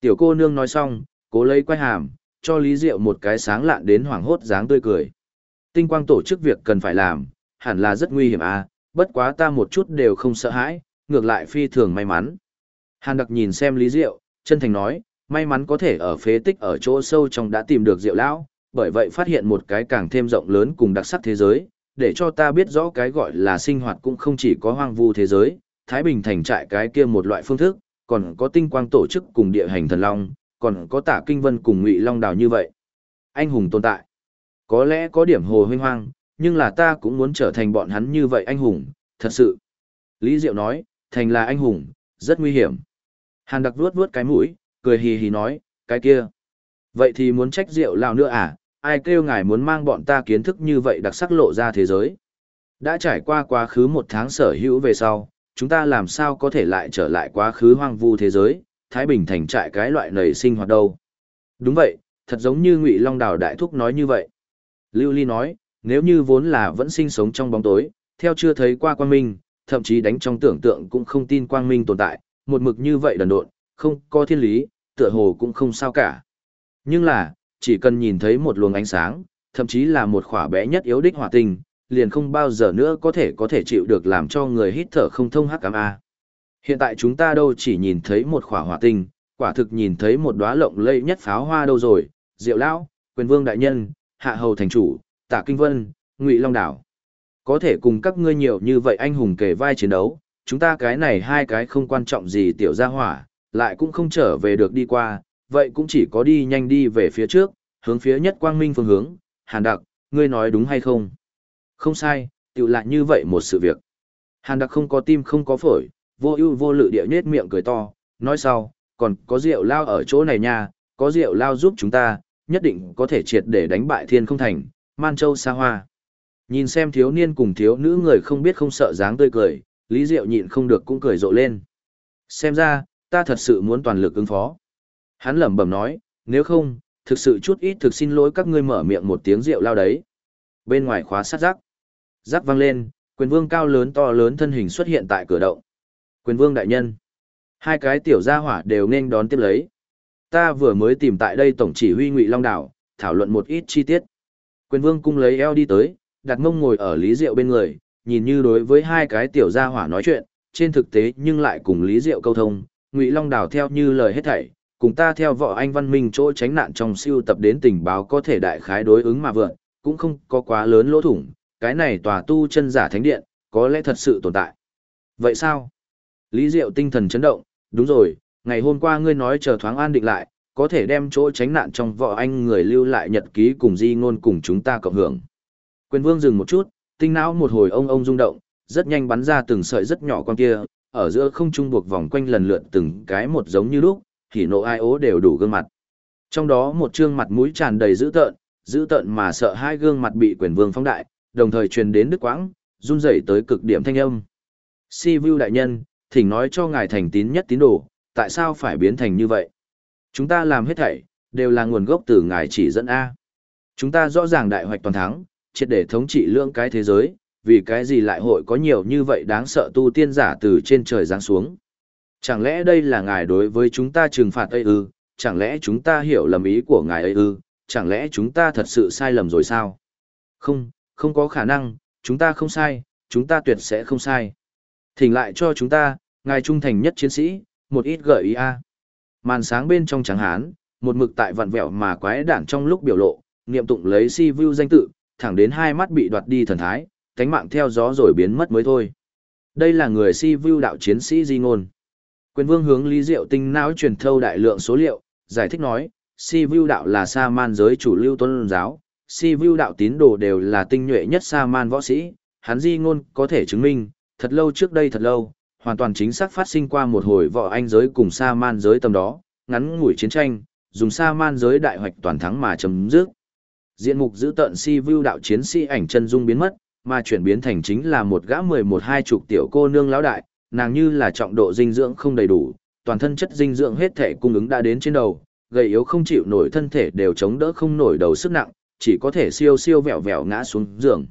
Tiểu cô nương nói xong, cố lấy quay hàm, cho Lý Diệu một cái sáng lạn đến hoảng hốt dáng tươi cười. Tinh quang tổ chức việc cần phải làm, hẳn là rất nguy hiểm à, bất quá ta một chút đều không sợ hãi, ngược lại phi thường may mắn. Hàn Đặc nhìn xem Lý Diệu, chân thành nói, may mắn có thể ở phế tích ở chỗ sâu trong đã tìm được Diệu lão, bởi vậy phát hiện một cái càng thêm rộng lớn cùng đặc sắc thế giới, để cho ta biết rõ cái gọi là sinh hoạt cũng không chỉ có hoang vu thế giới, Thái Bình thành trại cái kia một loại phương thức, còn có tinh quang tổ chức cùng địa hành thần long, còn có Tả Kinh Vân cùng Ngụy Long Đào như vậy. Anh hùng tồn tại. Có lẽ có điểm hồ huynh hoang, nhưng là ta cũng muốn trở thành bọn hắn như vậy anh hùng, thật sự. Lý Diệu nói, thành là anh hùng, rất nguy hiểm. Hàn Đặc vuốt vuốt cái mũi, cười hì hì nói, cái kia. Vậy thì muốn trách Diệu lão nữa à, ai kêu ngài muốn mang bọn ta kiến thức như vậy đặc sắc lộ ra thế giới. Đã trải qua quá khứ 1 tháng sở hữu về sau, chúng ta làm sao có thể lại trở lại quá khứ hoang vu thế giới, Thái Bình thành trại cái loại nảy sinh hoạt đâu. Đúng vậy, thật giống như Ngụy Long Đào đại thúc nói như vậy. Lưu Ly nói, nếu như vốn là vẫn sinh sống trong bóng tối, theo chưa thấy qua quang minh, thậm chí đánh trong tưởng tượng cũng không tin quang minh tồn tại, một mực như vậy đần độn, không có thiên lý, tựa hồ cũng không sao cả. Nhưng là, chỉ cần nhìn thấy một luồng ánh sáng, thậm chí là một khỏa bé nhất yếu đích hỏa tinh, liền không bao giờ nữa có thể chịu được làm cho người hít thở không thông hắc ám a. Hiện tại chúng ta đâu chỉ nhìn thấy một khỏa hỏa tinh, quả thực nhìn thấy một đóa lộng lẫy nhất pháo hoa đâu rồi, Diệu lão, Quyền Vương đại nhân, Hạ Hầu thành chủ, Tả Kinh Vân, Ngụy Long đảo. Có thể cùng các ngươi nhiều như vậy anh hùng kề vai chiến đấu, chúng ta cái này hai cái không quan trọng gì tiểu gia hỏa, lại cũng không trở về được đi qua, vậy cũng chỉ có đi nhanh đi về phía trước, hướng phía nhất quang minh phương hướng. Hàn Đặc, ngươi nói đúng hay không? Không sai, tiểu lại như vậy một sự việc. Hàn Đặc không có tim không có phổi, vô ưu vô lự địa nhết miệng cười to, nói sau, còn có Diệu lao ở chỗ này nha, có Diệu lao giúp chúng ta, nhất định có thể triệt để đánh bại Thiên Không Thành, Man Châu xa hoa. Nhìn xem thiếu niên cùng thiếu nữ người không biết không sợ dáng tươi cười, Lý Diệu nhịn không được cũng cười rộ lên. Xem ra, ta thật sự muốn toàn lực ứng phó. Hắn lẩm bẩm nói, nếu không, thực sự chút ít thực xin lỗi các ngươi mở miệng một tiếng Diệu lao đấy. Bên ngoài khóa sắt rắc. Rắc vang lên, Quyền Vương cao lớn to lớn thân hình xuất hiện tại cửa động. Quyền Vương đại nhân. Hai cái tiểu gia hỏa đều nên đón tiếp lấy. Ta vừa mới tìm tại đây tổng chỉ huy Ngụy Long đảo, thảo luận một ít chi tiết. Quyền Vương cung lấy eo đi tới, đặt mông ngồi ở Lý Diệu bên người, nhìn như đối với hai cái tiểu gia hỏa nói chuyện, trên thực tế nhưng lại cùng Lý Diệu câu thông, Ngụy Long đảo theo như lời hết thảy, cùng ta theo võ anh văn minh chỗ tránh nạn trong siêu tập đến tình báo có thể đại khái đối ứng mà vượn, cũng không có quá lớn lỗ thủng, cái này tòa tu chân giả thánh điện, có lẽ thật sự tồn tại. Vậy sao? Lý Diệu tinh thần chấn động, đúng rồi, ngày hôm qua ngươi nói chờ thoáng an định lại, có thể đem chỗ tránh nạn trong võ anh người lưu lại nhật ký cùng di ngôn cùng chúng ta cộng hưởng. Quyền Vương dừng một chút, tinh não một hồi ông rung động, rất nhanh bắn ra từng sợi rất nhỏ con kia, ở giữa không trung buộc vòng quanh lần lượt từng cái một giống như lúc, hỉ nộ ai ố đều đủ gương mặt. Trong đó một trương mặt mũi tràn đầy dữ tợn mà sợ hai gương mặt bị Quyền Vương phóng đại, đồng thời truyền đến đứt quãng, run rẩy tới cực điểm thanh âm. Si Vu đại nhân, thỉnh nói cho ngài thành tín nhất tín đồ, tại sao phải biến thành như vậy? Chúng ta làm hết thảy, đều là nguồn gốc từ ngài chỉ dẫn A. Chúng ta rõ ràng đại hoạch toàn thắng, triệt để thống trị lượng cái thế giới, vì cái gì lại hội có nhiều như vậy đáng sợ tu tiên giả từ trên trời giáng xuống. Chẳng lẽ đây là ngài đối với chúng ta trừng phạt ấy ư, chẳng lẽ chúng ta hiểu lầm ý của ngài ấy ư, chẳng lẽ chúng ta thật sự sai lầm rồi sao? Không, không có khả năng, chúng ta không sai, chúng ta tuyệt sẽ không sai. Thỉnh lại cho chúng ta, ngài trung thành nhất chiến sĩ, một ít gợi ý a. Màn sáng bên trong trắng hán, một mực tại vặn vẹo mà quái đản trong lúc biểu lộ, niệm tụng lấy Si Vu danh tự, thẳng đến hai mắt bị đoạt đi thần thái, cánh mạng theo gió rồi biến mất mới thôi. Đây là người Si Vu đạo chiến sĩ di ngôn. Quyền Vương hướng Lý Diệu tinh não truyền thâu đại lượng số liệu, giải thích nói, Si Vu đạo là sa man giới chủ lưu tôn giáo, Si Vu đạo tín đồ đều là tinh nhuệ nhất sa man võ sĩ, hắn di ngôn có thể chứng minh, thật lâu trước đây thật lâu, hoàn toàn chính xác phát sinh qua một hồi võ anh giới cùng sa man giới tầm đó, ngắn ngủi chiến tranh, dùng sa man giới đại hoạch toàn thắng mà chấm dứt. Diện mục giữ tận Si Vu đạo chiến sĩ ảnh chân dung biến mất, mà chuyển biến thành chính là một gã 11-12 chục tiểu cô nương lão đại, nàng như là trọng độ dinh dưỡng không đầy đủ, toàn thân chất dinh dưỡng hết thể cung ứng đã đến trên đầu, gầy yếu không chịu nổi thân thể đều chống đỡ không nổi đầu sức nặng, chỉ có thể siêu siêu vẹo vẹo ngã xuống giường.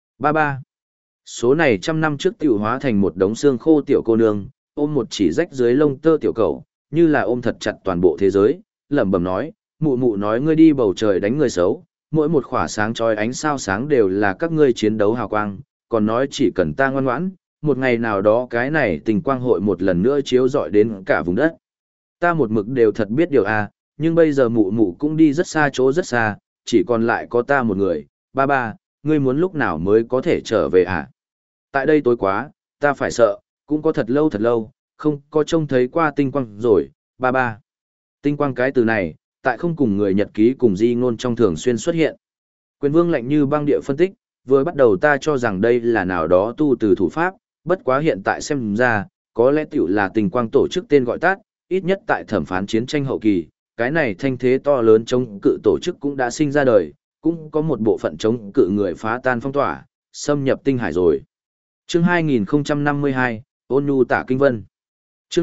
Ba. Số này trăm năm trước tiểu hóa thành một đống xương khô tiểu cô nương, ôm một chỉ rách dưới lông tơ tiểu cầu, như là ôm thật chặt toàn bộ thế giới, lẩm bẩm nói, mụ mụ nói ngươi đi bầu trời đánh người xấu, mỗi một khỏa sáng chói ánh sao sáng đều là các ngươi chiến đấu hào quang, còn nói chỉ cần ta ngoan ngoãn, một ngày nào đó cái này tình quang hội một lần nữa chiếu rọi đến cả vùng đất. Ta một mực đều thật biết điều à, nhưng bây giờ mụ mụ cũng đi rất xa chỗ rất xa, chỉ còn lại có ta một người, ba ba, ngươi muốn lúc nào mới có thể trở về à? Tại đây tối quá, ta phải sợ, cũng có thật lâu, không có trông thấy qua tinh quang rồi, ba ba. Tinh quang cái từ này, tại không cùng người nhật ký cùng di ngôn trong thường xuyên xuất hiện. Quyền vương lạnh như băng địa phân tích, vừa bắt đầu ta cho rằng đây là nào đó tu từ thủ pháp, bất quá hiện tại xem ra, có lẽ tiểu là tinh quang tổ chức tên gọi tắt, ít nhất tại thẩm phán chiến tranh hậu kỳ, cái này thanh thế to lớn chống cự tổ chức cũng đã sinh ra đời, cũng có một bộ phận chống cự người phá tan phong tỏa, xâm nhập tinh hải rồi. Chương 2052, Ôn Nhu Tả Kinh Vân. Chương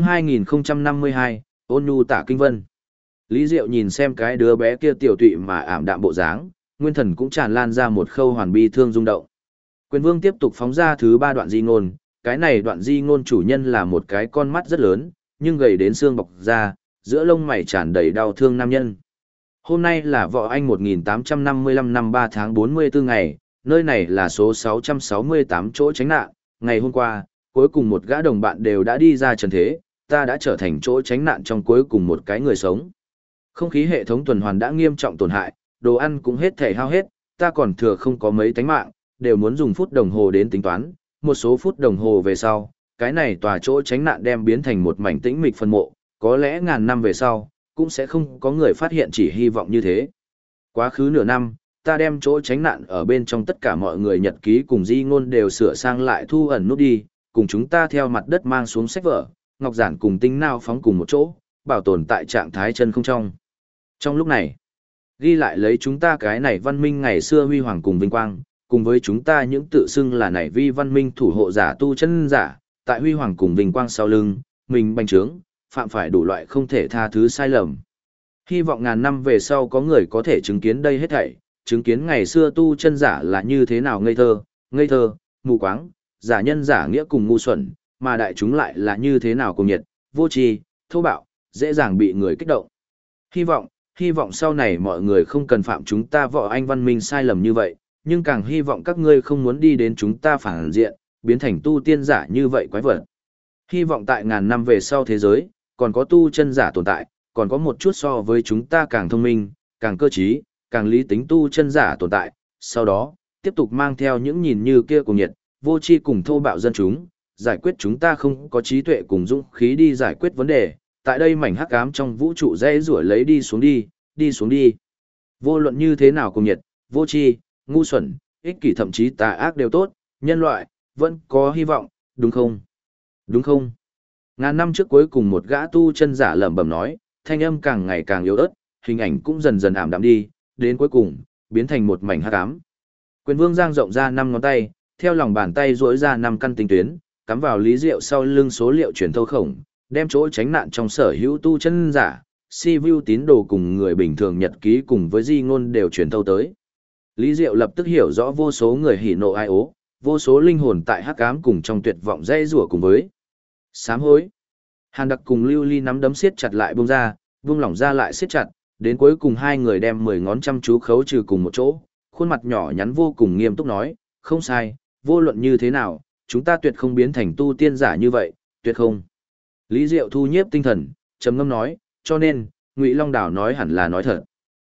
2052, Ôn Nhu Tả Kinh Vân. Lý Diệu nhìn xem cái đứa bé kia tiểu tụy mà ảm đạm bộ dáng, nguyên thần cũng tràn lan ra một khâu hoàn bi thương rung động. Quyền Vương tiếp tục phóng ra thứ 3 đoạn di ngôn, cái này đoạn di ngôn chủ nhân là một cái con mắt rất lớn, nhưng gầy đến xương bọc ra, giữa lông mày tràn đầy đau thương nam nhân. Hôm nay là Võ Anh 1855 năm 3 tháng 44 ngày, nơi này là số 668 chỗ tránh nạn, ngày hôm qua, cuối cùng một gã đồng bạn đều đã đi ra trần thế, ta đã trở thành chỗ tránh nạn trong cuối cùng một cái người sống. Không khí hệ thống tuần hoàn đã nghiêm trọng tổn hại, đồ ăn cũng hết thể hao hết, ta còn thừa không có mấy tánh mạng, đều muốn dùng phút đồng hồ đến tính toán, một số phút đồng hồ về sau, cái này tòa chỗ tránh nạn đem biến thành một mảnh tĩnh mịch phân mộ, có lẽ ngàn năm về sau, cũng sẽ không có người phát hiện chỉ hy vọng như thế. Quá khứ nửa năm, ta đem chỗ tránh nạn ở bên trong tất cả mọi người nhật ký cùng di ngôn đều sửa sang lại thu ẩn nút đi, cùng chúng ta theo mặt đất mang xuống sách vở, ngọc giản cùng tinh nao phóng cùng một chỗ, bảo tồn tại trạng thái chân không trong. Trong lúc này, ghi lại lấy chúng ta cái này văn minh ngày xưa huy hoàng cùng vinh quang, cùng với chúng ta những tự xưng là này vi văn minh thủ hộ giả tu chân giả, tại huy hoàng cùng vinh quang sau lưng, mình bành trướng, phạm phải đủ loại không thể tha thứ sai lầm. Hy vọng ngàn năm về sau có người có thể chứng kiến đây hết thảy, chứng kiến ngày xưa tu chân giả là như thế nào ngây thơ, mù quáng, giả nhân giả nghĩa cùng ngu xuẩn, mà đại chúng lại là như thế nào cùng nhiệt, vô tri, thô bạo, dễ dàng bị người kích động. Hy vọng sau này mọi người không cần phạm chúng ta Võ Anh văn minh sai lầm như vậy, nhưng càng hy vọng các ngươi không muốn đi đến chúng ta phản diện, biến thành tu tiên giả như vậy quái vật. Hy vọng tại ngàn năm về sau thế giới, còn có tu chân giả tồn tại, còn có một chút so với chúng ta càng thông minh, càng cơ trí, càng lý tính tu chân giả tồn tại, sau đó, tiếp tục mang theo những nhìn như kia cùng nhiệt, vô tri cùng thô bạo dân chúng, giải quyết chúng ta không có trí tuệ cùng dũng khí đi giải quyết vấn đề, tại đây mảnh hắc ám trong vũ trụ dễ rủa lấy đi xuống đi. Vô luận như thế nào cùng nhiệt, vô tri, ngu xuẩn, ích kỷ thậm chí tà ác đều tốt, nhân loại, vẫn có hy vọng, đúng không? Đúng không? Ngàn năm trước cuối cùng một gã tu chân giả lẩm bẩm nói, thanh âm càng ngày càng yếu ớt, hình ảnh cũng dần dần ảm đạm đi, đến cuối cùng, biến thành một mảnh hắc ám. Quyền Vương giang rộng ra 5 ngón tay, theo lòng bàn tay duỗi ra 5 căn tinh tuyến, cắm vào Lý Diệu sau lưng số liệu truyền thâu khổng, đem chỗ tránh nạn trong sở hữu tu chân giả, si vu tín đồ cùng người bình thường nhật ký cùng với di ngôn đều truyền thâu tới. Lý Diệu lập tức hiểu rõ vô số người hỉ nộ ai ố, vô số linh hồn tại hắc ám cùng trong tuyệt vọng dây rủa cùng với sám hối. Hàn Đặc cùng Lưu Ly nắm đấm siết chặt lại buông ra, buông lỏng ra lại siết chặt, đến cuối cùng hai người đem 10 ngón chăm chú khấu trừ cùng một chỗ, khuôn mặt nhỏ nhắn vô cùng nghiêm túc nói, không sai, vô luận như thế nào, chúng ta tuyệt không biến thành tu tiên giả như vậy, tuyệt không. Lý Diệu thu nhiếp tinh thần, trầm ngâm nói, cho nên, Ngụy Long Đảo nói hẳn là nói thật.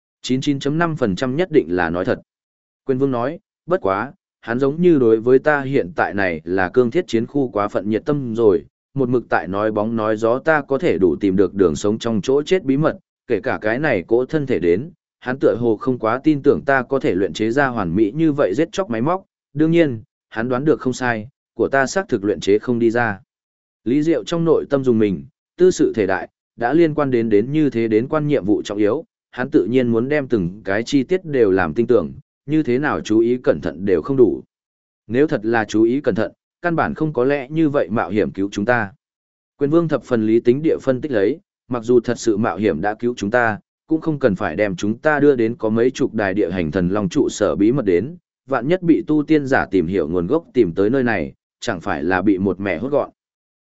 99.5% nhất định là nói thật. Quyền Vương nói, bất quá, hắn giống như đối với ta hiện tại này là cương thiết chiến khu quá phận nhiệt tâm rồi, một mực tại nói bóng nói gió ta có thể đủ tìm được đường sống trong chỗ chết bí mật, kể cả cái này cỗ thân thể đến, hắn tựa hồ không quá tin tưởng ta có thể luyện chế ra hoàn mỹ như vậy giết chóc máy móc, đương nhiên, hắn đoán được không sai, của ta xác thực luyện chế không đi ra. Lý Diệu trong nội tâm dùng mình, tư sự thể đại, đã liên quan đến như thế đến quan nhiệm vụ trọng yếu, hắn tự nhiên muốn đem từng cái chi tiết đều làm tinh tưởng, như thế nào chú ý cẩn thận đều không đủ. Nếu thật là chú ý cẩn thận, căn bản không có lẽ như vậy mạo hiểm cứu chúng ta. Quyền Vương thập phần lý tính địa phân tích lấy, mặc dù thật sự mạo hiểm đã cứu chúng ta, cũng không cần phải đem chúng ta đưa đến có mấy chục đài địa hành thần long trụ sở bí mật đến, vạn nhất bị tu tiên giả tìm hiểu nguồn gốc tìm tới nơi này, chẳng phải là bị một mẹ hốt gọn.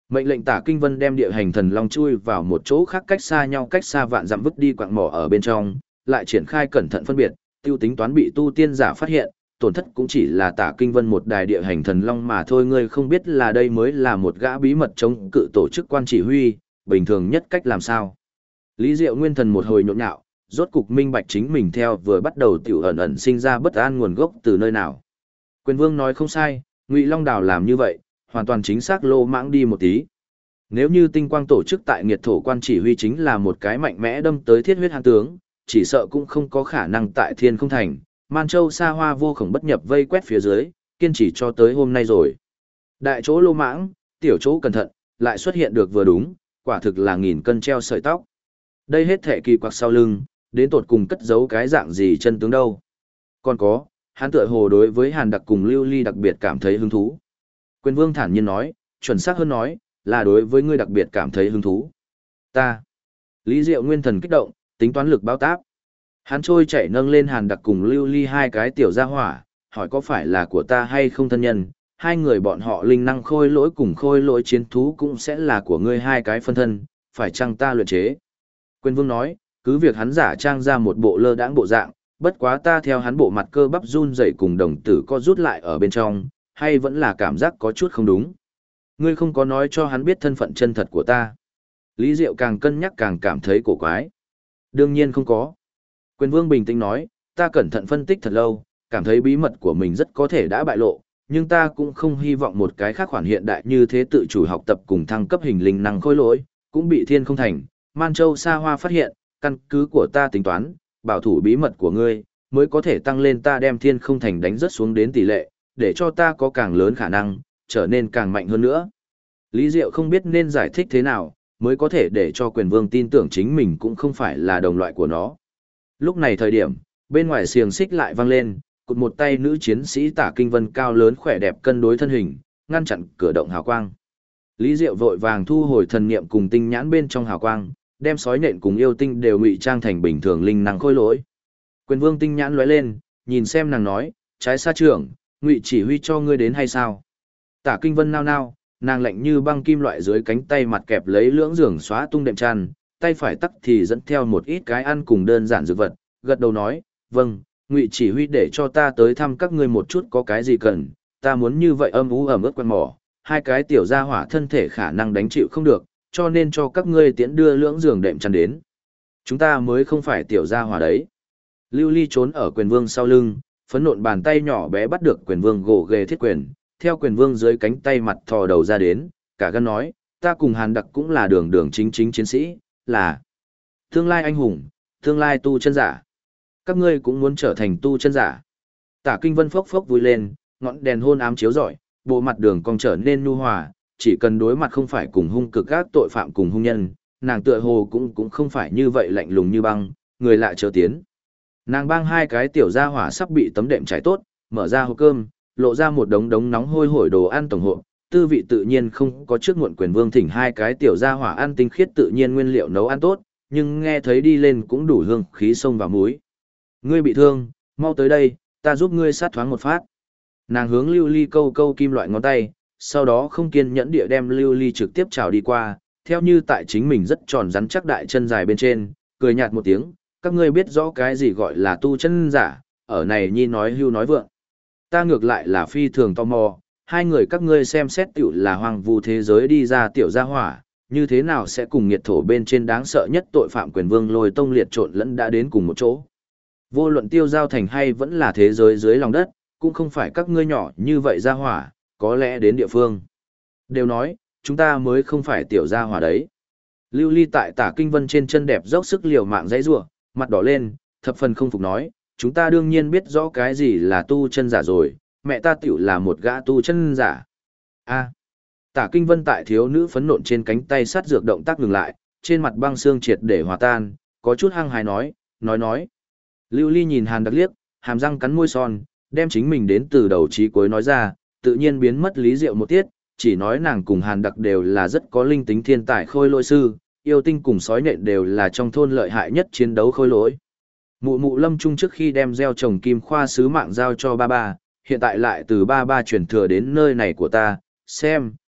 Mệnh lệnh Tả Kinh Vân đem địa hành thần long chui vào một chỗ khác cách xa nhau cách xa vạn dặm vứt đi quặng mỏ ở bên trong, lại triển khai cẩn thận phân biệt, tiêu tính toán bị tu tiên giả phát hiện, tổn thất cũng chỉ là Tả Kinh Vân một đài địa hành thần long mà thôi, ngươi không biết là đây mới là một gã bí mật chống cự tổ chức quan chỉ huy, bình thường nhất cách làm sao. Lý Diệu Nguyên Thần một hồi nhộn nhạo, rốt cục minh bạch chính mình theo vừa bắt đầu tiểu ẩn ẩn sinh ra bất an nguồn gốc từ nơi nào. Quyền Vương nói không sai, Ngụy Long Đào làm như vậy, hoàn toàn chính xác lô mãng đi một tí. Nếu như tinh quang tổ chức tại nghiệt thổ quan chỉ huy chính là một cái mạnh mẽ đâm tới thiết huyết hán tướng, chỉ sợ cũng không có khả năng tại Thiên Không Thành, Man Châu xa hoa vô khổng bất nhập vây quét phía dưới, kiên trì cho tới hôm nay rồi. Đại chỗ lô mãng, tiểu chỗ cẩn thận, lại xuất hiện được vừa đúng, quả thực là nghìn cân treo sợi tóc. Đây hết thệ kỳ quặc sau lưng, đến tột cùng cất giấu cái dạng gì chân tướng đâu. Còn có, hắn tựa hồ đối với Hàn Đặc cùng Lưu Ly đặc biệt cảm thấy hứng thú. Quyền Vương thản nhiên nói, chuẩn xác hơn nói, là đối với ngươi đặc biệt cảm thấy hứng thú. Ta. Lý Diệu Nguyên Thần kích động, tính toán lực báo táp. Hắn trôi chảy nâng lên Hàn Đặc cùng Lưu Ly hai cái tiểu gia hỏa, hỏi có phải là của ta hay không thân nhân, hai người bọn họ linh năng khôi lỗi cùng khôi lỗi chiến thú cũng sẽ là của ngươi hai cái phân thân, phải chăng ta luyện chế. Quyền Vương nói, cứ việc hắn giả trang ra một bộ lơ đãng bộ dạng, bất quá ta theo hắn bộ mặt cơ bắp run rẩy cùng đồng tử co rút lại ở bên trong, hay vẫn là cảm giác có chút không đúng. Ngươi không có nói cho hắn biết thân phận chân thật của ta. Lý Diệu càng cân nhắc càng cảm thấy cổ quái. Đương nhiên không có. Quyền Vương bình tĩnh nói, ta cẩn thận phân tích thật lâu, cảm thấy bí mật của mình rất có thể đã bại lộ, nhưng ta cũng không hy vọng một cái khác khoản hiện đại như thế tự chủ học tập cùng thăng cấp hình linh năng khôi lỗi, cũng bị Thiên Không Thành, Man Châu xa hoa phát hiện, căn cứ của ta tính toán, bảo thủ bí mật của ngươi, mới có thể tăng lên ta đem Thiên Không Thành đánh rất xuống đến tỷ lệ, để cho ta có càng lớn khả năng, trở nên càng mạnh hơn nữa. Lý Diệu không biết nên giải thích thế nào, mới có thể để cho Quyền Vương tin tưởng chính mình cũng không phải là đồng loại của nó. Lúc này thời điểm, bên ngoài xiềng xích lại vang lên, cụt một tay nữ chiến sĩ Tả Kinh Vân cao lớn khỏe đẹp cân đối thân hình, ngăn chặn cửa động hào quang. Lý Diệu vội vàng thu hồi thần niệm cùng tinh nhãn bên trong hào quang, đem sói nện cùng yêu tinh đều ngụy trang thành bình thường linh năng khôi lỗi. Quyền Vương tinh nhãn lóe lên, nhìn xem nàng nói, trái sa trưởng, Ngụy chỉ huy cho ngươi đến hay sao? Tả Kinh Vân nao nao, nàng lạnh như băng kim loại dưới cánh tay mặt kẹp lấy lưỡng giường xóa tung đệm tràn, tay phải tắc thì dẫn theo một ít cái ăn cùng đơn giản dược vật, gật đầu nói, vâng, Ngụy chỉ huy để cho ta tới thăm các ngươi một chút có cái gì cần, ta muốn như vậy âm ú ẩm ướt quen mỏ, hai cái tiểu gia hỏa thân thể khả năng đánh chịu không được, cho nên cho các ngươi tiễn đưa lưỡng giường đệm chăn đến. Chúng ta mới không phải tiểu gia hỏa đấy. Lưu Ly trốn ở Quyền Vương sau lưng, phấn nộn bàn tay nhỏ bé bắt được Quyền Vương gồ ghề thiết quyền, theo Quyền Vương dưới cánh tay mặt thò đầu ra đến, cả gan nói, ta cùng Hàn Đặc cũng là đường đường chính chính chiến sĩ, là tương lai anh hùng, tương lai tu chân giả. Các ngươi cũng muốn trở thành tu chân giả. Tả Kinh Vân phốc phốc vui lên, ngọn đèn hôn ám chiếu rọi, bộ mặt đường cong trở nên nhu hòa, chỉ cần đối mặt không phải cùng hung cực các tội phạm cùng hung nhân, nàng tựa hồ cũng không phải như vậy lạnh lùng như băng, người lạ chớ tiến. Nàng bang hai cái tiểu gia hỏa sắp bị tấm đệm trải tốt, mở ra hộp cơm, lộ ra một đống đống nóng hôi hổi đồ ăn tổng hộp, tư vị tự nhiên không có trước muộn Quyền Vương thỉnh hai cái tiểu gia hỏa ăn tinh khiết tự nhiên nguyên liệu nấu ăn tốt, nhưng nghe thấy đi lên cũng đủ hương khí sông và muối. Ngươi bị thương, mau tới đây, ta giúp ngươi sát thoáng một phát. Nàng hướng Lưu Ly câu câu kim loại ngón tay, sau đó không kiên nhẫn địa đem Lưu Ly trực tiếp trào đi qua, theo như tại chính mình rất tròn rắn chắc đại chân dài bên trên, cười nhạt một tiếng, các ngươi biết rõ cái gì gọi là tu chân giả, ở này nhi nói hưu nói vượng. Ta ngược lại là phi thường tò mò, hai người các ngươi xem xét tiểu là hoang vu thế giới đi ra tiểu gia hỏa, như thế nào sẽ cùng nghiệt thổ bên trên đáng sợ nhất tội phạm Quyền Vương Lôi Tông liệt trộn lẫn đã đến cùng một chỗ. Vô luận Tiêu Giao Thành hay vẫn là thế giới dưới lòng đất, cũng không phải các ngươi nhỏ như vậy gia hỏa, có lẽ đến địa phương. Đều nói, chúng ta mới không phải tiểu gia hỏa đấy. Lưu Ly tại Tả Kinh Vân trên chân đẹp dốc sức liều mạng dãy rủa, mặt đỏ lên, thập phần không phục nói, chúng ta đương nhiên biết rõ cái gì là tu chân giả rồi, mẹ ta tiểu là một gã tu chân giả. A. Tả Kinh Vân tại thiếu nữ phấn nộn trên cánh tay sát dược động tác ngừng lại, trên mặt băng xương triệt để hòa tan, có chút hăng hái nói. Lưu Ly nhìn Hàn Đặc liếc, hàm răng cắn môi son, đem chính mình đến từ đầu chí cuối nói ra, tự nhiên biến mất lý diệu một tiết, chỉ nói nàng cùng Hàn Đặc đều là rất có linh tính thiên tài khôi lỗi sư, yêu tinh cùng sói nện đều là trong thôn lợi hại nhất chiến đấu khôi lỗi. Mụ mụ Lâm Trung trước khi đem gieo trồng kim khoa sứ mạng giao cho ba ba, hiện tại lại từ ba ba chuyển thừa đến nơi này của ta, xem,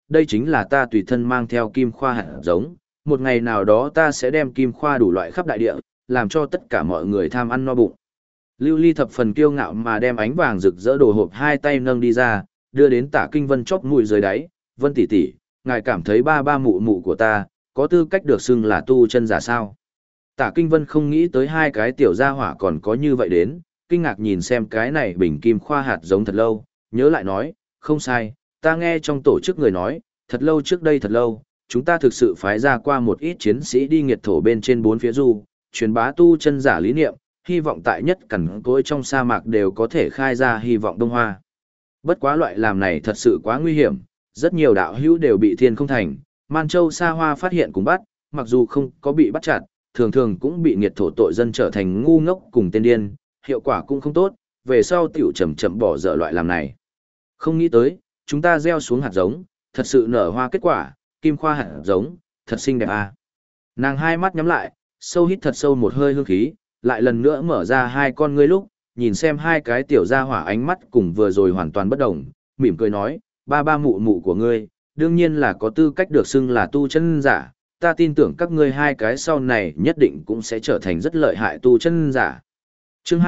đây chính là ta tùy thân mang theo kim khoa hạt giống, một ngày nào đó ta sẽ đem kim khoa đủ loại khắp đại địa, làm cho tất cả mọi người tham ăn no bụng. Lưu Ly thập phần kiêu ngạo mà đem ánh vàng rực rỡ đồ hộp hai tay nâng đi ra, đưa đến Tả Kinh Vân chóp mũi dưới đáy, "Vân tỷ tỷ, ngài cảm thấy ba ba mụ mụ của ta có tư cách được xưng là tu chân giả sao?" Tả Kinh Vân không nghĩ tới hai cái tiểu gia hỏa còn có như vậy đến, kinh ngạc nhìn xem cái này bình kim khoa hạt giống thật lâu, nhớ lại nói, "Không sai, ta nghe trong tổ chức người nói, thật lâu trước đây thật lâu, chúng ta thực sự phái ra qua một ít chiến sĩ đi nghiệt thổ bên trên bốn phía du, truyền bá tu chân giả lý niệm, hy vọng tại nhất cẩn cỗi trong sa mạc đều có thể khai ra hy vọng đông hoa. Bất quá loại làm này thật sự quá nguy hiểm, rất nhiều đạo hữu đều bị thiên không thành, Man Châu Sa Hoa phát hiện cùng bắt, mặc dù không có bị bắt chặt, thường thường cũng bị nghiệt thổ tội dân trở thành ngu ngốc cùng tên điên, hiệu quả cũng không tốt, về sau tiểu chậm chậm bỏ dở loại làm này. Không nghĩ tới, chúng ta gieo xuống hạt giống, thật sự nở hoa kết quả, kim khoa hạt giống, thật xinh đẹp à." Nàng hai mắt nhắm lại, sâu hít thật sâu một hơi hương khí, lại lần nữa mở ra hai con ngươi lúc, nhìn xem hai cái tiểu gia hỏa ánh mắt cùng vừa rồi hoàn toàn bất đồng, mỉm cười nói, "Ba ba mụ mụ của ngươi, đương nhiên là có tư cách được xưng là tu chân giả, ta tin tưởng các ngươi hai cái sau này nhất định cũng sẽ trở thành rất lợi hại tu chân giả." Chương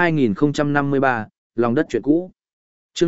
2053, Lòng đất chuyện cũ. Chương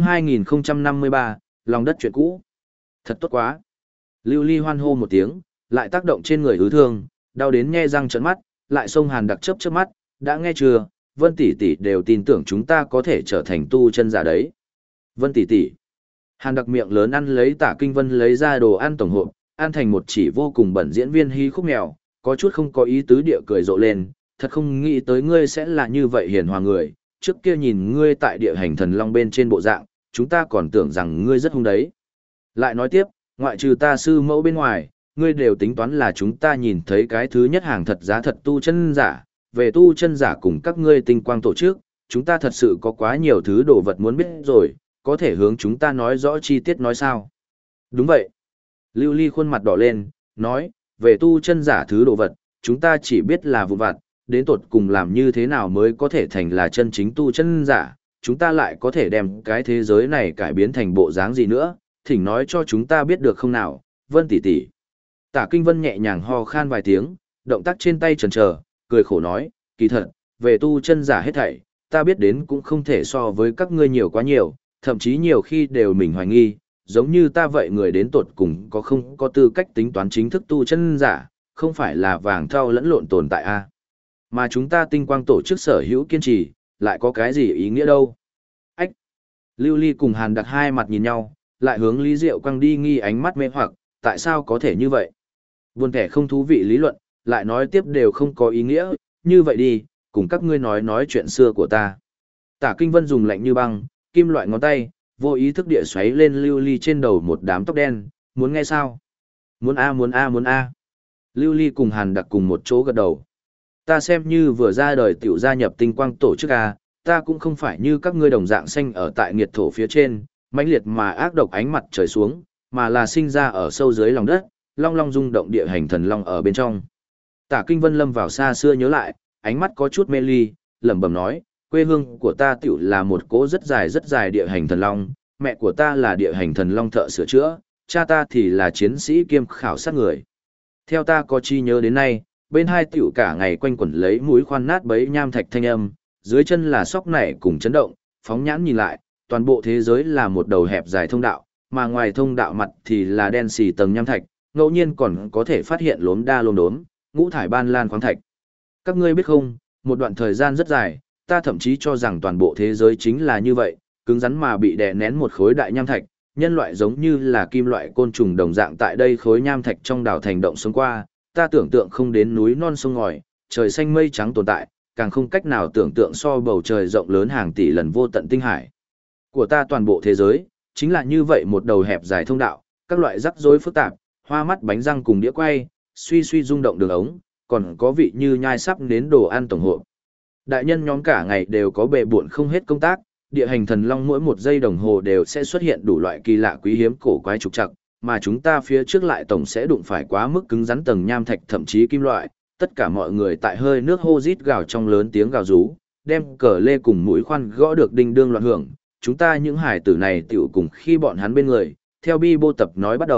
2053, Lòng đất chuyện cũ. Thật tốt quá. Lưu Ly hoan hô một tiếng, lại tác động trên người ứ thương, đau đến nhe răng trợn mắt, lại xông Hàn Đặc chớp chớp mắt, "Đã nghe chưa, Vân tỷ tỷ đều tin tưởng chúng ta có thể trở thành tu chân giả đấy." "Vân tỷ tỷ." Hàn Đặc miệng lớn ăn lấy Tả Kinh Vân lấy ra đồ ăn tổng hộp, ăn thành một chỉ vô cùng bẩn diễn viên hí khúc mèo, có chút không có ý tứ địa cười rộ lên, "Thật không nghĩ tới ngươi sẽ là như vậy hiền hòa người, trước kia nhìn ngươi tại địa hành thần long bên trên bộ dạng, chúng ta còn tưởng rằng ngươi rất hung đấy." Lại nói tiếp, "Ngoại trừ ta sư mẫu bên ngoài, ngươi đều tính toán là chúng ta nhìn thấy cái thứ nhất hàng thật giá thật tu chân giả, về tu chân giả cùng các ngươi tinh quang tổ chức, chúng ta thật sự có quá nhiều thứ đồ vật muốn biết rồi, có thể hướng chúng ta nói rõ chi tiết nói sao?" "Đúng vậy." Lưu Ly khuôn mặt đỏ lên, nói, "Về tu chân giả thứ đồ vật, chúng ta chỉ biết là vụn vặt, đến tột cùng làm như thế nào mới có thể thành là chân chính tu chân giả, chúng ta lại có thể đem cái thế giới này cải biến thành bộ dáng gì nữa, thỉnh nói cho chúng ta biết được không nào, Vân tỷ tỷ." Tả Kinh Vân nhẹ nhàng ho khan vài tiếng, động tác trên tay chần chờ, cười khổ nói, "Kỳ thật, về tu chân giả hết thảy, ta biết đến cũng không thể so với các ngươi nhiều quá nhiều, thậm chí nhiều khi đều mình hoài nghi, giống như ta vậy người đến tột cùng có không có tư cách tính toán chính thức tu chân giả, không phải là vàng thau lẫn lộn tồn tại a. Mà chúng ta tinh quang tổ chức sở hữu kiên trì, lại có cái gì ý nghĩa đâu." Ách! Lưu Ly cùng Hàn Đặc hai mặt nhìn nhau, lại hướng Lý Diệu quăng đi nghi ánh mắt mê hoặc, tại sao có thể như vậy? Buồn kẻ không thú vị lý luận, lại nói tiếp đều không có ý nghĩa, như vậy đi, cùng các ngươi nói chuyện xưa của ta. Tả Kinh Vân dùng lạnh như băng, kim loại ngón tay, vô ý thức địa xoáy lên Lưu Ly trên đầu một đám tóc đen, "Muốn nghe sao?" "Muốn a muốn a muốn a." Lưu Ly cùng Hàn Đặc cùng một chỗ gật đầu. "Ta xem như vừa ra đời tiểu gia nhập tinh quang tổ chức a, ta cũng không phải như các ngươi đồng dạng xanh ở tại nghiệt thổ phía trên, mãnh liệt mà ác độc ánh mặt trời xuống, mà là sinh ra ở sâu dưới lòng đất, long long rung động địa hành thần long ở bên trong." Tả Kinh Vân lâm vào xa xưa nhớ lại, ánh mắt có chút mê ly, lẩm bẩm nói, "Quê hương của ta tiểu là một cỗ rất dài địa hành thần long, mẹ của ta là địa hành thần long thợ sửa chữa, cha ta thì là chiến sĩ kiêm khảo sát người. Theo ta có chi nhớ đến nay, bên hai tiểu cả ngày quanh quẩn lấy mũi khoan nát bấy nham thạch thanh âm, dưới chân là sóc nảy cùng chấn động, phóng nhãn nhìn lại, toàn bộ thế giới là một đầu hẹp dài thông đạo, mà ngoài thông đạo mặt thì là đen xì tầng nham thạch, ngẫu nhiên còn có thể phát hiện lốm đa lốm đốm, ngũ thải ban lan khoáng thạch. Các ngươi biết không, một đoạn thời gian rất dài, ta thậm chí cho rằng toàn bộ thế giới chính là như vậy, cứng rắn mà bị đè nén một khối đại nham thạch, nhân loại giống như là kim loại côn trùng đồng dạng tại đây khối nham thạch trong đảo thành động sống qua, ta tưởng tượng không đến núi non sông ngòi, trời xanh mây trắng tồn tại, càng không cách nào tưởng tượng so bầu trời rộng lớn hàng tỷ lần vô tận tinh hải. Của ta toàn bộ thế giới, chính là như vậy một đầu hẹp dài thông đạo, các loại rắc rối phức tạp, hoa mắt bánh răng cùng đĩa quay, suy suy rung động đường ống, còn có vị như nhai sắp đến đồ ăn tổng hộp. Đại nhân nhóm cả ngày đều có bề bộn không hết công tác, địa hành thần long mỗi một giây đồng hồ đều sẽ xuất hiện đủ loại kỳ lạ quý hiếm cổ quái trục trặc, mà chúng ta phía trước lại tổng sẽ đụng phải quá mức cứng rắn tầng nham thạch thậm chí kim loại, tất cả mọi người tại hơi nước hô rít gào trong lớn tiếng gào rú, đem cờ lê cùng mũi khoan gõ được đinh đương loạn hưởng, chúng ta những hải tử này tiểu cùng khi bọn hắn bên người, theo bi bô tập nói bắt đầu,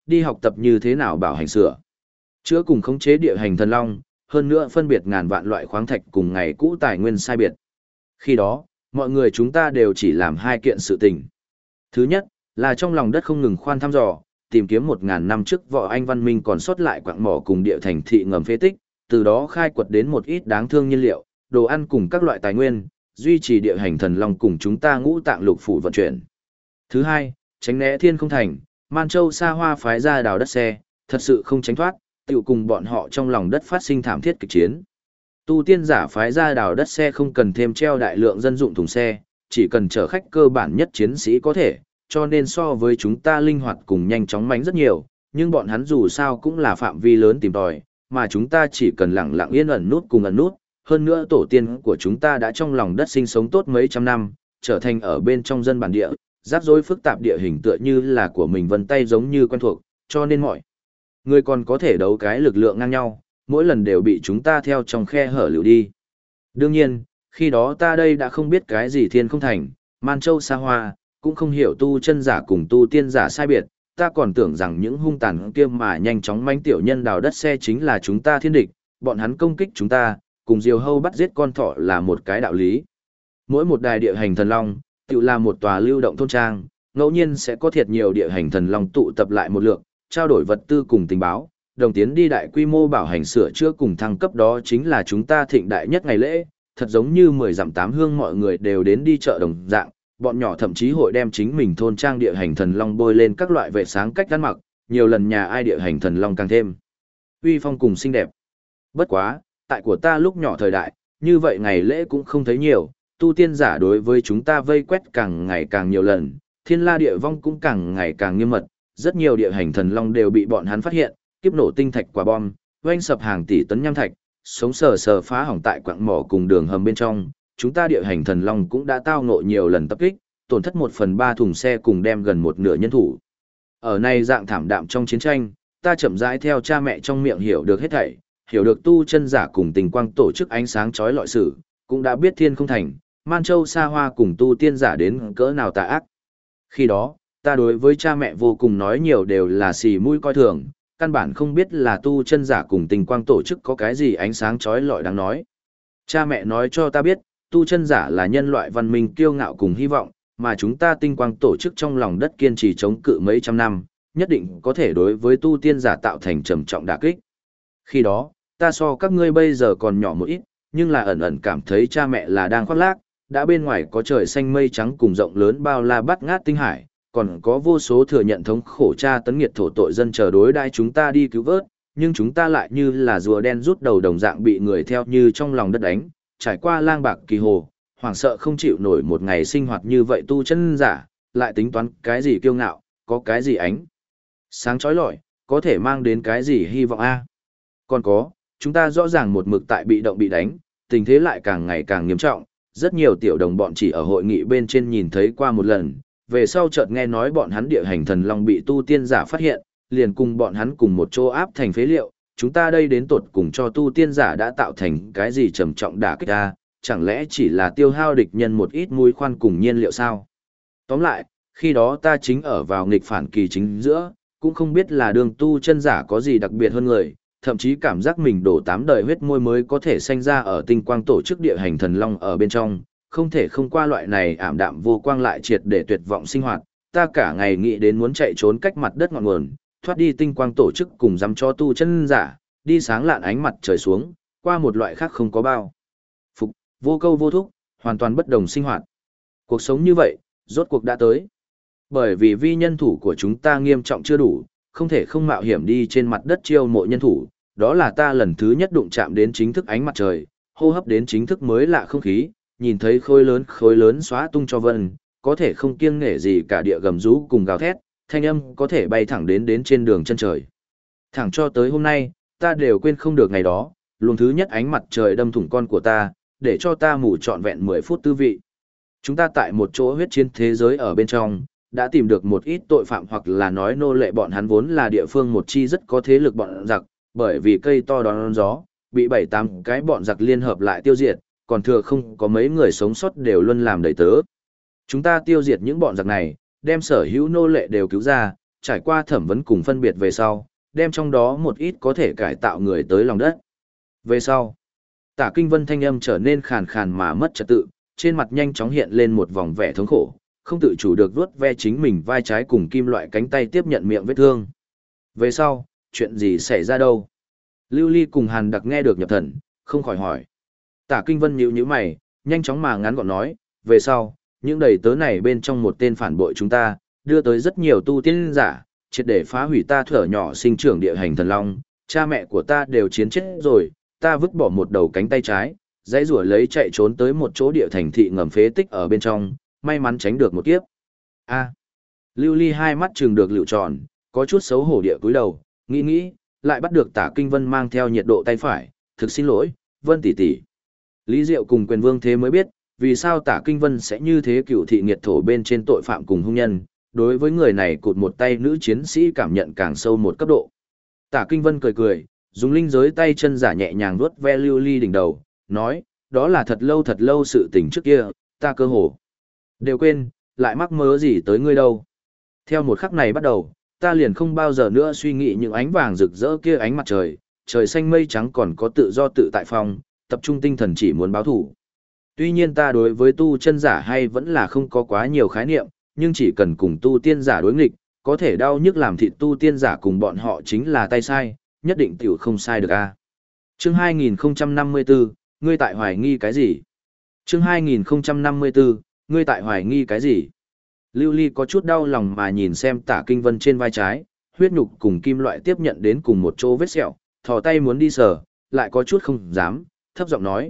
đi học tập như thế nào bảo hành sửa. Chữa cùng khống chế địa hành thần long, hơn nữa phân biệt ngàn vạn loại khoáng thạch cùng ngày cũ tài nguyên sai biệt. Khi đó, mọi người chúng ta đều chỉ làm hai kiện sự tình. Thứ nhất, là trong lòng đất không ngừng khoan thăm dò, tìm kiếm 1000 năm trước võ anh văn minh còn sót lại quặng mỏ cùng địa thành thị ngầm phế tích, từ đó khai quật đến một ít đáng thương nhiên liệu, đồ ăn cùng các loại tài nguyên, duy trì địa hành thần long cùng chúng ta ngũ tạng lục phủ vận chuyển. Thứ hai, tránh né thiên không thành, Man Châu xa hoa phái ra đào đất xe, thật sự không tránh thoát, tiểu cùng bọn họ trong lòng đất phát sinh thảm thiết kịch chiến. Tu tiên giả phái ra đào đất xe không cần thêm treo đại lượng dân dụng thùng xe, chỉ cần chở khách cơ bản nhất chiến sĩ có thể, cho nên so với chúng ta linh hoạt cùng nhanh chóng mánh rất nhiều, nhưng bọn hắn dù sao cũng là phạm vi lớn tìm tòi, mà chúng ta chỉ cần lặng lặng yên ẩn nút cùng ẩn nút, hơn nữa tổ tiên của chúng ta đã trong lòng đất sinh sống tốt mấy trăm năm, trở thành ở bên trong dân bản địa, rắc rối phức tạp địa hình tựa như là của mình vân tay giống như quen thuộc, cho nên mọi người còn có thể đấu cái lực lượng ngang nhau, mỗi lần đều bị chúng ta theo trong khe hở lưu đi. Đương nhiên, khi đó ta đây đã không biết cái gì thiên không thành, Man Châu xa hoa, cũng không hiểu tu chân giả cùng tu tiên giả sai biệt, ta còn tưởng rằng những hung tàn kia mà nhanh chóng manh tiểu nhân đào đất xe chính là chúng ta thiên địch, bọn hắn công kích chúng ta, cùng diều hâu bắt giết con thỏ là một cái đạo lý. Mỗi một đài địa hành thần long, tự là một tòa lưu động thôn trang, ngẫu nhiên sẽ có thiệt nhiều địa hành thần long tụ tập lại một lượng, trao đổi vật tư cùng tình báo, đồng tiến đi đại quy mô bảo hành sửa chữa cùng thăng cấp, đó chính là chúng ta thịnh đại nhất ngày lễ, thật giống như 10 dặm 8 hương mọi người đều đến đi chợ đồng dạng, bọn nhỏ thậm chí hội đem chính mình thôn trang địa hành thần long bôi lên các loại vệ sáng cách ăn mặc, nhiều lần nhà ai địa hành thần long càng thêm uy phong cùng xinh đẹp. Bất quá, tại của ta lúc nhỏ thời đại, như vậy ngày lễ cũng không thấy nhiều, tu tiên giả đối với chúng ta vây quét càng ngày càng nhiều lần, thiên la địa vong cũng càng ngày càng nghiêm mật, rất nhiều địa hành thần long đều bị bọn hắn phát hiện, kiếp nổ tinh thạch quả bom, oanh sập hàng tỷ tấn nham thạch, sống sờ sờ phá hỏng tại quặng mỏ cùng đường hầm bên trong, chúng ta địa hành thần long cũng đã tao ngộ nhiều lần tập kích, tổn thất 1/3 thùng xe cùng đem gần một nửa nhân thủ. Ở này dạng thảm đạm trong chiến tranh, ta chậm rãi theo cha mẹ trong miệng hiểu được hết thảy, hiểu được tu chân giả cùng tình quang tổ chức ánh sáng chói lọi sự, cũng đã biết thiên không thành, Man Châu xa hoa cùng tu tiên giả đến cỡ nào tà ác. Khi đó, ta đối với cha mẹ vô cùng nói nhiều đều là xì mũi coi thường, căn bản không biết là tu chân giả cùng tình quang tổ chức có cái gì ánh sáng chói lọi đáng nói. Cha mẹ nói cho ta biết, tu chân giả là nhân loại văn minh kiêu ngạo cùng hy vọng, mà chúng ta tinh quang tổ chức trong lòng đất kiên trì chống cự mấy trăm năm, nhất định có thể đối với tu tiên giả tạo thành trầm trọng đả kích. Khi đó, ta so các ngươi bây giờ còn nhỏ một ít, nhưng là ẩn ẩn cảm thấy cha mẹ là đang khoác lác, đã bên ngoài có trời xanh mây trắng cùng rộng lớn bao la bát ngát tinh hải, còn có vô số thừa nhận thống khổ tra tấn nghiệt thổ tội dân chờ đối đãi chúng ta đi cứu vớt, nhưng chúng ta lại như là rùa đen rút đầu đồng dạng bị người theo như trong lòng đất đánh, trải qua lang bạc kỳ hồ, hoảng sợ không chịu nổi một ngày sinh hoạt như vậy tu chân giả, lại tính toán cái gì kiêu ngạo, có cái gì ánh sáng chói lọi, có thể mang đến cái gì hy vọng a? Còn có, chúng ta rõ ràng một mực tại bị động bị đánh, tình thế lại càng ngày càng nghiêm trọng, rất nhiều tiểu đồng bọn chỉ ở hội nghị bên trên nhìn thấy qua một lần, về sau chợt nghe nói bọn hắn địa hành thần long bị tu tiên giả phát hiện, liền cùng bọn hắn cùng một chỗ áp thành phế liệu, chúng ta đây đến tột cùng cho tu tiên giả đã tạo thành cái gì trầm trọng đả kích a, chẳng lẽ chỉ là tiêu hao địch nhân một ít muối khoan cùng nhiên liệu sao? Tóm lại, khi đó ta chính ở vào nghịch phản kỳ chính giữa, cũng không biết là đường tu chân giả có gì đặc biệt hơn người, thậm chí cảm giác mình đổ 8 đời huyết môi mới có thể sanh ra ở tinh quang tổ chức địa hành thần long ở bên trong, không thể không qua loại này ảm đạm vô quang lại triệt để tuyệt vọng sinh hoạt, ta cả ngày nghĩ đến muốn chạy trốn cách mặt đất ngọn nguồn, thoát đi tinh quang tổ chức cùng dám cho tu chân giả, đi sáng lạn ánh mặt trời xuống, qua một loại khác không có bao phục, vô câu vô thúc, hoàn toàn bất đồng sinh hoạt. Cuộc sống như vậy, rốt cuộc đã tới. Bởi vì vi nhân thủ của chúng ta nghiêm trọng chưa đủ, không thể không mạo hiểm đi trên mặt đất chiêu mộ nhân thủ, đó là ta lần thứ nhất đụng chạm đến chính thức ánh mặt trời, hô hấp đến chính thức mới lạ không khí, nhìn thấy khối lớn xóa tung cho vân, có thể không kiêng nể gì cả địa gầm rú cùng gào thét, thanh âm có thể bay thẳng đến trên đường chân trời. Thẳng cho tới hôm nay, ta đều quên không được ngày đó, luồng thứ nhất ánh mặt trời đâm thủng con của ta, để cho ta mù trọn vẹn 10 phút tư vị. Chúng ta tại một chỗ huyết chiến thế giới ở bên trong, đã tìm được một ít tội phạm hoặc là nói nô lệ, bọn hắn vốn là địa phương một chi rất có thế lực bọn giặc, bởi vì cây to đón gió, bị 7-8 cái bọn giặc liên hợp lại tiêu diệt, còn thừa không có mấy người sống sót đều luôn làm đầy tớ. Chúng ta tiêu diệt những bọn giặc này, đem sở hữu nô lệ đều cứu ra, trải qua thẩm vấn cùng phân biệt về sau, đem trong đó một ít có thể cải tạo người tới lòng đất. Về sau, Tả Kinh Vân thanh âm trở nên khàn khàn mà mất trật tự, trên mặt nhanh chóng hiện lên một vòng vẻ thống khổ, không tự chủ được vuốt ve chính mình vai trái cùng kim loại cánh tay tiếp nhận miệng vết thương. Về sau, chuyện gì xảy ra đâu? Lưu Ly cùng Hàn Đặc nghe được nhập thần, không khỏi hỏi. Tả Kinh Vân nhíu nhíu mày, nhanh chóng mà ngắn gọn nói, về sau, những đầy tớ này bên trong một tên phản bội chúng ta, đưa tới rất nhiều tu tiên giả, triệt để phá hủy ta thở nhỏ sinh trưởng địa hành thần long, cha mẹ của ta đều chiến chết rồi, ta vứt bỏ một đầu cánh tay trái, dãy rủa lấy chạy trốn tới một chỗ địa thành thị ngầm phế tích ở bên trong, may mắn tránh được một kiếp. A. Lưu Ly hai mắt trừng được lựu tròn, có chút xấu hổ địa cúi đầu, nghĩ, lại bắt được Tả Kinh Vân mang theo nhiệt độ tay phải, thực xin lỗi, Vân tỷ tỷ. Lý Diệu cùng Quyền Vương thế mới biết, vì sao Tả Kinh Vân sẽ như thế cựu thị nghiệt thổ bên trên tội phạm cùng hung nhân, đối với người này cụt một tay nữ chiến sĩ cảm nhận càng sâu một cấp độ. Tả Kinh Vân cười, dùng linh giới tay chân giả nhẹ nhàng vuốt ve Lưu Ly đỉnh đầu, nói, đó là thật lâu sự tình trước kia, ta cơ hồ đều quên, lại mắc mớ gì tới ngươi đâu. Theo một khắc này bắt đầu, ta liền không bao giờ nữa suy nghĩ những ánh vàng rực rỡ kia ánh mặt trời, trời xanh mây trắng còn có tự do tự tại phong, tập trung tinh thần chỉ muốn báo thủ. Tuy nhiên ta đối với tu chân giả hay vẫn là không có quá nhiều khái niệm, nhưng chỉ cần cùng tu tiên giả đối nghịch, có thể đau nhức làm thịt tu tiên giả cùng bọn họ chính là tay sai, nhất định tiểu không sai được a. Chương 2054, ngươi tại hoài nghi cái gì? Chương 2054, ngươi tại hoài nghi cái gì? Lưu Ly có chút đau lòng mà nhìn xem Tả Kinh Vân trên vai trái, huyết nhục cùng kim loại tiếp nhận đến cùng một chỗ vết sẹo, thò tay muốn đi sờ, lại có chút không dám, thấp giọng nói,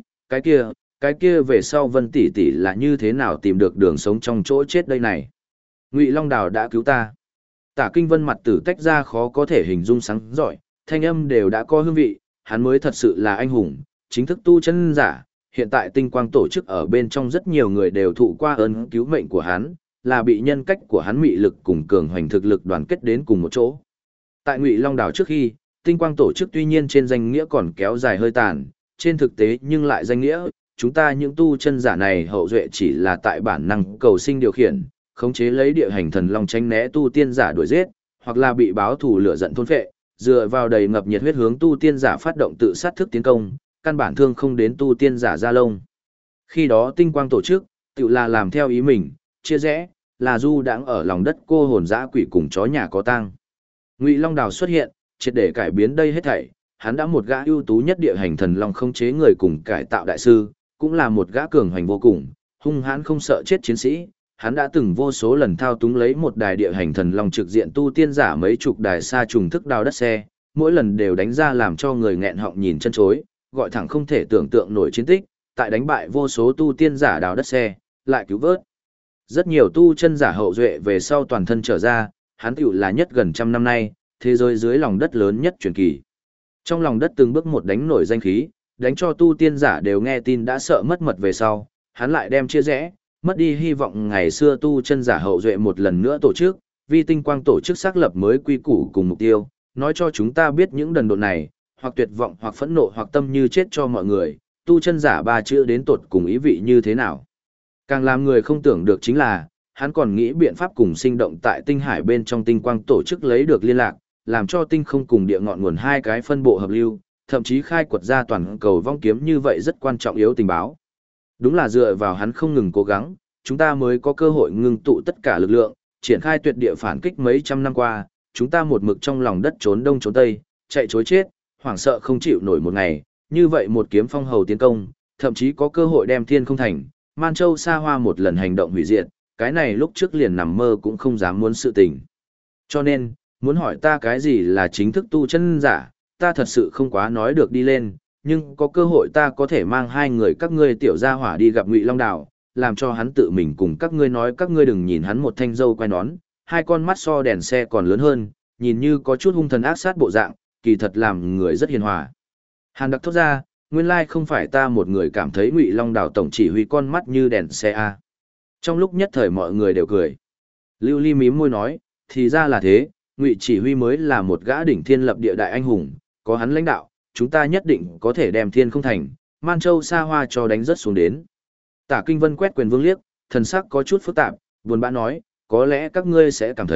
cái kia về sau Vân tỷ tỷ là như thế nào tìm được đường sống trong chỗ chết đây này? Ngụy Long Đào đã cứu ta. Tả Kinh Vân mặt tử tách ra khó có thể hình dung sáng giỏi, thanh âm đều đã có hương vị, hắn mới thật sự là anh hùng, chính thức tu chân giả, hiện tại tinh quang tổ chức ở bên trong rất nhiều người đều thụ qua ơn cứu mệnh của hắn, là bị nhân cách của hắn mị lực cùng cường hoành thực lực đoàn kết đến cùng một chỗ. Tại Ngụy Long Đảo trước khi, tinh quang tổ chức tuy nhiên trên danh nghĩa còn kéo dài hơi tàn, trên thực tế nhưng lại danh nghĩa, chúng ta những tu chân giả này hậu duệ chỉ là tại bản năng cầu sinh điều khiển, khống chế lấy địa hành thần long tránh né tu tiên giả đuổi giết, hoặc là bị báo thù lửa giận thôn phệ, dựa vào đầy ngập nhiệt huyết hướng tu tiên giả phát động tự sát thức tiến công, căn bản thương không đến tu tiên giả gia lông. Khi đó tinh quang tổ chức, tự là làm theo ý mình, chia rẽ, là du đãng ở lòng đất cô hồn dã quỷ cùng chó nhà có tang. Ngụy Long Đào xuất hiện, triệt để cải biến đây hết thảy, hắn đã một gã ưu tú nhất địa hành thần long không chế người cùng cải tạo đại sư, cũng là một gã cường hoành vô cùng, hung hãn không sợ chết chiến sĩ. Hắn đã từng vô số lần thao túng lấy một đài địa hành thần long trực diện tu tiên giả mấy chục đài xa trùng thức đào đất xe, mỗi lần đều đánh ra làm cho người nghẹn họng nhìn chân chối, gọi thẳng không thể tưởng tượng nổi chiến tích, tại đánh bại vô số tu tiên giả đào đất xe, lại cứu vớt rất nhiều tu chân giả hậu duệ về sau toàn thân trở ra, hắn tiểu là nhất gần trăm năm nay, thế giới dưới lòng đất lớn nhất truyền kỳ. Trong lòng đất từng bước một đánh nổi danh khí, đánh cho tu tiên giả đều nghe tin đã sợ mất mật về sau, hắn lại đem chia rẽ, mất đi hy vọng ngày xưa tu chân giả hậu duệ một lần nữa tổ chức, vi tinh quang tổ chức xác lập mới quy củ cùng mục tiêu, nói cho chúng ta biết những đần độn này, hoặc tuyệt vọng hoặc phẫn nộ hoặc tâm như chết cho mọi người, tu chân giả ba chữ đến tột cùng ý vị như thế nào. Càng làm người không tưởng được chính là, hắn còn nghĩ biện pháp cùng sinh động tại tinh hải bên trong tinh quang tổ chức lấy được liên lạc, làm cho tinh không cùng địa ngọn nguồn hai cái phân bộ hợp lưu, thậm chí khai quật ra toàn cầu vong kiếm như vậy rất quan trọng yếu tình báo. Đúng là dựa vào hắn không ngừng cố gắng, chúng ta mới có cơ hội ngưng tụ tất cả lực lượng, triển khai tuyệt địa phản kích mấy trăm năm qua, chúng ta một mực trong lòng đất trốn đông trốn tây, chạy chối chết, hoảng sợ không chịu nổi một ngày, như vậy một kiếm phong hầu tiến công, thậm chí có cơ hội đem thiên không thành, Man Châu xa hoa một lần hành động hủy diệt, cái này lúc trước liền nằm mơ cũng không dám muốn sự tình. Cho nên, muốn hỏi ta cái gì là chính thức tu chân giả, ta thật sự không quá nói được đi lên, nhưng có cơ hội ta có thể mang hai người các ngươi tiểu gia hỏa đi gặp Ngụy Long Đào, làm cho hắn tự mình cùng các ngươi nói các ngươi đừng nhìn hắn một thanh dâu quai nón, hai con mắt so đèn xe còn lớn hơn, nhìn như có chút hung thần ác sát bộ dạng, kỳ thật làm người rất hiền hòa. Hàn Đặc thốt ra, nguyên lai không phải ta một người cảm thấy Ngụy Long Đào tổng chỉ huy con mắt như đèn xe a. Trong lúc nhất thời mọi người đều cười. Lưu Ly mím môi nói, thì ra là thế, Ngụy chỉ huy mới là một gã đỉnh thiên lập địa đại anh hùng, có hắn lãnh đạo, chúng ta nhất định có thể đem thiên không thành, Man Châu xa hoa cho đánh rất xuống đến. Tả Kinh Vân quét Quyền Vương liếc, thần sắc có chút phức tạp, buồn bã nói, có lẽ các ngươi sẽ cảm thấy,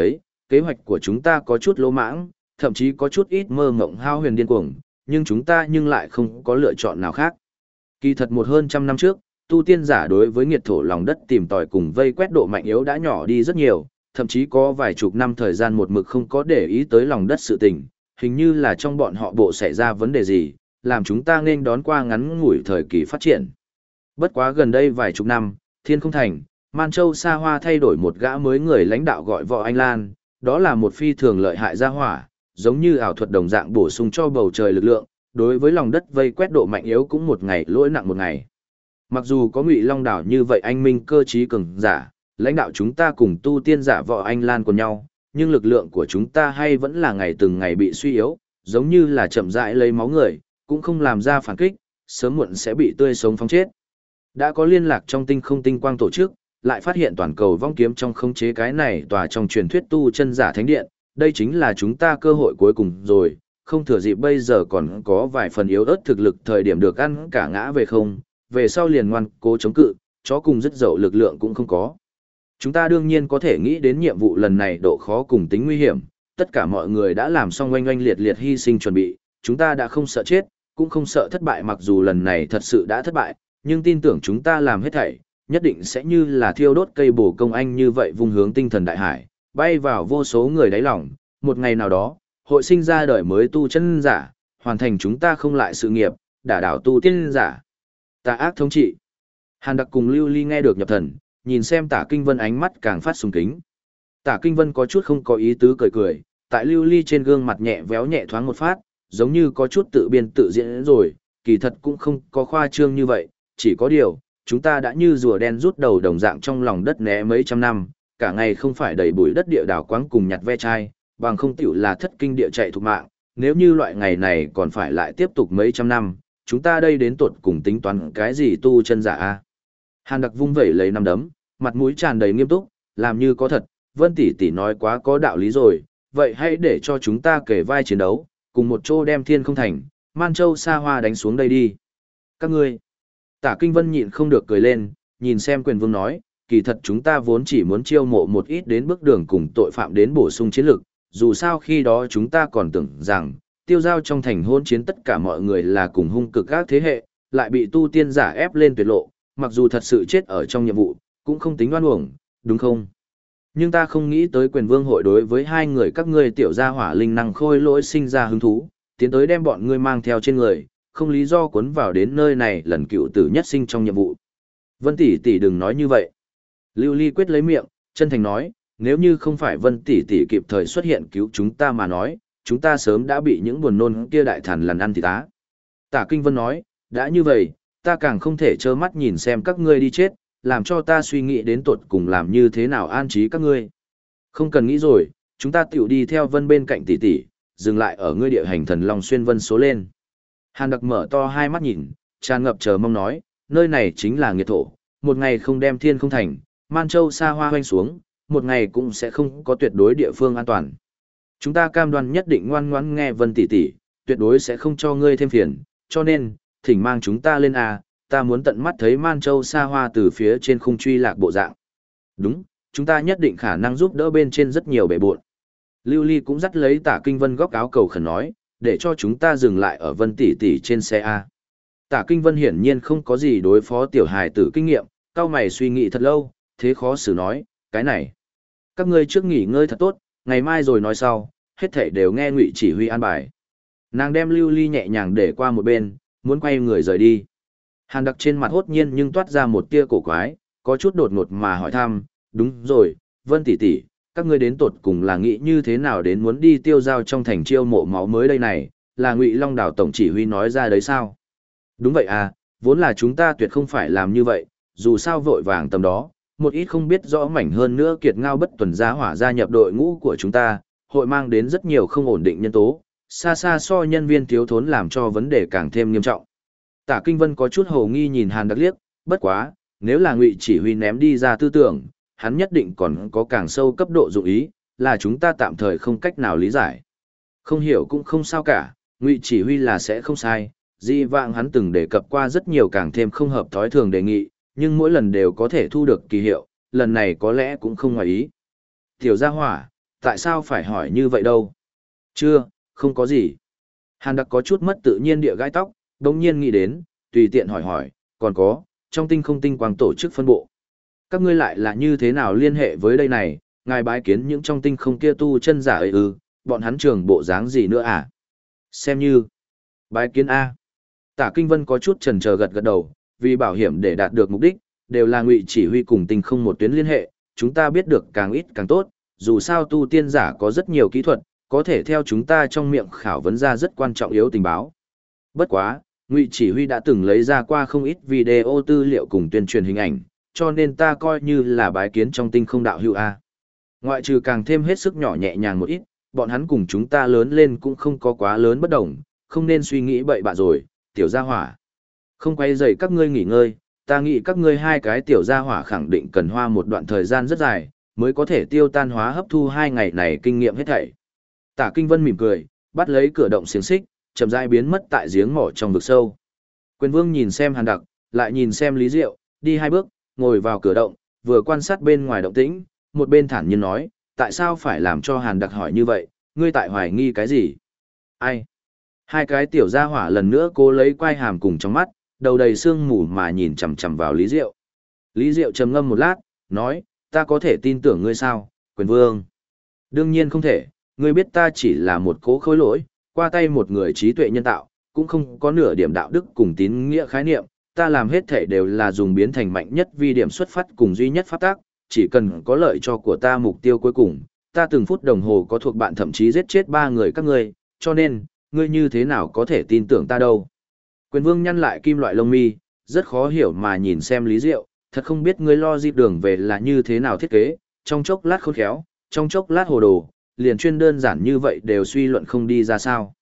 kế hoạch của chúng ta có chút lỗ mãng, thậm chí có chút ít mơ mộng hao huyền điên cuồng, nhưng chúng ta nhưng lại không có lựa chọn nào khác. Kỳ thật một hơn trăm năm trước, tu tiên giả đối với nghiệt thổ lòng đất tìm tòi cùng vây quét độ mạnh yếu đã nhỏ đi rất nhiều, thậm chí có vài chục năm thời gian một mực không có để ý tới lòng đất sự tình, hình như là trong bọn họ bộ xảy ra vấn đề gì, làm chúng ta nên đón qua ngắn ngủi thời kỳ phát triển. Bất quá gần đây vài chục năm, Thiên Không Thành, Man Châu Sa Hoa thay đổi một gã mới người lãnh đạo gọi Võ Anh Lan, đó là một phi thường lợi hại gia hỏa, giống như ảo thuật đồng dạng bổ sung cho bầu trời lực lượng, đối với lòng đất vây quét độ mạnh yếu cũng một ngày lỗi nặng một ngày. Mặc dù có Ngụy Long Đảo như vậy anh minh cơ trí cường giả, lãnh đạo chúng ta cùng tu tiên giả Võ Anh Lan cùng nhau, nhưng lực lượng của chúng ta hay vẫn là ngày từng ngày bị suy yếu, giống như là chậm rãi lấy máu người, cũng không làm ra phản kích, sớm muộn sẽ bị tươi sống phóng chết. Đã có liên lạc trong tinh không tinh quang tổ chức, lại phát hiện toàn cầu vong kiếm trong khống chế cái này tòa trong truyền thuyết tu chân giả thánh điện, đây chính là chúng ta cơ hội cuối cùng rồi, không thừa dịp bây giờ còn có vài phần yếu ớt thực lực thời điểm được ăn cả ngã về không, về sau liền ngoan cố chống cự, chó cùng dứt dậu lực lượng cũng không có. Chúng ta đương nhiên có thể nghĩ đến nhiệm vụ lần này độ khó cùng tính nguy hiểm, tất cả mọi người đã làm xong oanh oanh liệt liệt hy sinh chuẩn bị, chúng ta đã không sợ chết, cũng không sợ thất bại mặc dù lần này thật sự đã thất bại, nhưng tin tưởng chúng ta làm hết thảy, nhất định sẽ như là thiêu đốt cây bổ công anh như vậy vung hướng tinh thần đại hải, bay vào vô số người đáy lòng, một ngày nào đó, hội sinh ra đời mới tu chân giả, hoàn thành chúng ta không lại sự nghiệp, đả đảo tu tiên giả. Tà ác thống trị. Hàn Đặc cùng Lưu Ly nghe được nhập thần, nhìn xem Tả Kinh Vân ánh mắt càng phát sùng kính. Tả Kinh Vân có chút không có ý tứ cười cười, tại Lưu Ly trên gương mặt nhẹ véo nhẹ thoáng một phát, giống như có chút tự biên tự diễn rồi, kỳ thật cũng không có khoa trương như vậy, chỉ có điều, chúng ta đã như rùa đen rút đầu đồng dạng trong lòng đất né mấy trăm năm, cả ngày không phải đầy bụi đất địa đảo quáng cùng nhặt ve chai, bằng không tiểu là thất kinh địa chạy thục mạng, nếu như loại ngày này còn phải lại tiếp tục mấy trăm năm, chúng ta đây đến tuột cùng tính toán cái gì tu chân giả a? Hàn Đặc vung vẩy lấy nắm đấm, mặt mũi tràn đầy nghiêm túc, làm như có thật, Vân tỷ tỷ nói quá có đạo lý rồi, vậy hãy để cho chúng ta kể vai chiến đấu, cùng một chỗ đem Thiên Không Thành, Man Châu Sa Hoa đánh xuống đây đi. Các ngươi. Tả Kinh Vân nhịn không được cười lên, nhìn xem Quyền Vương nói, kỳ thật chúng ta vốn chỉ muốn chiêu mộ một ít đến bước đường cùng tội phạm đến bổ sung chiến lược, dù sao khi đó chúng ta còn tưởng rằng, tiêu giao trong thành hôn chiến tất cả mọi người là cùng hung cực các thế hệ, lại bị tu tiên giả ép lên tuyệt lộ, mặc dù thật sự chết ở trong nhiệm vụ, cũng không tính oan uổng, đúng không? Nhưng ta không nghĩ tới Quyền Vương hội đối với hai người các ngươi tiểu gia hỏa linh năng khôi lỗi sinh ra hứng thú, tiến tới đem bọn ngươi mang theo trên người, không lý do cuốn vào đến nơi này lần cựu tử nhất sinh trong nhiệm vụ. Vân tỷ tỷ đừng nói như vậy. Lưu Ly quyết lấy miệng, chân thành nói, nếu như không phải Vân tỷ tỷ kịp thời xuất hiện cứu chúng ta mà nói, chúng ta sớm đã bị những buồn nôn kia đại thần lần ăn thịt tá. Tả Kinh Vân nói, đã như vậy, ta càng không thể trơ mắt nhìn xem các ngươi đi chết, làm cho ta suy nghĩ đến tột cùng làm như thế nào an trí các ngươi. Không cần nghĩ rồi, chúng ta tiểu đi theo Vân bên cạnh tỷ tỷ, dừng lại ở ngươi địa hành thần Long Xuyên Vân số lên. Hàn Đặc mở to hai mắt nhìn, tràn ngập chờ mong nói, nơi này chính là nghiệt thổ, một ngày không đem Thiên Không Thành, Man Châu Sa Hoa hoanh xuống, một ngày cũng sẽ không có tuyệt đối địa phương an toàn. Chúng ta cam đoan nhất định ngoan ngoãn nghe Vân tỷ tỷ, tuyệt đối sẽ không cho ngươi thêm phiền, cho nên, thỉnh mang chúng ta lên a, ta muốn tận mắt thấy Man Châu Sa Hoa từ phía trên khung truy lạc bộ dạng. Đúng, chúng ta nhất định khả năng giúp đỡ bên trên rất nhiều bể buộn. Lưu Ly cũng dắt lấy Tả Kinh Vân góc áo cầu khẩn nói, để cho chúng ta dừng lại ở Vân tỷ tỷ trên xe A. Tả Kinh Vân hiển nhiên không có gì đối phó tiểu hài tử kinh nghiệm, cao mày suy nghĩ thật lâu, thế khó xử nói, cái này. Các ngươi trước nghỉ ngơi thật tốt, ngày mai rồi nói sau, hết thảy đều nghe Ngụy chỉ huy an bài. Nàng đem Lưu Ly nhẹ nhàng để qua một bên, muốn quay người rời đi. Hàn Đặc trên mặt hốt nhiên nhưng toát ra một tia cổ quái, có chút đột ngột mà hỏi thăm, đúng rồi, Vân tỷ tỷ, các ngươi đến tột cùng là nghĩ như thế nào đến muốn đi tiêu giao trong thành chiêu mộ máu mới đây này, là Ngụy Long Đảo tổng chỉ huy nói ra đấy sao? Đúng vậy à, vốn là chúng ta tuyệt không phải làm như vậy, dù sao vội vàng tầm đó, một ít không biết rõ mảnh hơn nữa kiệt ngao bất tuần giá hỏa gia nhập đội ngũ của chúng ta, hội mang đến rất nhiều không ổn định nhân tố, xa xa so nhân viên thiếu thốn làm cho vấn đề càng thêm nghiêm trọng. Tả Kinh Vân có chút hồ nghi nhìn Hàn Đặc liếc, bất quá, nếu là Ngụy chỉ huy ném đi ra tư tưởng, hắn nhất định còn có càng sâu cấp độ dụng ý, là chúng ta tạm thời không cách nào lý giải. Không hiểu cũng không sao cả, Ngụy chỉ huy là sẽ không sai, di vãng hắn từng đề cập qua rất nhiều càng thêm không hợp thói thường đề nghị, nhưng mỗi lần đều có thể thu được kỳ hiệu, lần này có lẽ cũng không ngoài ý. Tiểu gia hỏa, Tại sao phải hỏi như vậy đâu? Chưa, không có gì. Hàn Đặc có chút mất tự nhiên địa gãi tóc, đồng nhiên nghĩ đến, tùy tiện hỏi hỏi, còn có, trong tinh không tinh quang tổ chức phân bộ. Các ngươi lại là như thế nào liên hệ với đây này, ngài bái kiến những trong tinh không kia tu chân giả ấy ư, bọn hắn trường bộ dáng gì nữa à? Xem như, bái kiến A. Tả Kinh Vân có chút chần chờ gật gật đầu, vì bảo hiểm để đạt được mục đích, đều là Ngụy chỉ huy cùng tinh không một tuyến liên hệ, chúng ta biết được càng ít càng tốt, dù sao tu tiên giả có rất nhiều kỹ thuật, có thể theo chúng ta trong miệng khảo vấn ra rất quan trọng yếu tình báo. Bất quá, Ngụy chỉ huy đã từng lấy ra qua không ít video tư liệu cùng tuyên truyền hình ảnh, cho nên ta coi như là bái kiến trong tinh không đạo hữu A. Ngoại trừ càng thêm hết sức nhỏ nhẹ nhàng một ít, bọn hắn cùng chúng ta lớn lên cũng không có quá lớn bất đồng, không nên suy nghĩ bậy bạ rồi, tiểu gia hỏa. Không quay dậy các ngươi nghỉ ngơi, ta nghĩ các ngươi hai cái tiểu gia hỏa khẳng định cần hoa một đoạn thời gian rất dài, mới có thể tiêu tan hóa hấp thu 2 ngày này kinh nghiệm hết thảy. Tả Kinh Vân mỉm cười, bắt lấy cửa động xiềng xích, chậm rãi biến mất tại giếng mỏ trong vực sâu. Quyền Vương nhìn xem Hàn Đặc, lại nhìn xem Lý Diệu, đi 2 bước, ngồi vào cửa động, vừa quan sát bên ngoài động tĩnh, một bên thản nhiên nói, tại sao phải làm cho Hàn Đặc hỏi như vậy, ngươi tại hoài nghi cái gì? Ai? Hai cái tiểu gia hỏa lần nữa cố lấy quai hàm cùng trong mắt, đầu đầy sương mù mà nhìn chằm chằm vào Lý Diệu. Lý Diệu trầm ngâm một lát, nói, ta có thể tin tưởng ngươi sao, Quyền Vương? Đương nhiên không thể, ngươi biết ta chỉ là một cố khối lỗi, qua tay một người trí tuệ nhân tạo, cũng không có nửa điểm đạo đức cùng tín nghĩa khái niệm, ta làm hết thể đều là dùng biến thành mạnh nhất vì điểm xuất phát cùng duy nhất pháp tác, chỉ cần có lợi cho của ta mục tiêu cuối cùng, ta từng phút đồng hồ có thuộc bạn thậm chí giết chết 3 người các ngươi, cho nên, ngươi như thế nào có thể tin tưởng ta đâu. Quyền Vương nhăn lại kim loại lông mi, rất khó hiểu mà nhìn xem Lý Diệu, thật không biết ngươi lo dịp đường về là như thế nào thiết kế, trong chốc lát khôn khéo, trong chốc lát hồ đồ, liền chuyên đơn giản như vậy đều suy luận không đi ra sao.